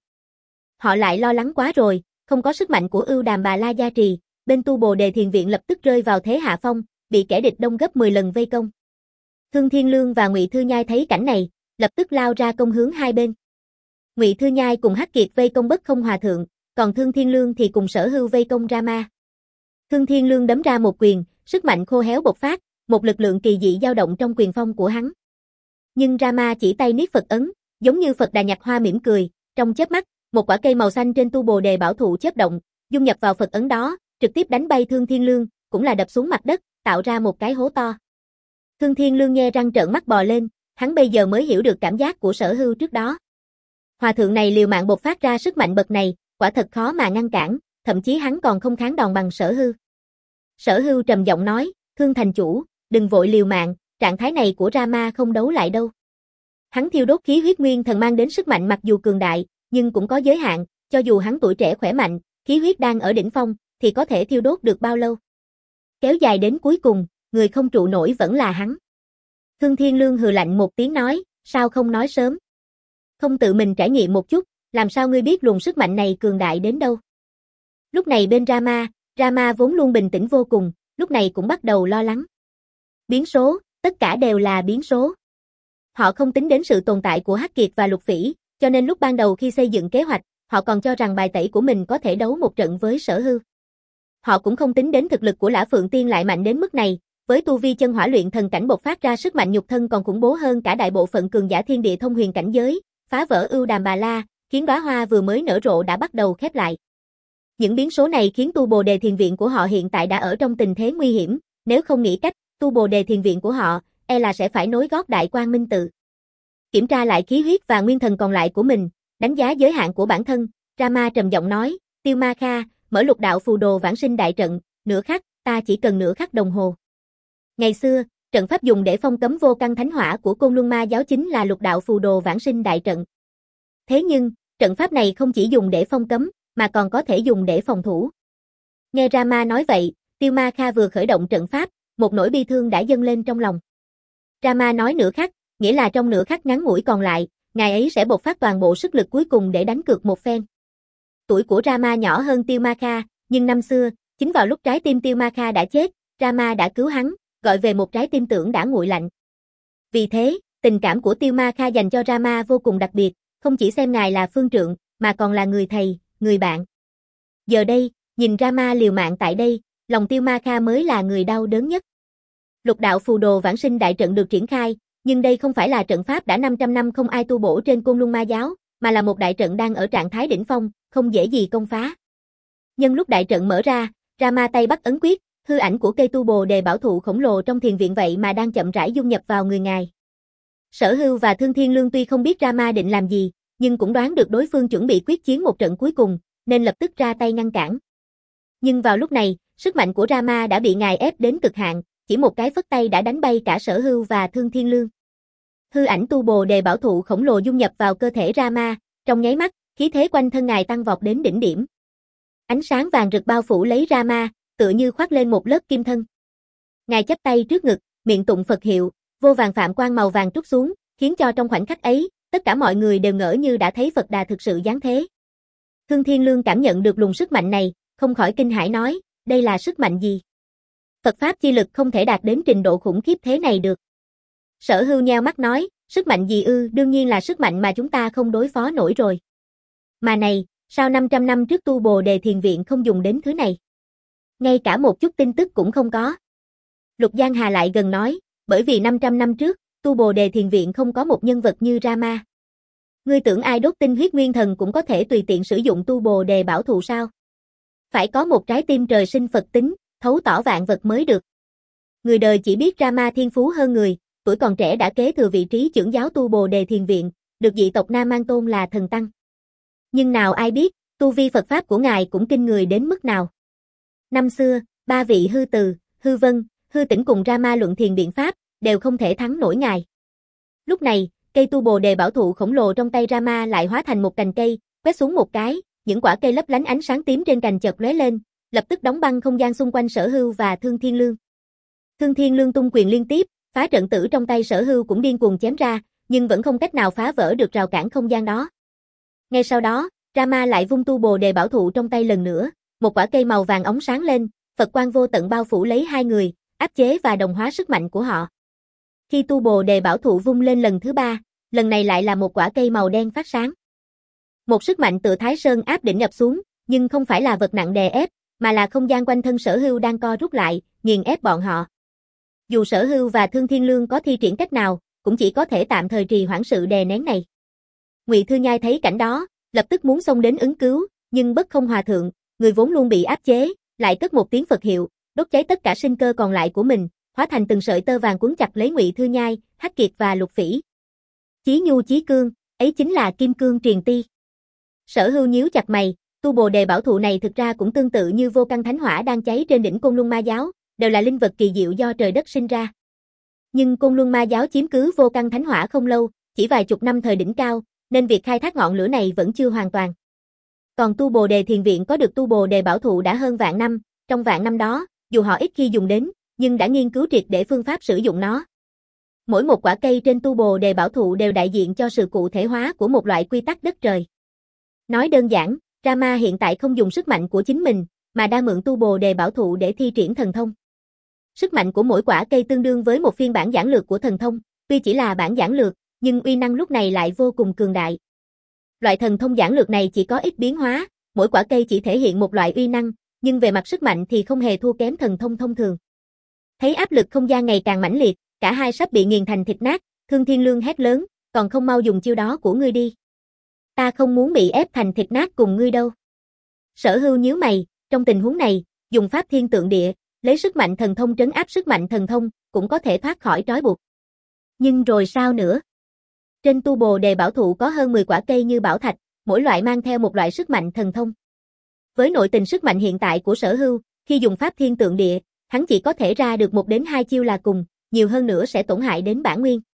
Họ lại lo lắng quá rồi, không có sức mạnh của Ưu Đàm Bà La gia trì, bên tu Bồ Đề Thiền Viện lập tức rơi vào thế hạ phong, bị kẻ địch đông gấp mười lần vây công. Thương Thiên Lương và Ngụy Thư Nhai thấy cảnh này, lập tức lao ra công hướng hai bên. Ngụy Thư Nhai cùng Hắc Kiệt vây công Bất Không Hòa Thượng, còn Thương Thiên Lương thì cùng Sở Hưu vây công Rama. Thương Thiên Lương đấm ra một quyền, sức mạnh khô héo bộc phát, một lực lượng kỳ dị dao động trong quyền phong của hắn. Nhưng Rama chỉ tay niết Phật ấn, giống như Phật Đà Nhạc Hoa mỉm cười, trong chớp mắt, một quả cây màu xanh trên tu Bồ Đề bảo thụ chớp động, dung nhập vào Phật ấn đó, trực tiếp đánh bay Thương Thiên Lương, cũng là đập xuống mặt đất, tạo ra một cái hố to. Thương Thiên Lương nghe răng trợn mắt bò lên, hắn bây giờ mới hiểu được cảm giác của Sở Hưu trước đó. Hòa thượng này liều mạng bộc phát ra sức mạnh bậc này, quả thật khó mà ngăn cản, thậm chí hắn còn không kháng đòn bằng Sở Hưu. Sở Hưu trầm giọng nói, Thương thành chủ, đừng vội liều mạng, trạng thái này của Rama không đấu lại đâu. Hắn thiêu đốt khí huyết nguyên thần mang đến sức mạnh mặc dù cường đại, nhưng cũng có giới hạn, cho dù hắn tuổi trẻ khỏe mạnh, khí huyết đang ở đỉnh phong, thì có thể thiêu đốt được bao lâu. Kéo dài đến cuối cùng, người không trụ nổi vẫn là hắn. Thương Thiên Lương hừ lạnh một tiếng nói, sao không nói sớm? Không tự mình trải nghiệm một chút, làm sao ngươi biết luồng sức mạnh này cường đại đến đâu? Lúc này bên Rama, Rama vốn luôn bình tĩnh vô cùng, lúc này cũng bắt đầu lo lắng. Biến số, tất cả đều là biến số. Họ không tính đến sự tồn tại của Hắc Kiệt và Lục Phỉ, cho nên lúc ban đầu khi xây dựng kế hoạch, họ còn cho rằng bài tẩy của mình có thể đấu một trận với Sở Hưu. Họ cũng không tính đến thực lực của Lã Phượng Tiên lại mạnh đến mức này, với tu vi chân hỏa luyện thần cảnh bộc phát ra sức mạnh nhục thân còn khủng bố hơn cả đại bộ phận cường giả thiên địa thông huyền cảnh giới, phá vỡ Ưu Đàm Bà La, khiến đóa hoa vừa mới nở rộ đã bắt đầu khép lại. Những biến số này khiến tu Bồ Đề Thiền Viện của họ hiện tại đã ở trong tình thế nguy hiểm, nếu không nghĩ cách, tu Bồ Đề Thiền Viện của họ, e là sẽ phải nối gót Đại Quang Minh Tự. Kiểm tra lại khí huyết và nguyên thần còn lại của mình, đánh giá giới hạn của bản thân, Rama trầm giọng nói, Tiêu Ma Kha, mở lục đạo phù đồ vãng sinh đại trận, nửa khắc, ta chỉ cần nửa khắc đồng hồ. Ngày xưa, trận pháp dùng để phong cấm vô căn thánh hỏa của Côn Luân Ma giáo chính là lục đạo phù đồ vãng sinh đại trận. Thế nhưng, trận pháp này không chỉ dùng để phong cấm, mà còn có thể dùng để phòng thủ. Nghe Rama nói vậy, Tiêu Ma Kha vừa khởi động trận pháp, một nỗi bi thương đã dâng lên trong lòng. Rama nói nửa khắc, nghĩa là trong nửa khắc ngắn ngủi còn lại, ngài ấy sẽ bộc phát toàn bộ sức lực cuối cùng để đánh cược một phen. Tuổi của Rama nhỏ hơn Tiêu Ma Kha, nhưng năm xưa, chính vào lúc trái tim Tiêu Ma Kha đã chết, Rama đã cứu hắn, gọi về một trái tim tưởng đã nguội lạnh. Vì thế, tình cảm của Tiêu Ma Kha dành cho Rama vô cùng đặc biệt, không chỉ xem ngài là phương trượng, mà còn là người thầy, người bạn. Giờ đây, nhìn Rama liều mạng tại đây, lòng Tiêu Ma Kha mới là người đau đớn nhất. Lục đạo phù đồ vãng sinh đại trận được triển khai, nhưng đây không phải là trận pháp đã năm trăm năm không ai tu bổ trên Côn Luân Ma giáo, mà là một đại trận đang ở trạng thái đỉnh phong, không dễ gì công phá. Nhân lúc đại trận mở ra, Rama tay bắt ấn quyết, hư ảnh của cây tu bồ đề bảo thụ khổng lồ trong thiền viện vậy mà đang chậm rãi dung nhập vào người ngài. Sở Hưu và Thương Thiên Lương tuy không biết Rama định làm gì, nhưng cũng đoán được đối phương chuẩn bị quyết chiến một trận cuối cùng, nên lập tức ra tay ngăn cản. Nhưng vào lúc này, sức mạnh của Rama đã bị ngài ép đến cực hạn, chỉ một cái phất tay đã đánh bay cả Sở Hưu và Thương Thiên Lương. Hư ảnh tu bồ đề bảo thụ khổng lồ dung nhập vào cơ thể Rama, trong nháy mắt, khí thế quanh thân ngài tăng vọt đến đỉnh điểm. Ánh sáng vàng rực bao phủ lấy Rama, tựa như khoác lên một lớp kim thân. Ngài chắp tay trước ngực, miệng tụng Phật hiệu, vô vàng phạm quang màu vàng trút xuống, khiến cho trong khoảnh khắc ấy, tất cả mọi người đều ngỡ như đã thấy Phật Đà thực sự giáng thế. Thương Thiên Lương cảm nhận được luồng sức mạnh này, không khỏi kinh hãi nói, đây là sức mạnh gì? Phật Pháp chi lực không thể đạt đến trình độ khủng khiếp thế này được. Sở Hưu nheo mắt nói, sức mạnh gì ư, đương nhiên là sức mạnh mà chúng ta không đối phó nổi rồi. Mà này, sao năm trăm năm trước tu bồ đề thiền viện không dùng đến thứ này? Ngay cả một chút tin tức cũng không có. Lục Giang Hà lại gần nói, bởi vì năm trăm năm trước, tu bồ đề thiền viện không có một nhân vật như Rama. Ngươi tưởng ai đốt tinh huyết nguyên thần cũng có thể tùy tiện sử dụng tu bồ đề bảo thụ sao? Phải có một trái tim trời sinh Phật tính, thấu tỏ vạn vật mới được. Người đời chỉ biết Rama thiên phú hơn người, tuổi còn trẻ đã kế thừa vị trí trưởng giáo tu bồ đề thiền viện, được dị tộc Nam Mang tôn là thần tăng. Nhưng nào ai biết, tu vi Phật Pháp của ngài cũng kinh người đến mức nào. Năm xưa, ba vị hư từ, hư vân, hư tỉnh cùng Rama luận thiền biện pháp, đều không thể thắng nổi ngài. Lúc này, cây tu bồ đề bảo thụ khổng lồ trong tay Rama lại hóa thành một cành cây, quét xuống một cái, những quả cây lấp lánh ánh sáng tím trên cành chợt lóe lên, lập tức đóng băng không gian xung quanh Sở Hưu và Thương Thiên Lương. Thương Thiên Lương tung quyền liên tiếp, phá trận tử trong tay Sở Hưu cũng điên cuồng chém ra, nhưng vẫn không cách nào phá vỡ được rào cản không gian đó. Ngay sau đó, Rama lại vung tu bồ đề bảo thụ trong tay lần nữa, một quả cây màu vàng óng sáng lên, Phật quang vô tận bao phủ lấy hai người, áp chế và đồng hóa sức mạnh của họ. Khi tu bồ đề bảo thụ vung lên lần thứ ba, lần này lại là một quả cây màu đen phát sáng. Một sức mạnh từ Thái Sơn áp đỉnh ập xuống, nhưng không phải là vật nặng đè ép, mà là không gian quanh thân Sở Hưu đang co rút lại, nghiền ép bọn họ. Dù Sở Hưu và Thương Thiên Lương có thi triển cách nào, cũng chỉ có thể tạm thời trì hoãn sự đè nén này. Ngụy Thư Nhai thấy cảnh đó, lập tức muốn xông đến ứng cứu, nhưng bất không hòa thượng, người vốn luôn bị áp chế, lại cất một tiếng Phật hiệu, đốt cháy tất cả sinh cơ còn lại của mình, hóa thành từng sợi tơ vàng cuốn chặt lấy Ngụy Thư Nhai, Hắc Kiệt và Lục Phỉ. Chí nhu chí cương, ấy chính là kim cương triền ti. Sở Hưu nhíu chặt mày, tu bồ đề bảo thụ này thực ra cũng tương tự như vô căn thánh hỏa đang cháy trên đỉnh Côn Luân Ma giáo, đều là linh vật kỳ diệu do trời đất sinh ra. Nhưng Côn Luân Ma giáo chiếm cứ vô căn thánh hỏa không lâu, chỉ vài chục năm thời đỉnh cao, nên việc khai thác ngọn lửa này vẫn chưa hoàn toàn. Còn tu bồ đề thiền viện có được tu bồ đề bảo thụ đã hơn vạn năm, trong vạn năm đó, dù họ ít khi dùng đến, nhưng đã nghiên cứu triệt để phương pháp sử dụng nó. Mỗi một quả cây trên tu bồ đề bảo thụ đều đại diện cho sự cụ thể hóa của một loại quy tắc đất trời. Nói đơn giản, Rama hiện tại không dùng sức mạnh của chính mình, mà đang mượn tu bồ đề bảo thụ để thi triển thần thông. Sức mạnh của mỗi quả cây tương đương với một phiên bản giản lược của thần thông, tuy chỉ là bản giản lược, nhưng uy năng lúc này lại vô cùng cường đại. Loại thần thông giản lược này chỉ có ít biến hóa, mỗi quả cây chỉ thể hiện một loại uy năng, nhưng về mặt sức mạnh thì không hề thua kém thần thông thông thường. Thấy áp lực không gian ngày càng mãnh liệt, cả hai sắp bị nghiền thành thịt nát, Thương Thiên Lương hét lớn, còn không mau dùng chiêu đó của ngươi đi. Ta không muốn bị ép thành thịt nát cùng ngươi đâu. Sở Hưu nhíu mày, trong tình huống này, dùng pháp thiên tượng địa, lấy sức mạnh thần thông trấn áp sức mạnh thần thông, cũng có thể thoát khỏi trói buộc. Nhưng rồi sao nữa? Trên tu bồ đề bảo thụ có hơn mười quả cây như bảo thạch, mỗi loại mang theo một loại sức mạnh thần thông. Với nội tình sức mạnh hiện tại của Sở Hưu, khi dùng pháp thiên tượng địa, hắn chỉ có thể ra được một đến hai chiêu là cùng, nhiều hơn nữa sẽ tổn hại đến bản nguyên.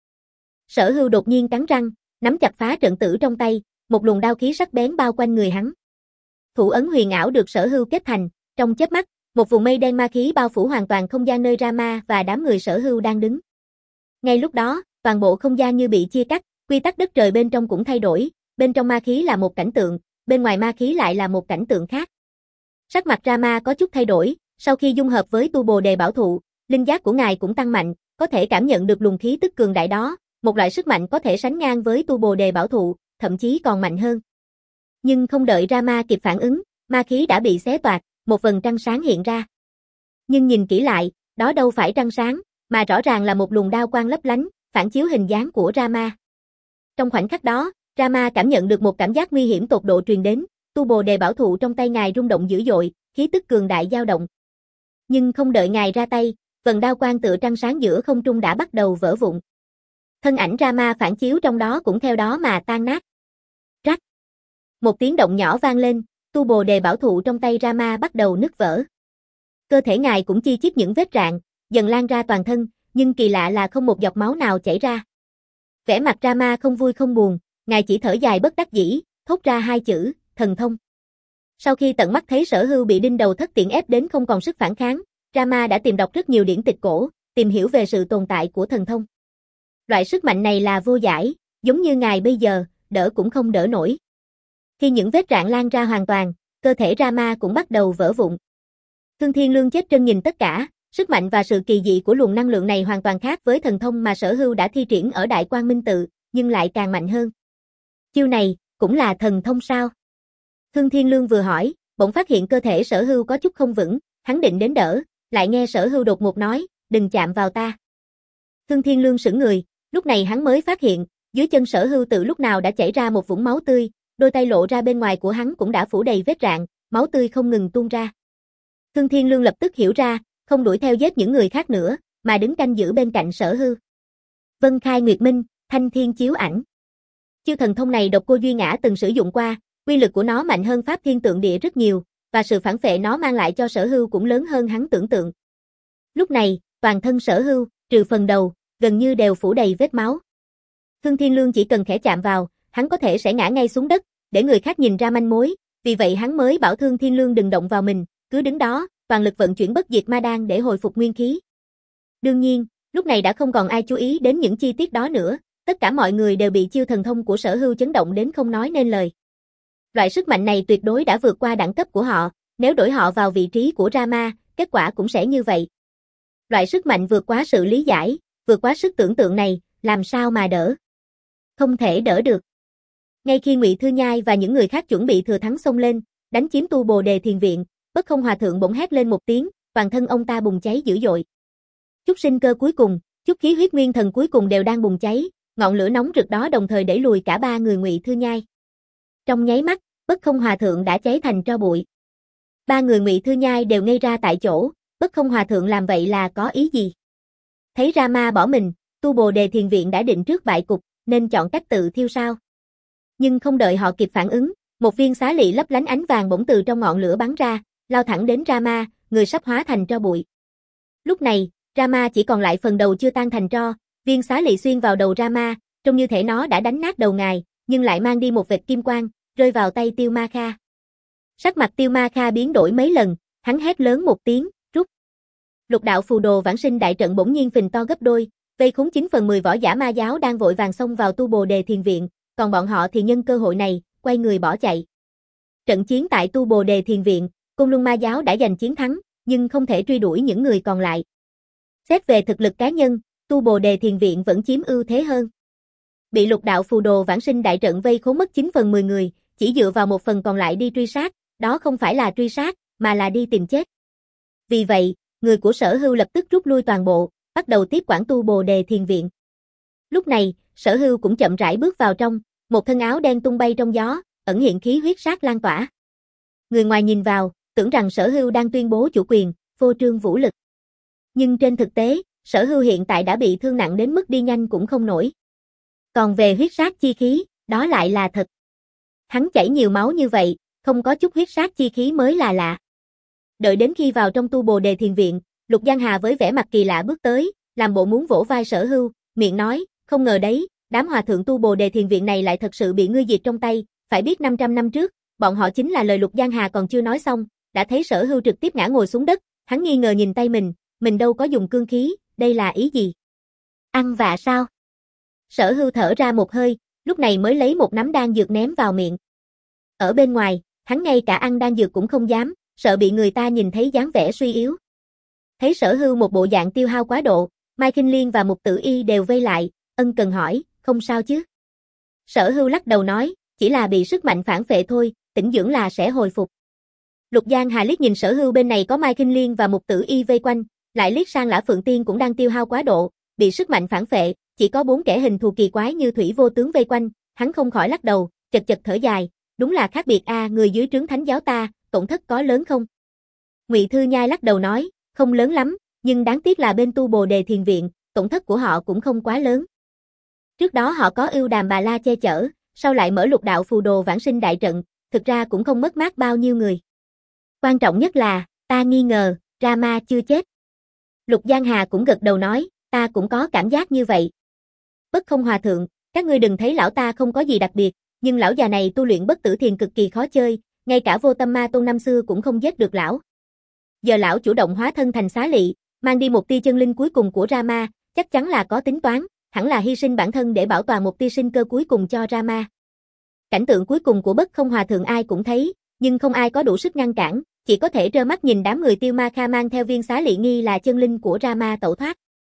Sở Hưu đột nhiên cắn răng, nắm chặt phá trận tử trong tay, một luồng đao khí sắc bén bao quanh người hắn. Thủ ấn huyền ảo được Sở Hưu kết thành, trong chớp mắt, một vùng mây đen ma khí bao phủ hoàn toàn không gian nơi Rama và đám người Sở Hưu đang đứng. Ngay lúc đó, toàn bộ không gian như bị chia cắt, quy tắc đất trời bên trong cũng thay đổi, bên trong ma khí là một cảnh tượng, bên ngoài ma khí lại là một cảnh tượng khác. Sắc mặt Rama có chút thay đổi, sau khi dung hợp với tu bồ đề bảo thụ, linh giác của ngài cũng tăng mạnh, có thể cảm nhận được luồng khí tức cường đại đó, một loại sức mạnh có thể sánh ngang với tu bồ đề bảo thụ, thậm chí còn mạnh hơn. Nhưng không đợi Rama kịp phản ứng, ma khí đã bị xé toạc, một vầng trăng sáng hiện ra. Nhưng nhìn kỹ lại, đó đâu phải trăng sáng, mà rõ ràng là một luồng đao quang lấp lánh, phản chiếu hình dáng của Rama. Trong khoảnh khắc đó, Rama cảm nhận được một cảm giác nguy hiểm tột độ truyền đến, tu bồ đề bảo thụ trong tay ngài rung động dữ dội, khí tức cường đại dao động. Nhưng không đợi ngài ra tay, vần đao quang tựa trăng sáng giữa không trung đã bắt đầu vỡ vụn. Thân ảnh Rama phản chiếu trong đó cũng theo đó mà tan nát. Rắc. Một tiếng động nhỏ vang lên, tu bồ đề bảo thụ trong tay Rama bắt đầu nứt vỡ. Cơ thể ngài cũng chi chít những vết rạn, dần lan ra toàn thân, nhưng kỳ lạ là không một giọt máu nào chảy ra. Vẻ mặt Rama không vui không buồn, ngài chỉ thở dài bất đắc dĩ, thốt ra hai chữ, thần thông. Sau khi tận mắt thấy Sở Hưu bị đinh đầu thất tiễn ép đến không còn sức phản kháng, Rama đã tìm đọc rất nhiều điển tịch cổ, tìm hiểu về sự tồn tại của thần thông. Loại sức mạnh này là vô giải, giống như ngài bây giờ, đỡ cũng không đỡ nổi. Khi những vết rạn lan ra hoàn toàn, cơ thể Rama cũng bắt đầu vỡ vụn. Thương Thiên Lương chết trân nhìn tất cả, sức mạnh và sự kỳ dị của luồng năng lượng này hoàn toàn khác với thần thông mà Sở Hưu đã thi triển ở Đại Quang Minh Tự, nhưng lại càng mạnh hơn. Chiêu này, cũng là thần thông sao? Thương Thiên Lương vừa hỏi, bỗng phát hiện cơ thể Sở Hưu có chút không vững, hắn định đến đỡ, lại nghe Sở Hưu đột ngột nói, đừng chạm vào ta. Thương Thiên Lương sững người, lúc này hắn mới phát hiện, dưới chân Sở Hưu từ lúc nào đã chảy ra một vũng máu tươi, đôi tay lộ ra bên ngoài của hắn cũng đã phủ đầy vết rạn, máu tươi không ngừng tuôn ra. Thương Thiên Lương lập tức hiểu ra, không đuổi theo giết những người khác nữa, mà đứng canh giữ bên cạnh Sở Hưu. Vân Khai Nguyệt Minh, Thanh Thiên Chiếu Ảnh. Chiêu thần thông này độc cô Duy Ngã từng sử dụng qua, uy lực của nó mạnh hơn Pháp Thiên Tượng Địa rất nhiều, và sự phản phệ nó mang lại cho Sở Hưu cũng lớn hơn hắn tưởng tượng. Lúc này, toàn thân Sở Hưu, trừ phần đầu, gần như đều phủ đầy vết máu. Thương Thiên Lương chỉ cần khẽ chạm vào, hắn có thể sẽ ngã ngay xuống đất, để người khác nhìn ra manh mối, vì vậy hắn mới bảo Thương Thiên Lương đừng động vào mình, cứ đứng đó, toàn lực vận chuyển bất diệt ma đan để hồi phục nguyên khí. Đương nhiên, lúc này đã không còn ai chú ý đến những chi tiết đó nữa, tất cả mọi người đều bị chiêu thần thông của Sở Hưu chấn động đến không nói nên lời. Loại sức mạnh này tuyệt đối đã vượt qua đẳng cấp của họ, nếu đổi họ vào vị trí của Rama, kết quả cũng sẽ như vậy. Loại sức mạnh vượt quá sự lý giải, vượt quá sức tưởng tượng này, làm sao mà đỡ? Không thể đỡ được. Ngay khi Ngụy Thư Nhai và những người khác chuẩn bị thừa thắng xông lên, đánh chiếm tu Bồ Đề Thiền Viện, Bất Không Hòa Thượng bỗng hét lên một tiếng, toàn thân ông ta bùng cháy dữ dội. Chút sinh cơ cuối cùng, chút khí huyết nguyên thần cuối cùng đều đang bùng cháy, ngọn lửa nóng rực đó đồng thời đẩy lùi cả ba người Ngụy Thư Nhai. Trong nháy mắt, Bất Không Hòa Thượng đã cháy thành tro bụi. Ba người Ngụy Thư Nhai đều ngây ra tại chỗ, Bất Không Hòa Thượng làm vậy là có ý gì? Thấy Rama bỏ mình, tu Bồ Đề Thiền Viện đã định trước bại cục, nên chọn cách tự thiêu sao. Nhưng không đợi họ kịp phản ứng, một viên xá lị lấp lánh ánh vàng bỗng từ trong ngọn lửa bắn ra, lao thẳng đến Rama, người sắp hóa thành tro bụi. Lúc này, Rama chỉ còn lại phần đầu chưa tan thành tro, viên xá lị xuyên vào đầu Rama, trông như thể nó đã đánh nát đầu ngài, nhưng lại mang đi một vệt kim quang, rơi vào tay Tiêu Ma Kha. Sắc mặt Tiêu Ma Kha biến đổi mấy lần, hắn hét lớn một tiếng, rút. Lục đạo phù đồ vãng sinh đại trận bỗng nhiên phình to gấp đôi, vây khốn chín phần mười võ giả ma giáo đang vội vàng xông vào tu Bồ Đề Thiền Viện, còn bọn họ thì nhân cơ hội này, quay người bỏ chạy. Trận chiến tại tu Bồ Đề Thiền Viện, Côn Luân ma giáo đã giành chiến thắng, nhưng không thể truy đuổi những người còn lại. Xét về thực lực cá nhân, tu Bồ Đề Thiền Viện vẫn chiếm ưu thế hơn. Bị lục đạo phù đồ vãng sinh đại trận vây khốn mất chín phần mười người, chỉ dựa vào một phần còn lại đi truy sát, đó không phải là truy sát, mà là đi tìm chết. Vì vậy, người của Sở Hưu lập tức rút lui toàn bộ, bắt đầu tiếp quản tu Bồ Đề Thiền Viện. Lúc này, Sở Hưu cũng chậm rãi bước vào trong, một thân áo đen tung bay trong gió, ẩn hiện khí huyết sát lan tỏa. Người ngoài nhìn vào, tưởng rằng Sở Hưu đang tuyên bố chủ quyền, phô trương vũ lực. Nhưng trên thực tế, Sở Hưu hiện tại đã bị thương nặng đến mức đi nhanh cũng không nổi. Còn về huyết sát chi khí, đó lại là thật. Hắn chảy nhiều máu như vậy, không có chút huyết sát chi khí mới là lạ. Đợi đến khi vào trong tu Bồ Đề Thiền Viện, Lục Giang Hà với vẻ mặt kỳ lạ bước tới, làm bộ muốn vỗ vai Sở Hưu, miệng nói, không ngờ đấy, đám hòa thượng tu Bồ Đề Thiền Viện này lại thật sự bị ngươi diệt trong tay, phải biết năm trăm năm trước, bọn họ chính là lời Lục Giang Hà còn chưa nói xong, đã thấy Sở Hưu trực tiếp ngã ngồi xuống đất, hắn nghi ngờ nhìn tay mình, mình đâu có dùng cương khí, đây là ý gì? Ăn vạ sao? Sở Hưu thở ra một hơi, lúc này mới lấy một nắm đan dược ném vào miệng. Ở bên ngoài, hắn ngay cả ăn đan dược cũng không dám, sợ bị người ta nhìn thấy dáng vẻ suy yếu. Thấy Sở Hưu một bộ dạng tiêu hao quá độ, Mai Kinh Liên và Mục Tử Y đều vây lại, ân cần hỏi, không sao chứ? Sở Hưu lắc đầu nói, chỉ là bị sức mạnh phản phệ thôi, tĩnh dưỡng là sẽ hồi phục. Lục Giang Hà liếc nhìn Sở Hưu bên này có Mai Kinh Liên và Mục Tử Y vây quanh, Lại liếc sang Lã Phượng Tiên cũng đang tiêu hao quá độ, bị sức mạnh phản phệ, chỉ có bốn kẻ hình thù kỳ quái như thủy vô tướng vây quanh, hắn không khỏi lắc đầu, chật chật thở dài, đúng là khác biệt a, à, người dưới trướng thánh giáo ta, tổn thất có lớn không? Ngụy Thư Nhai lắc đầu nói, không lớn lắm, nhưng đáng tiếc là bên Tu Bồ Đề Thiền Viện, tổn thất của họ cũng không quá lớn. Trước đó họ có Ưu Đàm Bà La che chở, sau lại mở Lục Đạo Phù Đồ Vãng Sinh đại trận, thực ra cũng không mất mát bao nhiêu người. Quan trọng nhất là, ta nghi ngờ, Rama chưa chết. Lục Giang Hà cũng gật đầu nói, ta cũng có cảm giác như vậy. Bất Không Hòa Thượng, các ngươi đừng thấy lão ta không có gì đặc biệt, nhưng lão già này tu luyện bất tử thiền cực kỳ khó chơi, ngay cả Vô Tâm Ma Tôn năm xưa cũng không giết được lão. Giờ lão chủ động hóa thân thành xá lị, mang đi một tia chân linh cuối cùng của Rama, chắc chắn là có tính toán, hẳn là hy sinh bản thân để bảo toàn một tia sinh cơ cuối cùng cho Rama. Cảnh tượng cuối cùng của Bất Không Hòa Thượng ai cũng thấy, nhưng không ai có đủ sức ngăn cản, chỉ có thể trơ mắt nhìn đám người Tiêu Ma Kha mang theo viên xá lị nghi là chân linh của Rama tẩu thoát.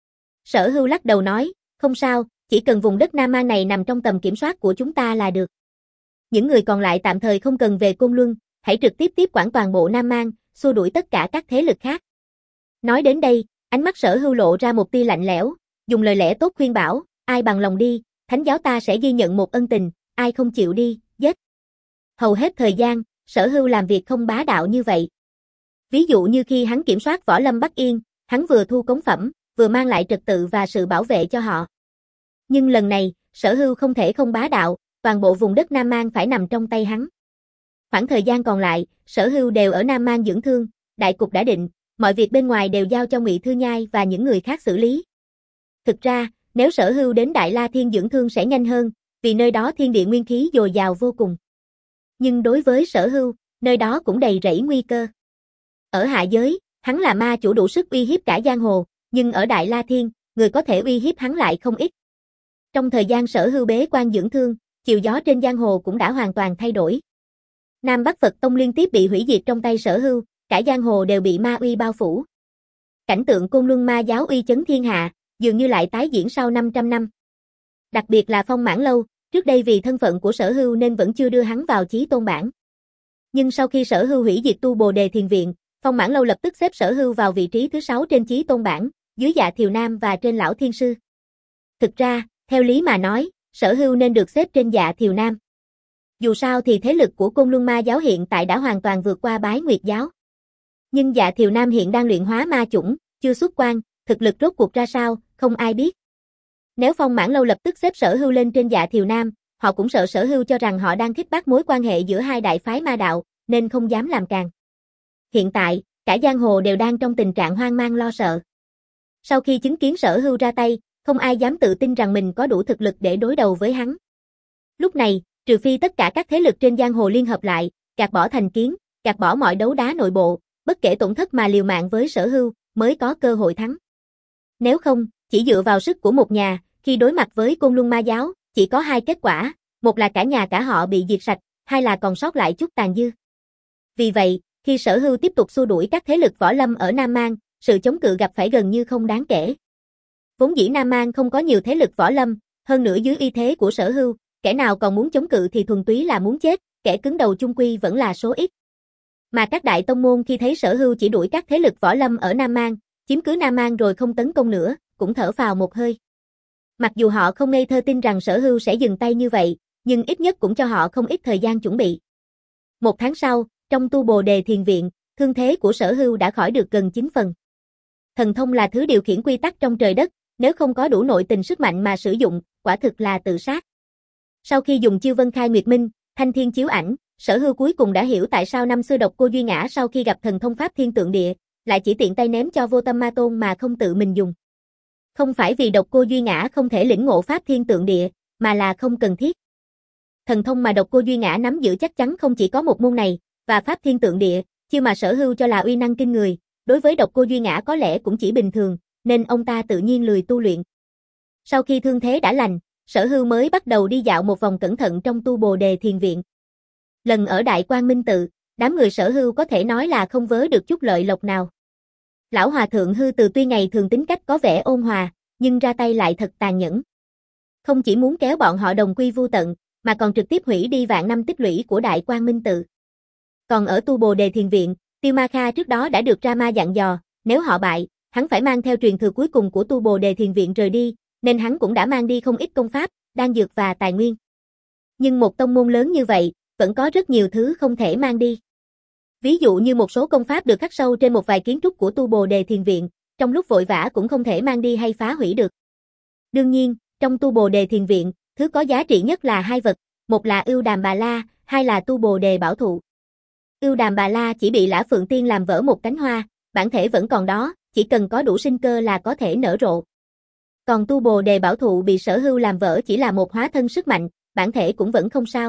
Sở Hưu lắc đầu nói, không sao, chỉ cần vùng đất Nam Man này nằm trong tầm kiểm soát của chúng ta là được. Những người còn lại tạm thời không cần về Côn Luân, hãy trực tiếp tiếp quản toàn bộ Nam Man, xua đuổi tất cả các thế lực khác. Nói đến đây, ánh mắt Sở Hưu lộ ra một tia lạnh lẽo, dùng lời lẽ tốt khuyên bảo, ai bằng lòng đi, thánh giáo ta sẽ ghi nhận một ân tình, ai không chịu đi, giết. Hầu hết thời gian, Sở Hưu làm việc không bá đạo như vậy. Ví dụ như khi hắn kiểm soát Võ Lâm Bắc Yên, hắn vừa thu cống phẩm, vừa mang lại trật tự và sự bảo vệ cho họ. Nhưng lần này, Sở Hưu không thể không bá đạo, toàn bộ vùng đất Nam Man phải nằm trong tay hắn. Khoảng thời gian còn lại, Sở Hưu đều ở Nam Man dưỡng thương, đại cục đã định, mọi việc bên ngoài đều giao cho Ngụy Thư Nhai và những người khác xử lý. Thực ra, nếu Sở Hưu đến Đại La Thiên dưỡng thương sẽ nhanh hơn, vì nơi đó thiên địa nguyên khí dồi dào vô cùng. Nhưng đối với Sở Hưu, nơi đó cũng đầy rẫy nguy cơ. Ở hạ giới, hắn là ma chủ đủ sức uy hiếp cả giang hồ, nhưng ở Đại La Thiên, người có thể uy hiếp hắn lại không ít. Trong thời gian Sở Hưu bế quan dưỡng thương, chiều gió trên giang hồ cũng đã hoàn toàn thay đổi. Nam Bắc Phật Tông liên tiếp bị hủy diệt trong tay Sở Hưu, cả giang hồ đều bị ma uy bao phủ. Cảnh tượng Côn Luân ma giáo uy chấn thiên hạ, dường như lại tái diễn sau năm trăm năm. Đặc biệt là Phong Mãn Lâu, trước đây vì thân phận của Sở Hưu nên vẫn chưa đưa hắn vào chí tôn bảng. Nhưng sau khi Sở Hưu hủy diệt Tu Bồ Đề Thiền Viện, Phong Mãn Lâu lập tức xếp Sở Hưu vào vị trí thứ sáu trên chí tôn bảng, dưới Dạ Thiều Nam và trên Lão Thiên Sư. Thực ra, theo lý mà nói, Sở Hưu nên được xếp trên Dạ Thiều Nam. Dù sao thì thế lực của Côn Luân ma giáo hiện tại đã hoàn toàn vượt qua Bái Nguyệt giáo. Nhưng Dạ Thiều Nam hiện đang luyện hóa ma chủng, chưa xuất quan, thực lực rốt cuộc ra sao, không ai biết. Nếu Phong Mãn Lâu lập tức xếp Sở Hưu lên trên Dạ Thiều Nam, họ cũng sợ Sở Hưu cho rằng họ đang khích bác mối quan hệ giữa hai đại phái ma đạo, nên không dám làm càng. Hiện tại, cả giang hồ đều đang trong tình trạng hoang mang lo sợ. Sau khi chứng kiến Sở Hưu ra tay, không ai dám tự tin rằng mình có đủ thực lực để đối đầu với hắn. Lúc này, trừ phi tất cả các thế lực trên giang hồ liên hợp lại, gạt bỏ thành kiến, gạt bỏ mọi đấu đá nội bộ, bất kể tổn thất mà liều mạng với Sở Hưu, mới có cơ hội thắng. Nếu không, chỉ dựa vào sức của một nhà, khi đối mặt với Côn Luân ma giáo, chỉ có hai kết quả, một là cả nhà cả họ bị diệt sạch, hai là còn sót lại chút tàn dư. Vì vậy, khi Sở Hưu tiếp tục xua đuổi các thế lực võ lâm ở Nam Man, sự chống cự gặp phải gần như không đáng kể. Vốn dĩ Nam Man không có nhiều thế lực võ lâm, hơn nữa dưới uy thế của Sở Hưu, kẻ nào còn muốn chống cự thì thuần túy là muốn chết, kẻ cứng đầu chung quy vẫn là số ít. Mà các đại tông môn khi thấy Sở Hưu chỉ đuổi các thế lực võ lâm ở Nam Man, chiếm cứ Nam Man rồi không tấn công nữa, cũng thở phào một hơi. Mặc dù họ không ngây thơ tin rằng Sở Hưu sẽ dừng tay như vậy, nhưng ít nhất cũng cho họ không ít thời gian chuẩn bị. Một tháng sau, trong Tu Bồ Đề Thiền Viện, thương thế của Sở Hưu đã khỏi được gần chín phần. Thần thông là thứ điều khiển quy tắc trong trời đất, nếu không có đủ nội tình sức mạnh mà sử dụng, quả thực là tự sát. Sau khi dùng chiêu Vân Khai Nguyệt Minh, Thanh Thiên Chiếu Ảnh, Sở Hưu cuối cùng đã hiểu tại sao năm xưa Độc Cô Duy Ngã sau khi gặp thần thông Pháp Thiên Tượng Địa, lại chỉ tiện tay ném cho Vô Tâm Ma Tôn mà không tự mình dùng. Không phải vì Độc Cô Duy Ngã không thể lĩnh ngộ Pháp Thiên Tượng Địa, mà là không cần thiết. Thần thông mà Độc Cô Duy Ngã nắm giữ chắc chắn không chỉ có một môn này, và Pháp Thiên Tượng Địa, chiêu mà Sở Hưu cho là uy năng kinh người, đối với Độc Cô Duy Ngã có lẽ cũng chỉ bình thường, nên ông ta tự nhiên lười tu luyện. Sau khi thương thế đã lành, Sở Hưu mới bắt đầu đi dạo một vòng cẩn thận trong Tu Bồ Đề Thiền Viện. Lần ở Đại Quang Minh Tự, đám người Sở Hưu có thể nói là không vớ được chút lợi lộc nào. Lão Hòa Thượng Hư Từ tuy ngày thường tính cách có vẻ ôn hòa, nhưng ra tay lại thật tàn nhẫn. Không chỉ muốn kéo bọn họ đồng quy vu tận, mà còn trực tiếp hủy đi vạn năm tích lũy của Đại Quang Minh Tự. Còn ở Tu Bồ Đề Thiền Viện, Tiêu Ma Kha trước đó đã được Rama dặn dò, nếu họ bại, hắn phải mang theo truyền thừa cuối cùng của Tu Bồ Đề Thiền Viện rời đi, nên hắn cũng đã mang đi không ít công pháp, đan dược và tài nguyên. Nhưng một tông môn lớn như vậy, vẫn có rất nhiều thứ không thể mang đi. Ví dụ như một số công pháp được khắc sâu trên một vài kiến trúc của Tu Bồ Đề Thiền Viện, trong lúc vội vã cũng không thể mang đi hay phá hủy được. Đương nhiên, trong Tu Bồ Đề Thiền Viện, thứ có giá trị nhất là hai vật, một là Ưu Đàm Bà La, hai là Tu Bồ Đề Bảo Thụ. Ưu Đàm Bà La chỉ bị Lã Phượng Tiên làm vỡ một cánh hoa, bản thể vẫn còn đó, chỉ cần có đủ sinh cơ là có thể nở rộ. Còn Tu Bồ Đề Bảo Thụ bị Sở Hưu làm vỡ chỉ là một hóa thân sức mạnh, bản thể cũng vẫn không sao.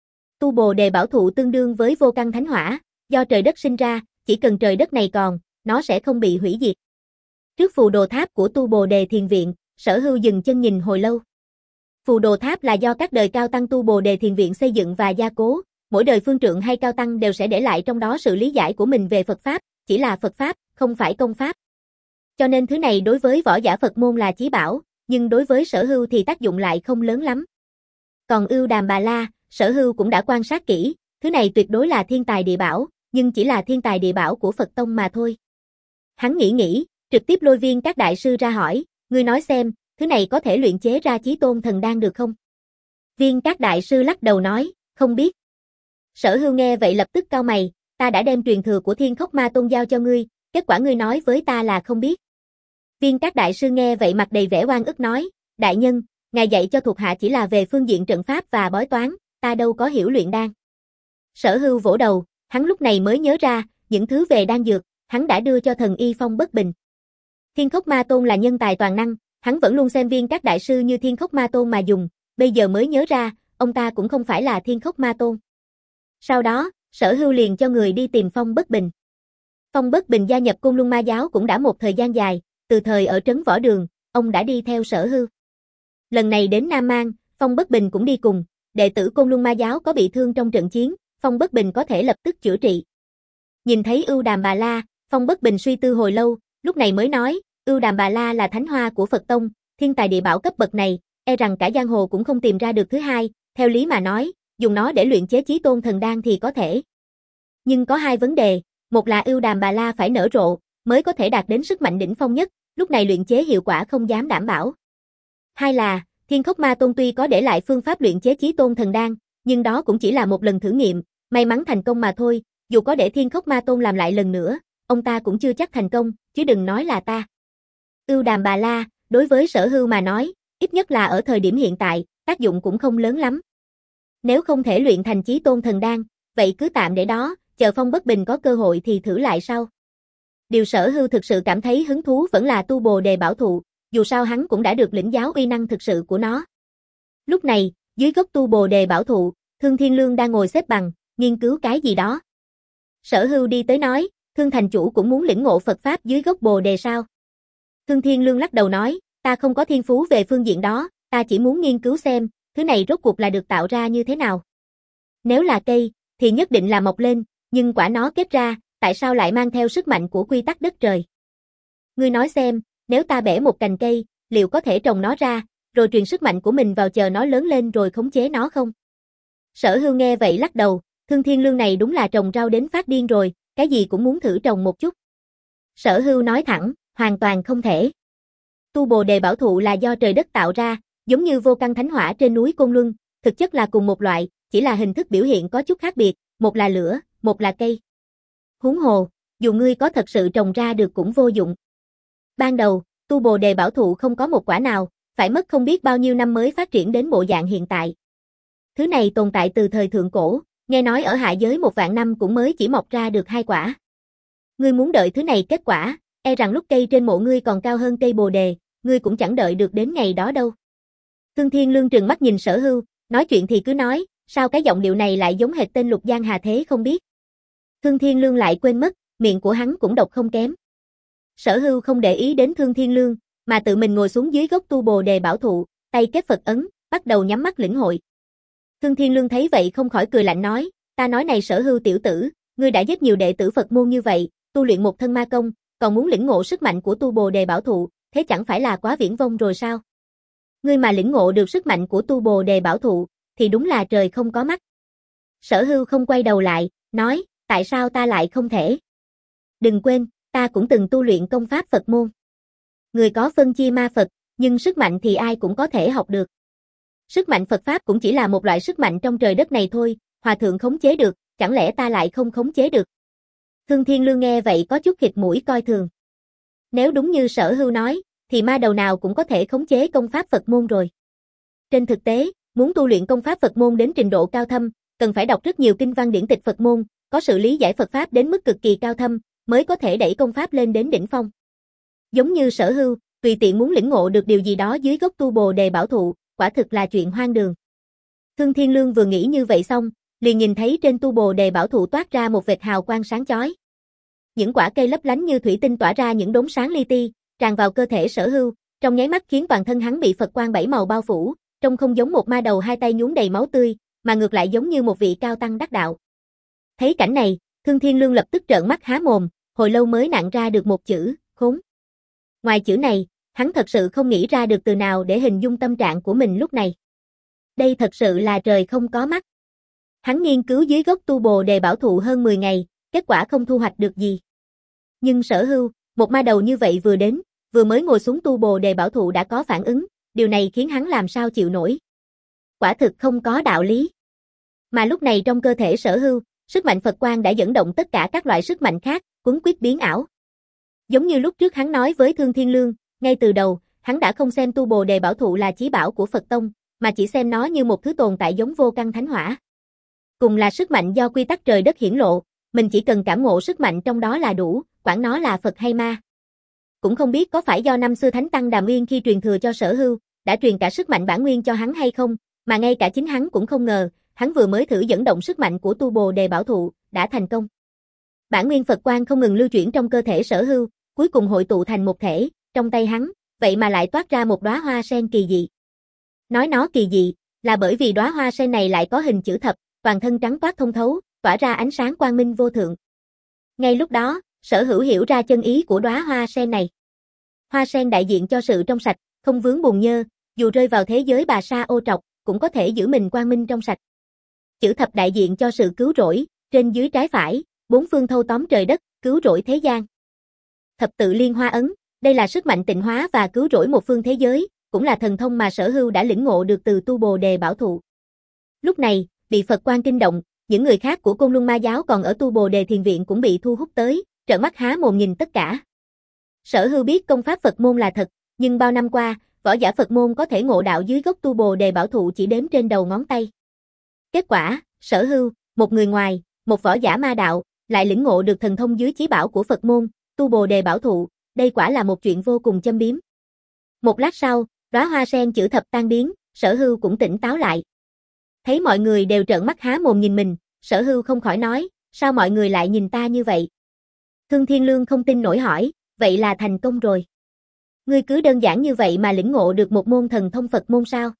Tu Bồ Đề Bảo Thụ tương đương với vô căn thánh hỏa, do trời đất sinh ra, chỉ cần trời đất này còn, nó sẽ không bị hủy diệt. Trước phù đồ tháp của Tu Bồ Đề Thiền Viện, Sở Hưu dừng chân nhìn hồi lâu. Phù đồ tháp là do các đời cao tăng Tu Bồ Đề Thiền Viện xây dựng và gia cố, mỗi đời phương trượng hay cao tăng đều sẽ để lại trong đó sự lý giải của mình về Phật Pháp, chỉ là Phật Pháp, không phải công pháp. Cho nên thứ này đối với võ giả Phật môn là chí bảo, nhưng đối với Sở Hưu thì tác dụng lại không lớn lắm. Còn Ưu Đàm Bà La, Sở Hưu cũng đã quan sát kỹ, thứ này tuyệt đối là thiên tài địa bảo, nhưng chỉ là thiên tài địa bảo của Phật Tông mà thôi. Hắn nghĩ nghĩ, trực tiếp lôi Viên các đại sư ra hỏi, ngươi nói xem, thứ này có thể luyện chế ra Chí Tôn Thần Đan được không? Viên các đại sư lắc đầu nói, không biết. Sở Hưu nghe vậy lập tức cau mày, ta đã đem truyền thừa của Thiên Khốc Ma Tôn giao cho ngươi, kết quả ngươi nói với ta là không biết. Viên các đại sư nghe vậy mặt đầy vẻ oan ức nói, đại nhân, ngài dạy cho thuộc hạ chỉ là về phương diện trận pháp và bói toán, ta đâu có hiểu luyện đan. Sở Hưu vỗ đầu, hắn lúc này mới nhớ ra, những thứ về đan dược, hắn đã đưa cho thần y Phong Bất Bình. Thiên Khốc Ma Tôn là nhân tài toàn năng, hắn vẫn luôn xem Viên các đại sư như Thiên Khốc Ma Tôn mà dùng, bây giờ mới nhớ ra, ông ta cũng không phải là Thiên Khốc Ma Tôn. Sau đó, Sở Hưu liền cho người đi tìm Phong Bất Bình. Phong Bất Bình gia nhập Côn Luân Ma Giáo cũng đã một thời gian dài, từ thời ở trấn Võ Đường, ông đã đi theo Sở Hưu. Lần này đến Nam Mang, Phong Bất Bình cũng đi cùng, đệ tử Côn Luân Ma Giáo có bị thương trong trận chiến, Phong Bất Bình có thể lập tức chữa trị. Nhìn thấy Ưu Đàm Bà La, Phong Bất Bình suy tư hồi lâu, lúc này mới nói, Ưu Đàm Bà La là thánh hoa của Phật Tông, thiên tài địa bảo cấp bậc này, e rằng cả giang hồ cũng không tìm ra được thứ hai, theo lý mà nói, dùng nó để luyện chế Chí Tôn Thần Đan thì có thể. Nhưng có hai vấn đề, một là Ưu Đàm Bà La phải nở rộ, mới có thể đạt đến sức mạnh đỉnh phong nhất, lúc này luyện chế hiệu quả không dám đảm bảo. Hai là, Thiên Khốc Ma Tôn tuy có để lại phương pháp luyện chế Chí Tôn Thần Đan, nhưng đó cũng chỉ là một lần thử nghiệm, may mắn thành công mà thôi, dù có để Thiên Khốc Ma Tôn làm lại lần nữa, ông ta cũng chưa chắc thành công, chứ đừng nói là ta. Ưu Đàm Bà La, đối với Sở Hưu mà nói, ít nhất là ở thời điểm hiện tại, tác dụng cũng không lớn lắm. Nếu không thể luyện thành Chí Tôn Thần Đan, vậy cứ tạm để đó, chờ Phong Bất Bình có cơ hội thì thử lại sau. Điều Sở Hưu thực sự cảm thấy hứng thú vẫn là Tu Bồ Đề Bảo Thụ, dù sao hắn cũng đã được lĩnh giáo uy năng thực sự của nó. Lúc này, dưới gốc Tu Bồ Đề Bảo Thụ, Thương Thiên Lương đang ngồi xếp bằng, nghiên cứu cái gì đó. Sở Hưu đi tới nói, Thương thành chủ cũng muốn lĩnh ngộ Phật Pháp dưới gốc Bồ Đề sao? Thương Thiên Lương lắc đầu nói, ta không có thiên phú về phương diện đó, ta chỉ muốn nghiên cứu xem, thứ này rốt cuộc là được tạo ra như thế nào. Nếu là cây, thì nhất định là mọc lên, nhưng quả nó kết ra, tại sao lại mang theo sức mạnh của quy tắc đất trời? Ngươi nói xem, nếu ta bẻ một cành cây, liệu có thể trồng nó ra, rồi truyền sức mạnh của mình vào chờ nó lớn lên rồi khống chế nó không? Sở Hưu nghe vậy lắc đầu, Thương Thiên Lương này đúng là trồng rau đến phát điên rồi, cái gì cũng muốn thử trồng một chút. Sở Hưu nói thẳng, hoàn toàn không thể. Tu Bồ Đề Bảo Thụ là do trời đất tạo ra, giống như vô căn thánh hỏa trên núi Côn Luân, thực chất là cùng một loại, chỉ là hình thức biểu hiện có chút khác biệt, một là lửa, một là cây. Huống hồ, dù ngươi có thật sự trồng ra được cũng vô dụng. Ban đầu, Tu Bồ Đề Bảo Thụ không có một quả nào, phải mất không biết bao nhiêu năm mới phát triển đến bộ dạng hiện tại. Thứ này tồn tại từ thời thượng cổ, nghe nói ở hạ giới một vạn năm cũng mới chỉ mọc ra được hai quả. Ngươi muốn đợi thứ này kết quả, e rằng lúc cây trên mộ ngươi còn cao hơn cây Bồ Đề, ngươi cũng chẳng đợi được đến ngày đó đâu. Thương Thiên Lương trừng mắt nhìn Sở Hưu, nói chuyện thì cứ nói, sao cái giọng điệu này lại giống hệt tên Lục Giang Hà thế không biết. Thương Thiên Lương lại quên mất, miệng của hắn cũng độc không kém. Sở Hưu không để ý đến Thương Thiên Lương, mà tự mình ngồi xuống dưới gốc Tu Bồ Đề Bảo Thụ, tay kết Phật ấn, bắt đầu nhắm mắt lĩnh hội. Thương Thiên Lương thấy vậy không khỏi cười lạnh nói, ta nói này Sở Hưu tiểu tử, ngươi đã giết nhiều đệ tử Phật môn như vậy, tu luyện một thân ma công, còn muốn lĩnh ngộ sức mạnh của Tu Bồ Đề Bảo Thụ, thế chẳng phải là quá viển vông rồi sao? Ngươi mà lĩnh ngộ được sức mạnh của Tu Bồ Đề Bảo Thụ, thì đúng là trời không có mắt. Sở Hưu không quay đầu lại, nói, tại sao ta lại không thể? Đừng quên, Ta cũng từng tu luyện công pháp Phật môn. Người có phân chia ma Phật, nhưng sức mạnh thì ai cũng có thể học được. Sức mạnh Phật Pháp cũng chỉ là một loại sức mạnh trong trời đất này thôi, hòa thượng khống chế được, chẳng lẽ ta lại không khống chế được? Thương Thiên Lương nghe vậy có chút khịt mũi coi thường. Nếu đúng như Sở Hưu nói, thì ma đầu nào cũng có thể khống chế công pháp Phật môn rồi. Trên thực tế, muốn tu luyện công pháp Phật môn đến trình độ cao thâm, cần phải đọc rất nhiều kinh văn điển tịch Phật môn, có sự lý giải Phật Pháp đến mức cực kỳ cao thâm, mới có thể đẩy công pháp lên đến đỉnh phong. Giống như Sở Hưu, tùy tiện muốn lĩnh ngộ được điều gì đó dưới gốc tu Bồ Đề Bảo Thụ, quả thực là chuyện hoang đường. Thương Thiên Lương vừa nghĩ như vậy xong, liền nhìn thấy trên tu Bồ Đề Bảo Thụ toát ra một vệt hào quang sáng chói. Những quả cây lấp lánh như thủy tinh tỏa ra những đốm sáng li ti, tràn vào cơ thể Sở Hưu, trong nháy mắt khiến toàn thân hắn bị Phật quang bảy màu bao phủ, trông không giống một ma đầu hai tay nhuốm đầy máu tươi, mà ngược lại giống như một vị cao tăng đắc đạo. Thấy cảnh này, Thương Thiên Lương lập tức trợn mắt há mồm, hồi lâu mới nặn ra được một chữ, khốn. Ngoài chữ này, hắn thật sự không nghĩ ra được từ nào để hình dung tâm trạng của mình lúc này. Đây thật sự là trời không có mắt. Hắn nghiên cứu dưới gốc tu Bồ Đề Bảo Thụ hơn mười ngày, kết quả không thu hoạch được gì. Nhưng Sở Hưu, một ma đầu như vậy vừa đến, vừa mới ngồi xuống tu Bồ Đề Bảo Thụ đã có phản ứng, điều này khiến hắn làm sao chịu nổi. Quả thực không có đạo lý. Mà lúc này trong cơ thể Sở Hưu, sức mạnh Phật quang đã dẫn động tất cả các loại sức mạnh khác, cuốn quýt biến ảo. Giống như lúc trước hắn nói với Thương Thiên Lương, ngay từ đầu, hắn đã không xem tu Bồ Đề Bảo Thụ là chí bảo của Phật Tông, mà chỉ xem nó như một thứ tồn tại giống vô căn thánh hỏa. Cùng là sức mạnh do quy tắc trời đất hiển lộ, mình chỉ cần cảm ngộ sức mạnh trong đó là đủ, quản nó là Phật hay ma. Cũng không biết có phải do năm xưa Thánh Tăng Đàm Uyên khi truyền thừa cho Sở Hưu, đã truyền cả sức mạnh bản nguyên cho hắn hay không, mà ngay cả chính hắn cũng không ngờ, hắn vừa mới thử dẫn động sức mạnh của tu Bồ Đề Bảo Thụ, đã thành công. Bản nguyên Phật quang không ngừng lưu chuyển trong cơ thể Sở Hưu, cuối cùng hội tụ thành một thể, trong tay hắn, vậy mà lại toát ra một đóa hoa sen kỳ dị. Nói nó kỳ dị, là bởi vì đóa hoa sen này lại có hình chữ thập, toàn thân trắng toát thông thấu, tỏa ra ánh sáng quang minh vô thượng. Ngay lúc đó, Sở Hữu hiểu ra chân ý của đóa hoa sen này. Hoa sen đại diện cho sự trong sạch, không vướng bùn nhơ, dù rơi vào thế giới bà sa ô trọc, cũng có thể giữ mình quang minh trong sạch. Chữ thập đại diện cho sự cứu rỗi, trên dưới trái phải, bốn phương thâu tóm trời đất, cứu rỗi thế gian. Thập tự liên hoa ấn, đây là sức mạnh tịnh hóa và cứu rỗi một phương thế giới, cũng là thần thông mà Sở Hưu đã lĩnh ngộ được từ tu Bồ Đề Bảo Thụ. Lúc này, bị Phật quang kinh động, những người khác của Côn Luân Ma giáo còn ở tu Bồ Đề Thiền Viện cũng bị thu hút tới, trợn mắt há mồm nhìn tất cả. Sở Hưu biết công pháp Phật môn là thật, nhưng bao năm qua, võ giả Phật môn có thể ngộ đạo dưới gốc tu Bồ Đề Bảo Thụ chỉ đếm trên đầu ngón tay. Kết quả, Sở Hưu, một người ngoài, một võ giả ma đạo, lại lĩnh ngộ được thần thông dưới chí bảo của Phật môn, tu Bồ Đề Bảo Thụ, đây quả là một chuyện vô cùng châm biếm. Một lát sau, đóa hoa sen chữ thập tan biến, Sở Hưu cũng tỉnh táo lại. Thấy mọi người đều trợn mắt há mồm nhìn mình, Sở Hưu không khỏi nói, sao mọi người lại nhìn ta như vậy? Thương Thiên Lương không tin nổi hỏi, vậy là thành công rồi. Ngươi cứ đơn giản như vậy mà lĩnh ngộ được một môn thần thông Phật môn sao?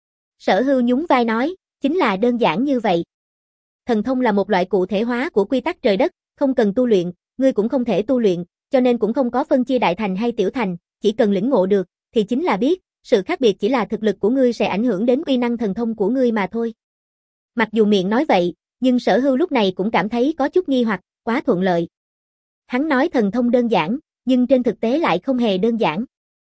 Sở Hưu nhún vai nói, chính là đơn giản như vậy. Thần thông là một loại cụ thể hóa của quy tắc trời đất, không cần tu luyện, ngươi cũng không thể tu luyện, cho nên cũng không có phân chia đại thành hay tiểu thành, chỉ cần lĩnh ngộ được, thì chính là biết, sự khác biệt chỉ là thực lực của ngươi sẽ ảnh hưởng đến uy năng thần thông của ngươi mà thôi. Mặc dù miệng nói vậy, nhưng Sở Hưu lúc này cũng cảm thấy có chút nghi hoặc, quá thuận lợi. Hắn nói thần thông đơn giản, nhưng trên thực tế lại không hề đơn giản.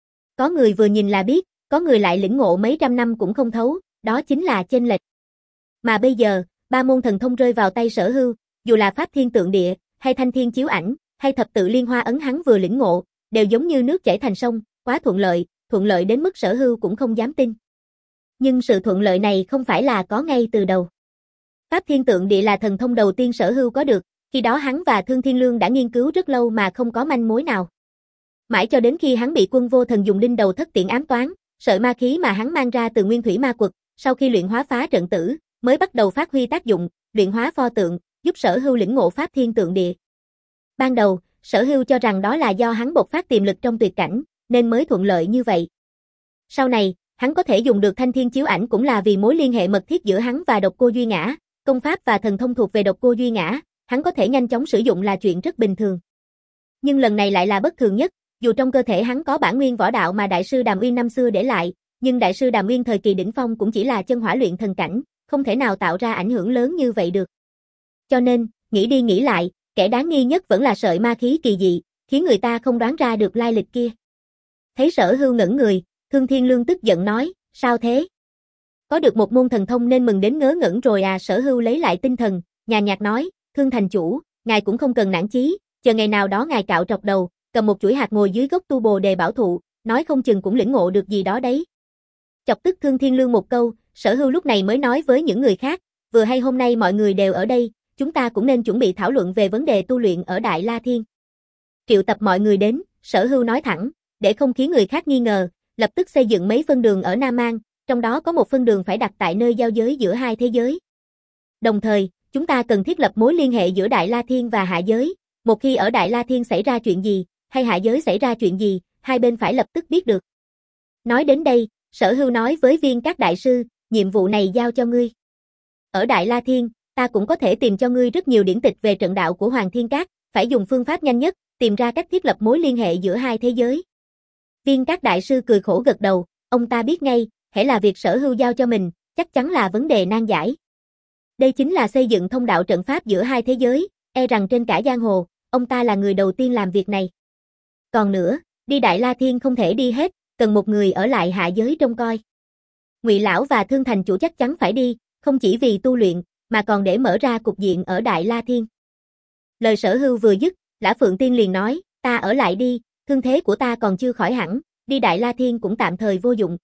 Có người vừa nhìn là biết, có người lại lĩnh ngộ mấy trăm năm cũng không thấu, đó chính là chênh lệch. Mà bây giờ, ba môn thần thông rơi vào tay Sở Hưu, dù là Pháp Thiên Tượng Địa, hay Thanh Thiên Chiếu Ảnh, hay Thập Tự Liên Hoa Ấn hắn vừa lĩnh ngộ, đều giống như nước chảy thành sông, quá thuận lợi, thuận lợi đến mức Sở Hưu cũng không dám tin. Nhưng sự thuận lợi này không phải là có ngay từ đầu. Pháp Thiên Tượng Địa là thần thông đầu tiên Sở Hưu có được, khi đó hắn và Thương Thiên Lương đã nghiên cứu rất lâu mà không có manh mối nào. Mãi cho đến khi hắn bị Quân Vô Thần dùng đinh đầu thất tiễn ám toán, sợi ma khí mà hắn mang ra từ Nguyên Thủy Ma Quật, sau khi luyện hóa phá trận tử, mới bắt đầu phát huy tác dụng, luyện hóa pho tượng, giúp Sở Hưu lĩnh ngộ Pháp Thiên Tượng Địa. Ban đầu, Sở Hưu cho rằng đó là do hắn bộc phát tiềm lực trong tuyệt cảnh, nên mới thuận lợi như vậy. Sau này, hắn có thể dùng được Thanh Thiên Chiếu Ảnh cũng là vì mối liên hệ mật thiết giữa hắn và Độc Cô Duy Ngã, công pháp và thần thông thuộc về Độc Cô Duy Ngã, hắn có thể nhanh chóng sử dụng là chuyện rất bình thường. Nhưng lần này lại là bất thường nhất, dù trong cơ thể hắn có bản nguyên võ đạo mà Đại sư Đàm Uyên năm xưa để lại, nhưng Đại sư Đàm Uyên thời kỳ đỉnh phong cũng chỉ là chân hỏa luyện thần cảnh, không thể nào tạo ra ảnh hưởng lớn như vậy được. Cho nên, nghĩ đi nghĩ lại, kẻ đáng nghi nhất vẫn là sợi ma khí kỳ dị, khiến người ta không đoán ra được lai lịch kia. Thấy Sở Hưu ngẩn người, Thương Thiên Lương tức giận nói, sao thế? Có được một môn thần thông nên mừng đến ngớ ngẩn rồi à? Sở Hưu lấy lại tinh thần, nhàn nhạt nói, Thương thành chủ, ngài cũng không cần nản chí, chờ ngày nào đó ngài cạo trọc đầu, cầm một chuỗi hạt ngồi dưới gốc tu bồ đề bảo thụ, nói không chừng cũng lĩnh ngộ được gì đó đấy. Chọc tức Thương Thiên Lương một câu, Sở Hưu lúc này mới nói với những người khác, vừa hay hôm nay mọi người đều ở đây, chúng ta cũng nên chuẩn bị thảo luận về vấn đề tu luyện ở Đại La Thiên. Triệu tập mọi người đến, Sở Hưu nói thẳng, để không khiến người khác nghi ngờ, lập tức xây dựng mấy phân đường ở Nam Mang, trong đó có một phân đường phải đặt tại nơi giao giới giữa hai thế giới. Đồng thời, chúng ta cần thiết lập mối liên hệ giữa Đại La Thiên và Hạ Giới, một khi ở Đại La Thiên xảy ra chuyện gì, hay Hạ Giới xảy ra chuyện gì, hai bên phải lập tức biết được. Nói đến đây, Sở Hưu nói với Viên Các đại sư, nhiệm vụ này giao cho ngươi. Ở Đại La Thiên, ta cũng có thể tìm cho ngươi rất nhiều điển tịch về trận đạo của Hoàng Thiên Các, phải dùng phương pháp nhanh nhất, tìm ra cách thiết lập mối liên hệ giữa hai thế giới. Viên Các đại sư cười khổ gật đầu, ông ta biết ngay, hễ là việc Sở Hưu giao cho mình, chắc chắn là vấn đề nan giải. Đây chính là xây dựng thông đạo trận pháp giữa hai thế giới, e rằng trên cả giang hồ, ông ta là người đầu tiên làm việc này. Còn nữa, đi Đại La Thiên không thể đi hết, cần một người ở lại Hạ Giới trông coi. Ngụy lão và Thương thành chủ chắc chắn phải đi, không chỉ vì tu luyện, mà còn để mở ra cục diện ở Đại La Thiên. Lời Sở Hưu vừa dứt, Lã Phượng Tiên liền nói, ta ở lại đi, thương thế của ta còn chưa khỏi hẳn, đi Đại La Thiên cũng tạm thời vô dụng.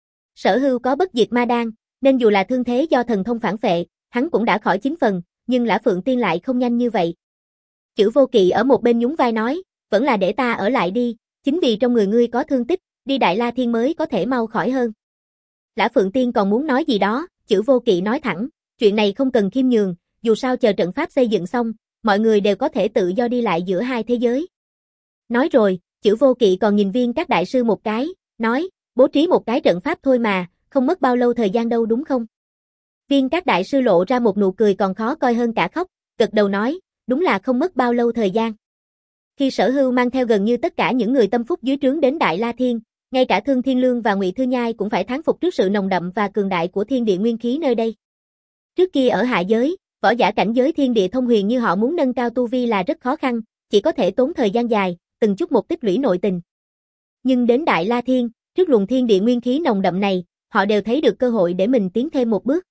Sở Hưu có bất diệt ma đan, nên dù là thương thế do thần thông phản phệ, hắn cũng đã khỏi chín phần, nhưng Lã Phượng Tiên lại không nhanh như vậy. Chữ Vô Kỵ ở một bên nhún vai nói, vẫn là để ta ở lại đi, chính vì trong người ngươi có thương tích, đi Đại La Thiên mới có thể mau khỏi hơn. Lã Phượng Tiên còn muốn nói gì đó, Chữ Vô Kỵ nói thẳng, chuyện này không cần khiêm nhường, dù sao chờ trận pháp xây dựng xong, mọi người đều có thể tự do đi lại giữa hai thế giới. Nói rồi, Chữ Vô Kỵ còn nhìn Viên Các đại sư một cái, nói, bố trí một cái trận pháp thôi mà, không mất bao lâu thời gian đâu đúng không? Viên Các đại sư lộ ra một nụ cười còn khó coi hơn cả khóc, gật đầu nói, đúng là không mất bao lâu thời gian. Khi Sở Hưu mang theo gần như tất cả những người tâm phúc dưới trướng đến Đại La Thiên, ngay cả Thương Thiên Lương và Ngụy Thư Nhai cũng phải thán phục trước sự nồng đậm và cường đại của thiên địa nguyên khí nơi đây. Trước kia ở Hạ Giới, võ giả cảnh giới thiên địa thông huyền như họ muốn nâng cao tu vi là rất khó khăn, chỉ có thể tốn thời gian dài, từng chút một tích lũy nội tình. Nhưng đến Đại La Thiên, trước luồng thiên địa nguyên khí nồng đậm này, họ đều thấy được cơ hội để mình tiến thêm một bước.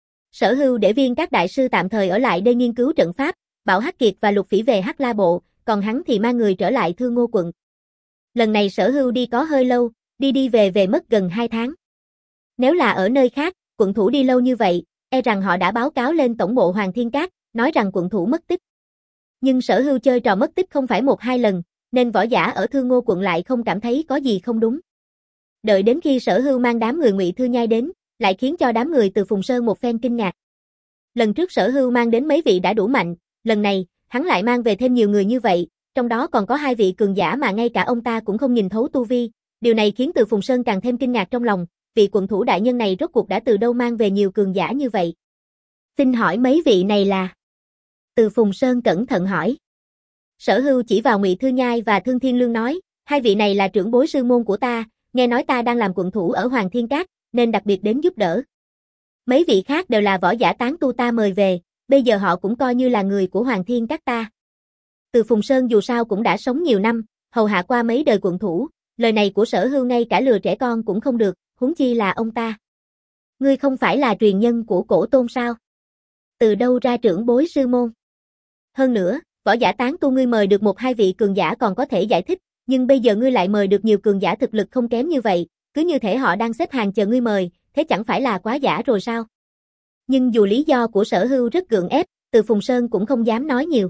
Sở Hưu để Viên Các đại sư tạm thời ở lại đây nghiên cứu trận pháp, bảo Hắc Kiệt và Lục Phỉ về Hắc La Bộ, còn hắn thì mang người trở lại Thương Ngô quận. Lần này Sở Hưu đi có hơi lâu, đi đi về về mất gần hai tháng. Nếu là ở nơi khác, quận thủ đi lâu như vậy, e rằng họ đã báo cáo lên tổng bộ Hoàng Thiên Các, nói rằng quận thủ mất tích. Nhưng Sở Hưu chơi trò mất tích không phải một hai lần, nên võ giả ở Thương Ngô quận lại không cảm thấy có gì không đúng. Đợi đến khi Sở Hưu mang đám người Ngụy Thư Nhai đến, lại khiến cho đám người từ Phùng Sơn một phen kinh ngạc. Lần trước Sở Hưu mang đến mấy vị đã đủ mạnh, lần này, hắn lại mang về thêm nhiều người như vậy, trong đó còn có hai vị cường giả mà ngay cả ông ta cũng không nhìn thấu tu vi, điều này khiến Từ Phùng Sơn càng thêm kinh ngạc trong lòng, vị quận thủ đại nhân này rốt cuộc đã từ đâu mang về nhiều cường giả như vậy. Xin hỏi mấy vị này là? Từ Phùng Sơn cẩn thận hỏi. Sở Hưu chỉ vào Ngụy Thư Nhai và Thương Thiên Lương nói, hai vị này là trưởng bối sư môn của ta, nghe nói ta đang làm quận thủ ở Hoàng Thiên Các, nên đặc biệt đến giúp đỡ. Mấy vị khác đều là võ giả tán tu ta mời về, bây giờ họ cũng coi như là người của Hoàng Thiên Các ta. Từ Phùng Sơn dù sao cũng đã sống nhiều năm, hầu hạ qua mấy đời quận thủ, lời này của Sở Hưu ngay cả lừa trẻ con cũng không được, huống chi là ông ta. Ngươi không phải là truyền nhân của Cổ Tôn sao? Từ đâu ra trưởng bối sư môn? Hơn nữa, võ giả tán tu ngươi mời được một hai vị cường giả còn có thể giải thích, nhưng bây giờ ngươi lại mời được nhiều cường giả thực lực không kém như vậy, cứ như thể họ đang xếp hàng chờ ngươi mời, thế chẳng phải là quá giả rồi sao? Nhưng dù lý do của Sở Hưu rất gượng ép, Từ Phùng Sơn cũng không dám nói nhiều.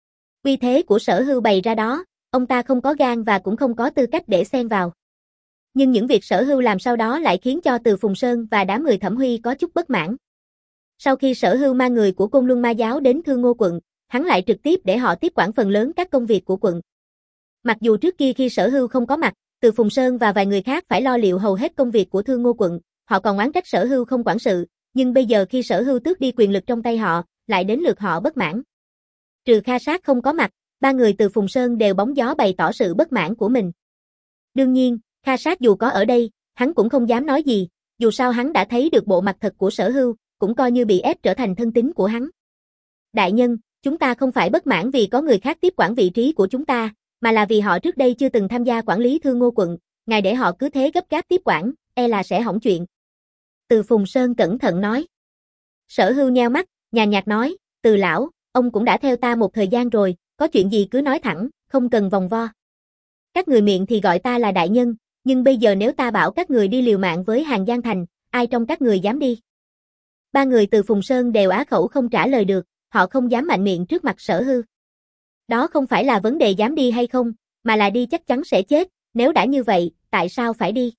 Uy thế của Sở Hưu bày ra đó, ông ta không có gan và cũng không có tư cách để xen vào. Nhưng những việc Sở Hưu làm sau đó lại khiến cho Từ Phùng Sơn và đám người Thẩm Huy có chút bất mãn. Sau khi Sở Hưu mang người của Côn Luân Ma giáo đến Thương Ngô quận, hắn lại trực tiếp để họ tiếp quản phần lớn các công việc của quận. Mặc dù trước kia khi Sở Hưu không có mặt, Từ Phùng Sơn và vài người khác phải lo liệu hầu hết công việc của Thương Ngô quận, họ còn oán trách Sở Hưu không quản sự, nhưng bây giờ khi Sở Hưu tước đi quyền lực trong tay họ, lại đến lượt họ bất mãn. Trừ Kha Sát không có mặt, ba người Từ Phùng Sơn đều bóng gió bày tỏ sự bất mãn của mình. Đương nhiên, Kha Sát dù có ở đây, hắn cũng không dám nói gì, dù sao hắn đã thấy được bộ mặt thật của Sở Hưu, cũng coi như bị ép trở thành thân tín của hắn. Đại nhân, chúng ta không phải bất mãn vì có người khác tiếp quản vị trí của chúng ta, mà là vì họ trước đây chưa từng tham gia quản lý Thương Ngô quận, ngài để họ cứ thế gấp gáp tiếp quản, e là sẽ hỏng chuyện. Từ Phùng Sơn cẩn thận nói. Sở Hưu nheo mắt, nhàn nhạt nói, Từ lão, ông cũng đã theo ta một thời gian rồi, có chuyện gì cứ nói thẳng, không cần vòng vo. Các người miệng thì gọi ta là đại nhân, nhưng bây giờ nếu ta bảo các người đi liều mạng với Hàng Giang Thành, ai trong các người dám đi? Ba người từ Phùng Sơn đều á khẩu không trả lời được, họ không dám mạnh miệng trước mặt Sở Hưu. Đó không phải là vấn đề dám đi hay không, mà là đi chắc chắn sẽ chết, nếu đã như vậy, tại sao phải đi?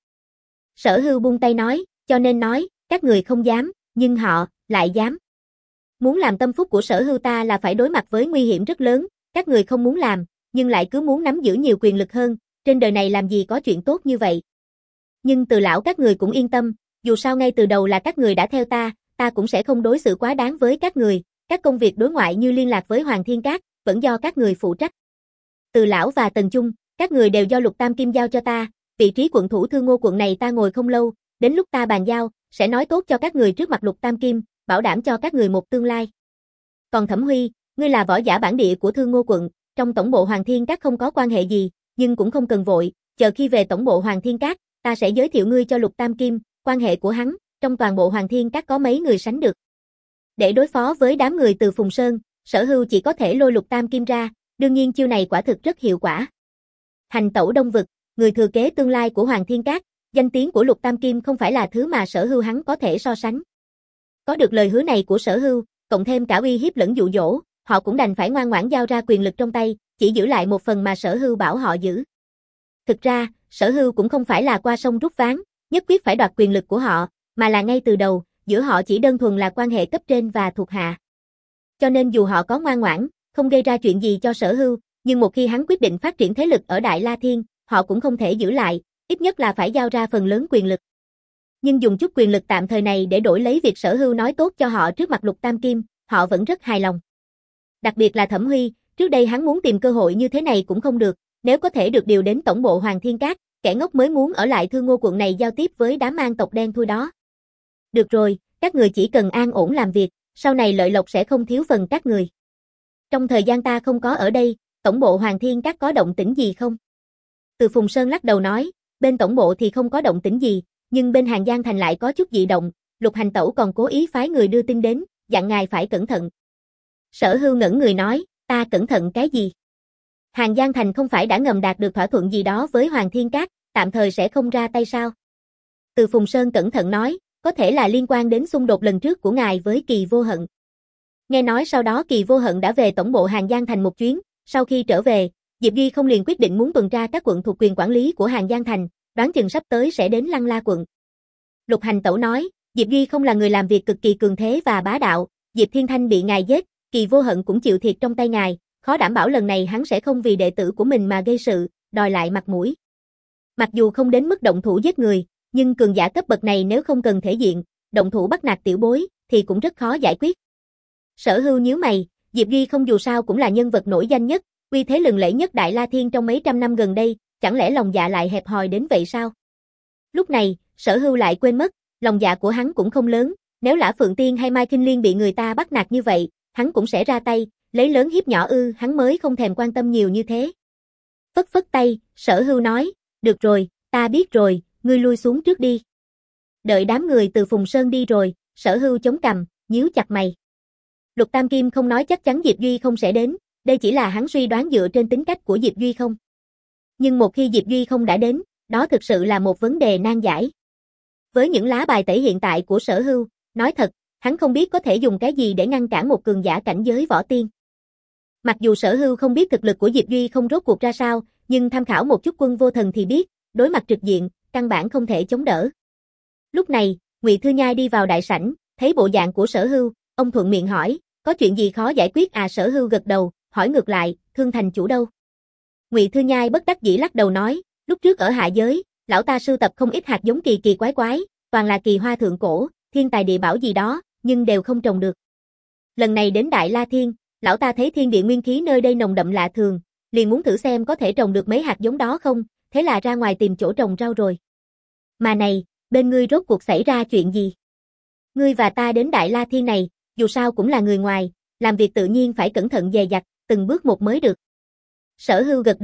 Sở Hưu buông tay nói, cho nên nói, các người không dám, nhưng họ, lại dám. Muốn làm tâm phúc của Sở Hưu ta là phải đối mặt với nguy hiểm rất lớn, các người không muốn làm, nhưng lại cứ muốn nắm giữ nhiều quyền lực hơn, trên đời này làm gì có chuyện tốt như vậy. Nhưng Từ lão các người cũng yên tâm, dù sao ngay từ đầu là các người đã theo ta, ta cũng sẽ không đối xử quá đáng với các người, các công việc đối ngoại như liên lạc với Hoàng Thiên Các, vẫn do các người phụ trách. Từ lão và Tần Chung, các người đều do Lục Tam Kim giao cho ta, vị trí quận thủ Thương Ngô quận này ta ngồi không lâu, đến lúc ta bàn giao, sẽ nói tốt cho các người trước mặt Lục Tam Kim, bảo đảm cho các người một tương lai. Còn Thẩm Huy, ngươi là võ giả bản địa của Thương Ngô quận, trong tổng bộ Hoàng Thiên Các không có quan hệ gì, nhưng cũng không cần vội, chờ khi về tổng bộ Hoàng Thiên Các, ta sẽ giới thiệu ngươi cho Lục Tam Kim, quan hệ của hắn, trong toàn bộ Hoàng Thiên Các có mấy người sánh được. Để đối phó với đám người từ Phùng Sơn, Sở Hưu chỉ có thể lôi Lục Tam Kim ra, đương nhiên chiêu này quả thực rất hiệu quả. Hành tẩu Đông Vực, người thừa kế tương lai của Hoàng Thiên Các, danh tiếng của Lục Tam Kim không phải là thứ mà Sở Hưu hắn có thể so sánh. Có được lời hứa này của Sở Hưu, cộng thêm cả uy hiếp lẫn dụ dỗ, họ cũng đành phải ngoan ngoãn giao ra quyền lực trong tay, chỉ giữ lại một phần mà Sở Hưu bảo họ giữ. Thực ra, Sở Hưu cũng không phải là qua sông rút ván, nhất quyết phải đoạt quyền lực của họ, mà là ngay từ đầu, giữa họ chỉ đơn thuần là quan hệ cấp trên và thuộc hạ. Cho nên dù họ có ngoan ngoãn, không gây ra chuyện gì cho Sở Hưu, nhưng một khi hắn quyết định phát triển thế lực ở Đại La Thiên, họ cũng không thể giữ lại, ít nhất là phải giao ra phần lớn quyền lực. Nhưng dùng chút quyền lực tạm thời này để đổi lấy việc Sở Hưu nói tốt cho họ trước mặt Lục Tam Kim, họ vẫn rất hài lòng. Đặc biệt là Thẩm Huy, trước đây hắn muốn tìm cơ hội như thế này cũng không được, nếu có thể được điều đến tổng bộ Hoàng Thiên Các, kẻ ngốc mới muốn ở lại Thương Ngô quận này giao tiếp với đám mang tộc đen thôi đó. Được rồi, các người chỉ cần an ổn làm việc, sau này lợi lộc sẽ không thiếu phần các người. Trong thời gian ta không có ở đây, tổng bộ Hoàng Thiên Các có động tĩnh gì không? Từ Phùng Sơn lắc đầu nói, bên tổng bộ thì không có động tĩnh gì, nhưng bên Hàng Giang Thành lại có chút dị động, Lục Hành Tẩu còn cố ý phái người đưa tin đến, dặn ngài phải cẩn thận. Sở Hưu ngẩn người nói, ta cẩn thận cái gì? Hàng Giang Thành không phải đã ngầm đạt được thỏa thuận gì đó với Hoàng Thiên Các, tạm thời sẽ không ra tay sao? Từ Phùng Sơn cẩn thận nói, có thể là liên quan đến xung đột lần trước của ngài với Kỳ Vô Hận. Nghe nói sau đó Kỳ Vô Hận đã về tổng bộ Hàng Giang Thành một chuyến, sau khi trở về, Diệp Duy không liền quyết định muốn tuần tra các quận thuộc quyền quản lý của Hàng Giang Thành, đoán chừng sắp tới sẽ đến Lăng La quận. Lục Hành Tẩu nói, Diệp Duy không là người làm việc cực kỳ cường thế và bá đạo, Diệp Thiên Thanh bị ngài giết, Kỳ Vô Hận cũng chịu thiệt trong tay ngài, khó đảm bảo lần này hắn sẽ không vì đệ tử của mình mà gây sự, đòi lại mặt mũi. Mặc dù không đến mức động thủ giết người, nhưng cường giả cấp bậc này nếu không cần thể diện, động thủ bắt nạt tiểu bối, thì cũng rất khó giải quyết. Sở Hưu nhíu mày, Diệp Duy không dù sao cũng là nhân vật nổi danh nhất, uy thế lừng lẫy nhất Đại La Thiên trong mấy trăm năm gần đây, chẳng lẽ lòng dạ lại hẹp hòi đến vậy sao? Lúc này, Sở Hưu lại quên mất, lòng dạ của hắn cũng không lớn, nếu Lã Phượng Tiên hay Mai Kinh Liên bị người ta bắt nạt như vậy, hắn cũng sẽ ra tay, lấy lớn hiếp nhỏ ư, hắn mới không thèm quan tâm nhiều như thế. Phất phất tay, Sở Hưu nói, được rồi, ta biết rồi, ngươi lui xuống trước đi. Đợi đám người từ Phùng Sơn đi rồi, Sở Hưu chống cằm, nhíu chặt mày. Lục Tam Kim không nói chắc chắn Diệp Duy không sẽ đến, đây chỉ là hắn suy đoán dựa trên tính cách của Diệp Duy không. Nhưng một khi Diệp Duy không đã đến, đó thực sự là một vấn đề nan giải. Với những lá bài tẩy hiện tại của Sở Hưu, nói thật, hắn không biết có thể dùng cái gì để ngăn cản một cường giả cảnh giới võ tiên. Mặc dù Sở Hưu không biết thực lực của Diệp Duy không rốt cuộc ra sao, nhưng tham khảo một chút Quân Vô Thần thì biết, đối mặt trực diện, căn bản không thể chống đỡ. Lúc này, Ngụy Thư Nhai đi vào đại sảnh, thấy bộ dạng của Sở Hưu, ông thuận miệng hỏi, có chuyện gì khó giải quyết à? Sở Hưu gật đầu, hỏi ngược lại, Thương Thành chủ đâu? Ngụy Thư Nhai bất đắc dĩ lắc đầu nói, lúc trước ở hạ giới, lão ta sưu tập không ít hạt giống kỳ kỳ quái quái, toàn là kỳ hoa thượng cổ, thiên tài địa bảo gì đó, nhưng đều không trồng được. Lần này đến Đại La Thiên, lão ta thấy thiên địa nguyên khí nơi đây nồng đậm lạ thường, liền muốn thử xem có thể trồng được mấy hạt giống đó không, thế là ra ngoài tìm chỗ trồng rau rồi. Mà này, bên ngươi rốt cuộc xảy ra chuyện gì? Ngươi và ta đến Đại La Thiên này, dù sao cũng là người ngoài, làm việc tự nhiên phải cẩn thận dè dặt, từng bước một mới được. Sở Hưu gật đầu,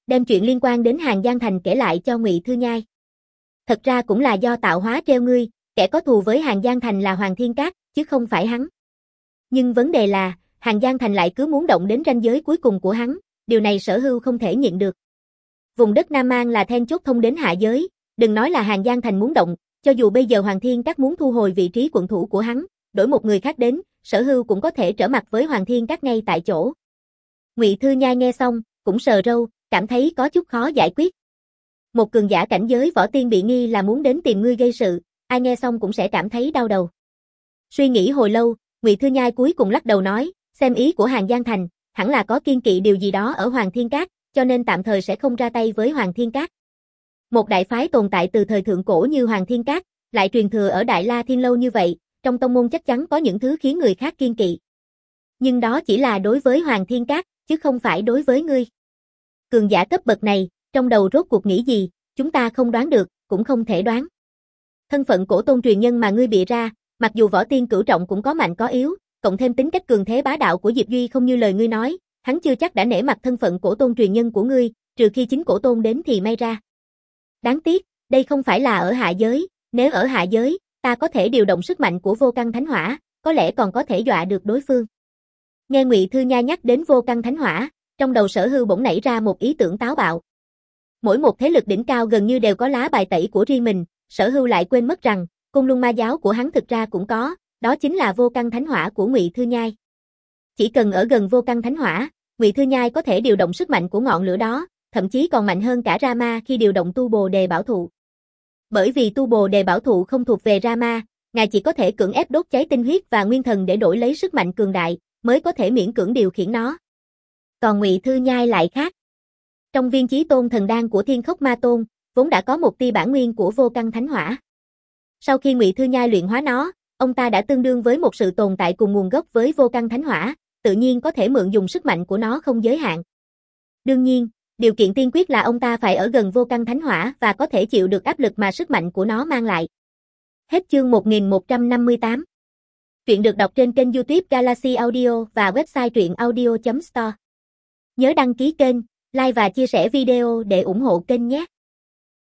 đem chuyện liên quan đến Hàn Giang Thành kể lại cho Ngụy Thư Nhai. Thật ra cũng là do tạo hóa treo ngươi, kẻ có thù với Hàn Giang Thành là Hoàng Thiên Cát, chứ không phải hắn. Nhưng vấn đề là, Hàn Giang Thành lại cứ muốn động đến ranh giới cuối cùng của hắn, điều này Sở Hưu không thể nhịn được. Vùng đất Nam Mang là then chốt thông đến hạ giới, đừng nói là Hàn Giang Thành muốn động, cho dù bây giờ Hoàng Thiên Cát muốn thu hồi vị trí quận thủ của hắn, đổi một người khác đến, Sở Hưu cũng có thể trở mặt với Hoàng Thiên Cát ngay tại chỗ. Ngụy Thư Nhai nghe xong, cũng sờ râu, cảm thấy có chút khó giải quyết. Một cường giả cảnh giới võ tiên bị nghi là muốn đến tìm ngươi gây sự, ai nghe xong cũng sẽ cảm thấy đau đầu. Suy nghĩ hồi lâu, Ngụy Thư Nhai cuối cùng lắc đầu nói, xem ý của Hàn Giang Thành, hẳn là có kiên kỵ điều gì đó ở Hoàng Thiên Cát, cho nên tạm thời sẽ không ra tay với Hoàng Thiên Cát. Một đại phái tồn tại từ thời thượng cổ như Hoàng Thiên Cát, lại truyền thừa ở Đại La Thiên lâu như vậy, trong tông môn chắc chắn có những thứ khiến người khác kiên kỵ. Nhưng đó chỉ là đối với Hoàng Thiên Cát, chứ không phải đối với ngươi. Cường giả cấp bậc này, trong đầu rốt cuộc nghĩ gì, chúng ta không đoán được, cũng không thể đoán. Thân phận cổ tôn truyền nhân mà ngươi bịa ra, mặc dù võ tiên cửu trọng cũng có mạnh có yếu, cộng thêm tính cách cường thế bá đạo của Diệp Duy không như lời ngươi nói, hắn chưa chắc đã nể mặt thân phận cổ tôn truyền nhân của ngươi, trừ khi chính cổ tôn đến thì may ra. Đáng tiếc, đây không phải là ở hạ giới, nếu ở hạ giới, ta có thể điều động sức mạnh của vô căn thánh hỏa, có lẽ còn có thể dọa được đối phương. Nghe Ngụy Thư Nhai nhắc đến vô căn thánh hỏa, trong đầu Sở Hưu bỗng nảy ra một ý tưởng táo bạo. Mỗi một thế lực đỉnh cao gần như đều có lá bài tẩy của riêng mình, Sở Hưu lại quên mất rằng, Côn Luân Ma giáo của hắn thực ra cũng có, đó chính là vô căn thánh hỏa của Ngụy Thư Nhai. Chỉ cần ở gần vô căn thánh hỏa, Ngụy Thư Nhai có thể điều động sức mạnh của ngọn lửa đó, thậm chí còn mạnh hơn cả Rama khi điều động tu bồ đề bảo thụ. Bởi vì tu bồ đề bảo thụ không thuộc về Rama, ngài chỉ có thể cưỡng ép đốt cháy tinh huyết và nguyên thần để đổi lấy sức mạnh cường đại, mới có thể miễn cưỡng điều khiển nó. Còn Ngụy Thư Nhai lại khác. Trong viên chí tôn thần đan của Thiên Khốc Ma Tôn, vốn đã có một tia bản nguyên của vô căn thánh hỏa. Sau khi Ngụy Thư Nhai luyện hóa nó, ông ta đã tương đương với một sự tồn tại cùng nguồn gốc với vô căn thánh hỏa, tự nhiên có thể mượn dùng sức mạnh của nó không giới hạn. Đương nhiên, điều kiện tiên quyết là ông ta phải ở gần vô căn thánh hỏa và có thể chịu được áp lực mà sức mạnh của nó mang lại. Hết chương một nghìn một trăm năm mươi tám. Truyện được đọc trên kênh YouTube Galaxy Audio và website truyện audio chấm store. Nhớ đăng ký kênh, like và chia sẻ video để ủng hộ kênh nhé.